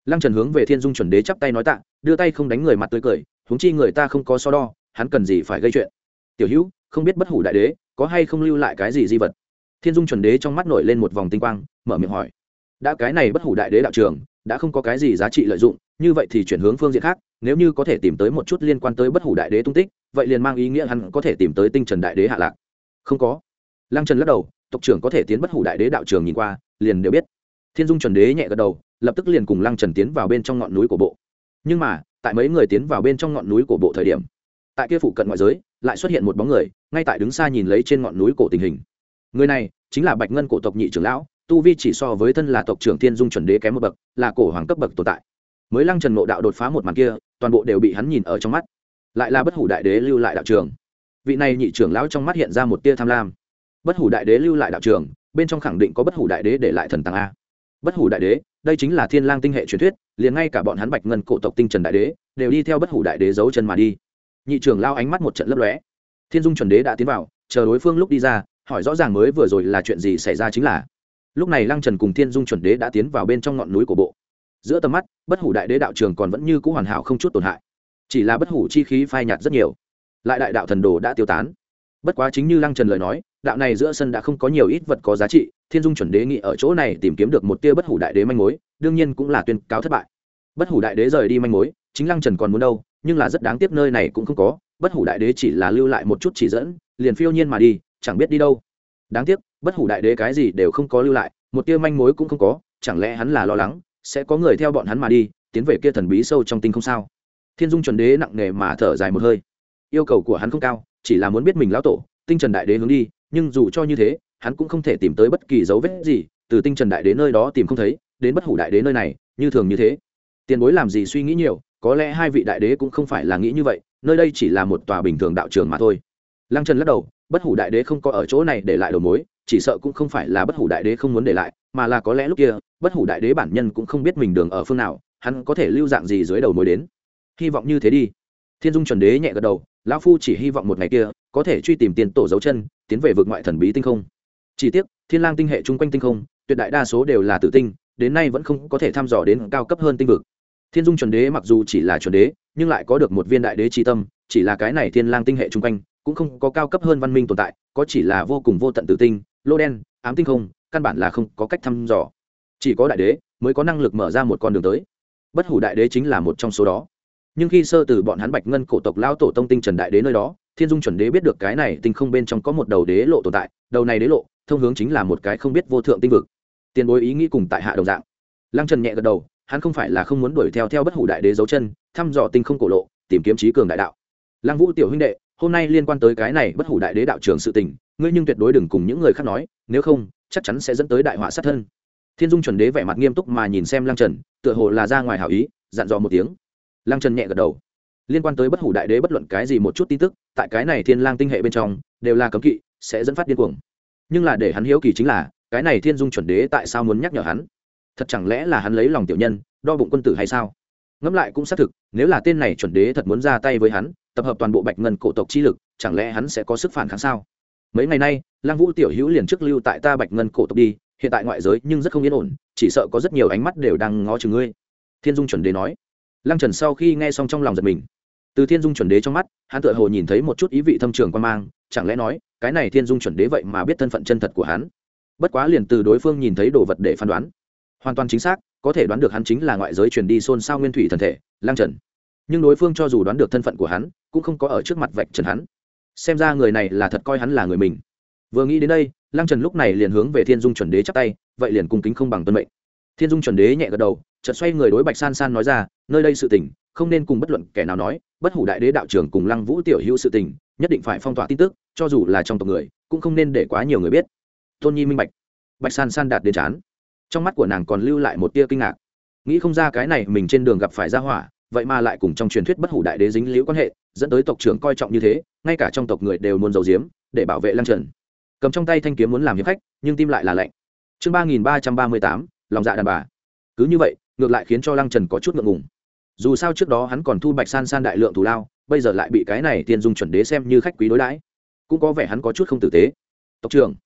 Speaker 1: Lăng Trần hướng về Thiên Dung chuẩn đế chắp tay nói tạ, đưa tay không đánh người mặt tươi cười, huống chi người ta không có so đo, hắn cần gì phải gây chuyện. Tiểu Hữu, không biết bất hủ đại đế có hay không lưu lại cái gì di vật? Thiên Dung chuẩn đế trong mắt nổi lên một vòng tinh quang, mở miệng hỏi. Đã cái này bất hủ đại đế đạo trường đã không có cái gì giá trị lợi dụng, như vậy thì chuyển hướng phương diện khác, nếu như có thể tìm tới một chút liên quan tới bất hủ đại đế tung tích, vậy liền mang ý nghĩa hắn có thể tìm tới tinh trần đại đế hạ lạc. Không có. Lăng Trần lắc đầu, tộc trưởng có thể tiến bất hủ đại đế đạo trường nhìn qua, liền đều biết. Thiên Dung chuẩn đế nhẹ gật đầu, lập tức liền cùng Lăng Trần tiến vào bên trong ngọn núi của bộ. Nhưng mà, tại mấy người tiến vào bên trong ngọn núi của bộ thời điểm, tại kia phụ cận ngoại giới, lại xuất hiện một bóng người, ngay tại đứng xa nhìn lấy trên ngọn núi cổ tình hình. Người này chính là Bạch Ngân cổ tộc nhị trưởng lão, tu vi chỉ so với thân là tộc trưởng Thiên Dung chuẩn đế kém một bậc, là cổ hoàng cấp bậc tồn tại. Mới Lăng Trần ngộ đạo đột phá một màn kia, toàn bộ đều bị hắn nhìn ở trong mắt. Lại là bất hủ đại đế lưu lại đạo trường. Vị này nhị trưởng lão trong mắt hiện ra một tia tham lam. Bất hủ đại đế lưu lại đạo trường, bên trong khẳng định có bất hủ đại đế để lại thần tàng a. Bất hủ đại đế, đây chính là Thiên Lang tinh hệ truyền thuyết, liền ngay cả bọn hắn Bạch Ngân cổ tộc tinh trần đại đế đều đi theo bất hủ đại đế giấu chân mà đi. Nhị trưởng lão ánh mắt một trận lấp lóe. Thiên Dung chuẩn đế đã tiến vào, chờ đối phương lúc đi ra, hỏi rõ ràng mới vừa rồi là chuyện gì xảy ra chính là. Lúc này Lăng Trần cùng Thiên Dung chuẩn đế đã tiến vào bên trong ngọn núi của bộ. Giữa tầm mắt, bất hủ đại đế đạo trường còn vẫn như cũ hoàn hảo không chút tổn hại, chỉ là bất hủ chi khí phai nhạt rất nhiều, lại đại đạo thần đồ đã tiêu tán. Bất quá chính như Lăng Trần lời nói, đạo này giữa sân đã không có nhiều ít vật có giá trị, Thiên Dung chuẩn đế nghĩ ở chỗ này tìm kiếm được một tia bất hủ đại đế manh mối, đương nhiên cũng là tuyên cáo thất bại. Bất hủ đại đế rời đi manh mối, chính Lăng Trần còn muốn đâu, nhưng là rất đáng tiếc nơi này cũng không có, bất hủ đại đế chỉ là lưu lại một chút chỉ dẫn, liền phiêu nhiên mà đi, chẳng biết đi đâu. Đáng tiếc, bất hủ đại đế cái gì đều không có lưu lại, một tia manh mối cũng không có, chẳng lẽ hắn là lo lắng sẽ có người theo bọn hắn mà đi, tiến về kia thần bí sâu trong tinh không sao? Thiên Dung chuẩn đế nặng nề mà thở dài một hơi. Yêu cầu của hắn không cao, chỉ là muốn biết mình lão tổ tinh trần đại đế hướng đi, nhưng dù cho như thế, hắn cũng không thể tìm tới bất kỳ dấu vết gì, từ tinh trần đại đế nơi đó tìm không thấy, đến bất hủ đại đế nơi này, như thường như thế. Tiền bối làm gì suy nghĩ nhiều, có lẽ hai vị đại đế cũng không phải là nghĩ như vậy, nơi đây chỉ là một tòa bình thường đạo trường mà thôi. Lăng Trần lắc đầu, bất hủ đại đế không có ở chỗ này để lại đầu mối, chỉ sợ cũng không phải là bất hủ đại đế không muốn để lại, mà là có lẽ lúc kia bất hủ đại đế bản nhân cũng không biết mình đường ở phương nào, hắn có thể lưu dạng gì dưới đầu mối đến. Hy vọng như thế đi. Thiên Dung chuẩn đế nhẹ gật đầu, lão phu chỉ hy vọng một ngày kia có thể truy tìm tiền tổ dấu chân, tiến về vực ngoại thần bí tinh không. Chỉ tiếc Thiên Lang tinh hệ chung quanh tinh không, tuyệt đại đa số đều là tử tinh, đến nay vẫn không có thể thăm dò đến cao cấp hơn tinh vực. Thiên Dung chuẩn đế mặc dù chỉ là chuẩn đế, nhưng lại có được một viên đại đế chi tâm, chỉ là cái này Thiên Lang tinh hệ chung quanh cũng không có cao cấp hơn văn minh tồn tại, có chỉ là vô cùng vô tận tử tinh, lô đen, ám tinh không, căn bản là không có cách thăm dò. Chỉ có đại đế mới có năng lực mở ra một con đường tới. Bất hủ đại đế chính là một trong số đó. Nhưng khi sơ từ bọn hắn Bạch Ngân cổ tộc lao tổ tông tinh trần đại đế nơi đó, Thiên Dung chuẩn đế biết được cái này tinh không bên trong có một đầu đế lộ tồn tại, đầu này đế lộ thông hướng chính là một cái không biết vô thượng tinh vực. Tiền bối ý nghĩ cùng tại hạ đồng dạng. Lăng Trần nhẹ gật đầu, hắn không phải là không muốn đuổi theo theo bất hủ đại đế dấu chân, thăm dò tinh không cổ lộ, tìm kiếm trí cường đại đạo. Lăng Vũ tiểu huynh đệ, hôm nay liên quan tới cái này bất hủ đại đế đạo trường sự tình, ngươi nhưng tuyệt đối đừng cùng những người khác nói, nếu không chắc chắn sẽ dẫn tới đại họa sát thân. Thiên Dung chuẩn đế vẻ mặt nghiêm túc mà nhìn xem Lăng Trần, tựa hồ là ra ngoài hảo ý, dặn dò một tiếng. Lăng Trần nhẹ gật đầu. Liên quan tới bất hủ đại đế bất luận cái gì một chút tin tức, tại cái này Thiên Lang tinh hệ bên trong đều là cấm kỵ, sẽ dẫn phát điên cuồng. Nhưng là để hắn hiếu kỳ chính là, cái này Thiên Dung chuẩn đế tại sao muốn nhắc nhở hắn? Thật chẳng lẽ là hắn lấy lòng tiểu nhân, đo bụng quân tử hay sao? Ngẫm lại cũng xác thực, nếu là tên này chuẩn đế thật muốn ra tay với hắn, tập hợp toàn bộ Bạch Ngân cổ tộc chi lực, chẳng lẽ hắn sẽ có sức phản kháng sao? Mấy ngày nay, Lăng Vũ tiểu hữu liền trước lưu tại ta Bạch Ngân cổ tộc đi, hiện tại ngoại giới nhưng rất không yên ổn, chỉ sợ có rất nhiều ánh mắt đều đang ngó chừng ngươi. Thiên Dung chuẩn đế nói. Lăng Trần sau khi nghe xong trong lòng giật mình. Từ Thiên Dung chuẩn đế trong mắt, hắn tựa hồ nhìn thấy một chút ý vị thâm trường quan mang, chẳng lẽ nói, cái này Thiên Dung chuẩn đế vậy mà biết thân phận chân thật của hắn. Bất quá liền từ đối phương nhìn thấy đồ vật để phán đoán, hoàn toàn chính xác, có thể đoán được hắn chính là ngoại giới truyền đi xôn xao nguyên thủy thần thể, Lăng Trần. Nhưng đối phương cho dù đoán được thân phận của hắn, cũng không có ở trước mặt vạch trần hắn. Xem ra người này là thật coi hắn là người mình. Vừa nghĩ đến đây, Lăng Trần lúc này liền hướng về Thiên Dung chuẩn đế chắp tay, vậy liền cung kính không bằng tuân mệnh. Thiên Dung chuẩn đế nhẹ gật đầu, chợt xoay người đối Bạch San San nói ra, nơi đây sự tình không nên cùng bất luận kẻ nào nói, bất hủ đại đế đạo trưởng cùng Lăng Vũ tiểu hữu sự tình, nhất định phải phong tỏa tin tức, cho dù là trong tộc người, cũng không nên để quá nhiều người biết. Tôn Nhi minh bạch. Bạch San San đạt đến chán, trong mắt của nàng còn lưu lại một tia kinh ngạc, nghĩ không ra cái này mình trên đường gặp phải gia hỏa, vậy mà lại cùng trong truyền thuyết bất hủ đại đế dính liễu quan hệ, dẫn tới tộc trưởng coi trọng như thế, ngay cả trong tộc người đều muốn giấu giếm để bảo vệ Lăng Trần. Cầm trong tay thanh kiếm muốn làm hiệp khách, nhưng tim lại là lạnh. Chương ba nghìn ba trăm ba mươi tám, lòng dạ đàn bà. Cứ như vậy, ngược lại khiến cho Lăng Trần có chút ngượng ngùng. Dù sao trước đó hắn còn thu Bạch San San đại lượng thù lao, bây giờ lại bị cái này Thiên Dung chuẩn đế xem như khách quý đối đãi, cũng có vẻ hắn có chút không tử tế. Tộc trưởng,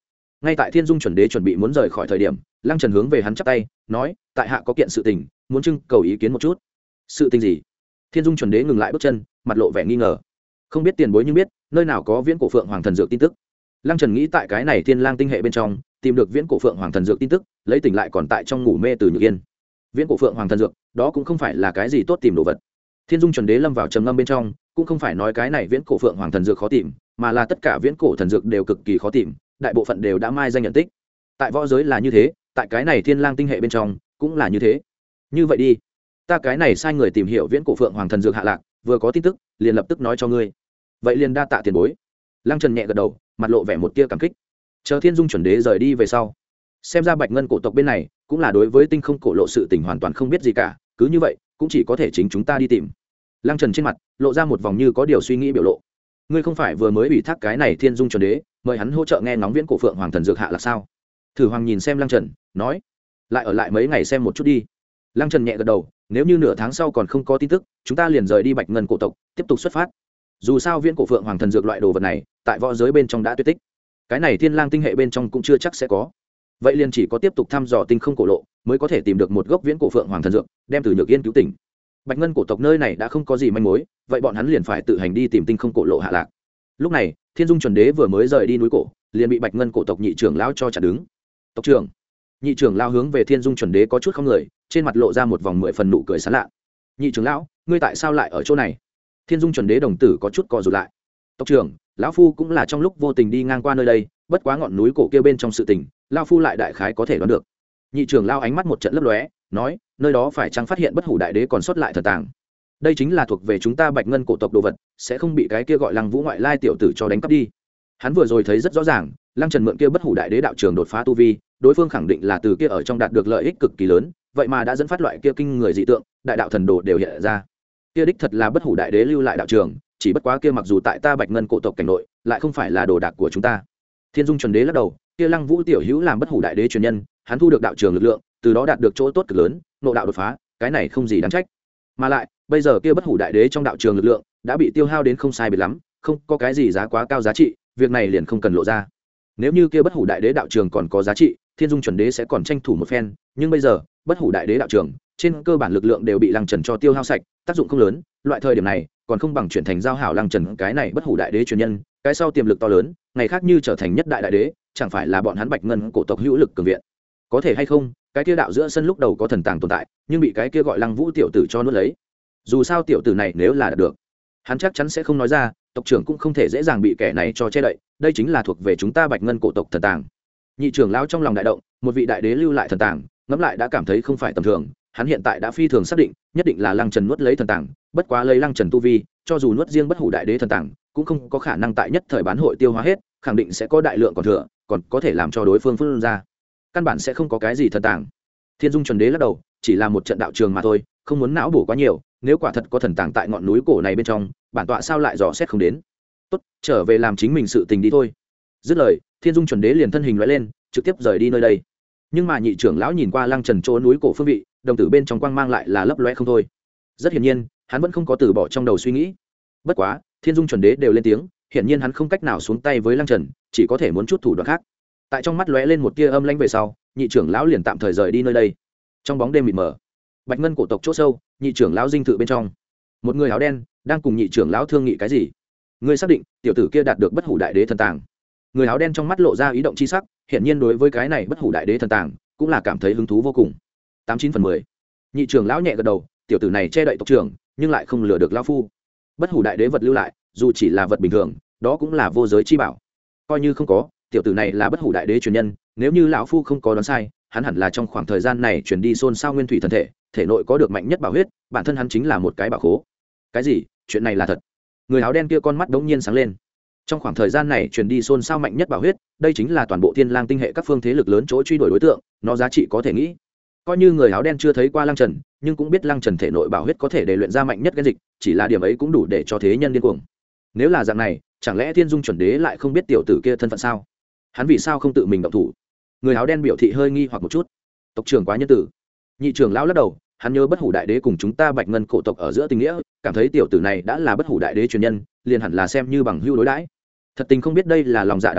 Speaker 1: ngay tại thiên dung chuẩn đế chuẩn bị muốn rời khỏi thời điểm, lăng trần hướng về hắn chắp tay nói, tại hạ có kiện sự tình muốn trưng cầu ý kiến một chút. Sự tình gì? Thiên dung chuẩn đế ngừng lại bước chân, mặt lộ vẻ nghi ngờ. Không biết tiền bối nhưng biết nơi nào có viễn cổ phượng hoàng thần dược tin tức. Lăng trần nghĩ tại cái này thiên lang tinh hệ bên trong tìm được viễn cổ phượng hoàng thần dược tin tức, lấy tỉnh lại còn tại trong ngủ mê từ nhược yên. Viễn cổ phượng hoàng thần dược đó cũng không phải là cái gì tốt tìm đồ vật. Thiên dung chuẩn đế lâm vào trầm ngâm bên trong, cũng không phải nói cái này viễn cổ phượng hoàng thần dược khó tìm, mà là tất cả viễn cổ thần dược đều cực kỳ khó tìm, đại bộ phận đều đã mai danh nhận tích. Tại võ giới là như thế, tại cái này thiên lang tinh hệ bên trong cũng là như thế. Như vậy đi, ta cái này sai người tìm hiểu viễn cổ phượng hoàng thần dược hạ lạc, vừa có tin tức liền lập tức nói cho ngươi. Vậy liền đa tạ tiền bối. Lăng trần nhẹ gật đầu, mặt lộ vẻ một tia cảm kích. Chờ thiên dung chuẩn đế rời đi về sau, xem ra bạch ngân cổ tộc bên này cũng là đối với tinh không cổ lộ sự tình hoàn toàn không biết gì cả, cứ như vậy cũng chỉ có thể chính chúng ta đi tìm. Lăng trần trên mặt lộ ra một vòng như có điều suy nghĩ biểu lộ. Ngươi không phải vừa mới ủy thác cái này thiên dung chuẩn đế mời hắn hỗ trợ nghe ngóng viễn cổ phượng hoàng thần dược hạ là sao? Thử hoàng nhìn xem lăng trần nói, lại ở lại mấy ngày xem một chút đi. Lăng trần nhẹ gật đầu, nếu như nửa tháng sau còn không có tin tức, chúng ta liền rời đi bạch ngân cổ tộc tiếp tục xuất phát. Dù sao viễn cổ phượng hoàng thần dược loại đồ vật này tại võ giới bên trong đã tuyệt tích, cái này thiên lang tinh hệ bên trong cũng chưa chắc sẽ có. Vậy liền chỉ có tiếp tục thăm dò tinh không cổ lộ mới có thể tìm được một gốc viễn cổ phượng hoàng thần dược, đem từ nhược yên cứu tỉnh. Bạch ngân cổ tộc nơi này đã không có gì manh mối, vậy bọn hắn liền phải tự hành đi tìm tinh không cổ lộ hạ lạc. Lúc này thiên dung chuẩn đế vừa mới rời đi núi cổ, liền bị bạch ngân cổ tộc nhị trưởng lão cho chặn đứng. Tộc trưởng. Nhị trưởng lão hướng về thiên dung chuẩn đế có chút không người, trên mặt lộ ra một vòng mười phần nụ cười sán lạ. Nhị trưởng lão, ngươi tại sao lại ở chỗ này? Thiên dung chuẩn đế đồng tử có chút co rụt lại. Tộc trưởng, lão phu cũng là trong lúc vô tình đi ngang qua nơi đây, bất quá ngọn núi cổ kia bên trong sự tình, lão phu lại đại khái có thể đoán được. Nhị trưởng lão ánh mắt một trận lấp lóe, nói, nơi đó phải chăng phát hiện bất hủ đại đế còn sót lại thần tàng? Đây chính là thuộc về chúng ta bạch ngân cổ tộc đồ vật, sẽ không bị cái kia gọi Lăng Vũ ngoại lai tiểu tử cho đánh cắp đi. Hắn vừa rồi thấy rất rõ ràng, Lăng Trần mượn kia bất hủ đại đế đạo trường đột phá tu vi, đối phương khẳng định là từ kia ở trong đạt được lợi ích cực kỳ lớn, vậy mà đã dẫn phát loại kia kinh người dị tượng, đại đạo thần đồ đều hiện ra. Kia đích thật là bất hủ đại đế lưu lại đạo trường, chỉ bất quá kia mặc dù tại ta bạch ngân cổ tộc cảnh nội, lại không phải là đồ đạc của chúng ta. Thiên dung chuẩn đế lắc đầu, kia Lăng Vũ tiểu hữu làm bất hủ đại đế truyền nhân, hắn thu được đạo trường lực lượng, từ đó đạt được chỗ tốt cực lớn, nộ đạo đột phá, cái này không gì đáng trách. Mà lại bây giờ kia bất hủ đại đế trong đạo trường lực lượng đã bị tiêu hao đến không sai biệt lắm, không có cái gì giá quá cao giá trị, việc này liền không cần lộ ra. Nếu như kia bất hủ đại đế đạo trường còn có giá trị, thiên dung chuẩn đế sẽ còn tranh thủ một phen, nhưng bây giờ bất hủ đại đế đạo trường trên cơ bản lực lượng đều bị Lăng Trần cho tiêu hao sạch, tác dụng không lớn, loại thời điểm này còn không bằng chuyển thành giao hảo Lăng Trần cái này bất hủ đại đế truyền nhân, cái sau tiềm lực to lớn, ngày khác như trở thành nhất đại đại đế, chẳng phải là bọn hắn bạch ngân cổ tộc hữu lực cường viện. Có thể hay không, cái kia đạo giữa sân lúc đầu có thần tàng tồn tại, nhưng bị cái kia gọi Lăng Vũ tiểu tử cho nuốt lấy. Dù sao tiểu tử này nếu là đạt được, hắn chắc chắn sẽ không nói ra, tộc trưởng cũng không thể dễ dàng bị kẻ này cho che đậy, đây chính là thuộc về chúng ta bạch ngân cổ tộc thần tàng. Nhị trưởng lão trong lòng đại động, một vị đại đế lưu lại thần tàng, ngẫm lại đã cảm thấy không phải tầm thường, hắn hiện tại đã phi thường xác định, nhất định là Lăng Trần nuốt lấy thần tàng, bất quá lấy Lăng Trần tu vi, cho dù nuốt riêng bất hủ đại đế thần tàng, cũng không có khả năng tại nhất thời bán hội tiêu hóa hết, khẳng định sẽ có đại lượng còn thừa, còn có thể làm cho đối phương phun ra. Căn bản sẽ không có cái gì thần tàng. Thiên dung chuẩn đế lắc đầu, chỉ là một trận đạo trường mà thôi, không muốn não bổ quá nhiều, nếu quả thật có thần tàng tại ngọn núi cổ này bên trong, bản tọa sao lại dò xét không đến. Tốt, trở về làm chính mình sự tình đi thôi. Dứt lời, thiên dung chuẩn đế liền thân hình lóe lên, trực tiếp rời đi nơi đây. Nhưng mà nhị trưởng lão nhìn qua Lăng Trần chỗ núi cổ phương vị, đồng tử bên trong quang mang lại là lấp lóe không thôi. Rất hiển nhiên, hắn vẫn không có từ bỏ trong đầu suy nghĩ. Bất quá, thiên dung chuẩn đế đều lên tiếng, hiển nhiên hắn không cách nào xuống tay với Lăng Trần, chỉ có thể muốn chút thủ đoạn khác. Tại trong mắt lóe lên một tia âm lãnh về sau, nhị trưởng lão liền tạm thời rời đi nơi đây. Trong bóng đêm mịt mờ, bạch ngân cổ tộc chỗ sâu, nhị trưởng lão dinh thự bên trong, một người áo đen đang cùng nhị trưởng lão thương nghị cái gì. Ngươi xác định tiểu tử kia đạt được bất hủ đại đế thần tàng? Người áo đen trong mắt lộ ra ý động chi sắc, hiển nhiên đối với cái này bất hủ đại đế thần tàng cũng là cảm thấy hứng thú vô cùng. Tám chín phần mười. Nhị trưởng lão nhẹ gật đầu, tiểu tử này che đậy tộc trưởng, nhưng lại không lừa được lão phu. Bất hủ đại đế vật lưu lại, dù chỉ là vật bình thường, đó cũng là vô giới chi bảo. Coi như không có, tiểu tử này là bất hủ đại đế truyền nhân, nếu như lão phu không có đoán sai, hắn hẳn là trong khoảng thời gian này chuyển đi xôn xao nguyên thủy thần thể, thể nội có được mạnh nhất bảo huyết, bản thân hắn chính là một cái bảo khố. Cái gì? Chuyện này là thật? Người áo đen kia con mắt đống nhiên sáng lên. Trong khoảng thời gian này chuyển đi xôn xao mạnh nhất bảo huyết, đây chính là toàn bộ thiên lang tinh hệ các phương thế lực lớn chỗ truy đuổi đối tượng, nó giá trị có thể nghĩ. Coi như người áo đen chưa thấy qua Lăng Trần, nhưng cũng biết Lăng Trần thể nội bảo huyết có thể để luyện ra mạnh nhất gen dịch, chỉ là điểm ấy cũng đủ để cho thế nhân điên cuồng. Nếu là dạng này, chẳng lẽ Thiên Dung chuẩn đế lại không biết tiểu tử kia thân phận sao? Hắn vì sao không tự mình động thủ? Người áo đen biểu thị hơi nghi hoặc một chút. Tộc trưởng quá nhân tử. Nhị trưởng lão lắc đầu, hắn nhớ bất hủ đại đế cùng chúng ta bạch ngân cổ tộc ở giữa tình nghĩa, cảm thấy tiểu tử này đã là bất hủ đại đế truyền nhân, liền hẳn là xem như bằng hữu đối đãi. Thật tình không biết đây là lòng dạ đàn bà,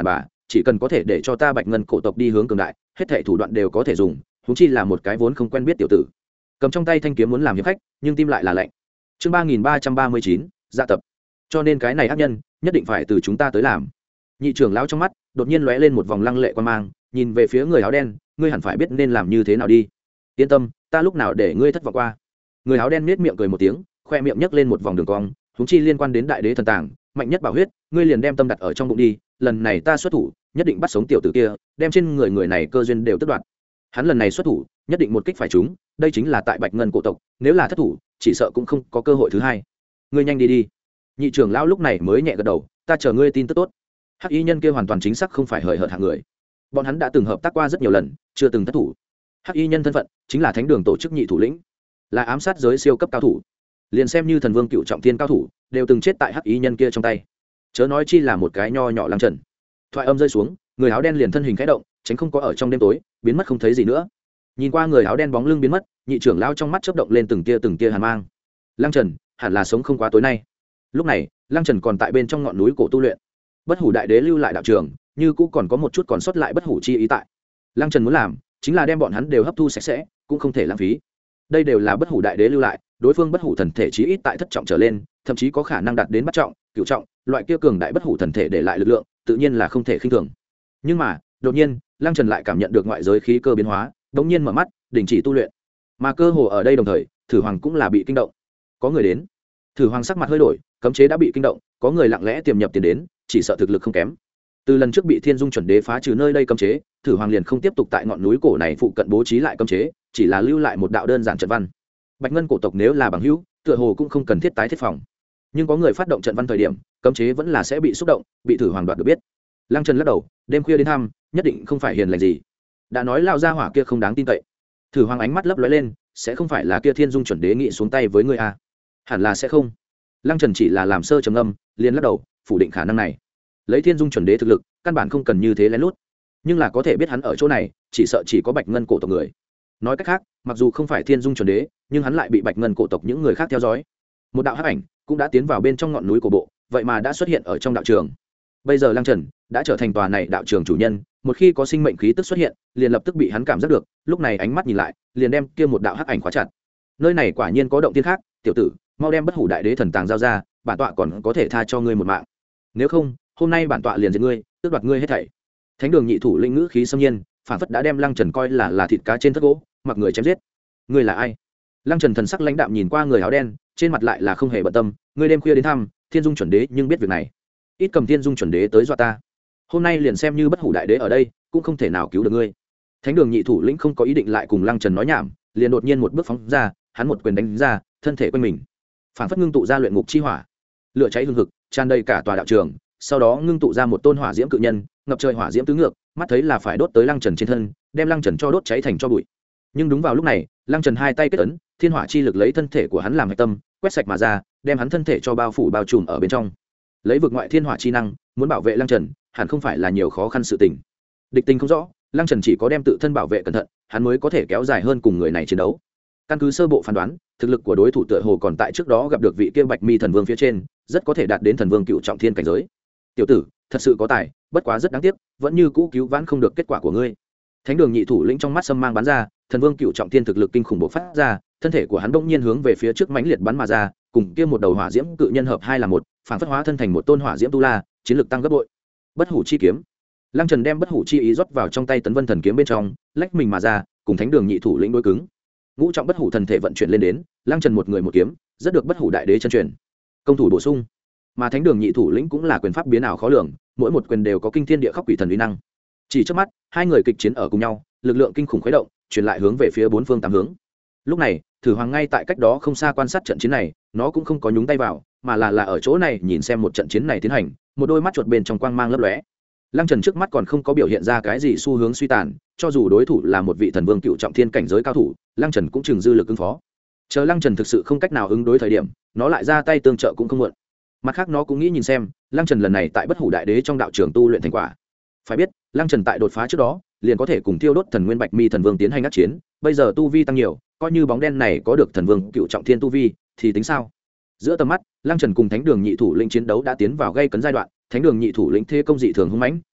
Speaker 1: chỉ cần có thể để cho ta bạch ngân cổ tộc đi hướng cường đại, hết thảy thủ đoạn đều có thể dùng, huống chi là một cái vốn không quen biết tiểu tử cầm trong tay thanh kiếm muốn làm hiệp khách, nhưng tim lại là lạnh. Chương ba nghìn ba trăm ba mươi chín, dạ tập. Cho nên cái này ác nhân nhất định phải từ chúng ta tới làm. Nhị trưởng lão trong mắt đột nhiên lóe lên một vòng lăng lệ quan mang, nhìn về phía người áo đen, ngươi hẳn phải biết nên làm như thế nào đi. Yên tâm, ta lúc nào để ngươi thất vọng qua. Người áo đen nết miệng cười một tiếng, khoe miệng nhấc lên một vòng đường cong, huống chi liên quan đến đại đế thần tàng, mạnh nhất bảo huyết, ngươi liền đem tâm đặt ở trong bụng đi, lần này ta xuất thủ, nhất định bắt sống tiểu tử kia, đem trên người người này cơ duyên đều tước đoạt. Hắn lần này xuất thủ, nhất định một kích phải trúng, đây chính là tại Bạch Ngân cổ tộc, nếu là thất thủ, chỉ sợ cũng không có cơ hội thứ hai. Ngươi nhanh đi đi. Nhị trưởng lão lúc này mới nhẹ gật đầu, ta chờ ngươi tin tức tốt. Hắc y nhân kia hoàn toàn chính xác không phải hời hợt hạng người, bọn hắn đã từng hợp tác qua rất nhiều lần, chưa từng thất thủ. Hắc y nhân thân phận chính là thánh đường tổ chức nhị thủ lĩnh, là ám sát giới siêu cấp cao thủ, liền xem như thần vương cựu trọng thiên cao thủ đều từng chết tại hắc y nhân kia trong tay, chớ nói chi là một cái nho nhỏ Lăng Trần. Thoại âm rơi xuống, người áo đen liền thân hình khẽ động, tránh không có ở trong đêm tối biến mất không thấy gì nữa. Nhìn qua người áo đen bóng lưng biến mất, nhị trưởng lao trong mắt chớp động lên từng tia từng tia hàn mang. Lăng Trần hẳn là sống không quá tối nay. Lúc này Lăng Trần còn tại bên trong ngọn núi cổ tu luyện, bất hủ đại đế lưu lại đạo trường, như cũ còn có một chút còn sót lại bất hủ chi ý tại. Lăng Trần muốn làm chính là đem bọn hắn đều hấp thu sạch sẽ, cũng không thể lãng phí. Đây đều là bất hủ đại đế lưu lại, đối phương bất hủ thần thể chí ít tại thất trọng trở lên, thậm chí có khả năng đạt đến bắt trọng, cửu trọng, loại kia cường đại bất hủ thần thể để lại lực lượng, tự nhiên là không thể khinh thường. Nhưng mà, đột nhiên, Lăng Trần lại cảm nhận được ngoại giới khí cơ biến hóa, đột nhiên mở mắt, đình chỉ tu luyện. Mà cơ hồ ở đây đồng thời, Thử Hoàng cũng là bị kinh động. Có người đến. Thử Hoàng sắc mặt hơi đổi, cấm chế đã bị kinh động, có người lặng lẽ tiềm nhập tiền đến, chỉ sợ thực lực không kém. Từ lần trước bị Thiên Dung chuẩn đế phá trừ nơi đây cấm chế, Thử Hoàng liền không tiếp tục tại ngọn núi cổ này phụ cận bố trí lại cấm chế, chỉ là lưu lại một đạo đơn giản trận văn. Bạch Ngân cổ tộc nếu là bằng hữu, tựa hồ cũng không cần thiết tái thiết phòng. Nhưng có người phát động trận văn thời điểm, cấm chế vẫn là sẽ bị xúc động, bị Thử Hoàng đoạt được biết. Lăng Trần lắc đầu, đêm khuya đến thăm, nhất định không phải hiền lành gì. Đã nói lao ra hỏa kia không đáng tin cậy. Thử Hoàng ánh mắt lấp lóe lên, sẽ không phải là kia Thiên Dung chuẩn đế nghị xuống tay với ngươi à? Hẳn là sẽ không. Lăng Trần chỉ là làm sơ trầm âm, liền lắc đầu, phủ định khả năng này. Lấy Thiên Dung chuẩn đế thực lực, căn bản không cần như thế lén lút, nhưng là có thể biết hắn ở chỗ này, chỉ sợ chỉ có Bạch Ngân cổ tộc người. Nói cách khác, mặc dù không phải Thiên Dung chuẩn đế, nhưng hắn lại bị Bạch Ngân cổ tộc những người khác theo dõi. Một đạo hắc ảnh cũng đã tiến vào bên trong ngọn núi cổ bộ, vậy mà đã xuất hiện ở trong đạo trường. Bây giờ Lăng Trần đã trở thành tòa này đạo trường chủ nhân, một khi có sinh mệnh khí tức xuất hiện, liền lập tức bị hắn cảm giác được, lúc này ánh mắt nhìn lại, liền đem kia một đạo hắc ảnh khóa chặt. Nơi này quả nhiên có động tiên khác, tiểu tử, mau đem bất hủ đại đế thần tàng giao ra, bản tọa còn có thể tha cho ngươi một mạng. Nếu không, hôm nay bản tọa liền giết ngươi, tước đoạt ngươi hết thảy. Thánh đường nhị thủ lĩnh ngữ khí xâm nhiên, phản phất đã đem Lăng Trần coi là là thịt cá trên thớt gỗ, mặc người chém giết. Ngươi là ai? Lăng Trần thần sắc lãnh đạm nhìn qua người áo đen, trên mặt lại là không hề bận tâm, ngươi đêm khuya đến thăm Thiên Dung chuẩn đế nhưng biết việc này, ít cầm Thiên Dung chuẩn đế tới dọa ta. Hôm nay liền xem như bất hủ đại đế ở đây, cũng không thể nào cứu được ngươi. Thánh đường nhị thủ lĩnh không có ý định lại cùng Lăng Trần nói nhảm, liền đột nhiên một bước phóng ra, hắn một quyền đánh ra, thân thể quanh mình phản phất ngưng tụ ra luyện ngục chi hỏa, lửa cháy hừng hực tràn đầy cả tòa đạo trường, sau đó ngưng tụ ra một tôn hỏa diễm cự nhân, ngập trời hỏa diễm tứ ngược, mắt thấy là phải đốt tới Lăng Trần trên thân, đem Lăng Trần cho đốt cháy thành tro bụi. Nhưng đúng vào lúc này, Lăng Trần hai tay kết ấn, thiên hỏa chi lực lấy thân thể của hắn làm hạch tâm, quét sạch mà ra, đem hắn thân thể cho bao phủ bao trùm ở bên trong. Lấy vực ngoại thiên hỏa chi năng, muốn bảo vệ Lăng Trần, hẳn không phải là nhiều khó khăn sự tình. Địch tình không rõ, Lăng Trần chỉ có đem tự thân bảo vệ cẩn thận, hắn mới có thể kéo dài hơn cùng người này chiến đấu. Căn cứ sơ bộ phán đoán, thực lực của đối thủ tựa hồ còn tại trước đó gặp được vị kia Bạch Mi thần vương phía trên, rất có thể đạt đến thần vương cựu trọng thiên cảnh giới. Tiểu tử, thật sự có tài, bất quá rất đáng tiếc, vẫn như cũ cứu vãn không được kết quả của ngươi. Thánh đường nhị thủ lĩnh trong mắt sâm mang bắn ra, thần vương cựu trọng thiên thực lực kinh khủng bộc phát ra, thân thể của hắn bỗng nhiên hướng về phía trước mãnh liệt bắn mà ra, cùng kia một đầu hỏa diễm cự nhân hợp hai là một, phản phất hóa thân thành một tôn hỏa diễm tu la, chiến lực tăng gấp bội. Bất hủ chi kiếm. Lăng Trần đem bất hủ chi ý rót vào trong tay Tấn Vân thần kiếm bên trong, lách mình mà ra, cùng thánh đường nhị thủ lĩnh đối cứng. Ngũ trọng bất hủ thần thể vận chuyển lên đến, Lăng Trần một người một kiếm, rất được bất hủ đại đế chân truyền. Công thủ bổ sung, mà thánh đường nhị thủ lĩnh cũng là quyền pháp biến ảo khó lường, mỗi một quyền đều có kinh thiên địa khắc quỷ thần uy năng. Chỉ trước mắt, hai người kịch chiến ở cùng nhau, lực lượng kinh khủng khuấy động, truyền lại hướng về phía bốn phương tám hướng. Lúc này, Thử Hoàng ngay tại cách đó không xa quan sát trận chiến này, nó cũng không có nhúng tay vào, mà là là ở chỗ này nhìn xem một trận chiến này tiến hành, một đôi mắt chuột bên trong quang mang lấp lóe. Lăng Trần trước mắt còn không có biểu hiện ra cái gì xu hướng suy tàn, cho dù đối thủ là một vị thần vương cựu trọng thiên cảnh giới cao thủ, Lăng Trần cũng chừng dư lực ứng phó. Chờ Lăng Trần thực sự không cách nào ứng đối thời điểm, nó lại ra tay tương trợ cũng không muộn. Mặt khác nó cũng nghĩ nhìn xem, Lăng Trần lần này tại bất hủ đại đế trong đạo trường tu luyện thành quả. Phải biết, Lăng Trần tại đột phá trước đó, liền có thể cùng Tiêu Đốt Thần Nguyên Bạch Mi thần vương tiến hành ác chiến, bây giờ tu vi tăng nhiều, coi như bóng đen này có được thần vương cựu trọng thiên tu vi, thì tính sao? Giữa tầm mắt, Lăng Trần cùng Thánh đường nhị thủ lĩnh chiến đấu đã tiến vào gây cấn giai đoạn, Thánh đường nhị thủ lĩnh thế công dị thường hung mãnh,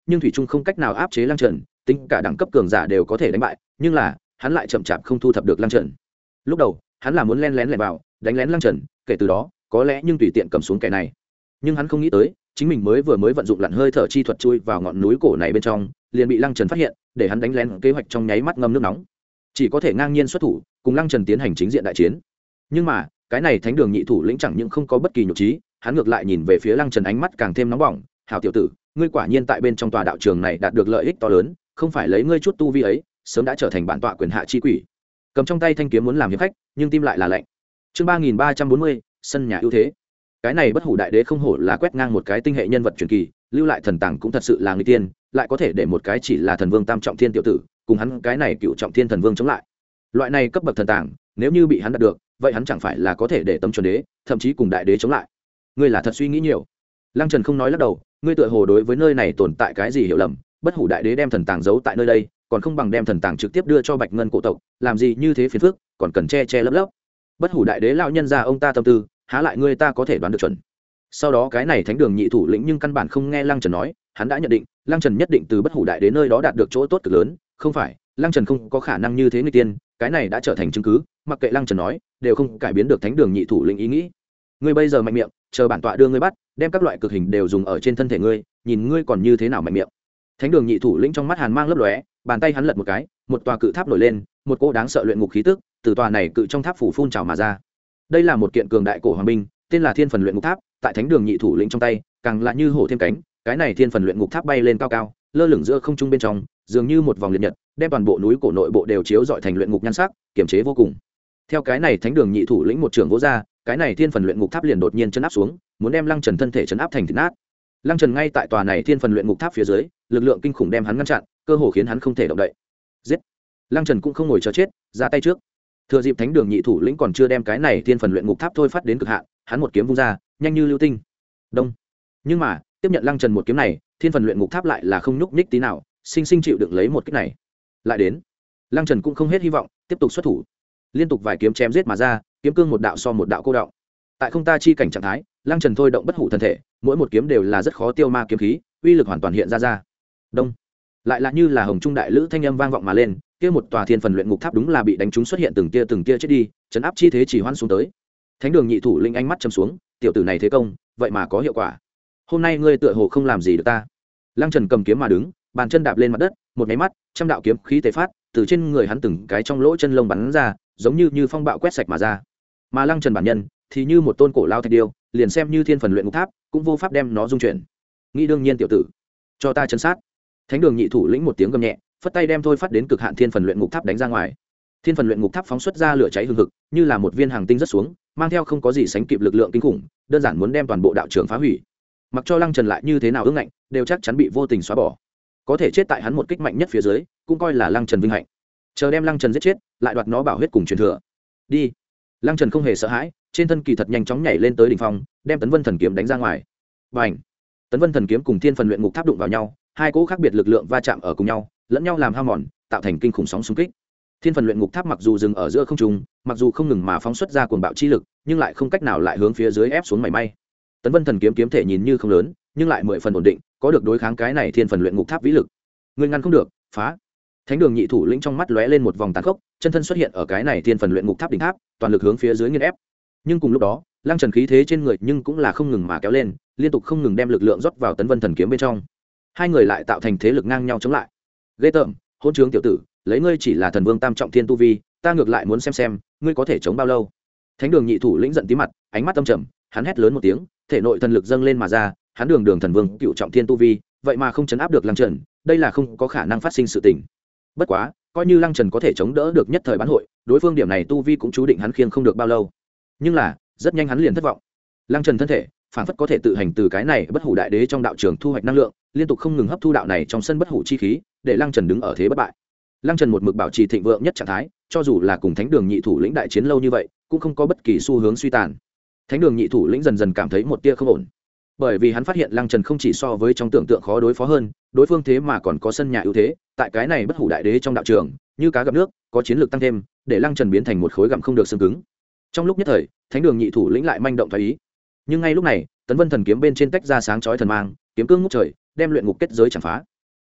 Speaker 1: nhưng thủy trung không cách nào áp chế Lăng Trần, tính cả đẳng cấp cường giả đều có thể đánh bại, nhưng là hắn lại chậm chạp không thu thập được Lăng Trần. Lúc đầu hắn là muốn len lén lẻn vào đánh lén Lăng Trần, kể từ đó có lẽ nhưng tùy tiện cầm xuống kẻ này, nhưng hắn không nghĩ tới chính mình mới vừa mới vận dụng lặn hơi thở chi thuật chui vào ngọn núi cổ này bên trong, liền bị Lăng Trần phát hiện, để hắn đánh lén kế hoạch trong nháy mắt ngâm nước nóng, chỉ có thể ngang nhiên xuất thủ cùng Lăng Trần tiến hành chính diện đại chiến. Nhưng mà cái này thánh đường nhị thủ lĩnh chẳng những không có bất kỳ nhục trí, hắn ngược lại nhìn về phía Lăng Trần ánh mắt càng thêm nóng bỏng. Hảo tiểu tử, ngươi quả nhiên tại bên trong tòa đạo trường này đạt được lợi ích to lớn, không phải lấy ngươi chút tu vi ấy sớm đã trở thành bản tọa quyền hạ chi quỷ. Cầm trong tay thanh kiếm muốn làm hiệp khách, nhưng tim lại là lạnh. Chương ba nghìn ba trăm bốn mươi, sân nhà ưu thế. Cái này bất hủ đại đế không hổ là quét ngang một cái tinh hệ nhân vật truyền kỳ, lưu lại thần tàng cũng thật sự là người tiên, lại có thể để một cái chỉ là thần vương tam trọng thiên tiểu tử cùng hắn cái này cựu trọng thiên thần vương chống lại. Loại này cấp bậc thần tàng, nếu như bị hắn đạt được, vậy hắn chẳng phải là có thể để tấm chuẩn đế, thậm chí cùng đại đế chống lại. Ngươi là thật suy nghĩ nhiều. Lăng Trần không nói lắc đầu, ngươi tựa hồ đối với nơi này tồn tại cái gì hiểu lầm, bất hủ đại đế đem thần tàng giấu tại nơi đây, còn không bằng đem thần tàng trực tiếp đưa cho Bạch Ngân cổ tộc, làm gì như thế phiền phức, còn cần che che lấp lấp. Bất hủ đại đế lão nhân gia ông ta tâm tư, há lại ngươi ta có thể đoán được chuẩn. Sau đó cái này thánh đường nhị thủ lĩnh nhưng căn bản không nghe Lăng Trần nói, hắn đã nhận định Lăng Trần nhất định từ bất hủ đại đế nơi đó đạt được chỗ tốt cực lớn, không phải Lăng Trần không có khả năng như thế người tiên, cái này đã trở thành chứng cứ, mặc kệ Lăng Trần nói đều không cải biến được thánh đường nhị thủ lĩnh ý nghĩ. Ngươi bây giờ mạnh miệng, chờ bản tọa đưa ngươi bắt, đem các loại cực hình đều dùng ở trên thân thể ngươi, nhìn ngươi còn như thế nào mạnh miệng. Thánh đường nhị thủ lĩnh trong mắt hàn mang lấp lóe, bàn tay hắn lật một cái, một tòa cự tháp nổi lên, một cỗ đáng sợ luyện ngục khí tức từ tòa này cự trong tháp phủ phun trào mà ra. Đây là một kiện cường đại cổ hoàng binh, tên là Thiên Phần Luyện Ngục Tháp, tại thánh đường nhị thủ lĩnh trong tay, càng là như hổ thêm cánh, cái này Thiên Phần Luyện Ngục Tháp bay lên cao cao, lơ lửng giữa không trung bên trong, dường như một vòng liệt nhật, đem toàn bộ núi cổ nội bộ đều chiếu rọi thành luyện ngục nhan sắc, kiềm chế vô cùng. Theo cái này thánh đường nhị thủ lĩnh một trường vỗ ra, cái này Thiên Phần Luyện Ngục Tháp liền đột nhiên chấn áp xuống, muốn đem Lăng Trần thân thể chấn áp thành thịt nát. Lăng Trần ngay tại tòa này Thiên Phần Luyện Ngục Tháp phía dưới, lực lượng kinh khủng đem hắn ngăn chặn, cơ hồ khiến hắn không thể động đậy. Giết! Lăng Trần cũng không ngồi chờ chết, ra tay trước. Thừa dịp thánh đường nhị thủ lĩnh còn chưa đem cái này Thiên Phần Luyện Ngục Tháp thôi phát đến cực hạn, hắn một kiếm vung ra, nhanh như lưu tinh. Đông. Nhưng mà, tiếp nhận Lăng Trần một kiếm này, Thiên Phần Luyện Ngục Tháp lại là không nhúc nhích tí nào, sinh sinh chịu đựng lấy một kích này. Lại đến. Lăng Trần cũng không hết hy vọng, tiếp tục xuất thủ. Liên tục vài kiếm chém giết mà ra, kiếm cương một đạo so một đạo cô động. Tại không ta chi cảnh trạng thái, Lăng Trần thôi động bất hủ thân thể, mỗi một kiếm đều là rất khó tiêu ma kiếm khí, uy lực hoàn toàn hiện ra ra. Đông. Lại là như là hồng trung đại lữ thanh âm vang vọng mà lên, kia một tòa Thiên Phần Luyện Ngục Tháp đúng là bị đánh trúng xuất hiện từng tia từng tia chết đi, chấn áp chi thế chỉ hoãn xuống tới. Thánh đường nhị thủ linh ánh mắt trầm xuống, tiểu tử này thế công, vậy mà có hiệu quả. Hôm nay ngươi tựa hồ không làm gì được ta. Lăng Trần cầm kiếm mà đứng, bàn chân đạp lên mặt đất, một cái mắt, trăm đạo kiếm khí tề phát, từ trên người hắn từng cái trong lỗ chân lông bắn ra, giống như như phong bạo quét sạch mà ra. Mà Lăng Trần bản nhân thì như một tôn cổ lao thạch điêu, liền xem như Thiên Phần Luyện Ngục Tháp, cũng vô pháp đem nó dung chuyển. Nghĩ đương nhiên tiểu tử, cho ta chấn sát. Thánh đường nhị thủ lĩnh một tiếng gầm nhẹ, phất tay đem thôi phát đến cực hạn Thiên Phần Luyện Ngục Tháp đánh ra ngoài. Thiên Phần Luyện Ngục Tháp phóng xuất ra lửa cháy hừng hực, như là một viên hàng tinh rất xuống, mang theo không có gì sánh kịp lực lượng kinh khủng, đơn giản muốn đem toàn bộ đạo trường phá hủy. Mặc cho Lăng Trần lại như thế nào ương ngạnh, đều chắc chắn bị vô tình xóa bỏ. Có thể chết tại hắn một kích mạnh nhất phía dưới, cũng coi là Lăng Trần vinh hạnh. Chờ đem Lăng Trần giết chết, lại đoạt nó bảo huyết cùng truyền thừa. Đi. Lăng Trần không hề sợ hãi, trên thân kỳ thật nhanh chóng nhảy lên tới đỉnh phong, đem Tấn Vân Thần kiếm đánh ra ngoài. Bành! Tấn Vân Thần kiếm cùng Thiên Phần Luyện Ngục Tháp đụng vào nhau, hai cỗ khác biệt lực lượng va chạm ở cùng nhau, lẫn nhau làm hao mòn, tạo thành kinh khủng sóng xung kích. Thiên Phần Luyện Ngục Tháp mặc dù dừng ở giữa không trung, mặc dù không ngừng mà phóng xuất ra cuồng bạo chi lực, nhưng lại không cách nào lại hướng phía dưới ép xuống mảy may. Tấn Vân Thần kiếm kiếm thể nhìn như không lớn, nhưng lại mười phần ổn định, có được đối kháng cái này Thiên Phần Luyện Ngục Tháp vĩ lực. Ngươi ngăn không được, phá! Thánh đường nhị thủ lĩnh trong mắt lóe lên một vòng tàn khốc, chân thân xuất hiện ở cái này Thiên Phần Luyện Ngục Tháp đỉnh tháp, toàn lực hướng phía dưới nghiền ép. Nhưng cùng lúc đó, Lăng Trần khí thế trên người nhưng cũng là không ngừng mà kéo lên, liên tục không ngừng đem lực lượng rót vào Tấn Vân Thần kiếm bên trong. Hai người lại tạo thành thế lực ngang nhau chống lại. Ghê tởm, hỗn trướng tiểu tử, lấy ngươi chỉ là thần vương tam trọng thiên tu vi, ta ngược lại muốn xem xem ngươi có thể chống bao lâu. Thánh đường nhị thủ lĩnh giận tí mặt, ánh mắt âm trầm, hắn hét lớn một tiếng, thể nội thần lực dâng lên mà ra, hắn đường đường thần vương cựu trọng thiên tu vi, vậy mà không chấn áp được Lăng Trần, đây là không có khả năng phát sinh sự tình. Bất quá, coi như Lăng Trần có thể chống đỡ được nhất thời bán hội, đối phương điểm này tu vi cũng chú định hắn khiêng không được bao lâu. Nhưng là, rất nhanh hắn liền thất vọng. Lăng Trần thân thể phản phất có thể tự hành từ cái này bất hủ đại đế trong đạo trường thu hoạch năng lượng, liên tục không ngừng hấp thu đạo này trong sân bất hủ chi khí, để Lăng Trần đứng ở thế bất bại. Lăng Trần một mực bảo trì thịnh vượng nhất trạng thái, cho dù là cùng Thánh đường nhị thủ lĩnh đại chiến lâu như vậy, cũng không có bất kỳ xu hướng suy tàn. Thánh đường nhị thủ lĩnh dần dần cảm thấy một tia không ổn, bởi vì hắn phát hiện Lăng Trần không chỉ so với trong tưởng tượng khó đối phó hơn, đối phương thế mà còn có sân nhà ưu thế, tại cái này bất hủ đại đế trong đạo trường, như cá gặp nước, có chiến lược tăng thêm, để Lăng Trần biến thành một khối gặm không được xương cứng. Trong lúc nhất thời, Thánh đường nhị thủ lĩnh lại manh động thoái ý. Nhưng ngay lúc này, Tấn Vân Thần kiếm bên trên tách ra sáng chói thần mang, kiếm cương ngút trời, đem luyện ngục kết giới chạm phá.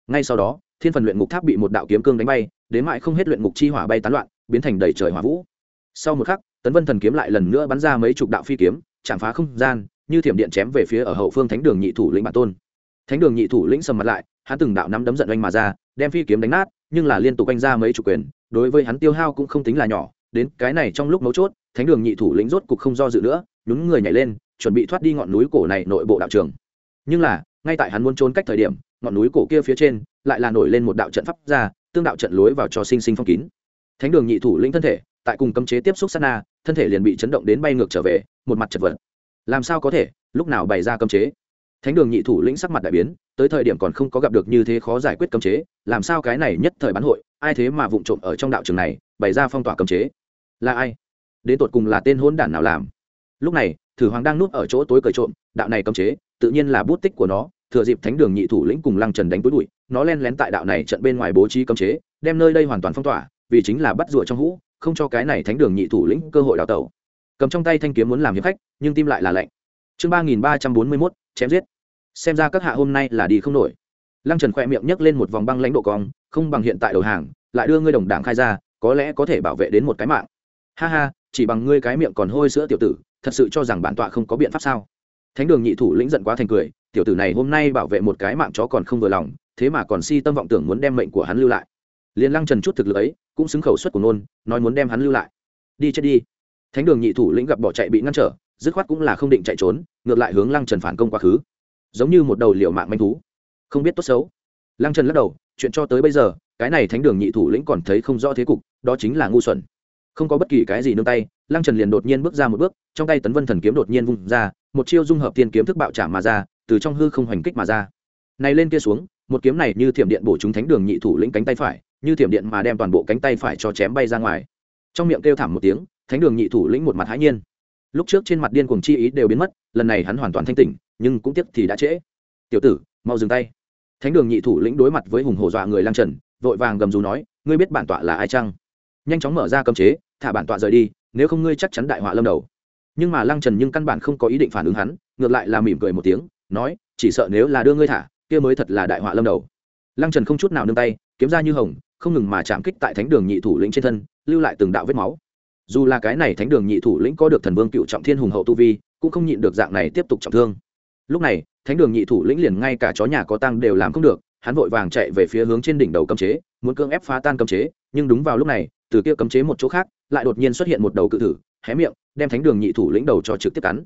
Speaker 1: ngay sau đó thiên phần luyện ngục tháp bị một đạo kiếm cương đánh bay, đến mãi không hết luyện ngục chi hỏa bay tán loạn, biến thành đầy trời hỏa vũ. Sau một khắc, tấn vân thần kiếm lại lần nữa bắn ra mấy chục đạo phi kiếm, chạm phá không gian, như thiểm điện chém về phía ở hậu phương thánh đường nhị thủ lĩnh bản tôn. Thánh đường nhị thủ lĩnh sầm mặt lại, hắn từng đạo nắm đấm giận oanh mà ra, đem phi kiếm đánh nát, nhưng là liên tục oanh ra mấy chục quyền, đối với hắn tiêu hao cũng không tính là nhỏ. Đến cái này trong lúc mấu chốt, thánh đường nhị thủ lĩnh rốt cục không do dự nữa, nhún người nhảy lên, chuẩn bị thoát đi ngọn núi cổ này nội bộ đạo trường. Nhưng là ngay tại hắn muốn trốn cách thời điểm, ngọn núi cổ kia phía trên lại là nổi lên một đạo trận pháp ra, tương đạo trận lối vào cho sinh sinh phong kín. Thánh đường nhị thủ lĩnh thân thể tại cùng cấm chế tiếp xúc sát na, thân thể liền bị chấn động đến bay ngược trở về, một mặt chật vật. Làm sao có thể, lúc nào bày ra cấm chế? Thánh đường nhị thủ lĩnh sắc mặt đại biến, tới thời điểm còn không có gặp được như thế khó giải quyết cấm chế, làm sao cái này nhất thời bán hội, ai thế mà vụng trộm ở trong đạo trường này bày ra phong tỏa cấm chế? Là ai? Đến tột cùng là tên hỗn đản nào làm? Lúc này, Thử Hoàng đang núp ở chỗ tối cởi trộm, đạo này cấm chế, tự nhiên là bút tích của nó, thừa dịp thánh đường nhị thủ lĩnh cùng Lăng Trần đánh túi bụi, nó len lén tại đạo này trận bên ngoài bố trí cấm chế, đem nơi đây hoàn toàn phong tỏa, vì chính là bắt rùa trong hũ, không cho cái này thánh đường nhị thủ lĩnh cơ hội đào tẩu. Cầm trong tay thanh kiếm muốn làm hiệp khách, nhưng tim lại là lạnh. Chương ba nghìn ba trăm bốn mươi mốt, chém giết. Xem ra các hạ hôm nay là đi không nổi. Lăng Trần khẽ miệng nhấc lên một vòng băng lãnh độ cong, không bằng hiện tại đầu hàng, lại đưa ngươi đồng đảng khai ra, có lẽ có thể bảo vệ đến một cái mạng. Ha ha, chỉ bằng ngươi cái miệng còn hôi sữa tiểu tử, thật sự cho rằng bản tọa không có biện pháp sao? Thánh đường nhị thủ lĩnh giận quá thành cười, tiểu tử này hôm nay bảo vệ một cái mạng chó còn không vừa lòng, thế mà còn si tâm vọng tưởng muốn đem mệnh của hắn lưu lại. Liên Lăng Trần chút thực lực ấy, cũng xứng khẩu suất của nôn, nói muốn đem hắn lưu lại. Đi chết đi. Thánh đường nhị thủ lĩnh gặp bỏ chạy bị ngăn trở, dứt khoát cũng là không định chạy trốn, ngược lại hướng Lăng Trần phản công quá khứ, giống như một đầu liều mạng manh thú, không biết tốt xấu. Lăng Trần lắc đầu, chuyện cho tới bây giờ, cái này thánh đường nhị thủ lĩnh còn thấy không rõ thế cục, đó chính là ngu xuẩn. Không có bất kỳ cái gì nương tay, Lăng Trần liền đột nhiên bước ra một bước, trong tay tấn vân thần kiếm đột nhiên vung ra, một chiêu dung hợp tiên kiếm thức bạo trả mà ra, từ trong hư không hoành kích mà ra. Này lên kia xuống, một kiếm này như thiểm điện bổ trúng thánh đường nhị thủ lĩnh cánh tay phải, như thiểm điện mà đem toàn bộ cánh tay phải cho chém bay ra ngoài. Trong miệng kêu thảm một tiếng, thánh đường nhị thủ lĩnh một mặt hãi nhiên. Lúc trước trên mặt điên cuồng chi ý đều biến mất, lần này hắn hoàn toàn thanh tỉnh, nhưng cũng tiếc thì đã trễ. Tiểu tử, mau dừng tay. Thánh đường nhị thủ lĩnh đối mặt với hùng hổ dọa người Lăng Trần, vội vàng gầm rú nói, ngươi biết bản tọa là ai chăng? Nhanh chóng mở ra cấm chế, thả bản tọa rời đi, nếu không ngươi chắc chắn đại họa lâm đầu. Nhưng mà Lăng Trần nhưng căn bản không có ý định phản ứng hắn, ngược lại là mỉm cười một tiếng, nói, chỉ sợ nếu là đưa ngươi thả, kia mới thật là đại họa lâm đầu. Lăng Trần không chút nào nương tay, kiếm ra như hồng, không ngừng mà chạm kích tại thánh đường nhị thủ lĩnh trên thân, lưu lại từng đạo vết máu. Dù là cái này thánh đường nhị thủ lĩnh có được thần vương cựu trọng thiên hùng hậu tu vi, cũng không nhịn được dạng này tiếp tục trọng thương. Lúc này, thánh đường nhị thủ lĩnh liền ngay cả chó nhà có tăng đều làm không được, hắn vội vàng chạy về phía hướng trên đỉnh đầu cấm chế, muốn cưỡng ép phá tan cấm chế, nhưng đúng vào lúc này, từ kia cấm chế một chỗ khác, lại đột nhiên xuất hiện một đầu cự thử, hé miệng, đem thánh đường nhị thủ lĩnh đầu cho trực tiếp cắn.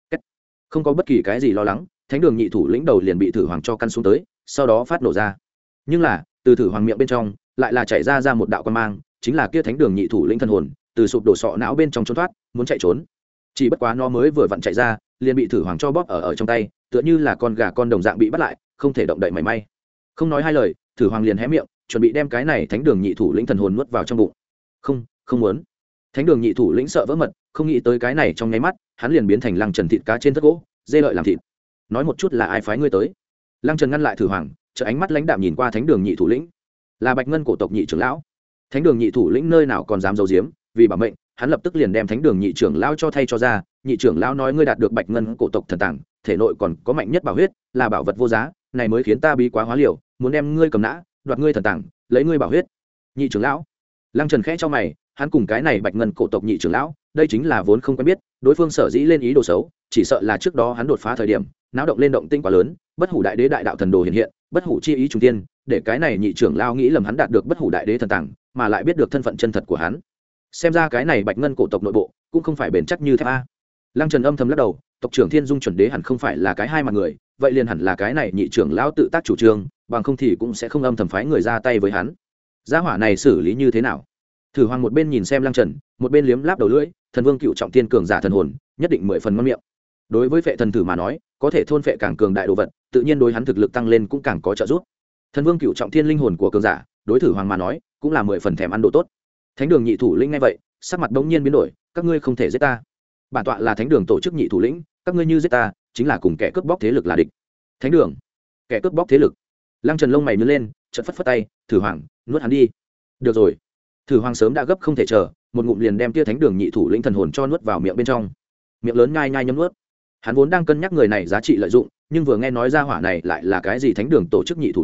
Speaker 1: Không có bất kỳ cái gì lo lắng, thánh đường nhị thủ lĩnh đầu liền bị thử hoàng cho căn xuống tới, sau đó phát nổ ra. Nhưng là, từ thử hoàng miệng bên trong, lại là chảy ra ra một đạo quang mang, chính là kia thánh đường nhị thủ lĩnh thân hồn, từ sụp đổ sọ não bên trong trốn thoát, muốn chạy trốn. Chỉ bất quá nó mới vừa vặn chạy ra, liền bị thử hoàng cho bóp ở ở trong tay, tựa như là con gà con đồng dạng bị bắt lại, không thể động đậy mảy may. Không nói hai lời, thử hoàng liền hé miệng, chuẩn bị đem cái này thánh đường nhị thủ lĩnh thần hồn nuốt vào trong bụng. Không, không muốn. Thánh đường nhị thủ lĩnh sợ vỡ mật, không nghĩ tới cái này trong nháy mắt, hắn liền biến thành Lăng Trần thịt cá trên thất gỗ, dê lợi làm thịt. Nói một chút là ai phái ngươi tới? Lăng Trần ngăn lại thử hoàng, trợ ánh mắt lãnh đạm nhìn qua thánh đường nhị thủ lĩnh, là Bạch Ngân cổ tộc nhị trưởng lão. Thánh đường nhị thủ lĩnh nơi nào còn dám giấu giếm, vì bảo mệnh, hắn lập tức liền đem thánh đường nhị trưởng lão cho thay cho ra. Nhị trưởng lão nói, ngươi đạt được Bạch Ngân cổ tộc thần tàng, thể nội còn có mạnh nhất bảo huyết, là bảo vật vô giá, này mới khiến ta bí quá hóa liều, muốn đem ngươi cầm nã, đoạt ngươi thần tàng, lấy ngươi bảo huyết. Nhị trưởng lão. Lăng Trần khẽ cho mày, hắn cùng cái này Bạch Ngân cổ tộc nhị trưởng lão, đây chính là vốn không quen biết, đối phương sở dĩ lên ý đồ xấu, chỉ sợ là trước đó hắn đột phá thời điểm, náo động lên động tinh quá lớn, bất hủ đại đế đại đạo thần đồ hiện hiện, bất hủ chi ý trung tiên, để cái này nhị trưởng lão nghĩ lầm hắn đạt được bất hủ đại đế thần tàng, mà lại biết được thân phận chân thật của hắn. Xem ra cái này Bạch Ngân cổ tộc nội bộ cũng không phải bền chắc như thép a. Lăng Trần âm thầm lắc đầu, tộc trưởng Thiên Dung chuẩn đế hẳn không phải là cái hai mặt người, vậy liền hẳn là cái này nhị trưởng lão tự tác chủ trương, bằng không thì cũng sẽ không âm thầm phái người ra tay với hắn. Gia hỏa này xử lý như thế nào? Thử hoàng một bên nhìn xem Lăng Trần, một bên liếm láp đầu lưỡi, thần vương cựu trọng thiên cường giả thần hồn, nhất định mười phần ngon miệng. Đối với phệ thần thử mà nói, có thể thôn phệ càng cường đại đồ vật, tự nhiên đối hắn thực lực tăng lên cũng càng có trợ giúp. Thần vương cựu trọng thiên linh hồn của cường giả, đối thử hoàng mà nói, cũng là mười phần thèm ăn đồ tốt. Thánh đường nhị thủ lĩnh nghe vậy, sắc mặt bỗng nhiên biến đổi, các ngươi không thể giết ta. Bản tọa là thánh đường tổ chức nhị thủ lĩnh, các ngươi như giết ta, chính là cùng kẻ cướp bóc thế lực là địch. Thánh đường, kẻ cướp bóc thế lực. Lăng Trần lông mày nhướng lên, chợt phất phất tay, thử hoàng, nuốt hắn đi. Được rồi. Thử hoàng sớm đã gấp không thể chờ, một ngụm liền đem tia thánh đường nhị thủ lĩnh thần hồn cho nuốt vào miệng bên trong. Miệng lớn nhai nhai nhấm nuốt. Hắn vốn đang cân nhắc người này giá trị lợi dụng, nhưng vừa nghe nói ra hỏa này lại là cái gì thánh đường tổ chức nhị thủ lĩnh,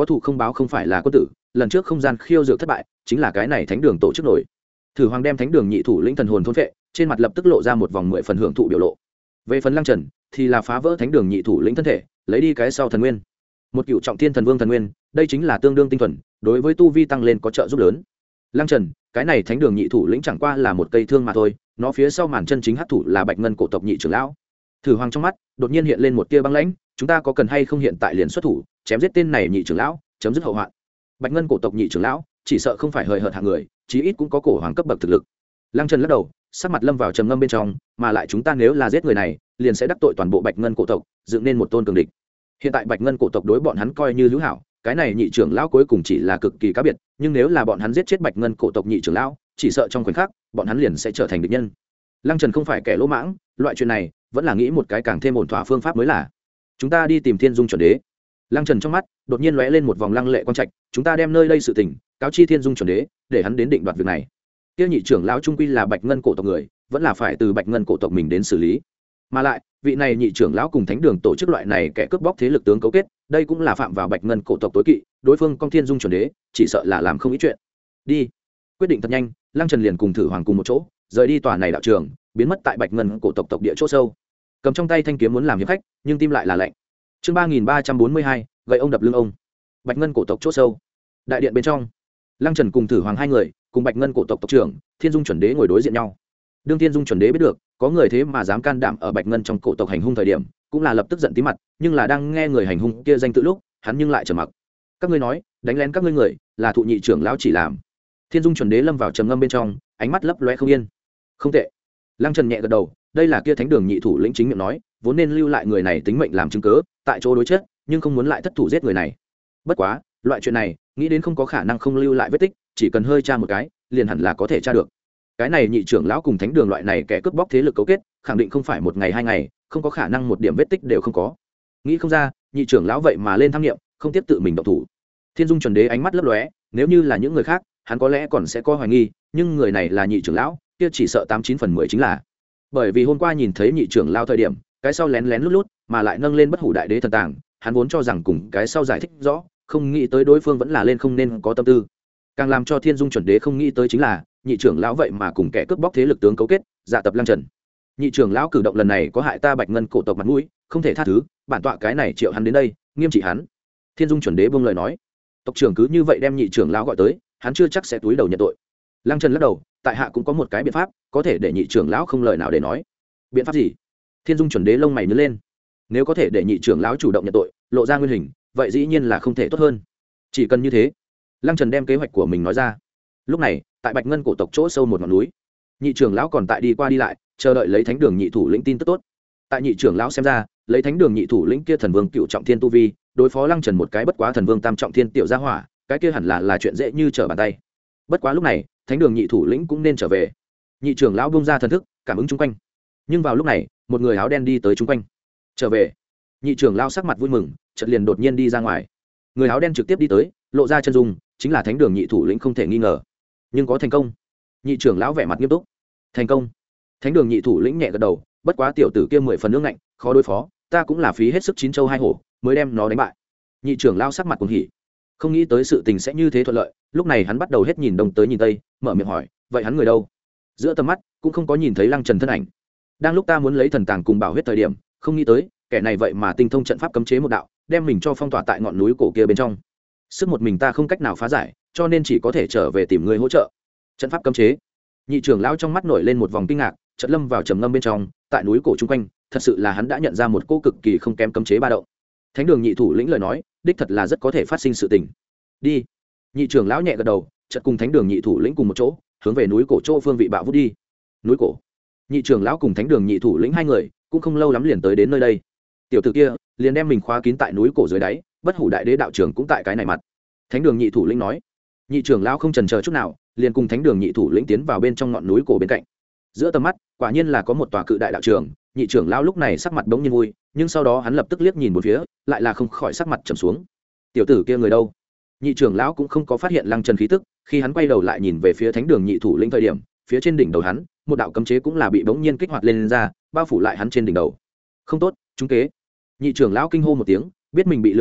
Speaker 1: có thủ không báo không phải là quân tử, lần trước không gian khiêu dược thất bại chính là cái này thánh đường tổ chức nổi. Thử Hoàng đem thánh đường nhị thủ lĩnh thần hồn thôn phệ, trên mặt lập tức lộ ra một vòng mười phần hưởng thụ biểu lộ. Về phần Lăng Trần thì là phá vỡ thánh đường nhị thủ lĩnh thân thể, lấy đi cái sau thần nguyên, một cựu trọng thiên thần vương thần nguyên, đây chính là tương đương tinh thuần, đối với tu vi tăng lên có trợ giúp lớn. Lăng Trần, cái này thánh đường nhị thủ lĩnh chẳng qua là một cây thương mà thôi, nó phía sau màn chân chính hắc thủ là Bạch Ngân cổ tộc nhị trưởng lão. Thử Hoàng trong mắt đột nhiên hiện lên một tia băng lãnh, chúng ta có cần hay không hiện tại liền xuất thủ, chém giết tên này nhị trưởng lão, chấm dứt hậu hoạn. Bạch Ngân cổ tộc nhị trưởng lão chỉ sợ không phải hời hợt hạng người, chí ít cũng có cổ hoàng cấp bậc thực lực. Lăng Trần lắc đầu, sắc mặt lâm vào trầm ngâm bên trong, mà lại chúng ta nếu là giết người này, liền sẽ đắc tội toàn bộ Bạch Ngân cổ tộc, dựng nên một tôn cường địch. Hiện tại Bạch Ngân cổ tộc đối bọn hắn coi như hữu hảo, cái này nhị trưởng lão cuối cùng chỉ là cực kỳ cá biệt, nhưng nếu là bọn hắn giết chết Bạch Ngân cổ tộc nhị trưởng lão, chỉ sợ trong khoảnh khắc, bọn hắn liền sẽ trở thành địch nhân. Lăng Trần không phải kẻ lỗ mãng, loại chuyện này vẫn là nghĩ một cái càng thêm ổn thỏa phương pháp mới là. Chúng ta đi tìm Thiên Dung chuẩn đế. Lăng Trần trong mắt đột nhiên lóe lên một vòng lăng lệ quan trạch, chúng ta đem nơi đây sự tình cáo chi Thiên Dung chuẩn đế, để hắn đến định đoạt việc này. Tiêu nhị trưởng lão trung quy là Bạch Ngân cổ tộc người, vẫn là phải từ Bạch Ngân cổ tộc mình đến xử lý. Mà lại, vị này nhị trưởng lão cùng thánh đường tổ chức loại này kẻ cướp bóc thế lực tướng cấu kết, đây cũng là phạm vào Bạch Ngân cổ tộc tối kỵ, đối phương Công Thiên Dung chuẩn đế, chỉ sợ là làm không ít chuyện. Đi. Quyết định thật nhanh, Lăng Trần liền cùng Thử Hoàng cùng một chỗ, rời đi tòa này đạo trường, biến mất tại Bạch Ngân cổ tộc tộc địa chỗ sâu. Cầm trong tay thanh kiếm muốn làm hiệp khách, nhưng tim lại là lạnh. Chương ba nghìn ba trăm bốn mươi hai, gậy ông đập lưng ông. Bạch Ngân cổ tộc chỗ sâu. Đại điện bên trong, Lăng Trần cùng Thử Hoàng hai người, cùng Bạch Ngân cổ tộc tộc trưởng Thiên Dung chuẩn đế ngồi đối diện nhau. Đương Thiên Dung chuẩn đế biết được có người thế mà dám can đảm ở Bạch Ngân trong cổ tộc hành hung thời điểm, cũng là lập tức giận tí mặt, nhưng là đang nghe người hành hung kia danh tự lúc, hắn nhưng lại trầm mặc. Các ngươi nói, đánh lén các ngươi người là thụ nhị trưởng lão chỉ làm. Thiên Dung chuẩn đế lâm vào trầm ngâm bên trong, ánh mắt lấp loé không yên. Không tệ. Lăng Trần nhẹ gật đầu, đây là kia thánh đường nhị thủ lĩnh chính miệng nói, vốn nên lưu lại người này tính mệnh làm chứng cớ, tại chỗ đối chết, nhưng không muốn lại thất thủ giết người này. Bất quá, loại chuyện này, nghĩ đến không có khả năng không lưu lại vết tích, chỉ cần hơi tra một cái, liền hẳn là có thể tra được. Cái này nhị trưởng lão cùng thánh đường loại này kẻ cướp bóc thế lực cấu kết, khẳng định không phải một ngày hai ngày, không có khả năng một điểm vết tích đều không có. Nghĩ không ra, nhị trưởng lão vậy mà lên tham nghiệm, không tiếp tự mình động thủ. Thiên Dung chuẩn đế ánh mắt lấp lóe, nếu như là những người khác, hắn có lẽ còn sẽ có hoài nghi, nhưng người này là nhị trưởng lão, kia chỉ sợ tám chín phần mười chính là. Bởi vì hôm qua nhìn thấy nhị trưởng lão thời điểm, cái sau lén lén lút lút, mà lại nâng lên bất hủ đại đế thần tàng, hắn vốn cho rằng cùng cái sau giải thích rõ, không nghĩ tới đối phương vẫn là lên không nên có tâm tư. Càng làm cho Thiên Dung chuẩn đế không nghĩ tới chính là, nhị trưởng lão vậy mà cùng kẻ cướp bóc thế lực tướng cấu kết, dạ tập Lăng Trần. Nhị trưởng lão cử động lần này có hại ta Bạch Ngân cổ tộc mặt mũi, không thể tha thứ, bản tọa cái này triệu hắn đến đây, nghiêm trị hắn. Thiên Dung chuẩn đế buông lời nói, tộc trưởng cứ như vậy đem nhị trưởng lão gọi tới, hắn chưa chắc sẽ túi đầu nhận tội. Lăng Trần lắc đầu, tại hạ cũng có một cái biện pháp, có thể để nhị trưởng lão không lời nào để nói. Biện pháp gì? Thiên Dung chuẩn đế lông mày nhướng lên. Nếu có thể để nhị trưởng lão chủ động nhận tội, lộ ra nguyên hình, vậy dĩ nhiên là không thể tốt hơn. Chỉ cần như thế. Lăng Trần đem kế hoạch của mình nói ra. Lúc này, tại Bạch Ngân cổ tộc chỗ sâu một ngọn núi, nhị trưởng lão còn tại đi qua đi lại, chờ đợi lấy thánh đường nhị thủ lĩnh tin tức tốt. Tại nhị trưởng lão xem ra, lấy thánh đường nhị thủ lĩnh kia thần vương cựu trọng thiên tu vi, đối phó Lăng Trần một cái bất quá thần vương tam trọng thiên tiểu gia hỏa, cái kia hẳn là là chuyện dễ như trở bàn tay. Bất quá lúc này, thánh đường nhị thủ lĩnh cũng nên trở về. Nhị trưởng lão bung ra thần thức, cảm ứng chung quanh. Nhưng vào lúc này, một người áo đen đi tới chung quanh. Trở về. Nhị trưởng lão sắc mặt vui mừng, chợt liền đột nhiên đi ra ngoài. Người áo đen trực tiếp đi tới, lộ ra chân dung, chính là thánh đường nhị thủ lĩnh không thể nghi ngờ. Nhưng có thành công. Nhị trưởng lão vẻ mặt nghiêm túc. Thành công. Thánh đường nhị thủ lĩnh nhẹ gật đầu, bất quá tiểu tử kia mười phần nước ngạnh, khó đối phó, ta cũng là phí hết sức chín châu hai hổ mới đem nó đánh bại. Nhị trưởng lão sắc mặt cuồng hỉ, không nghĩ tới sự tình sẽ như thế thuận lợi. Lúc này hắn bắt đầu hết nhìn đông tới nhìn tây, mở miệng hỏi, vậy hắn người đâu? Giữa tầm mắt cũng không có nhìn thấy Lăng Trần thân ảnh. Đang lúc ta muốn lấy thần tàng cùng bảo huyết thời điểm, không nghĩ tới kẻ này vậy mà tinh thông trận pháp cấm chế một đạo, đem mình cho phong tỏa tại ngọn núi cổ kia bên trong. Sức một mình ta không cách nào phá giải, cho nên chỉ có thể trở về tìm người hỗ trợ. Trận pháp cấm chế. Nhị trưởng lão trong mắt nổi lên một vòng kinh ngạc, chợt lâm vào trầm ngâm bên trong. Tại núi cổ chung quanh, thật sự là hắn đã nhận ra một cô cực kỳ không kém cấm chế ba động. Thánh đường nhị thủ lĩnh lời nói, đích thật là rất có thể phát sinh sự tình. Đi. Nhị trưởng lão nhẹ gật đầu, chợt cùng thánh đường nhị thủ lĩnh cùng một chỗ, hướng về núi cổ chỗ phương vị bạo vút đi. Núi cổ. Nhị trưởng lão cùng thánh đường nhị thủ lĩnh hai người cũng không lâu lắm liền tới đến nơi đây. Tiểu tử kia liền đem mình khóa kín tại núi cổ dưới đáy, bất hủ đại đế đạo trưởng cũng tại cái này mặt. Thánh đường nhị thủ lĩnh nói. Nhị trưởng lão không chần chờ chút nào, liền cùng thánh đường nhị thủ lĩnh tiến vào bên trong ngọn núi cổ bên cạnh. Giữa tầm mắt, quả nhiên là có một tòa cự đại đạo trường. Nhị trưởng lão lúc này sắc mặt bỗng nhiên vui, nhưng sau đó hắn lập tức liếc nhìn một phía, lại là không khỏi sắc mặt trầm xuống. Tiểu tử kia người đâu? Nhị trưởng lão cũng không có phát hiện Lăng Trần khí tức, khi hắn quay đầu lại nhìn về phía thánh đường nhị thủ lĩnh thời điểm, phía trên đỉnh đầu hắn, một đạo cấm chế cũng là bị bỗng nhiên kích hoạt lên, lên ra, bao phủ lại hắn trên đỉnh đầu. Không tốt, trúng kế. Nhị trưởng lão kinh hô một tiếng, biết mình bị lừa rồi,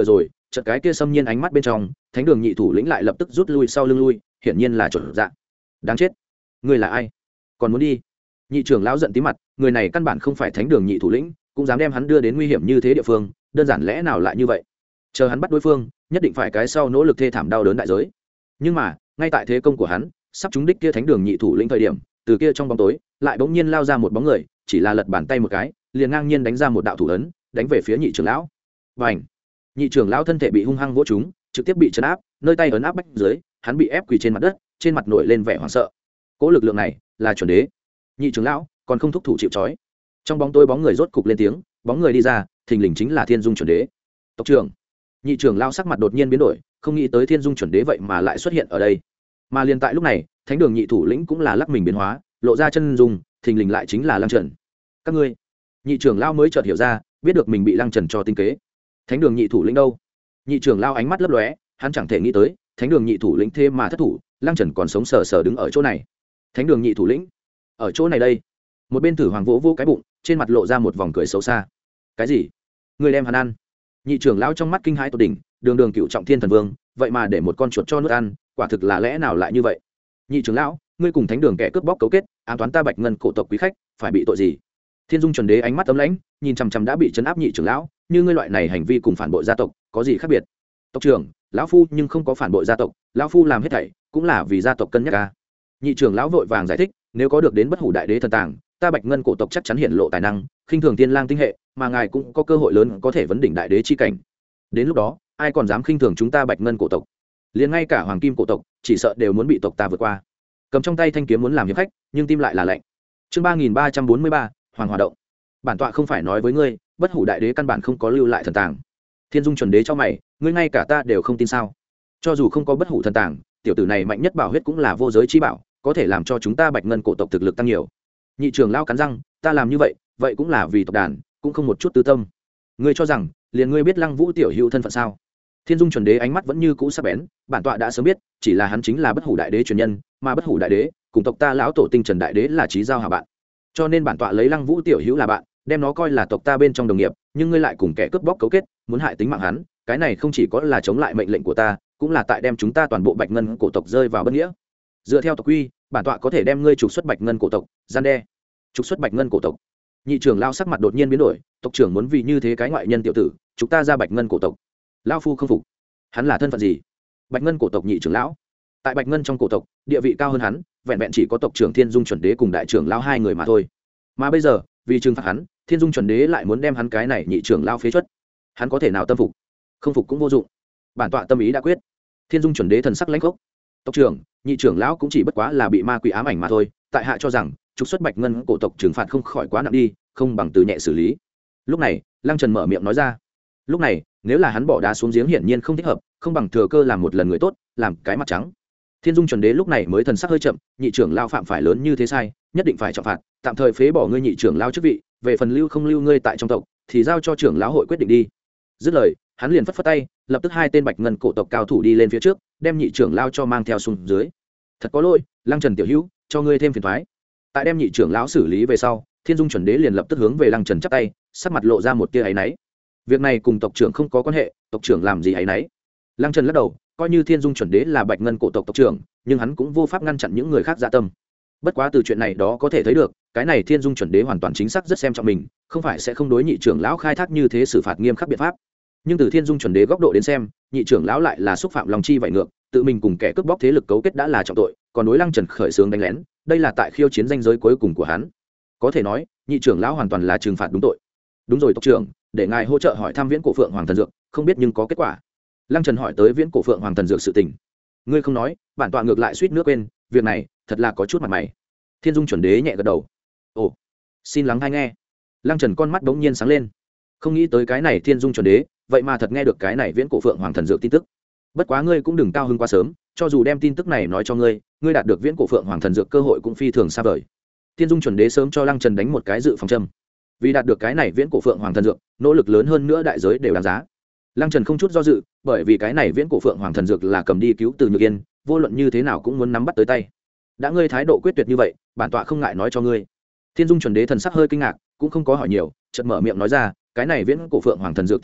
Speaker 1: chợt cái kia xâm nhiên ánh mắt bên trong thánh đường nhị thủ lĩnh lại lập tức rút lui sau lưng lui, hiển nhiên là chuẩn dạ. Đáng chết, ngươi là ai, còn muốn đi? Nhị trưởng lão giận tí mặt, người này căn bản không phải thánh đường nhị thủ lĩnh, cũng dám đem hắn đưa đến nguy hiểm như thế địa phương, đơn giản lẽ nào lại như vậy? Chờ hắn bắt đối phương, nhất định phải cái sau nỗ lực thê thảm đau đớn đại giới. Nhưng mà ngay tại thế công của hắn sắp trúng đích kia thánh đường nhị thủ lĩnh thời điểm, từ kia trong bóng tối lại bỗng nhiên lao ra một bóng người, chỉ là lật bàn tay một cái liền ngang nhiên đánh ra một đạo thủ ấn, đánh về phía nhị trưởng lão. Và ảnh, nhị trưởng lão thân thể bị hung hăng vỗ trúng, trực tiếp bị chấn áp, nơi tay ấn áp bách dưới, hắn bị ép quỳ trên mặt đất, trên mặt nổi lên vẻ hoảng sợ. Cố lực lượng này là chuẩn đế. Nhị trưởng lão còn không thúc thủ chịu trói. Trong bóng tối bóng người rốt cục lên tiếng, bóng người đi ra, thình lình chính là Thiên Dung chuẩn đế. Tộc trưởng. Nhị trưởng lão sắc mặt đột nhiên biến đổi, không nghĩ tới Thiên Dung chuẩn đế vậy mà lại xuất hiện ở đây. Mà liền tại lúc này, thánh đường nhị thủ lĩnh cũng là lắc mình biến hóa, lộ ra chân dung, thình lình lại chính là Lăng Trần. Các ngươi. Nhị trưởng lão mới chợt hiểu ra, biết được mình bị Lăng Trần cho tinh kế. Thánh đường nhị thủ lĩnh đâu? Nhị trưởng lão ánh mắt lấp lóe, hắn chẳng thể nghĩ tới, thánh đường nhị thủ lĩnh thế mà thất thủ, Lăng Trần còn sống sờ sờ đứng ở chỗ này. Thánh đường nhị thủ lĩnh ở chỗ này đây. Một bên Tử Hoàng vỗ vỗ cái bụng, trên mặt lộ ra một vòng cười xấu xa. Cái gì? Ngươi đem hắn ăn? Nhị trưởng lão trong mắt kinh hãi tột đỉnh, đường đường cựu trọng thiên thần vương, vậy mà để một con chuột cho nuốt ăn, quả thực là lẽ nào lại như vậy? Nhị trưởng lão, ngươi cùng thánh đường kẻ cướp bóc cấu kết, ám toán ta Bạch Ngân cổ tộc quý khách, phải bị tội gì? Thiên Dung chuẩn đế ánh mắt ấm lãnh, nhìn chằm chằm đã bị trấn áp nhị trưởng lão, như ngươi loại này hành vi cùng phản bội gia tộc, có gì khác biệt? Tộc trưởng, lão phu nhưng không có phản bội gia tộc, lão phu làm hết thảy cũng là vì gia tộc cân nhắc a. Nhị trưởng lão vội vàng giải thích, nếu có được đến bất hủ đại đế thần tàng, ta Bạch Ngân cổ tộc chắc chắn hiện lộ tài năng, khinh thường tiên lang tinh hệ, mà ngài cũng có cơ hội lớn có thể vấn đỉnh đại đế chi cảnh. Đến lúc đó, ai còn dám khinh thường chúng ta Bạch Ngân cổ tộc? Liền ngay cả hoàng kim cổ tộc, chỉ sợ đều muốn bị tộc ta vượt qua. Cầm trong tay thanh kiếm muốn làm hiệp khách, nhưng tim lại là lạnh. Chương ba nghìn ba trăm bốn mươi ba, Hoàng Hòa động. Bản tọa không phải nói với ngươi, bất hủ đại đế căn bản không có lưu lại thần tàng. Thiên Dung chuẩn đế cho mày, ngươi ngay cả ta đều không tin sao? Cho dù không có bất hủ thần tàng, tiểu tử này mạnh nhất bảo huyết cũng là vô giới chi bảo, có thể làm cho chúng ta Bạch Ngân cổ tộc thực lực tăng nhiều. Nhị trưởng lão cắn răng, ta làm như vậy, vậy cũng là vì tộc đàn, cũng không một chút tư tâm. Ngươi cho rằng, liền ngươi biết Lăng Vũ tiểu hữu thân phận sao? Thiên Dung chuẩn đế ánh mắt vẫn như cũ sắc bén, bản tọa đã sớm biết, chỉ là hắn chính là bất hủ đại đế truyền nhân, mà bất hủ đại đế cùng tộc ta lão tổ tinh Trần đại đế là chí giao hảo bạn. Cho nên bản tọa lấy Lăng Vũ tiểu hữu là bạn, đem nó coi là tộc ta bên trong đồng nghiệp, nhưng ngươi lại cùng kẻ cướp bóc cấu kết, muốn hại tính mạng hắn, cái này không chỉ có là chống lại mệnh lệnh của ta, cũng là tại đem chúng ta toàn bộ Bạch Ngân cổ tộc rơi vào bất nghĩa. Dựa theo tộc quy, bản tọa có thể đem ngươi trục xuất Bạch Ngân cổ tộc, gian đe. Trục xuất Bạch Ngân cổ tộc. Nhị trưởng lao sắc mặt đột nhiên biến đổi, tộc trưởng muốn vì như thế cái ngoại nhân tiểu tử, chúng ta ra Bạch Ngân cổ tộc. Lão phu không phục. Hắn là thân phận gì? Bạch Ngân cổ tộc nhị trưởng lão. Tại Bạch Ngân trong cổ tộc, địa vị cao hơn hắn, vẹn vẹn chỉ có tộc trưởng Thiên Dung chuẩn đế cùng đại trưởng lão hai người mà thôi. Mà bây giờ, vì trừng phạt hắn, Thiên Dung chuẩn đế lại muốn đem hắn cái này nhị trưởng lão phế truất. Hắn có thể nào tâm phục? Không phục cũng vô dụng. Bản tọa tâm ý đã quyết. Thiên Dung chuẩn đế thần sắc lãnh khốc. Tộc trưởng, nhị trưởng lão cũng chỉ bất quá là bị ma quỷ ám ảnh mà thôi, tại hạ cho rằng trục xuất Bạch Ngân cổ tộc trừng phạt không khỏi quá nặng đi, không bằng từ nhẹ xử lý. Lúc này, Lăng Trần mở miệng nói ra. Lúc này, nếu là hắn bỏ đá xuống giếng hiển nhiên không thích hợp, không bằng thừa cơ làm một lần người tốt, làm cái mặt trắng. Thiên Dung chuẩn đế lúc này mới thần sắc hơi chậm, nhị trưởng lão phạm phải lớn như thế sai, nhất định phải trọng phạt, tạm thời phế bỏ ngươi nhị trưởng lão chức vị, về phần lưu không lưu ngươi tại trong tộc, thì giao cho trưởng lão hội quyết định đi. Dứt lời, hắn liền phất phất tay, lập tức hai tên Bạch Ngân cổ tộc cao thủ đi lên phía trước, đem nhị trưởng lão cho mang theo xuống dưới. Thật có lỗi, Lăng Trần tiểu hữu, cho ngươi thêm phiền toái. Tại đem nhị trưởng lão xử lý về sau, Thiên Dung chuẩn đế liền lập tức hướng về Lăng Trần chắp tay, sắc mặt lộ ra một tia áy náy. Việc này cùng tộc trưởng không có quan hệ, tộc trưởng làm gì áy náy? Lăng Trần lắc đầu, coi như Thiên Dung chuẩn đế là Bạch Ngân cổ tộc tộc trưởng, nhưng hắn cũng vô pháp ngăn chặn những người khác dạ tâm. Bất quá từ chuyện này đó có thể thấy được, cái này Thiên Dung chuẩn đế hoàn toàn chính xác rất xem trọng mình, không phải sẽ không đối nhị trưởng lão khai thác như thế xử phạt nghiêm khắc biện pháp. Nhưng từ Thiên Dung chuẩn đế góc độ đến xem, nhị trưởng lão lại là xúc phạm lòng chi vậy ngược, tự mình cùng kẻ cướp bóc thế lực cấu kết đã là trọng tội, còn đối Lăng Trần khởi xướng đánh lén, đây là tại khiêu chiến danh giới cuối cùng của hắn. Có thể nói, nhị trưởng lão hoàn toàn là trừng phạt đúng tội. Đúng rồi tộc trưởng, để ngài hỗ trợ hỏi thăm Viễn Cổ Phượng Hoàng thần dược, không biết nhưng có kết quả. Lăng Trần hỏi tới Viễn Cổ Phượng Hoàng thần dược sự tình. Ngươi không nói, bản tọa ngược lại suýt nước quên, việc này thật là có chút mặt mày. Thiên Dung chuẩn đế nhẹ gật đầu. Ồ, xin lắng hay nghe. Lăng Trần con mắt đống nhiên sáng lên, không nghĩ tới cái này Thiên Dung chuẩn đế vậy mà thật nghe được cái này Viễn Cổ Phượng Hoàng thần dược tin tức. Bất quá ngươi cũng đừng cao hứng quá sớm, cho dù đem tin tức này nói cho ngươi, ngươi đạt được Viễn Cổ Phượng Hoàng thần dược cơ hội cũng phi thường xa vời. Thiên Dung chuẩn đế sớm cho Lăng Trần đánh một cái dự phòng châm, vì đạt được cái này Viễn Cổ Phượng Hoàng thần dược, nỗ lực lớn hơn nữa đại giới đều đáng giá. Lăng Trần không chút do dự, bởi vì cái này Viễn Cổ Phượng Hoàng thần dược là cầm đi cứu Từ Nhược Yên, vô luận như thế nào cũng muốn nắm bắt tới tay. Đã ngươi thái độ quyết tuyệt như vậy, bản tọa không ngại nói cho ngươi. Thiên Dung chuẩn đế thần sắc hơi kinh ngạc, cũng không có hỏi nhiều, chợt mở miệng nói ra, cái này Viễn Cổ Phượng Hoàng thần dược tin tức,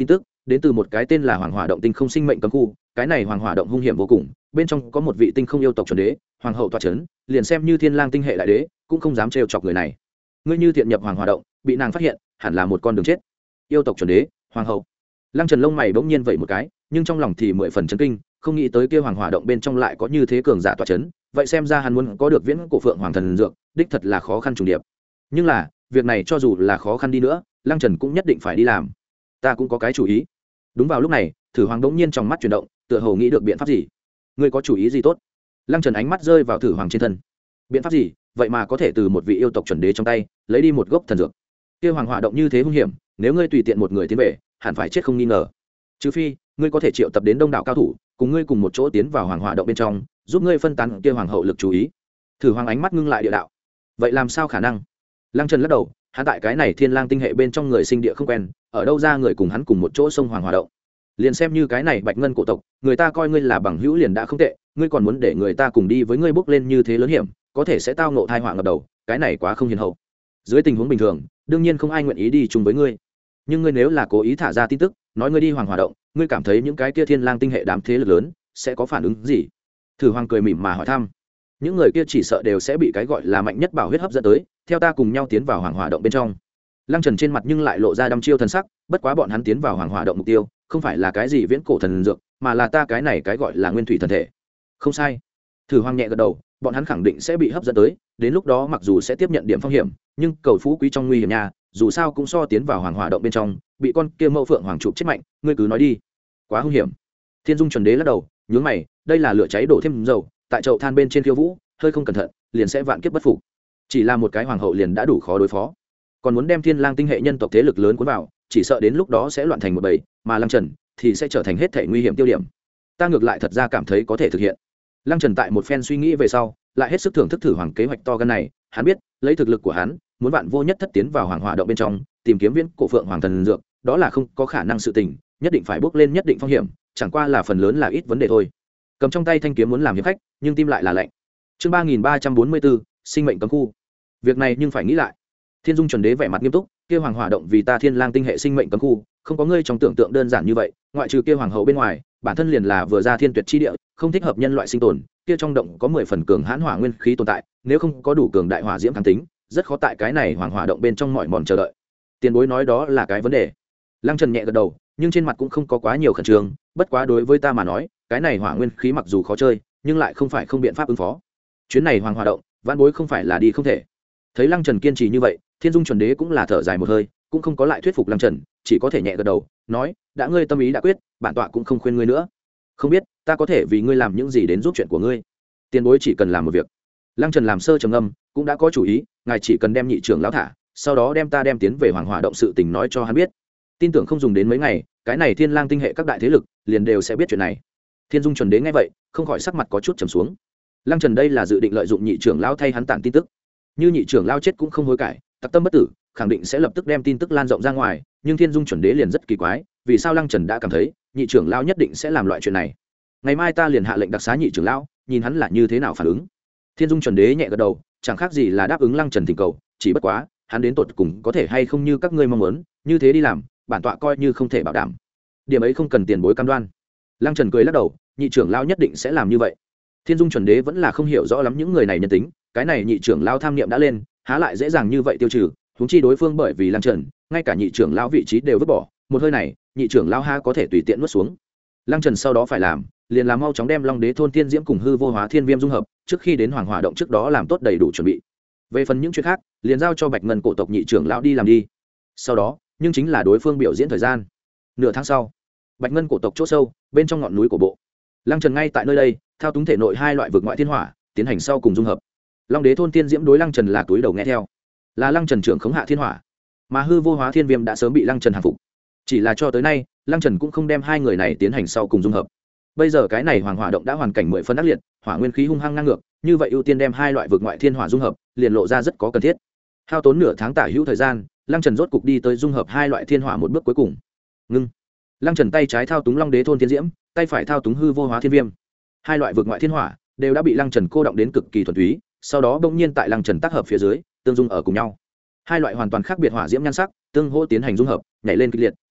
Speaker 1: đến từ một cái tên là hoàng hỏa động tinh không sinh mệnh cấm khu. Cái này hoàng hỏa động hung hiểm vô cùng, bên trong có một vị tinh không yêu tộc chuẩn đế hoàng hậu tọa chấn, liền xem như thiên lang tinh hệ đại đế cũng không dám trêu chọc người này. Ngươi như thiện nhập hoàng hỏa động bị nàng phát hiện, hẳn là một con đường chết. Yêu tộc chuẩn đế hoàng hậu. Lăng Trần lông mày bỗng nhiên vậy một cái, nhưng trong lòng thì mười phần chấn kinh, không nghĩ tới kia hoàng hỏa động bên trong lại có như thế cường giả tọa chấn, vậy xem ra hắn muốn có được viễn cổ phượng hoàng thần dược đích thật là khó khăn trùng điệp. Nhưng là việc này cho dù là khó khăn đi nữa, Lăng Trần cũng nhất định phải đi làm. Ta cũng có cái chủ ý. Đúng vào lúc này, Thử Hoàng đống nhiên trong mắt chuyển động, tựa hồ nghĩ được biện pháp gì. Ngươi có chủ ý gì tốt? Lăng Trần ánh mắt rơi vào Thử Hoàng trên thân. Biện pháp gì? Vậy mà có thể từ một vị yêu tộc chuẩn đế trong tay lấy đi một gốc thần dược. Kia hoàng hỏa động như thế hung hiểm, nếu ngươi tùy tiện một người tiến về, hẳn phải chết không nghi ngờ. Trừ phi ngươi có thể triệu tập đến đông đảo cao thủ, cùng ngươi cùng một chỗ tiến vào hoàng hỏa động bên trong, giúp ngươi phân tán kia hoàng hậu lực chú ý. Thử Hoàng ánh mắt ngưng lại địa đạo. Vậy làm sao khả năng? Lăng Trần lắc đầu, hắn tại cái này thiên lang tinh hệ bên trong người sinh địa không quen, ở đâu ra người cùng hắn cùng một chỗ sông hoàng hỏa động. Liền xem như cái này bạch ngân cổ tộc, người ta coi ngươi là bằng hữu liền đã không tệ, ngươi còn muốn để người ta cùng đi với ngươi bước lên như thế lớn hiểm, có thể sẽ tao ngộ tai họa ngập đầu, cái này quá không hiền hậu. Dưới tình huống bình thường, đương nhiên không ai nguyện ý đi chung với ngươi. Nhưng ngươi nếu là cố ý thả ra tin tức, nói ngươi đi hoàng hỏa động, ngươi cảm thấy những cái kia thiên lang tinh hệ đám thế lực lớn sẽ có phản ứng gì? Thử Hoàng cười mỉm mà hỏi thăm. Những người kia chỉ sợ đều sẽ bị cái gọi là mạnh nhất bảo huyết hấp dẫn tới, theo ta cùng nhau tiến vào hoàng hỏa động bên trong. Lăng Trần trên mặt nhưng lại lộ ra đăm chiêu thần sắc, bất quá bọn hắn tiến vào hoàng hỏa động mục tiêu không phải là cái gì viễn cổ thần dược, mà là ta cái này cái gọi là nguyên thủy thần thể. Không sai. Thử Hoàng nhẹ gật đầu, bọn hắn khẳng định sẽ bị hấp dẫn tới, đến lúc đó mặc dù sẽ tiếp nhận điểm phong hiểm, nhưng cầu phú quý trong nguy hiểm nha, dù sao cũng so tiến vào hoàng hỏa động bên trong bị con kia mẫu phượng hoàng chụp chết mạnh. Ngươi cứ nói đi. Quá hung hiểm. Thiên Dung chuẩn đế lắc đầu, nhướng mày, đây là lửa cháy đổ thêm dầu, tại chậu than bên trên khiêu vũ, hơi không cẩn thận liền sẽ vạn kiếp bất phục. Chỉ là một cái hoàng hậu liền đã đủ khó đối phó, còn muốn đem thiên lang tinh hệ nhân tộc thế lực lớn cuốn vào, chỉ sợ đến lúc đó sẽ loạn thành một bầy, mà Lăng Trần thì sẽ trở thành hết thể nguy hiểm tiêu điểm. Ta ngược lại thật ra cảm thấy có thể thực hiện. Lăng Trần tại một phen suy nghĩ về sau, lại hết sức thưởng thức Thử Hoàng kế hoạch to gan này. Hắn biết, lấy thực lực của hắn, muốn vạn vô nhất thất tiến vào hoàng hỏa động bên trong, tìm kiếm viễn cổ phượng hoàng thần dược, đó là không có khả năng sự tình, nhất định phải bước lên nhất định phong hiểm, chẳng qua là phần lớn là ít vấn đề thôi. Cầm trong tay thanh kiếm muốn làm hiệp khách, nhưng tim lại là lạnh. Chương ba nghìn ba trăm bốn mươi bốn, sinh mệnh cấm khu. Việc này nhưng phải nghĩ lại. Thiên Dung chuẩn đế vẻ mặt nghiêm túc, kia hoàng hỏa động vì ta thiên lang tinh hệ sinh mệnh cấm khu, không có ngươi trong tưởng tượng đơn giản như vậy, ngoại trừ kia hoàng hậu bên ngoài, bản thân liền là vừa ra thiên tuyệt chi địa, không thích hợp nhân loại sinh tồn, kia trong động có mười phần cường hãn hỏa nguyên khí tồn tại, nếu không có đủ cường đại hỏa diễm kháng tính, rất khó tại cái này hoàng hỏa động bên trong mỏi mòn chờ đợi. Tiền bối nói đó là cái vấn đề. Lăng Trần nhẹ gật đầu, nhưng trên mặt cũng không có quá nhiều khẩn trương, bất quá đối với ta mà nói, cái này hỏa nguyên khí mặc dù khó chơi, nhưng lại không phải không biện pháp ứng phó. Chuyến này hoàng hỏa động, vãn bối không phải là đi không thể. Thấy Lăng Trần kiên trì như vậy, Thiên Dung chuẩn đế cũng là thở dài một hơi, cũng không có lại thuyết phục Lăng Trần, chỉ có thể nhẹ gật đầu, nói, đã ngươi tâm ý đã quyết, bản tọa cũng không khuyên ngươi nữa. Không biết ta có thể vì ngươi làm những gì đến giúp chuyện của ngươi. Tiền bối chỉ cần làm một việc. Lăng Trần làm sơ trầm ngâm, cũng đã có chủ ý, ngài chỉ cần đem nhị trưởng lão thả, sau đó đem ta đem tiến về hoàng hỏa động sự tình nói cho hắn biết. Tin tưởng không dùng đến mấy ngày, cái này thiên lang tinh hệ các đại thế lực liền đều sẽ biết chuyện này. Thiên Dung chuẩn đế nghe vậy, không khỏi sắc mặt có chút trầm xuống. Lăng Trần đây là dự định lợi dụng nhị trưởng lão thay hắn tản tin tức. Như nhị trưởng lão chết cũng không hối cải, tặc tâm bất tử, khẳng định sẽ lập tức đem tin tức lan rộng ra ngoài, nhưng Thiên Dung chuẩn đế liền rất kỳ quái, vì sao Lăng Trần đã cảm thấy nhị trưởng lão nhất định sẽ làm loại chuyện này. Ngày mai ta liền hạ lệnh đặc xá nhị trưởng lão, nhìn hắn là như thế nào phản ứng. Thiên Dung chuẩn đế nhẹ gật đầu, chẳng khác gì là đáp ứng Lăng Trần thỉnh cầu, chỉ bất quá hắn đến tột cùng có thể hay không như các ngươi mong muốn, như thế đi làm, bản tọa coi như không thể bảo đảm. Điểm ấy không cần tiền bối cam đoan. Lăng Trần cười lắc đầu, nhị trưởng lão nhất định sẽ làm như vậy. Thiên Dung chuẩn đế vẫn là không hiểu rõ lắm những người này nhân tính, cái này nhị trưởng lão tham niệm đã lên, há lại dễ dàng như vậy tiêu trừ, huống chi đối phương bởi vì Lăng Trần, ngay cả nhị trưởng lão vị trí đều vứt bỏ, một hơi này, nhị trưởng lão ha có thể tùy tiện nuốt xuống. Lăng Trần sau đó phải làm, liền làm mau chóng đem Long Đế thôn Thiên Diễm cùng hư vô hóa thiên viêm dung hợp, trước khi đến hoàng hỏa động trước đó làm tốt đầy đủ chuẩn bị. Về phần những chuyện khác, liền giao cho Bạch Ngân cổ tộc nhị trưởng lão đi làm đi. Sau đó, nhưng chính là đối phương biểu diễn thời gian. Nửa tháng sau, Bạch Ngân cổ tộc chỗ sâu, bên trong ngọn núi của bộ. Lăng Trần ngay tại nơi đây, thao túng thể nội hai loại vực ngoại thiên hỏa, tiến hành sau cùng dung hợp. Long Đế thôn Thiên Diễm đối Lăng Trần là túi đầu nghe theo, là Lăng Trần trưởng khống hạ thiên hỏa, mà hư vô hóa thiên viêm đã sớm bị Lăng Trần hàng phục. Chỉ là cho tới nay, Lăng Trần cũng không đem hai người này tiến hành sau cùng dung hợp. Bây giờ cái này hoàng hỏa động đã hoàn cảnh mười phân ác liệt, hỏa nguyên khí hung hăng ngang ngược, như vậy ưu tiên đem hai loại vực ngoại thiên hỏa dung hợp, liền lộ ra rất có cần thiết. Hao tốn nửa tháng tả hữu thời gian, Lăng Trần rốt cục đi tới dung hợp hai loại thiên hỏa một bước cuối cùng. Ngưng. Lăng Trần tay trái thao túng Long Đế thôn Thiên Diễm, tay phải thao túng hư vô hóa thiên viêm. Hai loại vực ngoại thiên hỏa đều đã bị Lăng Trần cô động đến cực kỳ thuần túy, sau đó bỗng nhiên tại Lăng Trần tác hợp phía dưới, tương dung ở cùng nhau. Hai loại hoàn toàn khác biệt hỏa diễm nhan sắc, tương hỗ tiến hành dung hợp, nhảy lên kịch liệt,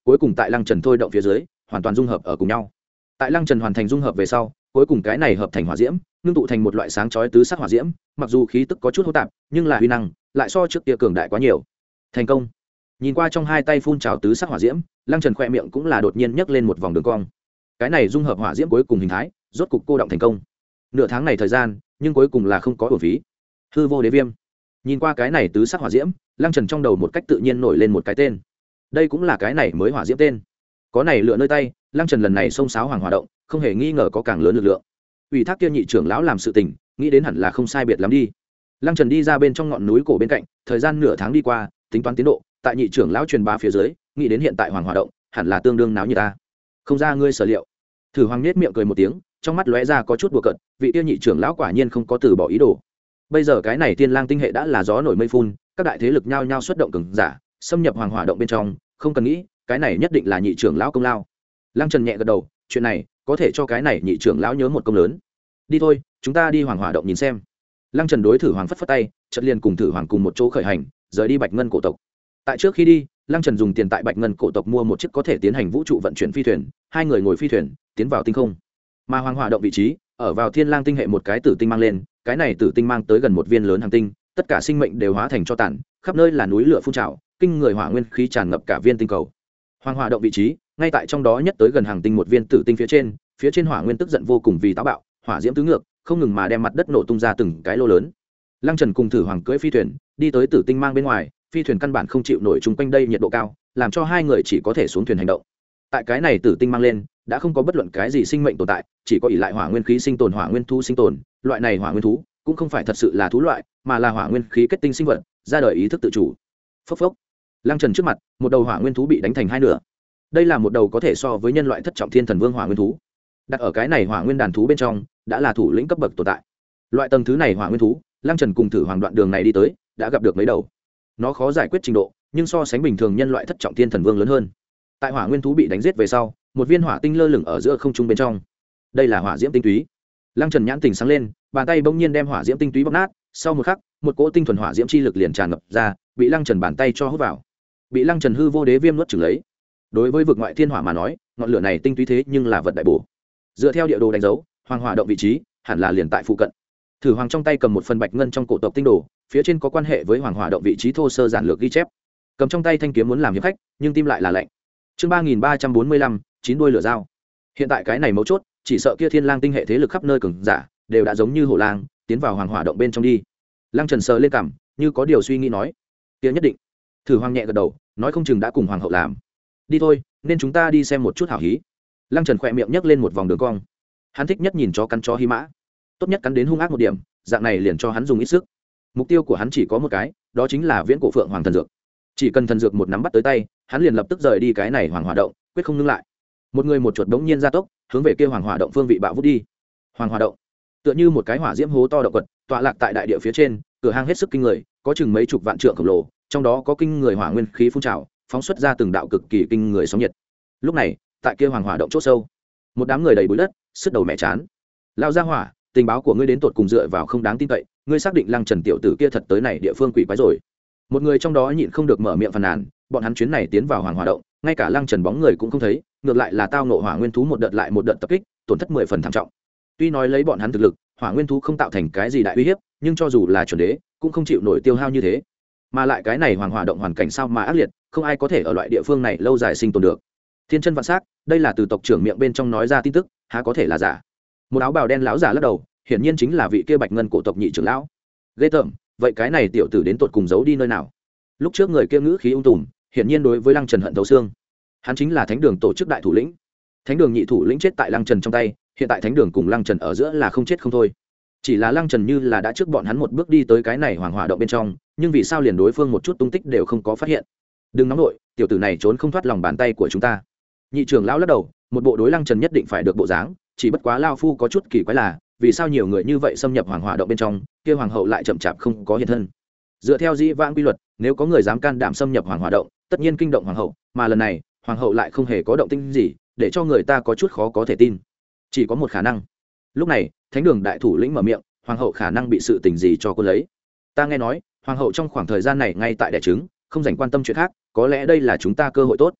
Speaker 1: cuối cùng tại lăng trần thôi động phía dưới hoàn toàn dung hợp ở cùng nhau. Tại lăng trần hoàn thành dung hợp về sau, cuối cùng cái này hợp thành hỏa diễm ngưng tụ thành một loại sáng chói tứ sắc hỏa diễm, mặc dù khí tức có chút hỗn tạp nhưng là uy năng lại so trước kia cường đại quá nhiều. Thành công. Nhìn qua trong hai tay phun trào tứ sắc hỏa diễm, lăng trần khoe miệng cũng là đột nhiên nhấc lên một vòng đường cong. Cái này dung hợp hỏa diễm cuối cùng hình thái rốt cục cô động thành công. Nửa tháng này thời gian nhưng cuối cùng là không có uổng phí. Hư vô đế viêm. Nhìn qua cái này tứ sắc hỏa diễm, lăng trần trong đầu một cách tự nhiên nổi lên một cái tên. Đây cũng là cái này mới hỏa diễm tên. Có này lựa nơi tay, lăng trần lần này xông xáo hoàng hỏa động không hề nghi ngờ có càng lớn lực lượng. Ủy thác kia nhị trưởng lão làm sự tình, nghĩ đến hẳn là không sai biệt lắm đi. Lăng trần đi ra bên trong ngọn núi cổ bên cạnh, thời gian nửa tháng đi qua, tính toán tiến độ tại nhị trưởng lão truyền bá phía dưới, nghĩ đến hiện tại hoàng hỏa động hẳn là tương đương náo như ta. Không ra ngươi sở liệu. Thử Hoàng nết miệng cười một tiếng, trong mắt lóe ra có chút đùa cợt, vị tiêu nhị trưởng lão quả nhiên không có từ bỏ ý đồ. Bây giờ cái này Tiên Lang tinh hệ đã là gió nổi mây phun, các đại thế lực nhao nhao xuất động cường giả, xâm nhập hoàng hỏa động bên trong, không cần nghĩ, cái này nhất định là nhị trưởng lão công lao. Lăng Trần nhẹ gật đầu, chuyện này có thể cho cái này nhị trưởng lão nhớ một công lớn. Đi thôi, chúng ta đi hoàng hỏa động nhìn xem. Lăng Trần đối Thử Hoàng phất phất tay, chợt liền cùng Thử Hoàng cùng một chỗ khởi hành, rời đi Bạch Ngân cổ tộc. Tại trước khi đi, Lăng Trần dùng tiền tại Bạch Ngân cổ tộc mua một chiếc có thể tiến hành vũ trụ vận chuyển phi thuyền, hai người ngồi phi thuyền tiến vào tinh không. Mà hoàng hỏa động vị trí ở vào Thiên Lang tinh hệ một cái tử tinh mang lên, cái này tử tinh mang tới gần một viên lớn hành tinh, tất cả sinh mệnh đều hóa thành cho tàn, khắp nơi là núi lửa phun trào, kinh người hỏa nguyên khí tràn ngập cả viên tinh cầu. Hoàng hỏa động vị trí ngay tại trong đó nhất tới gần hành tinh một viên tử tinh phía trên, phía trên hỏa nguyên tức giận vô cùng vì táo bạo, hỏa diễm tứ ngược, không ngừng mà đem mặt đất nổ tung ra từng cái lô lớn. Lăng Trần cùng Thử Hoàng cưỡi phi thuyền đi tới tử tinh mang bên ngoài, phi thuyền căn bản không chịu nổi chung quanh đây nhiệt độ cao, làm cho hai người chỉ có thể xuống thuyền hành động. Tại cái này tử tinh mang lên đã không có bất luận cái gì sinh mệnh tồn tại, chỉ có ỷ lại hỏa nguyên khí sinh tồn, hỏa nguyên thú sinh tồn. Loại này hỏa nguyên thú cũng không phải thật sự là thú loại, mà là hỏa nguyên khí kết tinh sinh vật, ra đời ý thức tự chủ. Phốc phốc. Lăng Trần trước mặt một đầu hỏa nguyên thú bị đánh thành hai nửa. Đây là một đầu có thể so với nhân loại thất trọng thiên thần vương hỏa nguyên thú. Đặt ở cái này hỏa nguyên đàn thú bên trong đã là thủ lĩnh cấp bậc tồn tại. Loại tầng thứ này hỏa nguyên thú, Lăng Trần cùng Thử Hoàng đoạn đường này đi tới đã gặp được mấy đầu. Nó khó giải quyết trình độ, nhưng so sánh bình thường nhân loại thất trọng thiên thần vương lớn hơn. Tại hỏa nguyên thú bị đánh giết về sau, một viên hỏa tinh lơ lửng ở giữa không trung bên trong. Đây là hỏa diễm tinh túy. Lăng Trần nhãn tình sáng lên, bàn tay bỗng nhiên đem hỏa diễm tinh túy bóc nát, sau một khắc, một cỗ tinh thuần hỏa diễm chi lực liền tràn ngập ra, bị Lăng Trần bàn tay cho hút vào. Bị Lăng Trần hư vô đế viêm nuốt chửng lấy. Đối với vực ngoại thiên hỏa mà nói, ngọn lửa này tinh túy thế nhưng là vật đại bổ. Dựa theo địa đồ đánh dấu, hoàng hỏa động vị trí hẳn là liền tại phụ cận. Thử Hoàng trong tay cầm một phần bạch ngân trong cổ tộc tinh đồ, phía trên có quan hệ với hoàng hỏa động vị trí thô sơ giản lược ghi chép. Cầm trong tay thanh kiếm muốn làm hiệp khách, nhưng tim lại là lạnh. Chương ba nghìn ba trăm bốn mươi lăm, chín đuôi lửa dao. Hiện tại cái này mấu chốt, chỉ sợ kia Thiên Lang tinh hệ thế lực khắp nơi cường giả đều đã giống như hổ lang, tiến vào hoàng hỏa động bên trong đi. Lăng Trần sờ lên cằm, như có điều suy nghĩ nói, kia nhất định. Thử Hoàng nhẹ gật đầu, nói không chừng đã cùng hoàng hậu làm. Đi thôi, nên chúng ta đi xem một chút hảo hí. Lăng Trần khỏe miệng nhấc lên một vòng đường cong. Hắn thích nhất nhìn chó cắn chó hí mã, tốt nhất cắn đến hung ác một điểm, dạng này liền cho hắn dùng ít sức. Mục tiêu của hắn chỉ có một cái, đó chính là viễn cổ phượng hoàng thần dược. Chỉ cần thần dược một nắm bắt tới tay, hắn liền lập tức rời đi cái này hoàng hỏa động, quyết không ngưng lại. Một người một chuột đống nhiên gia tốc, hướng về kia hoàng hỏa động phương vị bạo vút đi. Hoàng hỏa động tựa như một cái hỏa diễm hố to động quật, tọa lạc tại đại địa phía trên, cửa hang hết sức kinh người, có chừng mấy chục vạn trượng khổng lồ, trong đó có kinh người hỏa nguyên khí phun trào, phóng xuất ra từng đạo cực kỳ kinh người sóng nhiệt. Lúc này, tại kia hoàng hỏa động chỗ sâu, một đám người đầy bụi đất, sứt đầu mẹ chán. Lao ra hỏa, tình báo của ngươi đến tột cùng dựa vào không đáng tin cậy, ngươi xác định Lăng Trần tiểu tử kia thật tới này địa phương quỷ quái rồi. Một người trong đó nhịn không được mở miệng phàn nàn, bọn hắn chuyến này tiến vào hoàng hỏa động, ngay cả Lăng Trần bóng người cũng không thấy, ngược lại là tao ngộ hỏa nguyên thú một đợt lại một đợt tập kích, tổn thất mười phần thảm trọng. Tuy nói lấy bọn hắn thực lực, hỏa nguyên thú không tạo thành cái gì đại uy hiếp, nhưng cho dù là chuẩn đế, cũng không chịu nổi tiêu hao như thế. Mà lại cái này hoàng hỏa động hoàn cảnh sao mà ác liệt, không ai có thể ở loại địa phương này lâu dài sinh tồn được. Thiên chân vạn sắc, đây là từ tộc trưởng miệng bên trong nói ra tin tức, há có thể là giả. Một áo bào đen lão giả lắc đầu, hiển nhiên chính là vị kia Bạch Ngân cổ tộc nhị trưởng lão. Ghê tởm, vậy cái này tiểu tử đến tột cùng giấu đi nơi nào? Lúc trước người kia ngữ khí ung tùm, hiển nhiên đối với Lăng Trần hận thấu xương. Hắn chính là Thánh Đường tổ chức đại thủ lĩnh. Thánh Đường nhị thủ lĩnh chết tại Lăng Trần trong tay, hiện tại Thánh Đường cùng Lăng Trần ở giữa là không chết không thôi. Chỉ là Lăng Trần như là đã trước bọn hắn một bước đi tới cái này hoàng hỏa động bên trong, nhưng vì sao liền đối phương một chút tung tích đều không có phát hiện? Đừng nóng nội, tiểu tử này trốn không thoát lòng bàn tay của chúng ta. Nhị trưởng lão lắc đầu, một bộ đối Lăng Trần nhất định phải được bộ dáng, chỉ bất quá lao phu có chút kỳ quái là, vì sao nhiều người như vậy xâm nhập hoàng hỏa động bên trong, kia hoàng hậu lại chậm chạp không có hiện thân. Dựa theo dĩ vãng quy luật, nếu có người dám can đảm xâm nhập hoàng hỏa động, tất nhiên kinh động hoàng hậu, mà lần này hoàng hậu lại không hề có động tĩnh gì, để cho người ta có chút khó có thể tin. Chỉ có một khả năng. Lúc này Thánh Đường đại thủ lĩnh mở miệng, hoàng hậu khả năng bị sự tình gì cho cô lấy. Ta nghe nói hoàng hậu trong khoảng thời gian này ngay tại đẻ trứng, không dành quan tâm chuyện khác, có lẽ đây là chúng ta cơ hội tốt.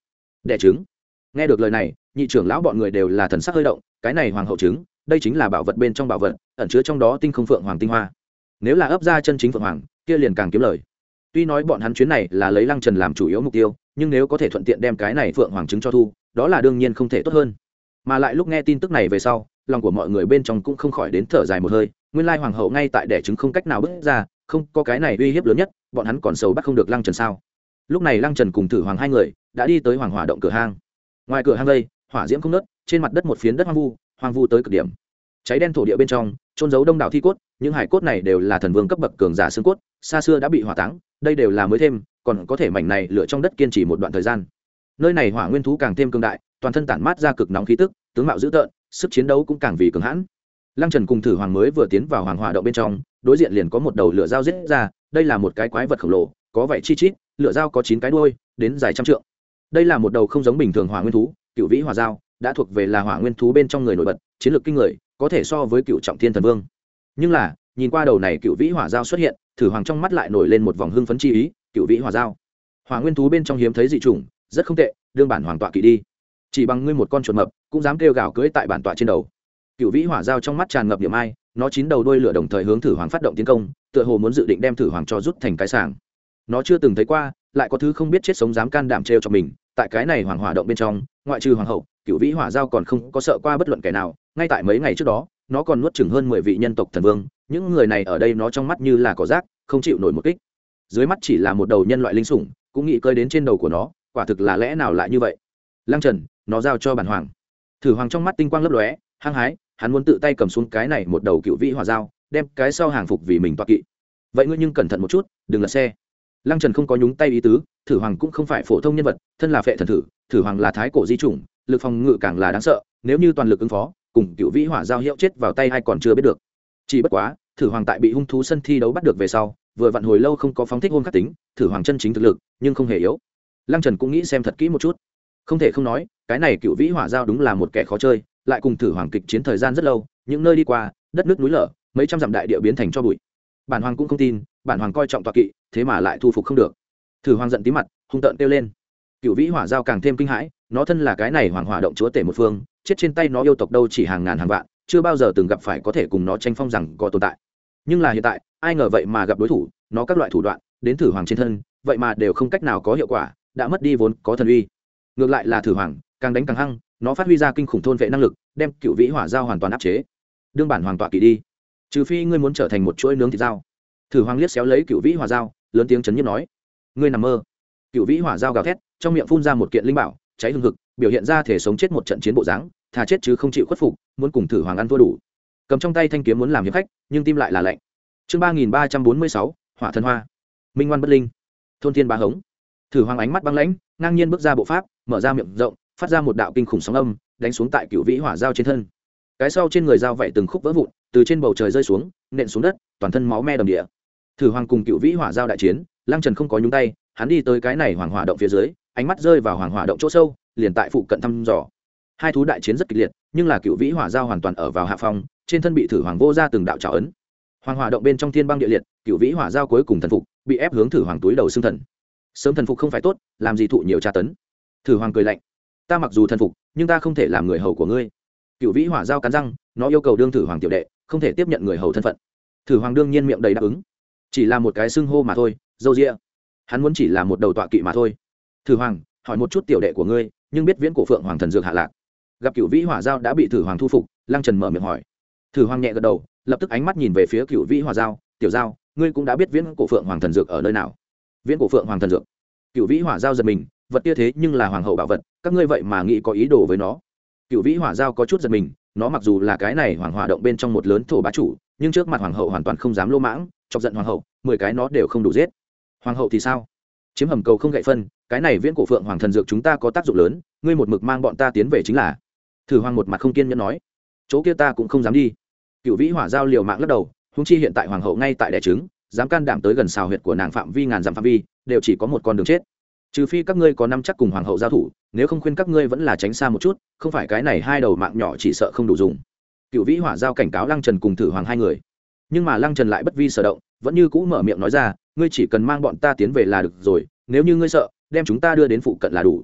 Speaker 1: đẻ trứng. Nghe được lời này, nhị trưởng lão bọn người đều là thần sắc hơi động, cái này hoàng hậu trứng, đây chính là bảo vật bên trong bảo vật, ẩn chứa trong đó tinh không phượng hoàng tinh hoa. Nếu là ấp ra chân chính phượng hoàng, kia liền càng kiếm lời. Tuy nói bọn hắn chuyến này là lấy Lăng Trần làm chủ yếu mục tiêu, nhưng nếu có thể thuận tiện đem cái này phượng hoàng trứng cho thu, đó là đương nhiên không thể tốt hơn. Mà lại lúc nghe tin tức này về sau, lòng của mọi người bên trong cũng không khỏi đến thở dài một hơi, nguyên lai hoàng hậu ngay tại đẻ trứng không cách nào bước ra, không có cái này uy hiếp lớn nhất, bọn hắn còn sầu bắt không được Lăng Trần sao? Lúc này Lăng Trần cùng Thử Hoàng hai người đã đi tới Hoàng Hỏa động cửa hang. Ngoài cửa hang đây, hỏa diễm không nớt, trên mặt đất một phiến đất hoang vu, hoang vu tới cực điểm. Cháy đen thổ địa bên trong, trôn giấu đông đảo thi cốt, những hải cốt này đều là thần vương cấp bậc cường giả xương cốt, xa xưa đã bị hỏa táng, đây đều là mới thêm, còn có thể mảnh này lựa trong đất kiên trì một đoạn thời gian. Nơi này hỏa nguyên thú càng thêm cường đại, toàn thân tản mát ra cực nóng khí tức, tướng mạo dữ tợn, sức chiến đấu cũng càng vì cường hãn. Lăng Trần cùng Thử Hoàng mới vừa tiến vào Hoàng Hỏa động bên trong, đối diện liền có một đầu lửa dao giết ra, đây là một cái quái vật khổng lồ, có vẻ chi chít, lửa dao có chín cái đuôi, đến dài trăm trượng. Đây là một đầu không giống bình thường hỏa nguyên thú, cựu vĩ hỏa dao, đã thuộc về là hỏa nguyên thú bên trong người nổi bật, chiến lược kinh người, có thể so với cựu trọng thiên thần vương. Nhưng là, nhìn qua đầu này cựu vĩ hỏa dao xuất hiện, Thử Hoàng trong mắt lại nổi lên một vòng hưng phấn chi ý, cựu vĩ hỏa dao, hỏa nguyên thú bên trong hiếm thấy dị chủng, rất không tệ, đương bản hoàng tọa kỵ đi. Chỉ bằng ngươi một con chuột mập, cũng dám kêu gào cưỡi tại bản tọa trên đầu. Cựu vĩ hỏa dao trong mắt tràn ngập niệm ai, nó chín đầu đuôi lửa đồng thời hướng Thử Hoàng phát động tiến công, tựa hồ muốn dự định đem Thử Hoàng cho rút thành cái sàng. Nó chưa từng thấy qua, lại có thứ không biết chết sống dám can đảm trêu cho mình, tại cái này Hoàng Hỏa động bên trong, ngoại trừ hoàng hậu, cựu vĩ hỏa dao còn không có sợ qua bất luận kẻ nào. Ngay tại mấy ngày trước đó, nó còn nuốt chửng hơn mười vị nhân tộc thần vương, những người này ở đây nó trong mắt như là cỏ rác, không chịu nổi một kích. Dưới mắt chỉ là một đầu nhân loại linh sủng, cũng nghĩ cơi đến trên đầu của nó, quả thực là lẽ nào lại như vậy? Lăng Trần, nó giao cho bản hoàng. Thử Hoàng trong mắt tinh quang lấp lóe, hăng hái, hắn muốn tự tay cầm xuống cái này một đầu cựu vĩ hỏa dao, đem cái sau hàng phục vì mình toạc kỵ. Vậy ngươi nhưng cẩn thận một chút, đừng lật xe. Lăng Trần không có nhúng tay ý tứ, Thử Hoàng cũng không phải phổ thông nhân vật, thân là phệ thần thử, Thử Hoàng là thái cổ di chủng, lực phòng ngự càng là đáng sợ, nếu như toàn lực ứng phó, cùng cựu vĩ hỏa dao hiệu chết vào tay hay còn chưa biết được. Chỉ bất quá, Thử Hoàng tại bị hung thú sân thi đấu bắt được về sau, vừa vặn hồi lâu không có phóng thích hôn khắc tính, Thử Hoàng chân chính thực lực, nhưng không hề yếu. Lăng Trần cũng nghĩ xem thật kỹ một chút. Không thể không nói, cái này cựu vĩ hỏa dao đúng là một kẻ khó chơi, lại cùng Thử Hoàng kịch chiến thời gian rất lâu, những nơi đi qua, đất nước núi lở, mấy trăm dặm đại địa biến thành cho bụi. Bản hoàng cũng không tin, bản hoàng coi trọng tọa kỵ, thế mà lại thu phục không được. Thử Hoàng giận tí mặt, hung tợn kêu lên. Cựu vĩ hỏa dao càng thêm kinh hãi, nó thân là cái này Hoàng Hỏa động chúa tể một phương, chết trên tay nó yêu tộc đâu chỉ hàng ngàn hàng vạn, chưa bao giờ từng gặp phải có thể cùng nó tranh phong rằng có tồn tại. Nhưng là hiện tại, ai ngờ vậy mà gặp đối thủ, nó các loại thủ đoạn, đến Thử Hoàng trên thân, vậy mà đều không cách nào có hiệu quả, đã mất đi vốn có thần uy. Ngược lại là Thử Hoàng, càng đánh càng hăng, nó phát huy ra kinh khủng thôn vệ năng lực, đem cựu vĩ hỏa dao hoàn toàn áp chế. Đương bản hoàng tọa kỵ đi, trừ phi ngươi muốn trở thành một chuỗi nướng thịt dao. Thử Hoàng liếc xéo lấy cựu vĩ hỏa dao, lớn tiếng chấn nhiếp nói: ngươi nằm mơ. Cựu vĩ hỏa dao gào thét, trong miệng phun ra một kiện linh bảo, cháy hừng hực, biểu hiện ra thể sống chết một trận chiến bộ dáng, thà chết chứ không chịu khuất phục, muốn cùng Thử Hoàng ăn thua đủ. Cầm trong tay thanh kiếm muốn làm hiệp khách, nhưng tim lại là lạnh. Chương ba nghìn ba trăm bốn mươi sáu, Hỏa thần hoa. Minh ngoan bất linh. Thôn thiên bá hống. Thử Hoàng ánh mắt băng lãnh, ngang nhiên bước ra bộ pháp, mở ra miệng rộng, phát ra một đạo kinh khủng sóng âm, đánh xuống tại cựu vĩ hỏa dao trên thân. Cái sau trên người dao vậy từng khúc vỡ vụn, từ trên bầu trời rơi xuống, nện xuống đất, toàn thân máu me đầm địa. Thử Hoàng cùng cựu vĩ hỏa dao đại chiến, Lăng Trần không có nhúng tay, hắn đi tới cái này Hoàng Hỏa động phía dưới, ánh mắt rơi vào Hoàng Hỏa động chỗ sâu, liền tại phụ cận thăm dò. Hai thú đại chiến rất kịch liệt, nhưng là cựu vĩ hỏa dao hoàn toàn ở vào hạ phong, trên thân bị Thử Hoàng vô ra từng đạo trảo ấn. Hoàng Hỏa động bên trong thiên băng địa liệt, cựu vĩ hỏa dao cuối cùng thần phục, bị ép hướng Thử Hoàng túi đầu xương thần. Sớm thần phục không phải tốt, làm gì thụ nhiều tra tấn. Thử Hoàng cười lạnh: ta mặc dù thần phục, nhưng ta không thể làm người hầu của ngươi. Cựu vĩ hỏa dao cắn răng, nó yêu cầu đương Thử Hoàng tiểu đệ, không thể tiếp nhận người hầu thân phận. Thử Hoàng đương nhiên miệng đầy đáp ứng, chỉ là một cái xưng hô mà thôi, dâu dịa. Hắn muốn chỉ là một đầu tọa kỵ mà thôi. Thử Hoàng, hỏi một chút tiểu đệ của ngươi, nhưng biết viễn cổ phượng hoàng thần dược hạ lạc. Gặp cựu vĩ hỏa dao đã bị Thử Hoàng thu phục, Lăng Trần mở miệng hỏi. Thử Hoàng nhẹ gật đầu, lập tức ánh mắt nhìn về phía cựu vĩ hỏa dao, tiểu dao, ngươi cũng đã biết viễn cổ phượng hoàng thần dược ở nơi nào? Viễn cổ phượng hoàng thần dược? Cựu vĩ hỏa dao giật mình, vật kia thế nhưng là hoàng hậu bảo vật, các ngươi vậy mà nghĩ có ý đồ với nó? Cựu vĩ hỏa dao có chút giật mình, nó mặc dù là cái này Hoàng Hỏa động bên trong một lớn thổ bá chủ, nhưng trước mặt hoàng hậu hoàn toàn không dám lô mãng, chọc giận hoàng hậu, mười cái nó đều không đủ giết. Hoàng hậu thì sao? Chiếm hầm cầu không gậy phân, cái này viễn cổ phượng hoàng thần dược chúng ta có tác dụng lớn, ngươi một mực mang bọn ta tiến về chính là. Thử Hoàng một mặt không kiên nhẫn nói, chỗ kia ta cũng không dám đi. Cựu vĩ hỏa dao liều mạng lắc đầu, huống chi hiện tại hoàng hậu ngay tại đẻ trứng, dám can đảm tới gần xào huyệt của nàng phạm vi ngàn dặm phạm vi, đều chỉ có một con đường chết. Trừ phi các ngươi có năm chắc cùng hoàng hậu giao thủ, nếu không khuyên các ngươi vẫn là tránh xa một chút, không phải cái này hai đầu mạng nhỏ chỉ sợ không đủ dùng. Cựu vĩ hỏa giao cảnh cáo Lăng Trần cùng Thử Hoàng hai người, nhưng mà Lăng Trần lại bất vi sở động, vẫn như cũ mở miệng nói ra, ngươi chỉ cần mang bọn ta tiến về là được rồi, nếu như ngươi sợ, đem chúng ta đưa đến phụ cận là đủ.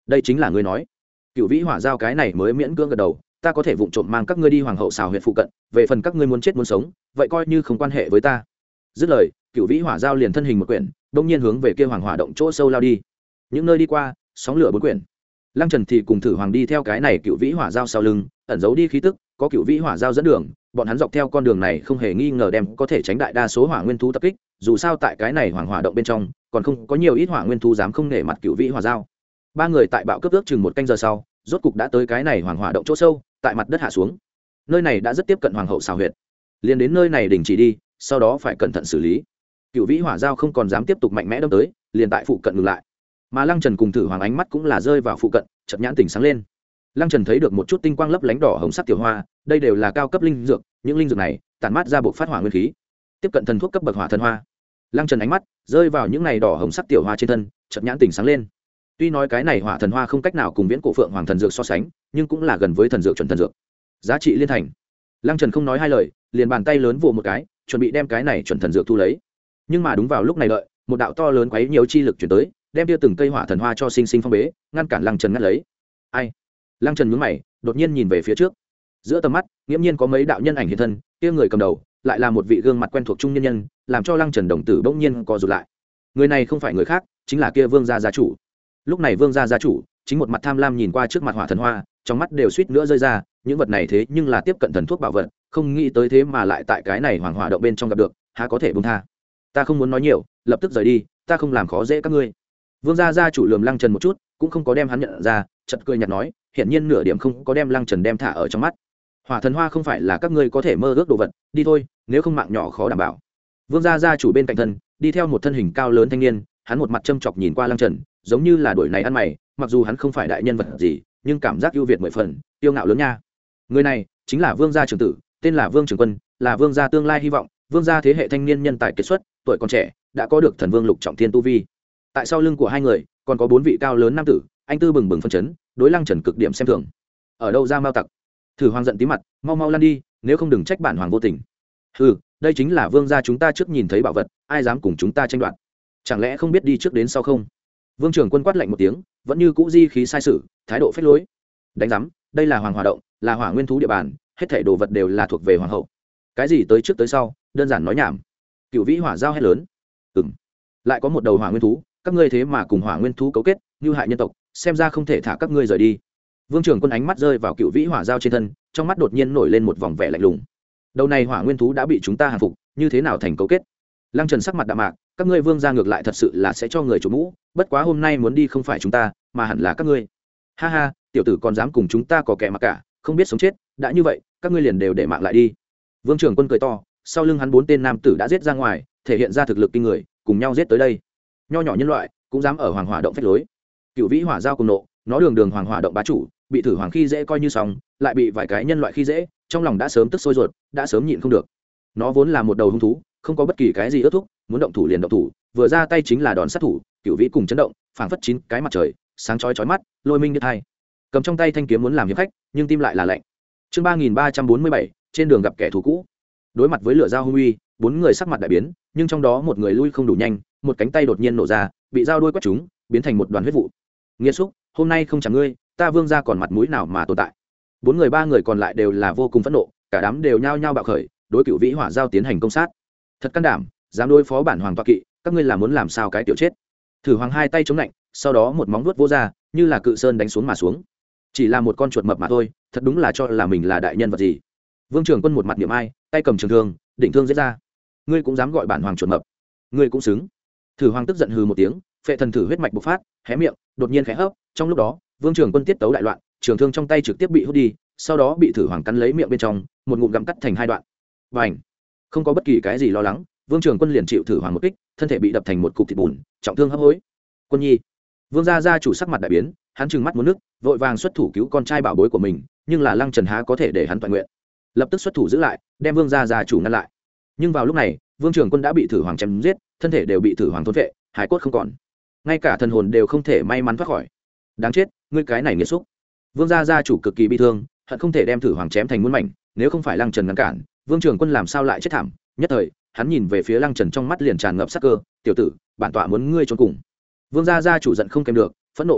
Speaker 1: đây chính là ngươi nói. Cựu vĩ hỏa giao cái này mới miễn cưỡng gật đầu, ta có thể vụng trộm mang các ngươi đi hoàng hậu xào huyện phụ cận, về phần các ngươi muốn chết muốn sống vậy coi như không quan hệ với ta. Dứt lời, cựu vĩ hỏa giao liền thân hình một quyển, đông nhiên hướng về kia hoàng hỏa động chỗ sâu lao đi. Những nơi đi qua, sóng lửa bốn quyển. Lăng Trần thì cùng Thử Hoàng đi theo cái này cựu vĩ hỏa giao sau lưng, ẩn giấu đi khí tức, có cựu vĩ hỏa giao dẫn đường, bọn hắn dọc theo con đường này không hề nghi ngờ đem có thể tránh đại đa số hỏa nguyên thú tập kích, dù sao tại cái này hoàng hỏa động bên trong, còn không có nhiều ít hỏa nguyên thú dám không nể mặt cựu vĩ hỏa giao. Ba người tại bạo cướp ước chừng một canh giờ sau, rốt cục đã tới cái này hoàng hỏa động chỗ sâu, tại mặt đất hạ xuống. Nơi này đã rất tiếp cận hoàng hậu xào huyệt. Liền đến nơi này đình chỉ đi, sau đó phải cẩn thận xử lý. Cựu vĩ hỏa giao không còn dám tiếp tục mạnh mẽ đâm tới, liền tại phụ cận ngừng lại. Mà Lăng Trần cùng Thử Hoàng ánh mắt cũng là rơi vào phụ cận, chợt nhãn tỉnh sáng lên. Lăng Trần thấy được một chút tinh quang lấp lánh đỏ hồng sắc tiểu hoa, đây đều là cao cấp linh dược, những linh dược này tản mát ra buộc phát hỏa nguyên khí, tiếp cận thần thuốc cấp bậc hỏa thần hoa. Lăng Trần ánh mắt rơi vào những này đỏ hồng sắc tiểu hoa trên thân, chợt nhãn tỉnh sáng lên. Tuy nói cái này hỏa thần hoa không cách nào cùng viễn cổ phượng hoàng thần dược so sánh, nhưng cũng là gần với thần dược chuẩn thần dược. Giá trị liên thành. Lăng Trần không nói hai lời, liền bàn tay lớn vồ một cái, chuẩn bị đem cái này chuẩn thần dược thu lấy. Nhưng mà đúng vào lúc này đợi, một đạo to lớn quấy nhiều chi lực chuyển tới, đem tia từng cây hỏa thần hoa cho sinh sinh phong bế, ngăn cản Lăng Trần ngắt lấy. Ai? Lăng Trần nhướng mày, đột nhiên nhìn về phía trước. Giữa tầm mắt, nghiễm nhiên có mấy đạo nhân ảnh hiện thân, kia người cầm đầu lại là một vị gương mặt quen thuộc trung nhân nhân, làm cho Lăng Trần đồng tử bỗng nhiên co rụt lại. Người này không phải người khác, chính là kia Vương gia gia chủ. Lúc này Vương gia gia chủ chính một mặt tham lam nhìn qua trước mặt hỏa thần hoa, trong mắt đều suýt nữa rơi ra, những vật này thế nhưng là tiếp cận thần thuốc bảo vật, không nghĩ tới thế mà lại tại cái này hoàng hỏa động bên trong gặp được, há có thể buông tha. Ta không muốn nói nhiều, lập tức rời đi, ta không làm khó dễ các ngươi. Vương gia gia chủ lườm Lăng Trần một chút, cũng không có đem hắn nhận ra, chợt cười nhạt nói, hiển nhiên nửa điểm không có đem Lăng Trần đem thả ở trong mắt. Hỏa thần hoa không phải là các ngươi có thể mơ ước đồ vật, đi thôi, nếu không mạng nhỏ khó đảm bảo. Vương gia gia chủ bên cạnh thân, đi theo một thân hình cao lớn thanh niên, hắn một mặt châm chọc nhìn qua Lăng Trần, giống như là đuổi này ăn mày, mặc dù hắn không phải đại nhân vật gì, nhưng cảm giác ưu việt mười phần, tiêu ngạo lớn nha. Người này chính là Vương gia trưởng tử, tên là Vương Trường Quân, là Vương gia tương lai hy vọng, Vương gia thế hệ thanh niên nhân tài kiệt xuất, tuổi còn trẻ, đã có được thần vương lục trọng thiên tu vi. Tại sau lưng của hai người, còn có bốn vị cao lớn nam tử, anh tư bừng bừng phân chấn, đối Lăng Trần cực điểm xem thường. Ở đâu ra mao tặc? Thử Hoàng giận tí mặt, mau mau lăn đi, nếu không đừng trách bản hoàng vô tình. Ừ, đây chính là Vương gia chúng ta trước nhìn thấy bảo vật, ai dám cùng chúng ta tranh đoạt? Chẳng lẽ không biết đi trước đến sau không? Vương Trường Quân quát lạnh một tiếng, vẫn như cũ di khí sai sử, thái độ phách lối. Đánh rắm, đây là hoàng hỏa động, là hỏa nguyên thú địa bàn, hết thảy đồ vật đều là thuộc về hoàng hậu. Cái gì tới trước tới sau, đơn giản nói nhảm. Cựu vĩ hỏa giao hét lớn. Ừm, lại có một đầu hỏa nguyên thú, các ngươi thế mà cùng hỏa nguyên thú cấu kết, như hại nhân tộc, xem ra không thể thả các ngươi rời đi. Vương Trường Quân ánh mắt rơi vào cựu vĩ hỏa giao trên thân, trong mắt đột nhiên nổi lên một vòng vẻ lạnh lùng. Đầu này hỏa nguyên thú đã bị chúng ta hàng phục, như thế nào thành cấu kết? Lăng Trần sắc mặt đạm mạc, các ngươi Vương gia ngược lại thật sự là sẽ cho người chủ mũ, bất quá hôm nay muốn đi không phải chúng ta, mà hẳn là các ngươi. Ha ha, tiểu tử còn dám cùng chúng ta có kẻ mặc cả, không biết sống chết, đã như vậy, các ngươi liền đều để mạng lại đi. Vương Trường Quân cười to, sau lưng hắn bốn tên nam tử đã giết ra ngoài, thể hiện ra thực lực kinh người, cùng nhau giết tới đây. Nho nhỏ nhân loại cũng dám ở hoàng hỏa động phách lối. Cựu vĩ hỏa giao cùng nộ, nó đường đường hoàng hỏa động bá chủ, bị thử hoàng khi dễ coi như xong, lại bị vài cái nhân loại khi dễ, trong lòng đã sớm tức sôi ruột, đã sớm nhịn không được. Nó vốn là một đầu hung thú, không có bất kỳ cái gì ước thúc, muốn động thủ liền động thủ, vừa ra tay chính là đòn sát thủ. Cựu vĩ cùng chấn động, phảng phất chín cái mặt trời, sáng chói chói mắt, lôi minh điếc hai. Cầm trong tay thanh kiếm muốn làm hiệp khách, nhưng tim lại là lạnh. Chương ba nghìn ba trăm bốn mươi bảy, trên đường gặp kẻ thù cũ. Đối mặt với lửa dao hung uy, bốn người sắc mặt đại biến, nhưng trong đó một người lui không đủ nhanh, một cánh tay đột nhiên nổ ra, bị dao đuôi quét trúng, biến thành một đoàn huyết vụ. Nghiệt xúc, hôm nay không chẳng ngươi, ta Vương gia còn mặt mũi nào mà tồn tại? Bốn người ba người còn lại đều là vô cùng phẫn nộ, cả đám đều nhao nhao bạo khởi, đối cựu vĩ hỏa giao tiến hành công sát. Thật can đảm, dám đối phó bản hoàng tọa kỵ, các ngươi là muốn làm sao cái tiểu chết? Thử Hoàng hai tay chống lạnh, sau đó một móng vuốt vỗ ra, như là cự sơn đánh xuống mà xuống. Chỉ là một con chuột mập mà thôi, thật đúng là cho là mình là đại nhân vật gì. Vương Trường Quân một mặt niệm ai, tay cầm trường thương, định thương giết ra. Ngươi cũng dám gọi bản hoàng chuột mập? Ngươi cũng xứng. Thử Hoàng tức giận hừ một tiếng, phệ thần thử huyết mạch bộc phát, hé miệng, đột nhiên khẽ hấp, trong lúc đó, Vương Trường Quân tiết tấu đại loạn, trường thương trong tay trực tiếp bị hút đi, sau đó bị Thử Hoàng cắn lấy miệng bên trong, một ngụm gặm cắt thành hai đoạn. Bành! Không có bất kỳ cái gì lo lắng, Vương Trường Quân liền chịu Thử Hoàng một kích, thân thể bị đập thành một cục thịt bùn, trọng thương hấp hối. Quân nhi, Vương gia gia chủ sắc mặt đại biến, hắn trừng mắt muốn nước, vội vàng xuất thủ cứu con trai bảo bối của mình, nhưng là Lăng Trần há có thể để hắn toàn nguyện, lập tức xuất thủ giữ lại, đem Vương gia gia chủ ngăn lại. Nhưng vào lúc này, Vương Trường Quân đã bị Thử Hoàng chém giết, thân thể đều bị Thử Hoàng thôn phệ, hải cốt không còn, ngay cả thần hồn đều không thể may mắn thoát khỏi. Đáng chết, ngươi cái này nghiệt xúc! Vương gia gia chủ cực kỳ bi thương, hận không thể đem Thử Hoàng chém thành muôn mảnh, nếu không phải Lăng Trần ngăn cản, Vương Trường Quân làm sao lại chết thảm. Nhất thời, hắn nhìn về phía Lăng Trần trong mắt liền tràn ngập sát cơ, tiểu tử, bản tọa muốn ngươi trốn cùng. Vương gia gia chủ giận không kèm được, phẫn nộ vật công,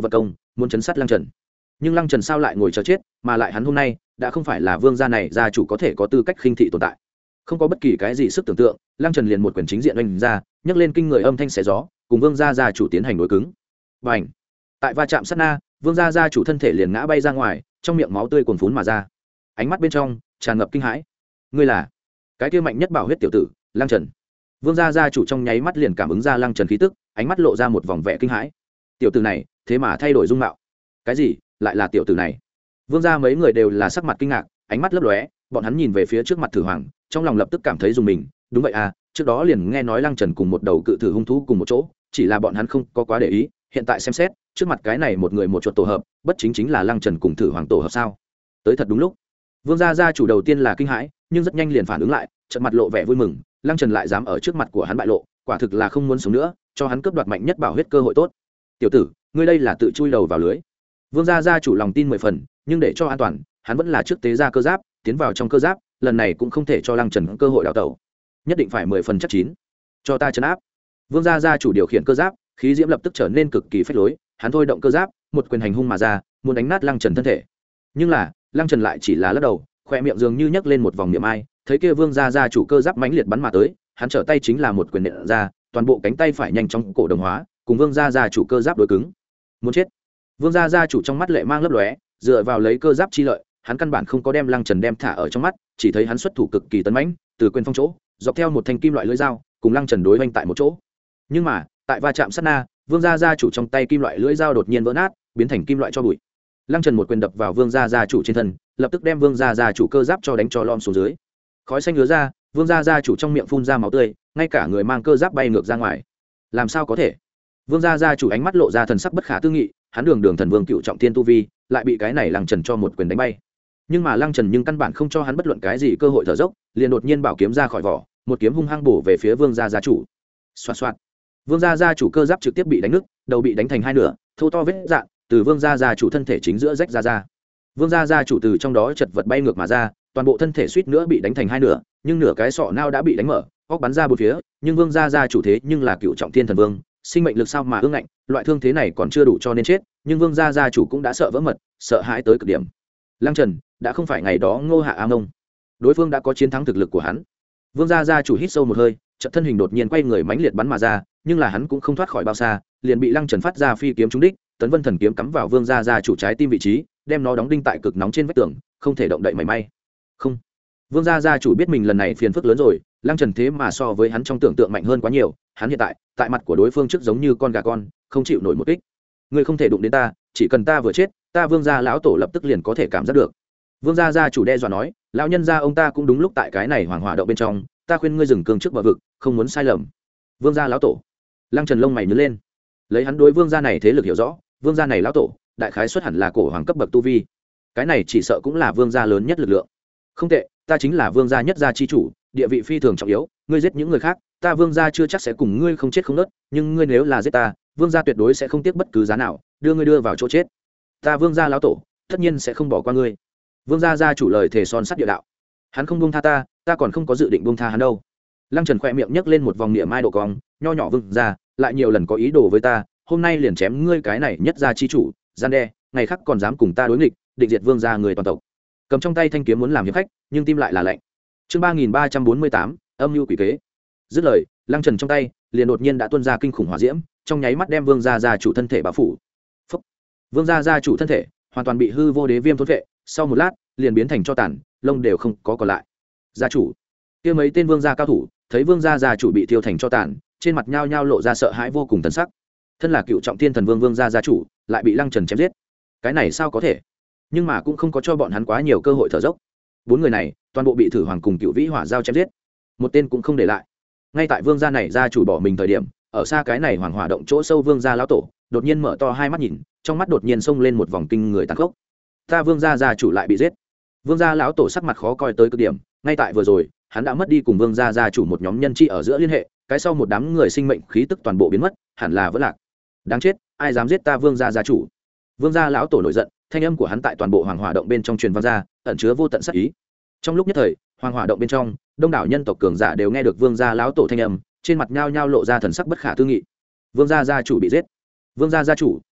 Speaker 1: muốn chấn sát lăng trần. Nhưng lăng trần sao lại ngồi chờ chết, mà lại hắn hôm nay đã không phải là vương gia này gia chủ có thể có tư cách khinh thị tồn tại. Không có bất kỳ cái gì sức tưởng tượng, lăng trần liền một quyền chính diện oanh ra, nhấc lên kinh người âm thanh xé gió, cùng vương gia gia chủ tiến hành đối cứng. Bành! Tại va chạm sát na, vương gia gia chủ thân thể liền ngã bay ra ngoài, trong miệng máu tươi cuồn phún mà ra, ánh mắt bên trong tràn ngập kinh hãi. Ngươi là cái kia mạnh nhất bảo huyết tiểu tử lăng trần. Vương gia gia chủ trong nháy mắt liền cảm ứng ra lăng trần khí tức, ánh mắt lộ ra một vòng vẻ kinh hãi. Tiểu tử này thế mà thay đổi dung mạo. Cái gì? Lại là tiểu tử này? Vương gia mấy người đều là sắc mặt kinh ngạc, ánh mắt lấp lóe, bọn hắn nhìn về phía trước mặt thử hoàng, trong lòng lập tức cảm thấy dùng mình. Đúng vậy à, trước đó liền nghe nói lăng trần cùng một đầu cự thử hung thú cùng một chỗ, chỉ là bọn hắn không có quá để ý, hiện tại xem xét trước mặt cái này một người một chuột tổ hợp, bất chính chính là lăng trần cùng thử hoàng tổ hợp sao? Tới thật đúng lúc. Vương gia gia chủ đầu tiên là kinh hãi, nhưng rất nhanh liền phản ứng lại, chợt mặt lộ vẻ vui mừng, lăng trần lại dám ở trước mặt của hắn bại lộ, quả thực là không muốn sống nữa, cho hắn cướp đoạt mạnh nhất bảo huyết cơ hội tốt. Tiểu tử, ngươi đây là tự chui đầu vào lưới. Vương gia gia chủ lòng tin mười phần, nhưng để cho an toàn, hắn vẫn là trước tế ra cơ giáp, tiến vào trong cơ giáp, lần này cũng không thể cho lăng trần cơ hội đào tẩu, nhất định phải mười phần chắc chín, cho ta trấn áp. Vương gia gia chủ điều khiển cơ giáp, khí diễm lập tức trở nên cực kỳ phách lối, hắn thôi động cơ giáp, một quyền hành hung mà ra, muốn đánh nát lăng trần thân thể. Nhưng là lăng trần lại chỉ là lắc đầu, khoe miệng dường như nhấc lên một vòng niệm ai, thấy kia vương gia gia chủ cơ giáp mãnh liệt bắn mà tới, hắn trở tay chính là một quyền nện ra, toàn bộ cánh tay phải nhanh chóng cổ đồng hóa, cùng vương gia gia chủ cơ giáp đối cứng. Muốn chết. Vương gia gia chủ trong mắt lệ mang lấp lóe, dựa vào lấy cơ giáp chi lợi, hắn căn bản không có đem lăng trần đem thả ở trong mắt, chỉ thấy hắn xuất thủ cực kỳ tấn mãnh, từ quyền phong chỗ dọc theo một thanh kim loại lưỡi dao cùng lăng trần đối oanh tại một chỗ. Nhưng mà tại va chạm sát na, vương gia gia chủ trong tay kim loại lưỡi dao đột nhiên vỡ nát, biến thành kim loại cho bụi. Lăng trần một quyền đập vào vương gia gia chủ trên thân, lập tức đem vương gia gia chủ cơ giáp cho đánh cho lom xuống dưới. Khói xanh lứa ra, vương gia gia chủ trong miệng phun ra máu tươi, ngay cả người mang cơ giáp bay ngược ra ngoài. Làm sao có thể? Vương gia gia chủ ánh mắt lộ ra thần sắc bất khả tư nghị, hắn đường đường thần vương cựu trọng thiên tu vi, lại bị cái này lăng trần cho một quyền đánh bay. Nhưng mà lăng trần nhưng căn bản không cho hắn bất luận cái gì cơ hội thở dốc, liền đột nhiên bảo kiếm ra khỏi vỏ, một kiếm hung hăng bổ về phía vương gia gia chủ. Xoạt xoạt. Vương gia gia chủ cơ giáp trực tiếp bị đánh nứt, đầu bị đánh thành hai nửa, thô to vết dạn từ vương gia gia chủ thân thể chính giữa rách ra ra. Vương gia gia chủ từ trong đó chật vật bay ngược mà ra, toàn bộ thân thể suýt nữa bị đánh thành hai nửa, nhưng nửa cái sọ não đã bị đánh mở, óc bắn ra bốn phía, nhưng vương gia gia chủ thế nhưng là cựu trọng thiên thần vương, sinh mệnh lực sao mà ương ngạnh, loại thương thế này còn chưa đủ cho nên chết, nhưng vương gia gia chủ cũng đã sợ vỡ mật, sợ hãi tới cực điểm. Lăng Trần đã không phải ngày đó Ngô Hạ A Mông, đối phương đã có chiến thắng thực lực của hắn. Vương gia gia chủ hít sâu một hơi, chợt thân hình đột nhiên quay người mãnh liệt bắn mà ra, nhưng là hắn cũng không thoát khỏi bao xa, liền bị Lăng Trần phát ra phi kiếm trúng đích, Tấn Vân thần kiếm cắm vào vương gia gia chủ trái tim vị trí, đem nó đóng đinh tại cực nóng trên vách tường, không thể động đậy mảy may. Không, vương gia gia chủ biết mình lần này phiền phức lớn rồi, Lăng Trần thế mà so với hắn trong tưởng tượng mạnh hơn quá nhiều, hắn hiện tại tại mặt của đối phương trước giống như con gà con, không chịu nổi một kích. Ngươi không thể đụng đến ta, chỉ cần ta vừa chết, ta vương gia lão tổ lập tức liền có thể cảm giác được. Vương gia gia chủ đe dọa nói, lão nhân gia ông ta cũng đúng lúc tại cái này hoàng hỏa động bên trong, ta khuyên ngươi dừng cương trước bờ vực, không muốn sai lầm. Vương gia lão tổ. Lăng Trần lông mày nhướng lên, lấy hắn đối vương gia này thế lực hiểu rõ, vương gia này lão tổ đại khái xuất hẳn là cổ hoàng cấp bậc tu vi, cái này chỉ sợ cũng là vương gia lớn nhất lực lượng. Không tệ, ta chính là vương gia nhất gia chi chủ, địa vị phi thường trọng yếu, ngươi giết những người khác, ta vương gia chưa chắc sẽ cùng ngươi không chết không nứt, nhưng ngươi nếu là giết ta, vương gia tuyệt đối sẽ không tiếc bất cứ giá nào đưa ngươi đưa vào chỗ chết. Ta vương gia lão tổ tất nhiên sẽ không bỏ qua ngươi. Vương gia gia chủ lời thề son sắt địa đạo, hắn không buông tha ta, ta còn không có dự định buông tha hắn đâu. Lăng Trần khỏe miệng nhấc lên một vòng niệm mai độ cong, nho nhỏ vương gia lại nhiều lần có ý đồ với ta, hôm nay liền chém ngươi cái này nhất gia chi chủ, gian đe, ngày khác còn dám cùng ta đối nghịch, định diệt vương gia người toàn tộc. Cầm trong tay thanh kiếm muốn làm hiệp khách, nhưng tim lại là lạnh. Chương ba nghìn ba trăm bốn mươi tám, âm mưu quỷ kế. Dứt lời, Lăng Trần trong tay liền đột nhiên đã tuôn ra kinh khủng hỏa diễm, trong nháy mắt đem vương gia gia chủ thân thể bao phủ. Phúc. Vương gia gia chủ thân thể hoàn toàn bị hư vô đế viêm thôn vệ, sau một lát liền biến thành tro tàn, lông đều không có còn lại. Gia chủ, kia mấy tên vương gia cao thủ thấy vương gia gia chủ bị tiêu thành tro tàn, trên mặt nhao nhao lộ ra sợ hãi vô cùng tần sắc. Thân là cựu trọng thiên thần vương vương gia gia chủ lại bị Lăng Trần chém giết, cái này sao có thể? Nhưng mà cũng không có cho bọn hắn quá nhiều cơ hội thở dốc. Bốn người này toàn bộ bị thử hoàng cùng cựu vĩ hỏa giao chém giết, một tên cũng không để lại. Ngay tại vương gia này gia chủ bỏ mình thời điểm, ở xa cái này hoàng hỏa động chỗ sâu vương gia lão tổ đột nhiên mở to hai mắt nhìn, trong mắt đột nhiên xông lên một vòng kinh người tàn khốc. Ta vương gia gia chủ lại bị giết. Vương gia lão tổ sắc mặt khó coi tới cực điểm, ngay tại vừa rồi hắn đã mất đi cùng vương gia gia chủ một nhóm nhân chi ở giữa liên hệ, cái sau một đám người sinh mệnh khí tức toàn bộ biến mất, hẳn là vỡ lạc. Đáng chết, ai dám giết ta vương gia gia chủ? Vương gia lão tổ nổi giận, thanh âm của hắn tại toàn bộ hoàng hỏa động bên trong truyền vang ra, ẩn chứa vô tận sát ý. Trong lúc nhất thời, hoàng hỏa động bên trong đông đảo nhân tộc cường giả đều nghe được vương gia lão tổ thanh âm, trên mặt nhao nhao lộ ra thần sắc bất khả tư nghị. Vương gia gia chủ bị giết. Vương gia gia chủ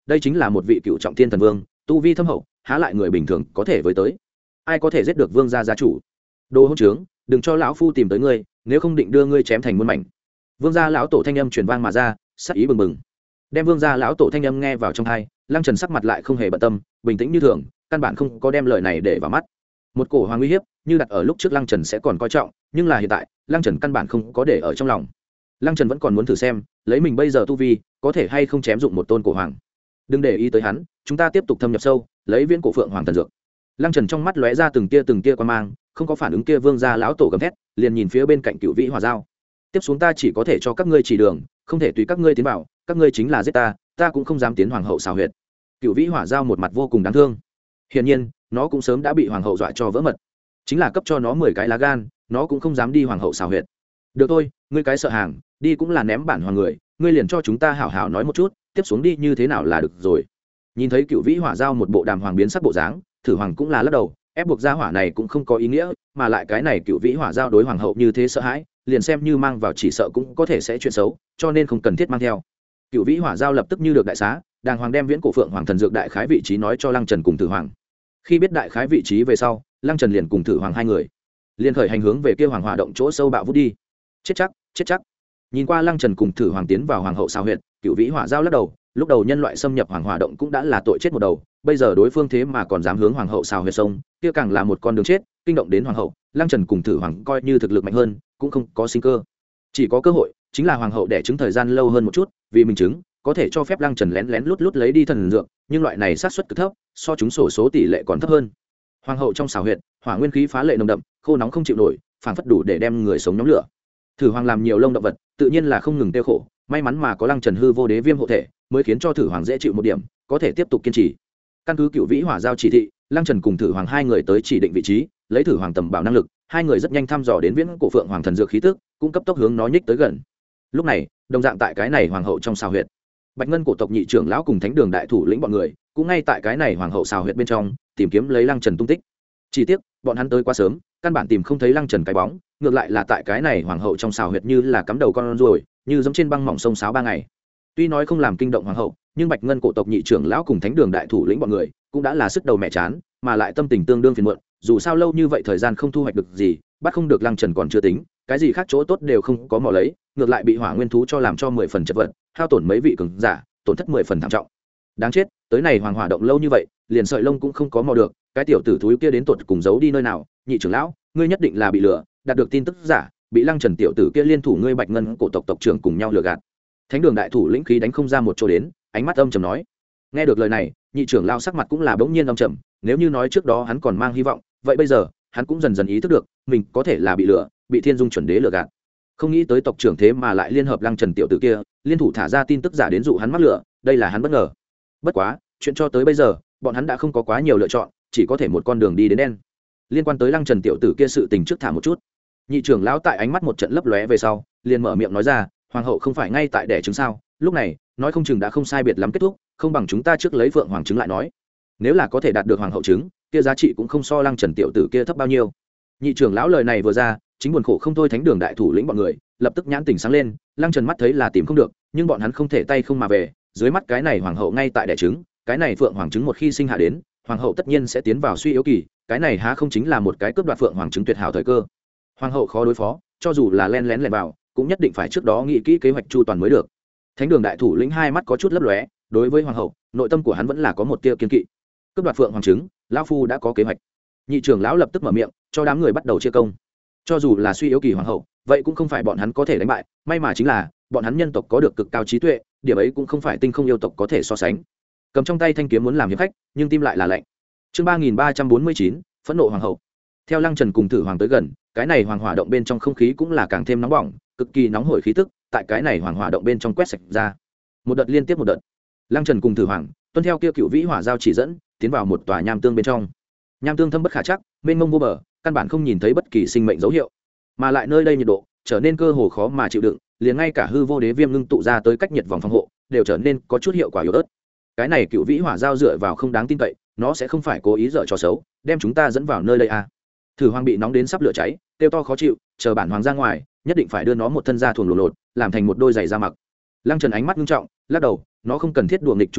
Speaker 1: đây chính là một vị cựu trọng thiên thần vương, tu vi thâm hậu, há lại người bình thường có thể với tới. Ai có thể giết được vương gia gia chủ? Đồ hỗn trướng, đừng cho lão phu tìm tới ngươi, nếu không định đưa ngươi chém thành muôn mảnh. Vương gia lão tổ thanh âm truyền vang mà ra, sắc ý bừng bừng. Đem vương gia lão tổ thanh âm nghe vào trong tai, Lăng Trần sắc mặt lại không hề bận tâm, bình tĩnh như thường, căn bản không có đem lời này để vào mắt. Một cổ hoàng uy hiếp, như đặt ở lúc trước Lăng Trần sẽ còn coi trọng, nhưng là hiện tại, Lăng Trần căn bản không có để ở trong lòng. Lăng Trần vẫn còn muốn thử xem, lấy mình bây giờ tu vi, có thể hay không chém dụng một tôn cổ hoàng. Đừng để ý tới hắn, chúng ta tiếp tục thâm nhập sâu, lấy viễn cổ phượng hoàng thần dược. Lăng Trần trong mắt lóe ra từng tia từng tia quan mang, không có phản ứng kia vương gia lão tổ gầm thét, liền nhìn phía bên cạnh Cựu Vĩ Hỏa Dao. Tiếp xuống ta chỉ có thể cho các ngươi chỉ đường, không thể tùy các ngươi tiến vào, các ngươi chính là giết ta, ta cũng không dám tiến hoàng hậu xào huyệt. Cựu Vĩ Hỏa Dao một mặt vô cùng đáng thương. Hiển nhiên, nó cũng sớm đã bị hoàng hậu dọa cho vỡ mật. Chính là cấp cho nó mười cái lá gan, nó cũng không dám đi hoàng hậu xào huyệt. Được thôi, ngươi cái sợ hàng, đi cũng là ném bản hoàng người, ngươi liền cho chúng ta hảo hảo nói một chút, tiếp xuống đi như thế nào là được rồi. Nhìn thấy Cựu Vĩ Hỏa Dao một bộ đàm hoàng biến sắc bộ dáng, Thử Hoàng cũng là lắc đầu, ép buộc gia hỏa này cũng không có ý nghĩa, mà lại cái này Cựu Vĩ Hỏa Dao đối hoàng hậu như thế sợ hãi, liền xem như mang vào chỉ sợ cũng có thể sẽ chuyện xấu, cho nên không cần thiết mang theo. Cựu Vĩ Hỏa Dao lập tức như được đại xá, đàng hoàng đem viễn cổ phượng hoàng thần dược đại khái vị trí nói cho Lăng Trần cùng Thử Hoàng. Khi biết đại khái vị trí về sau, Lăng Trần liền cùng Thử Hoàng hai người liền khởi hành hướng về kia hoàng hỏa động chỗ sâu bạo vút đi. Chết chắc, chết chắc. Nhìn qua Lăng Trần cùng Thử Hoàng tiến vào hoàng hậu xào huyệt, Cựu Vĩ Hỏa Dao lắc đầu, lúc đầu nhân loại xâm nhập hoàng hỏa động cũng đã là tội chết một đầu, bây giờ đối phương thế mà còn dám hướng hoàng hậu xào huyệt sông, kia càng là một con đường chết, kinh động đến hoàng hậu. Lăng Trần cùng Thử Hoàng coi như thực lực mạnh hơn, cũng không có sinh cơ, chỉ có cơ hội chính là hoàng hậu đẻ trứng thời gian lâu hơn một chút, vì mình trứng có thể cho phép Lăng Trần lén lén lút lút lấy đi thần dược, nhưng loại này xác suất cực thấp, so chúng sổ số tỷ lệ còn thấp hơn. Hoàng hậu trong xào huyệt, hỏa nguyên khí phá lệ nồng đậm, khô nóng không chịu nổi, phảng phất đủ để đem người sống nhóm lửa. Thử Hoàng làm nhiều lông động vật, tự nhiên là không ngừng tiêu khổ, may mắn mà có Lăng Trần hư vô đế viêm hộ thể, mới khiến cho Thử Hoàng dễ chịu một điểm, có thể tiếp tục kiên trì. Căn cứ Cựu Vĩ Hỏa Dao chỉ thị, Lăng Trần cùng Thử Hoàng hai người tới chỉ định vị trí, lấy Thử Hoàng tầm bảo năng lực, hai người rất nhanh thăm dò đến viễn cổ phượng hoàng thần dược khí tức, cũng cấp tốc hướng nó nhích tới gần. Lúc này, đồng dạng tại cái này hoàng hậu trong xào huyệt, Bạch Ngân cổ tộc nhị trưởng lão cùng thánh đường đại thủ lĩnh bọn người, cũng ngay tại cái này hoàng hậu xào huyệt bên trong, tìm kiếm lấy Lăng Trần tung tích. Chỉ tiếc, bọn hắn tới quá sớm, căn bản tìm không thấy Lăng Trần cái bóng, ngược lại là tại cái này hoàng hậu trong xào huyệt như là cắm đầu con ruồi, như giống trên băng mỏng sông sáo ba ngày. Tuy nói không làm kinh động hoàng hậu, nhưng Bạch Ngân cổ tộc nhị trưởng lão cùng thánh đường đại thủ lĩnh bọn người, cũng đã là sức đầu mẹ chán, mà lại tâm tình tương đương phiền muộn, dù sao lâu như vậy thời gian không thu hoạch được gì, bắt không được Lăng Trần còn chưa tính, cái gì khác chỗ tốt đều không có mò lấy, ngược lại bị hỏa nguyên thú cho làm cho mười phần chật vật, hao tổn mấy vị cường giả, tổn thất mười phần thảm trọng. Đáng chết, tới này hoàng hỏa động lâu như vậy, liền sợi lông cũng không có mò được, cái tiểu tử thúi kia đến tột cùng giấu đi nơi nào? Nhị trưởng lão, ngươi nhất định là bị lừa, đạt được tin tức giả, bị Lăng Trần tiểu tử kia liên thủ ngươi Bạch Ngân cổ tộc tộc trưởng cùng nhau lừa gạt. Thánh đường đại thủ lĩnh khí đánh không ra một chỗ đến, ánh mắt âm trầm nói. Nghe được lời này, nhị trưởng lão sắc mặt cũng là bỗng nhiên âm trầm, nếu như nói trước đó hắn còn mang hy vọng, vậy bây giờ hắn cũng dần dần ý thức được mình có thể là bị lừa, bị Thiên Dung chuẩn đế lừa gạt. Không nghĩ tới tộc trưởng thế mà lại liên hợp Lăng Trần tiểu tử kia, liên thủ thả ra tin tức giả đến dụ hắn mắc lừa, đây là hắn bất ngờ. Bất quá, chuyện cho tới bây giờ, bọn hắn đã không có quá nhiều lựa chọn, chỉ có thể một con đường đi đến đen. Liên quan tới Lăng Trần tiểu tử kia sự tình trước thả một chút. Nhị trưởng lão tại ánh mắt một trận lấp lóe về sau, liền mở miệng nói ra, hoàng hậu không phải ngay tại đẻ trứng sao? Lúc này, nói không chừng đã không sai biệt lắm kết thúc, không bằng chúng ta trước lấy Phượng hoàng trứng lại nói. Nếu là có thể đạt được hoàng hậu trứng, kia giá trị cũng không so Lăng Trần tiểu tử kia thấp bao nhiêu. Nhị trưởng lão lời này vừa ra, chính buồn khổ không thôi thánh đường đại thủ lĩnh bọn người, lập tức nhãn tỉnh sáng lên, Lăng Trần mắt thấy là tìm không được, nhưng bọn hắn không thể tay không mà về, dưới mắt cái này hoàng hậu ngay tại đẻ trứng, cái này Phượng hoàng trứng một khi sinh hạ đến, hoàng hậu tất nhiên sẽ tiến vào suy yếu kỳ, cái này há không chính là một cái cướp đoạt Phượng hoàng trứng tuyệt hảo thời cơ. Hoàng hậu khó đối phó, cho dù là len lén lẻn vào, cũng nhất định phải trước đó nghĩ kỹ kế hoạch chu toàn mới được. Thánh đường đại thủ lĩnh hai mắt có chút lấp lóe, đối với hoàng hậu, nội tâm của hắn vẫn là có một tia kiên kỵ. Cướp đoạt Phượng hoàng trứng, lão phu đã có kế hoạch. Nhị trưởng lão lập tức mở miệng, cho đám người bắt đầu chia công. Cho dù là suy yếu kỳ hoàng hậu, vậy cũng không phải bọn hắn có thể đánh bại, may mà chính là bọn hắn nhân tộc có được cực cao trí tuệ, điểm ấy cũng không phải tinh không yêu tộc có thể so sánh. Cầm trong tay thanh kiếm muốn làm hiệp khách, nhưng tim lại là lạnh. Chương ba nghìn ba trăm bốn mươi chín, phẫn nộ hoàng hậu. Theo Lăng Trần cùng Thử Hoàng tới gần, cái này hoàng hỏa động bên trong không khí cũng là càng thêm nóng bỏng, cực kỳ nóng hổi khí tức, tại cái này hoàng hỏa động bên trong quét sạch ra. Một đợt liên tiếp một đợt. Lăng Trần cùng Thử Hoàng, tuân theo kia Cựu Vĩ Hỏa Dao chỉ dẫn, tiến vào một tòa nham tương bên trong. Nham tương thâm bất khả chắc, mênh mông vô bờ, căn bản không nhìn thấy bất kỳ sinh mệnh dấu hiệu, mà lại nơi đây nhiệt độ trở nên cơ hồ khó mà chịu đựng, liền ngay cả hư vô đế viêm ngưng tụ ra tới cách nhiệt vòng phòng hộ đều trở nên có chút hiệu quả yếu ớt. Cái này Cựu Vĩ Hỏa Dao dựa vào không đáng tin cậy, nó sẽ không phải cố ý dở trò xấu, đem chúng ta dẫn vào nơi đây à? Thử Hoàng bị nóng đến sắp lửa cháy, tiêu to khó chịu, chờ bản hoàng ra ngoài, nhất định phải đưa nó một thân da thuần lột lột, làm thành một đôi giày da mặc. Lăng Trần ánh mắt nghiêm trọng, lắc đầu, nó không cần thiết đùa nghịch chúng ta,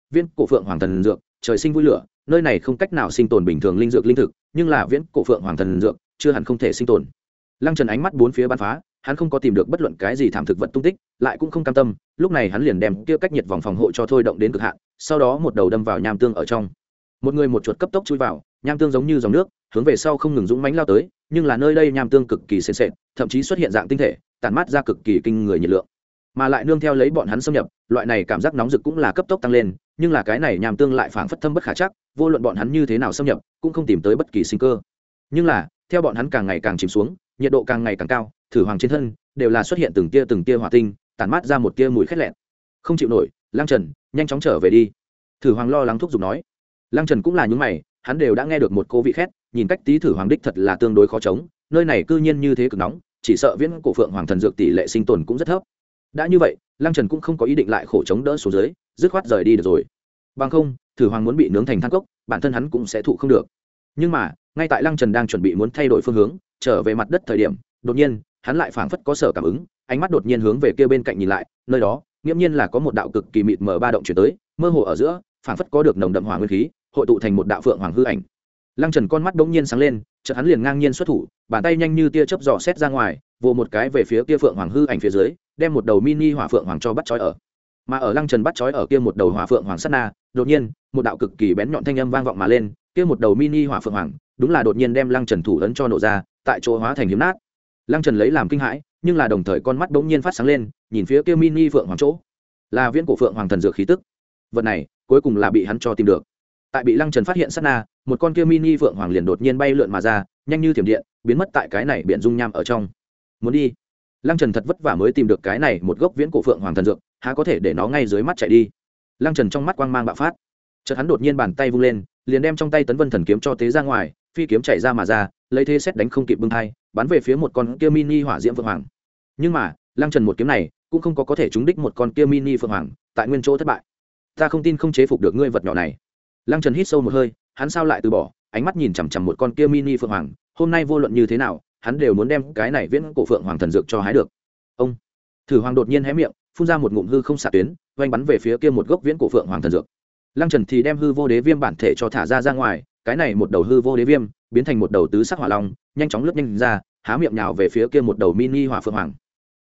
Speaker 1: viễn cổ phượng hoàng thần dược trời sinh vui lửa, nơi này không cách nào sinh tồn bình thường linh dược linh thực, nhưng là viễn cổ phượng hoàng thần dược chưa hẳn không thể sinh tồn. Lăng Trần ánh mắt bốn phía bắn phá, hắn không có tìm được bất luận cái gì thảm thực vật tung tích, lại cũng không cam tâm, lúc này hắn liền đem kia cách nhiệt vòng phòng hộ cho thôi động đến cực hạn, sau đó một đầu đâm vào nham tương ở trong. Một người một chuột cấp tốc chui vào, nham tương giống như dòng nước, hướng về sau không ngừng dũng mãnh lao tới, nhưng là nơi đây nham tương cực kỳ sền sệt, thậm chí xuất hiện dạng tinh thể, tản mát ra cực kỳ kinh người nhiệt lượng, mà lại nương theo lấy bọn hắn xâm nhập, loại này cảm giác nóng rực cũng là cấp tốc tăng lên, nhưng là cái này nham tương lại phảng phất thâm bất khả chắc, vô luận bọn hắn như thế nào xâm nhập, cũng không tìm tới bất kỳ sinh cơ. Nhưng là, theo bọn hắn càng ngày càng chìm xuống, nhiệt độ càng ngày càng cao, thử hoàng trên thân đều là xuất hiện từng tia từng tia hỏa tinh, tản mát ra một tia mùi khét lẹt. Không chịu nổi, Lăng Trần, nhanh chóng trở về đi. Thử hoàng lo lắng thúc giục nói. Lăng Trần cũng là nhướng mày, hắn đều đã nghe được một cô vị khét, nhìn cách tí thử hoàng đích thật là tương đối khó chống, nơi này cư nhiên như thế cực nóng, chỉ sợ viễn cổ phượng hoàng thần dược tỷ lệ sinh tồn cũng rất thấp. Đã như vậy, Lăng Trần cũng không có ý định lại khổ chống đỡ xuống dưới, dứt khoát rời đi được rồi. Bằng không, thử hoàng muốn bị nướng thành than cốc, bản thân hắn cũng sẽ thụ không được. Nhưng mà, ngay tại Lăng Trần đang chuẩn bị muốn thay đổi phương hướng, trở về mặt đất thời điểm, đột nhiên, hắn lại phảng phất có sở cảm ứng, ánh mắt đột nhiên hướng về kia bên cạnh nhìn lại, nơi đó, nghiễm nhiên là có một đạo cực kỳ mịt mờ ba động chuyển tới, mơ hồ ở giữa, phảng phất có được nồng đậm hỏa nguyên khí, hội tụ thành một đạo phượng hoàng hư ảnh. Lăng Trần con mắt đống nhiên sáng lên, chợt hắn liền ngang nhiên xuất thủ, bàn tay nhanh như tia chớp dò xét ra ngoài, vồ một cái về phía kia phượng hoàng hư ảnh phía dưới, đem một đầu mini hỏa phượng hoàng cho bắt trói ở. Mà ở Lăng Trần bắt trói ở kia một đầu hỏa phượng hoàng sát na, đột nhiên, một đạo cực kỳ bén nhọn thanh âm vang vọng mà lên, kia một đầu mini hỏa phượng hoàng, đúng là đột nhiên đem Lăng Trần thủ ấn cho nổ ra, tại chỗ hóa thành hiếm nát. Lăng Trần lấy làm kinh hãi, nhưng là đồng thời con mắt bỗng nhiên phát sáng lên, nhìn phía kia mini phượng hoàng chỗ, là viễn cổ phượng hoàng thần dược khí tức. Vật này, cuối cùng là bị hắn cho tìm được. Tại bị Lăng Trần phát hiện sát na, một con kia mini phượng hoàng liền đột nhiên bay lượn mà ra, nhanh như thiểm điện, biến mất tại cái này biển dung nham ở trong. Muốn đi? Lăng Trần thật vất vả mới tìm được cái này một gốc viễn cổ phượng hoàng thần dược, há có thể để nó ngay dưới mắt chạy đi. Lăng Trần trong mắt quang mang bạo phát, chợt hắn đột nhiên bàn tay vung lên, liền đem trong tay Tấn Vân thần kiếm cho tế ra ngoài, phi kiếm chạy ra mà ra, lấy thế xét đánh không kịp bưng hai, bắn về phía một con kia mini hỏa diễm phượng hoàng. Nhưng mà, Lăng Trần một kiếm này cũng không có có thể trúng đích một con kia mini phượng hoàng, tại nguyên chỗ thất bại. Ta không tin không chế phục được ngươi vật nhỏ này. Lăng Trần hít sâu một hơi, hắn sao lại từ bỏ, ánh mắt nhìn chằm chằm một con kia mini phượng hoàng, hôm nay vô luận như thế nào, hắn đều muốn đem cái này viễn cổ phượng hoàng thần dược cho hái được. Ông Thử hoàng đột nhiên hé miệng, phun ra một ngụm hư không xạ tuyến, oanh bắn về phía kia một gốc viễn cổ phượng hoàng thần dược. Lăng Trần thì đem hư vô đế viêm bản thể cho thả ra ra ngoài, cái này một đầu hư vô đế viêm biến thành một đầu tứ sắc hỏa long, nhanh chóng lướt nhanh ra, há miệng nhào về phía kia một đầu mini hỏa phượng hoàng.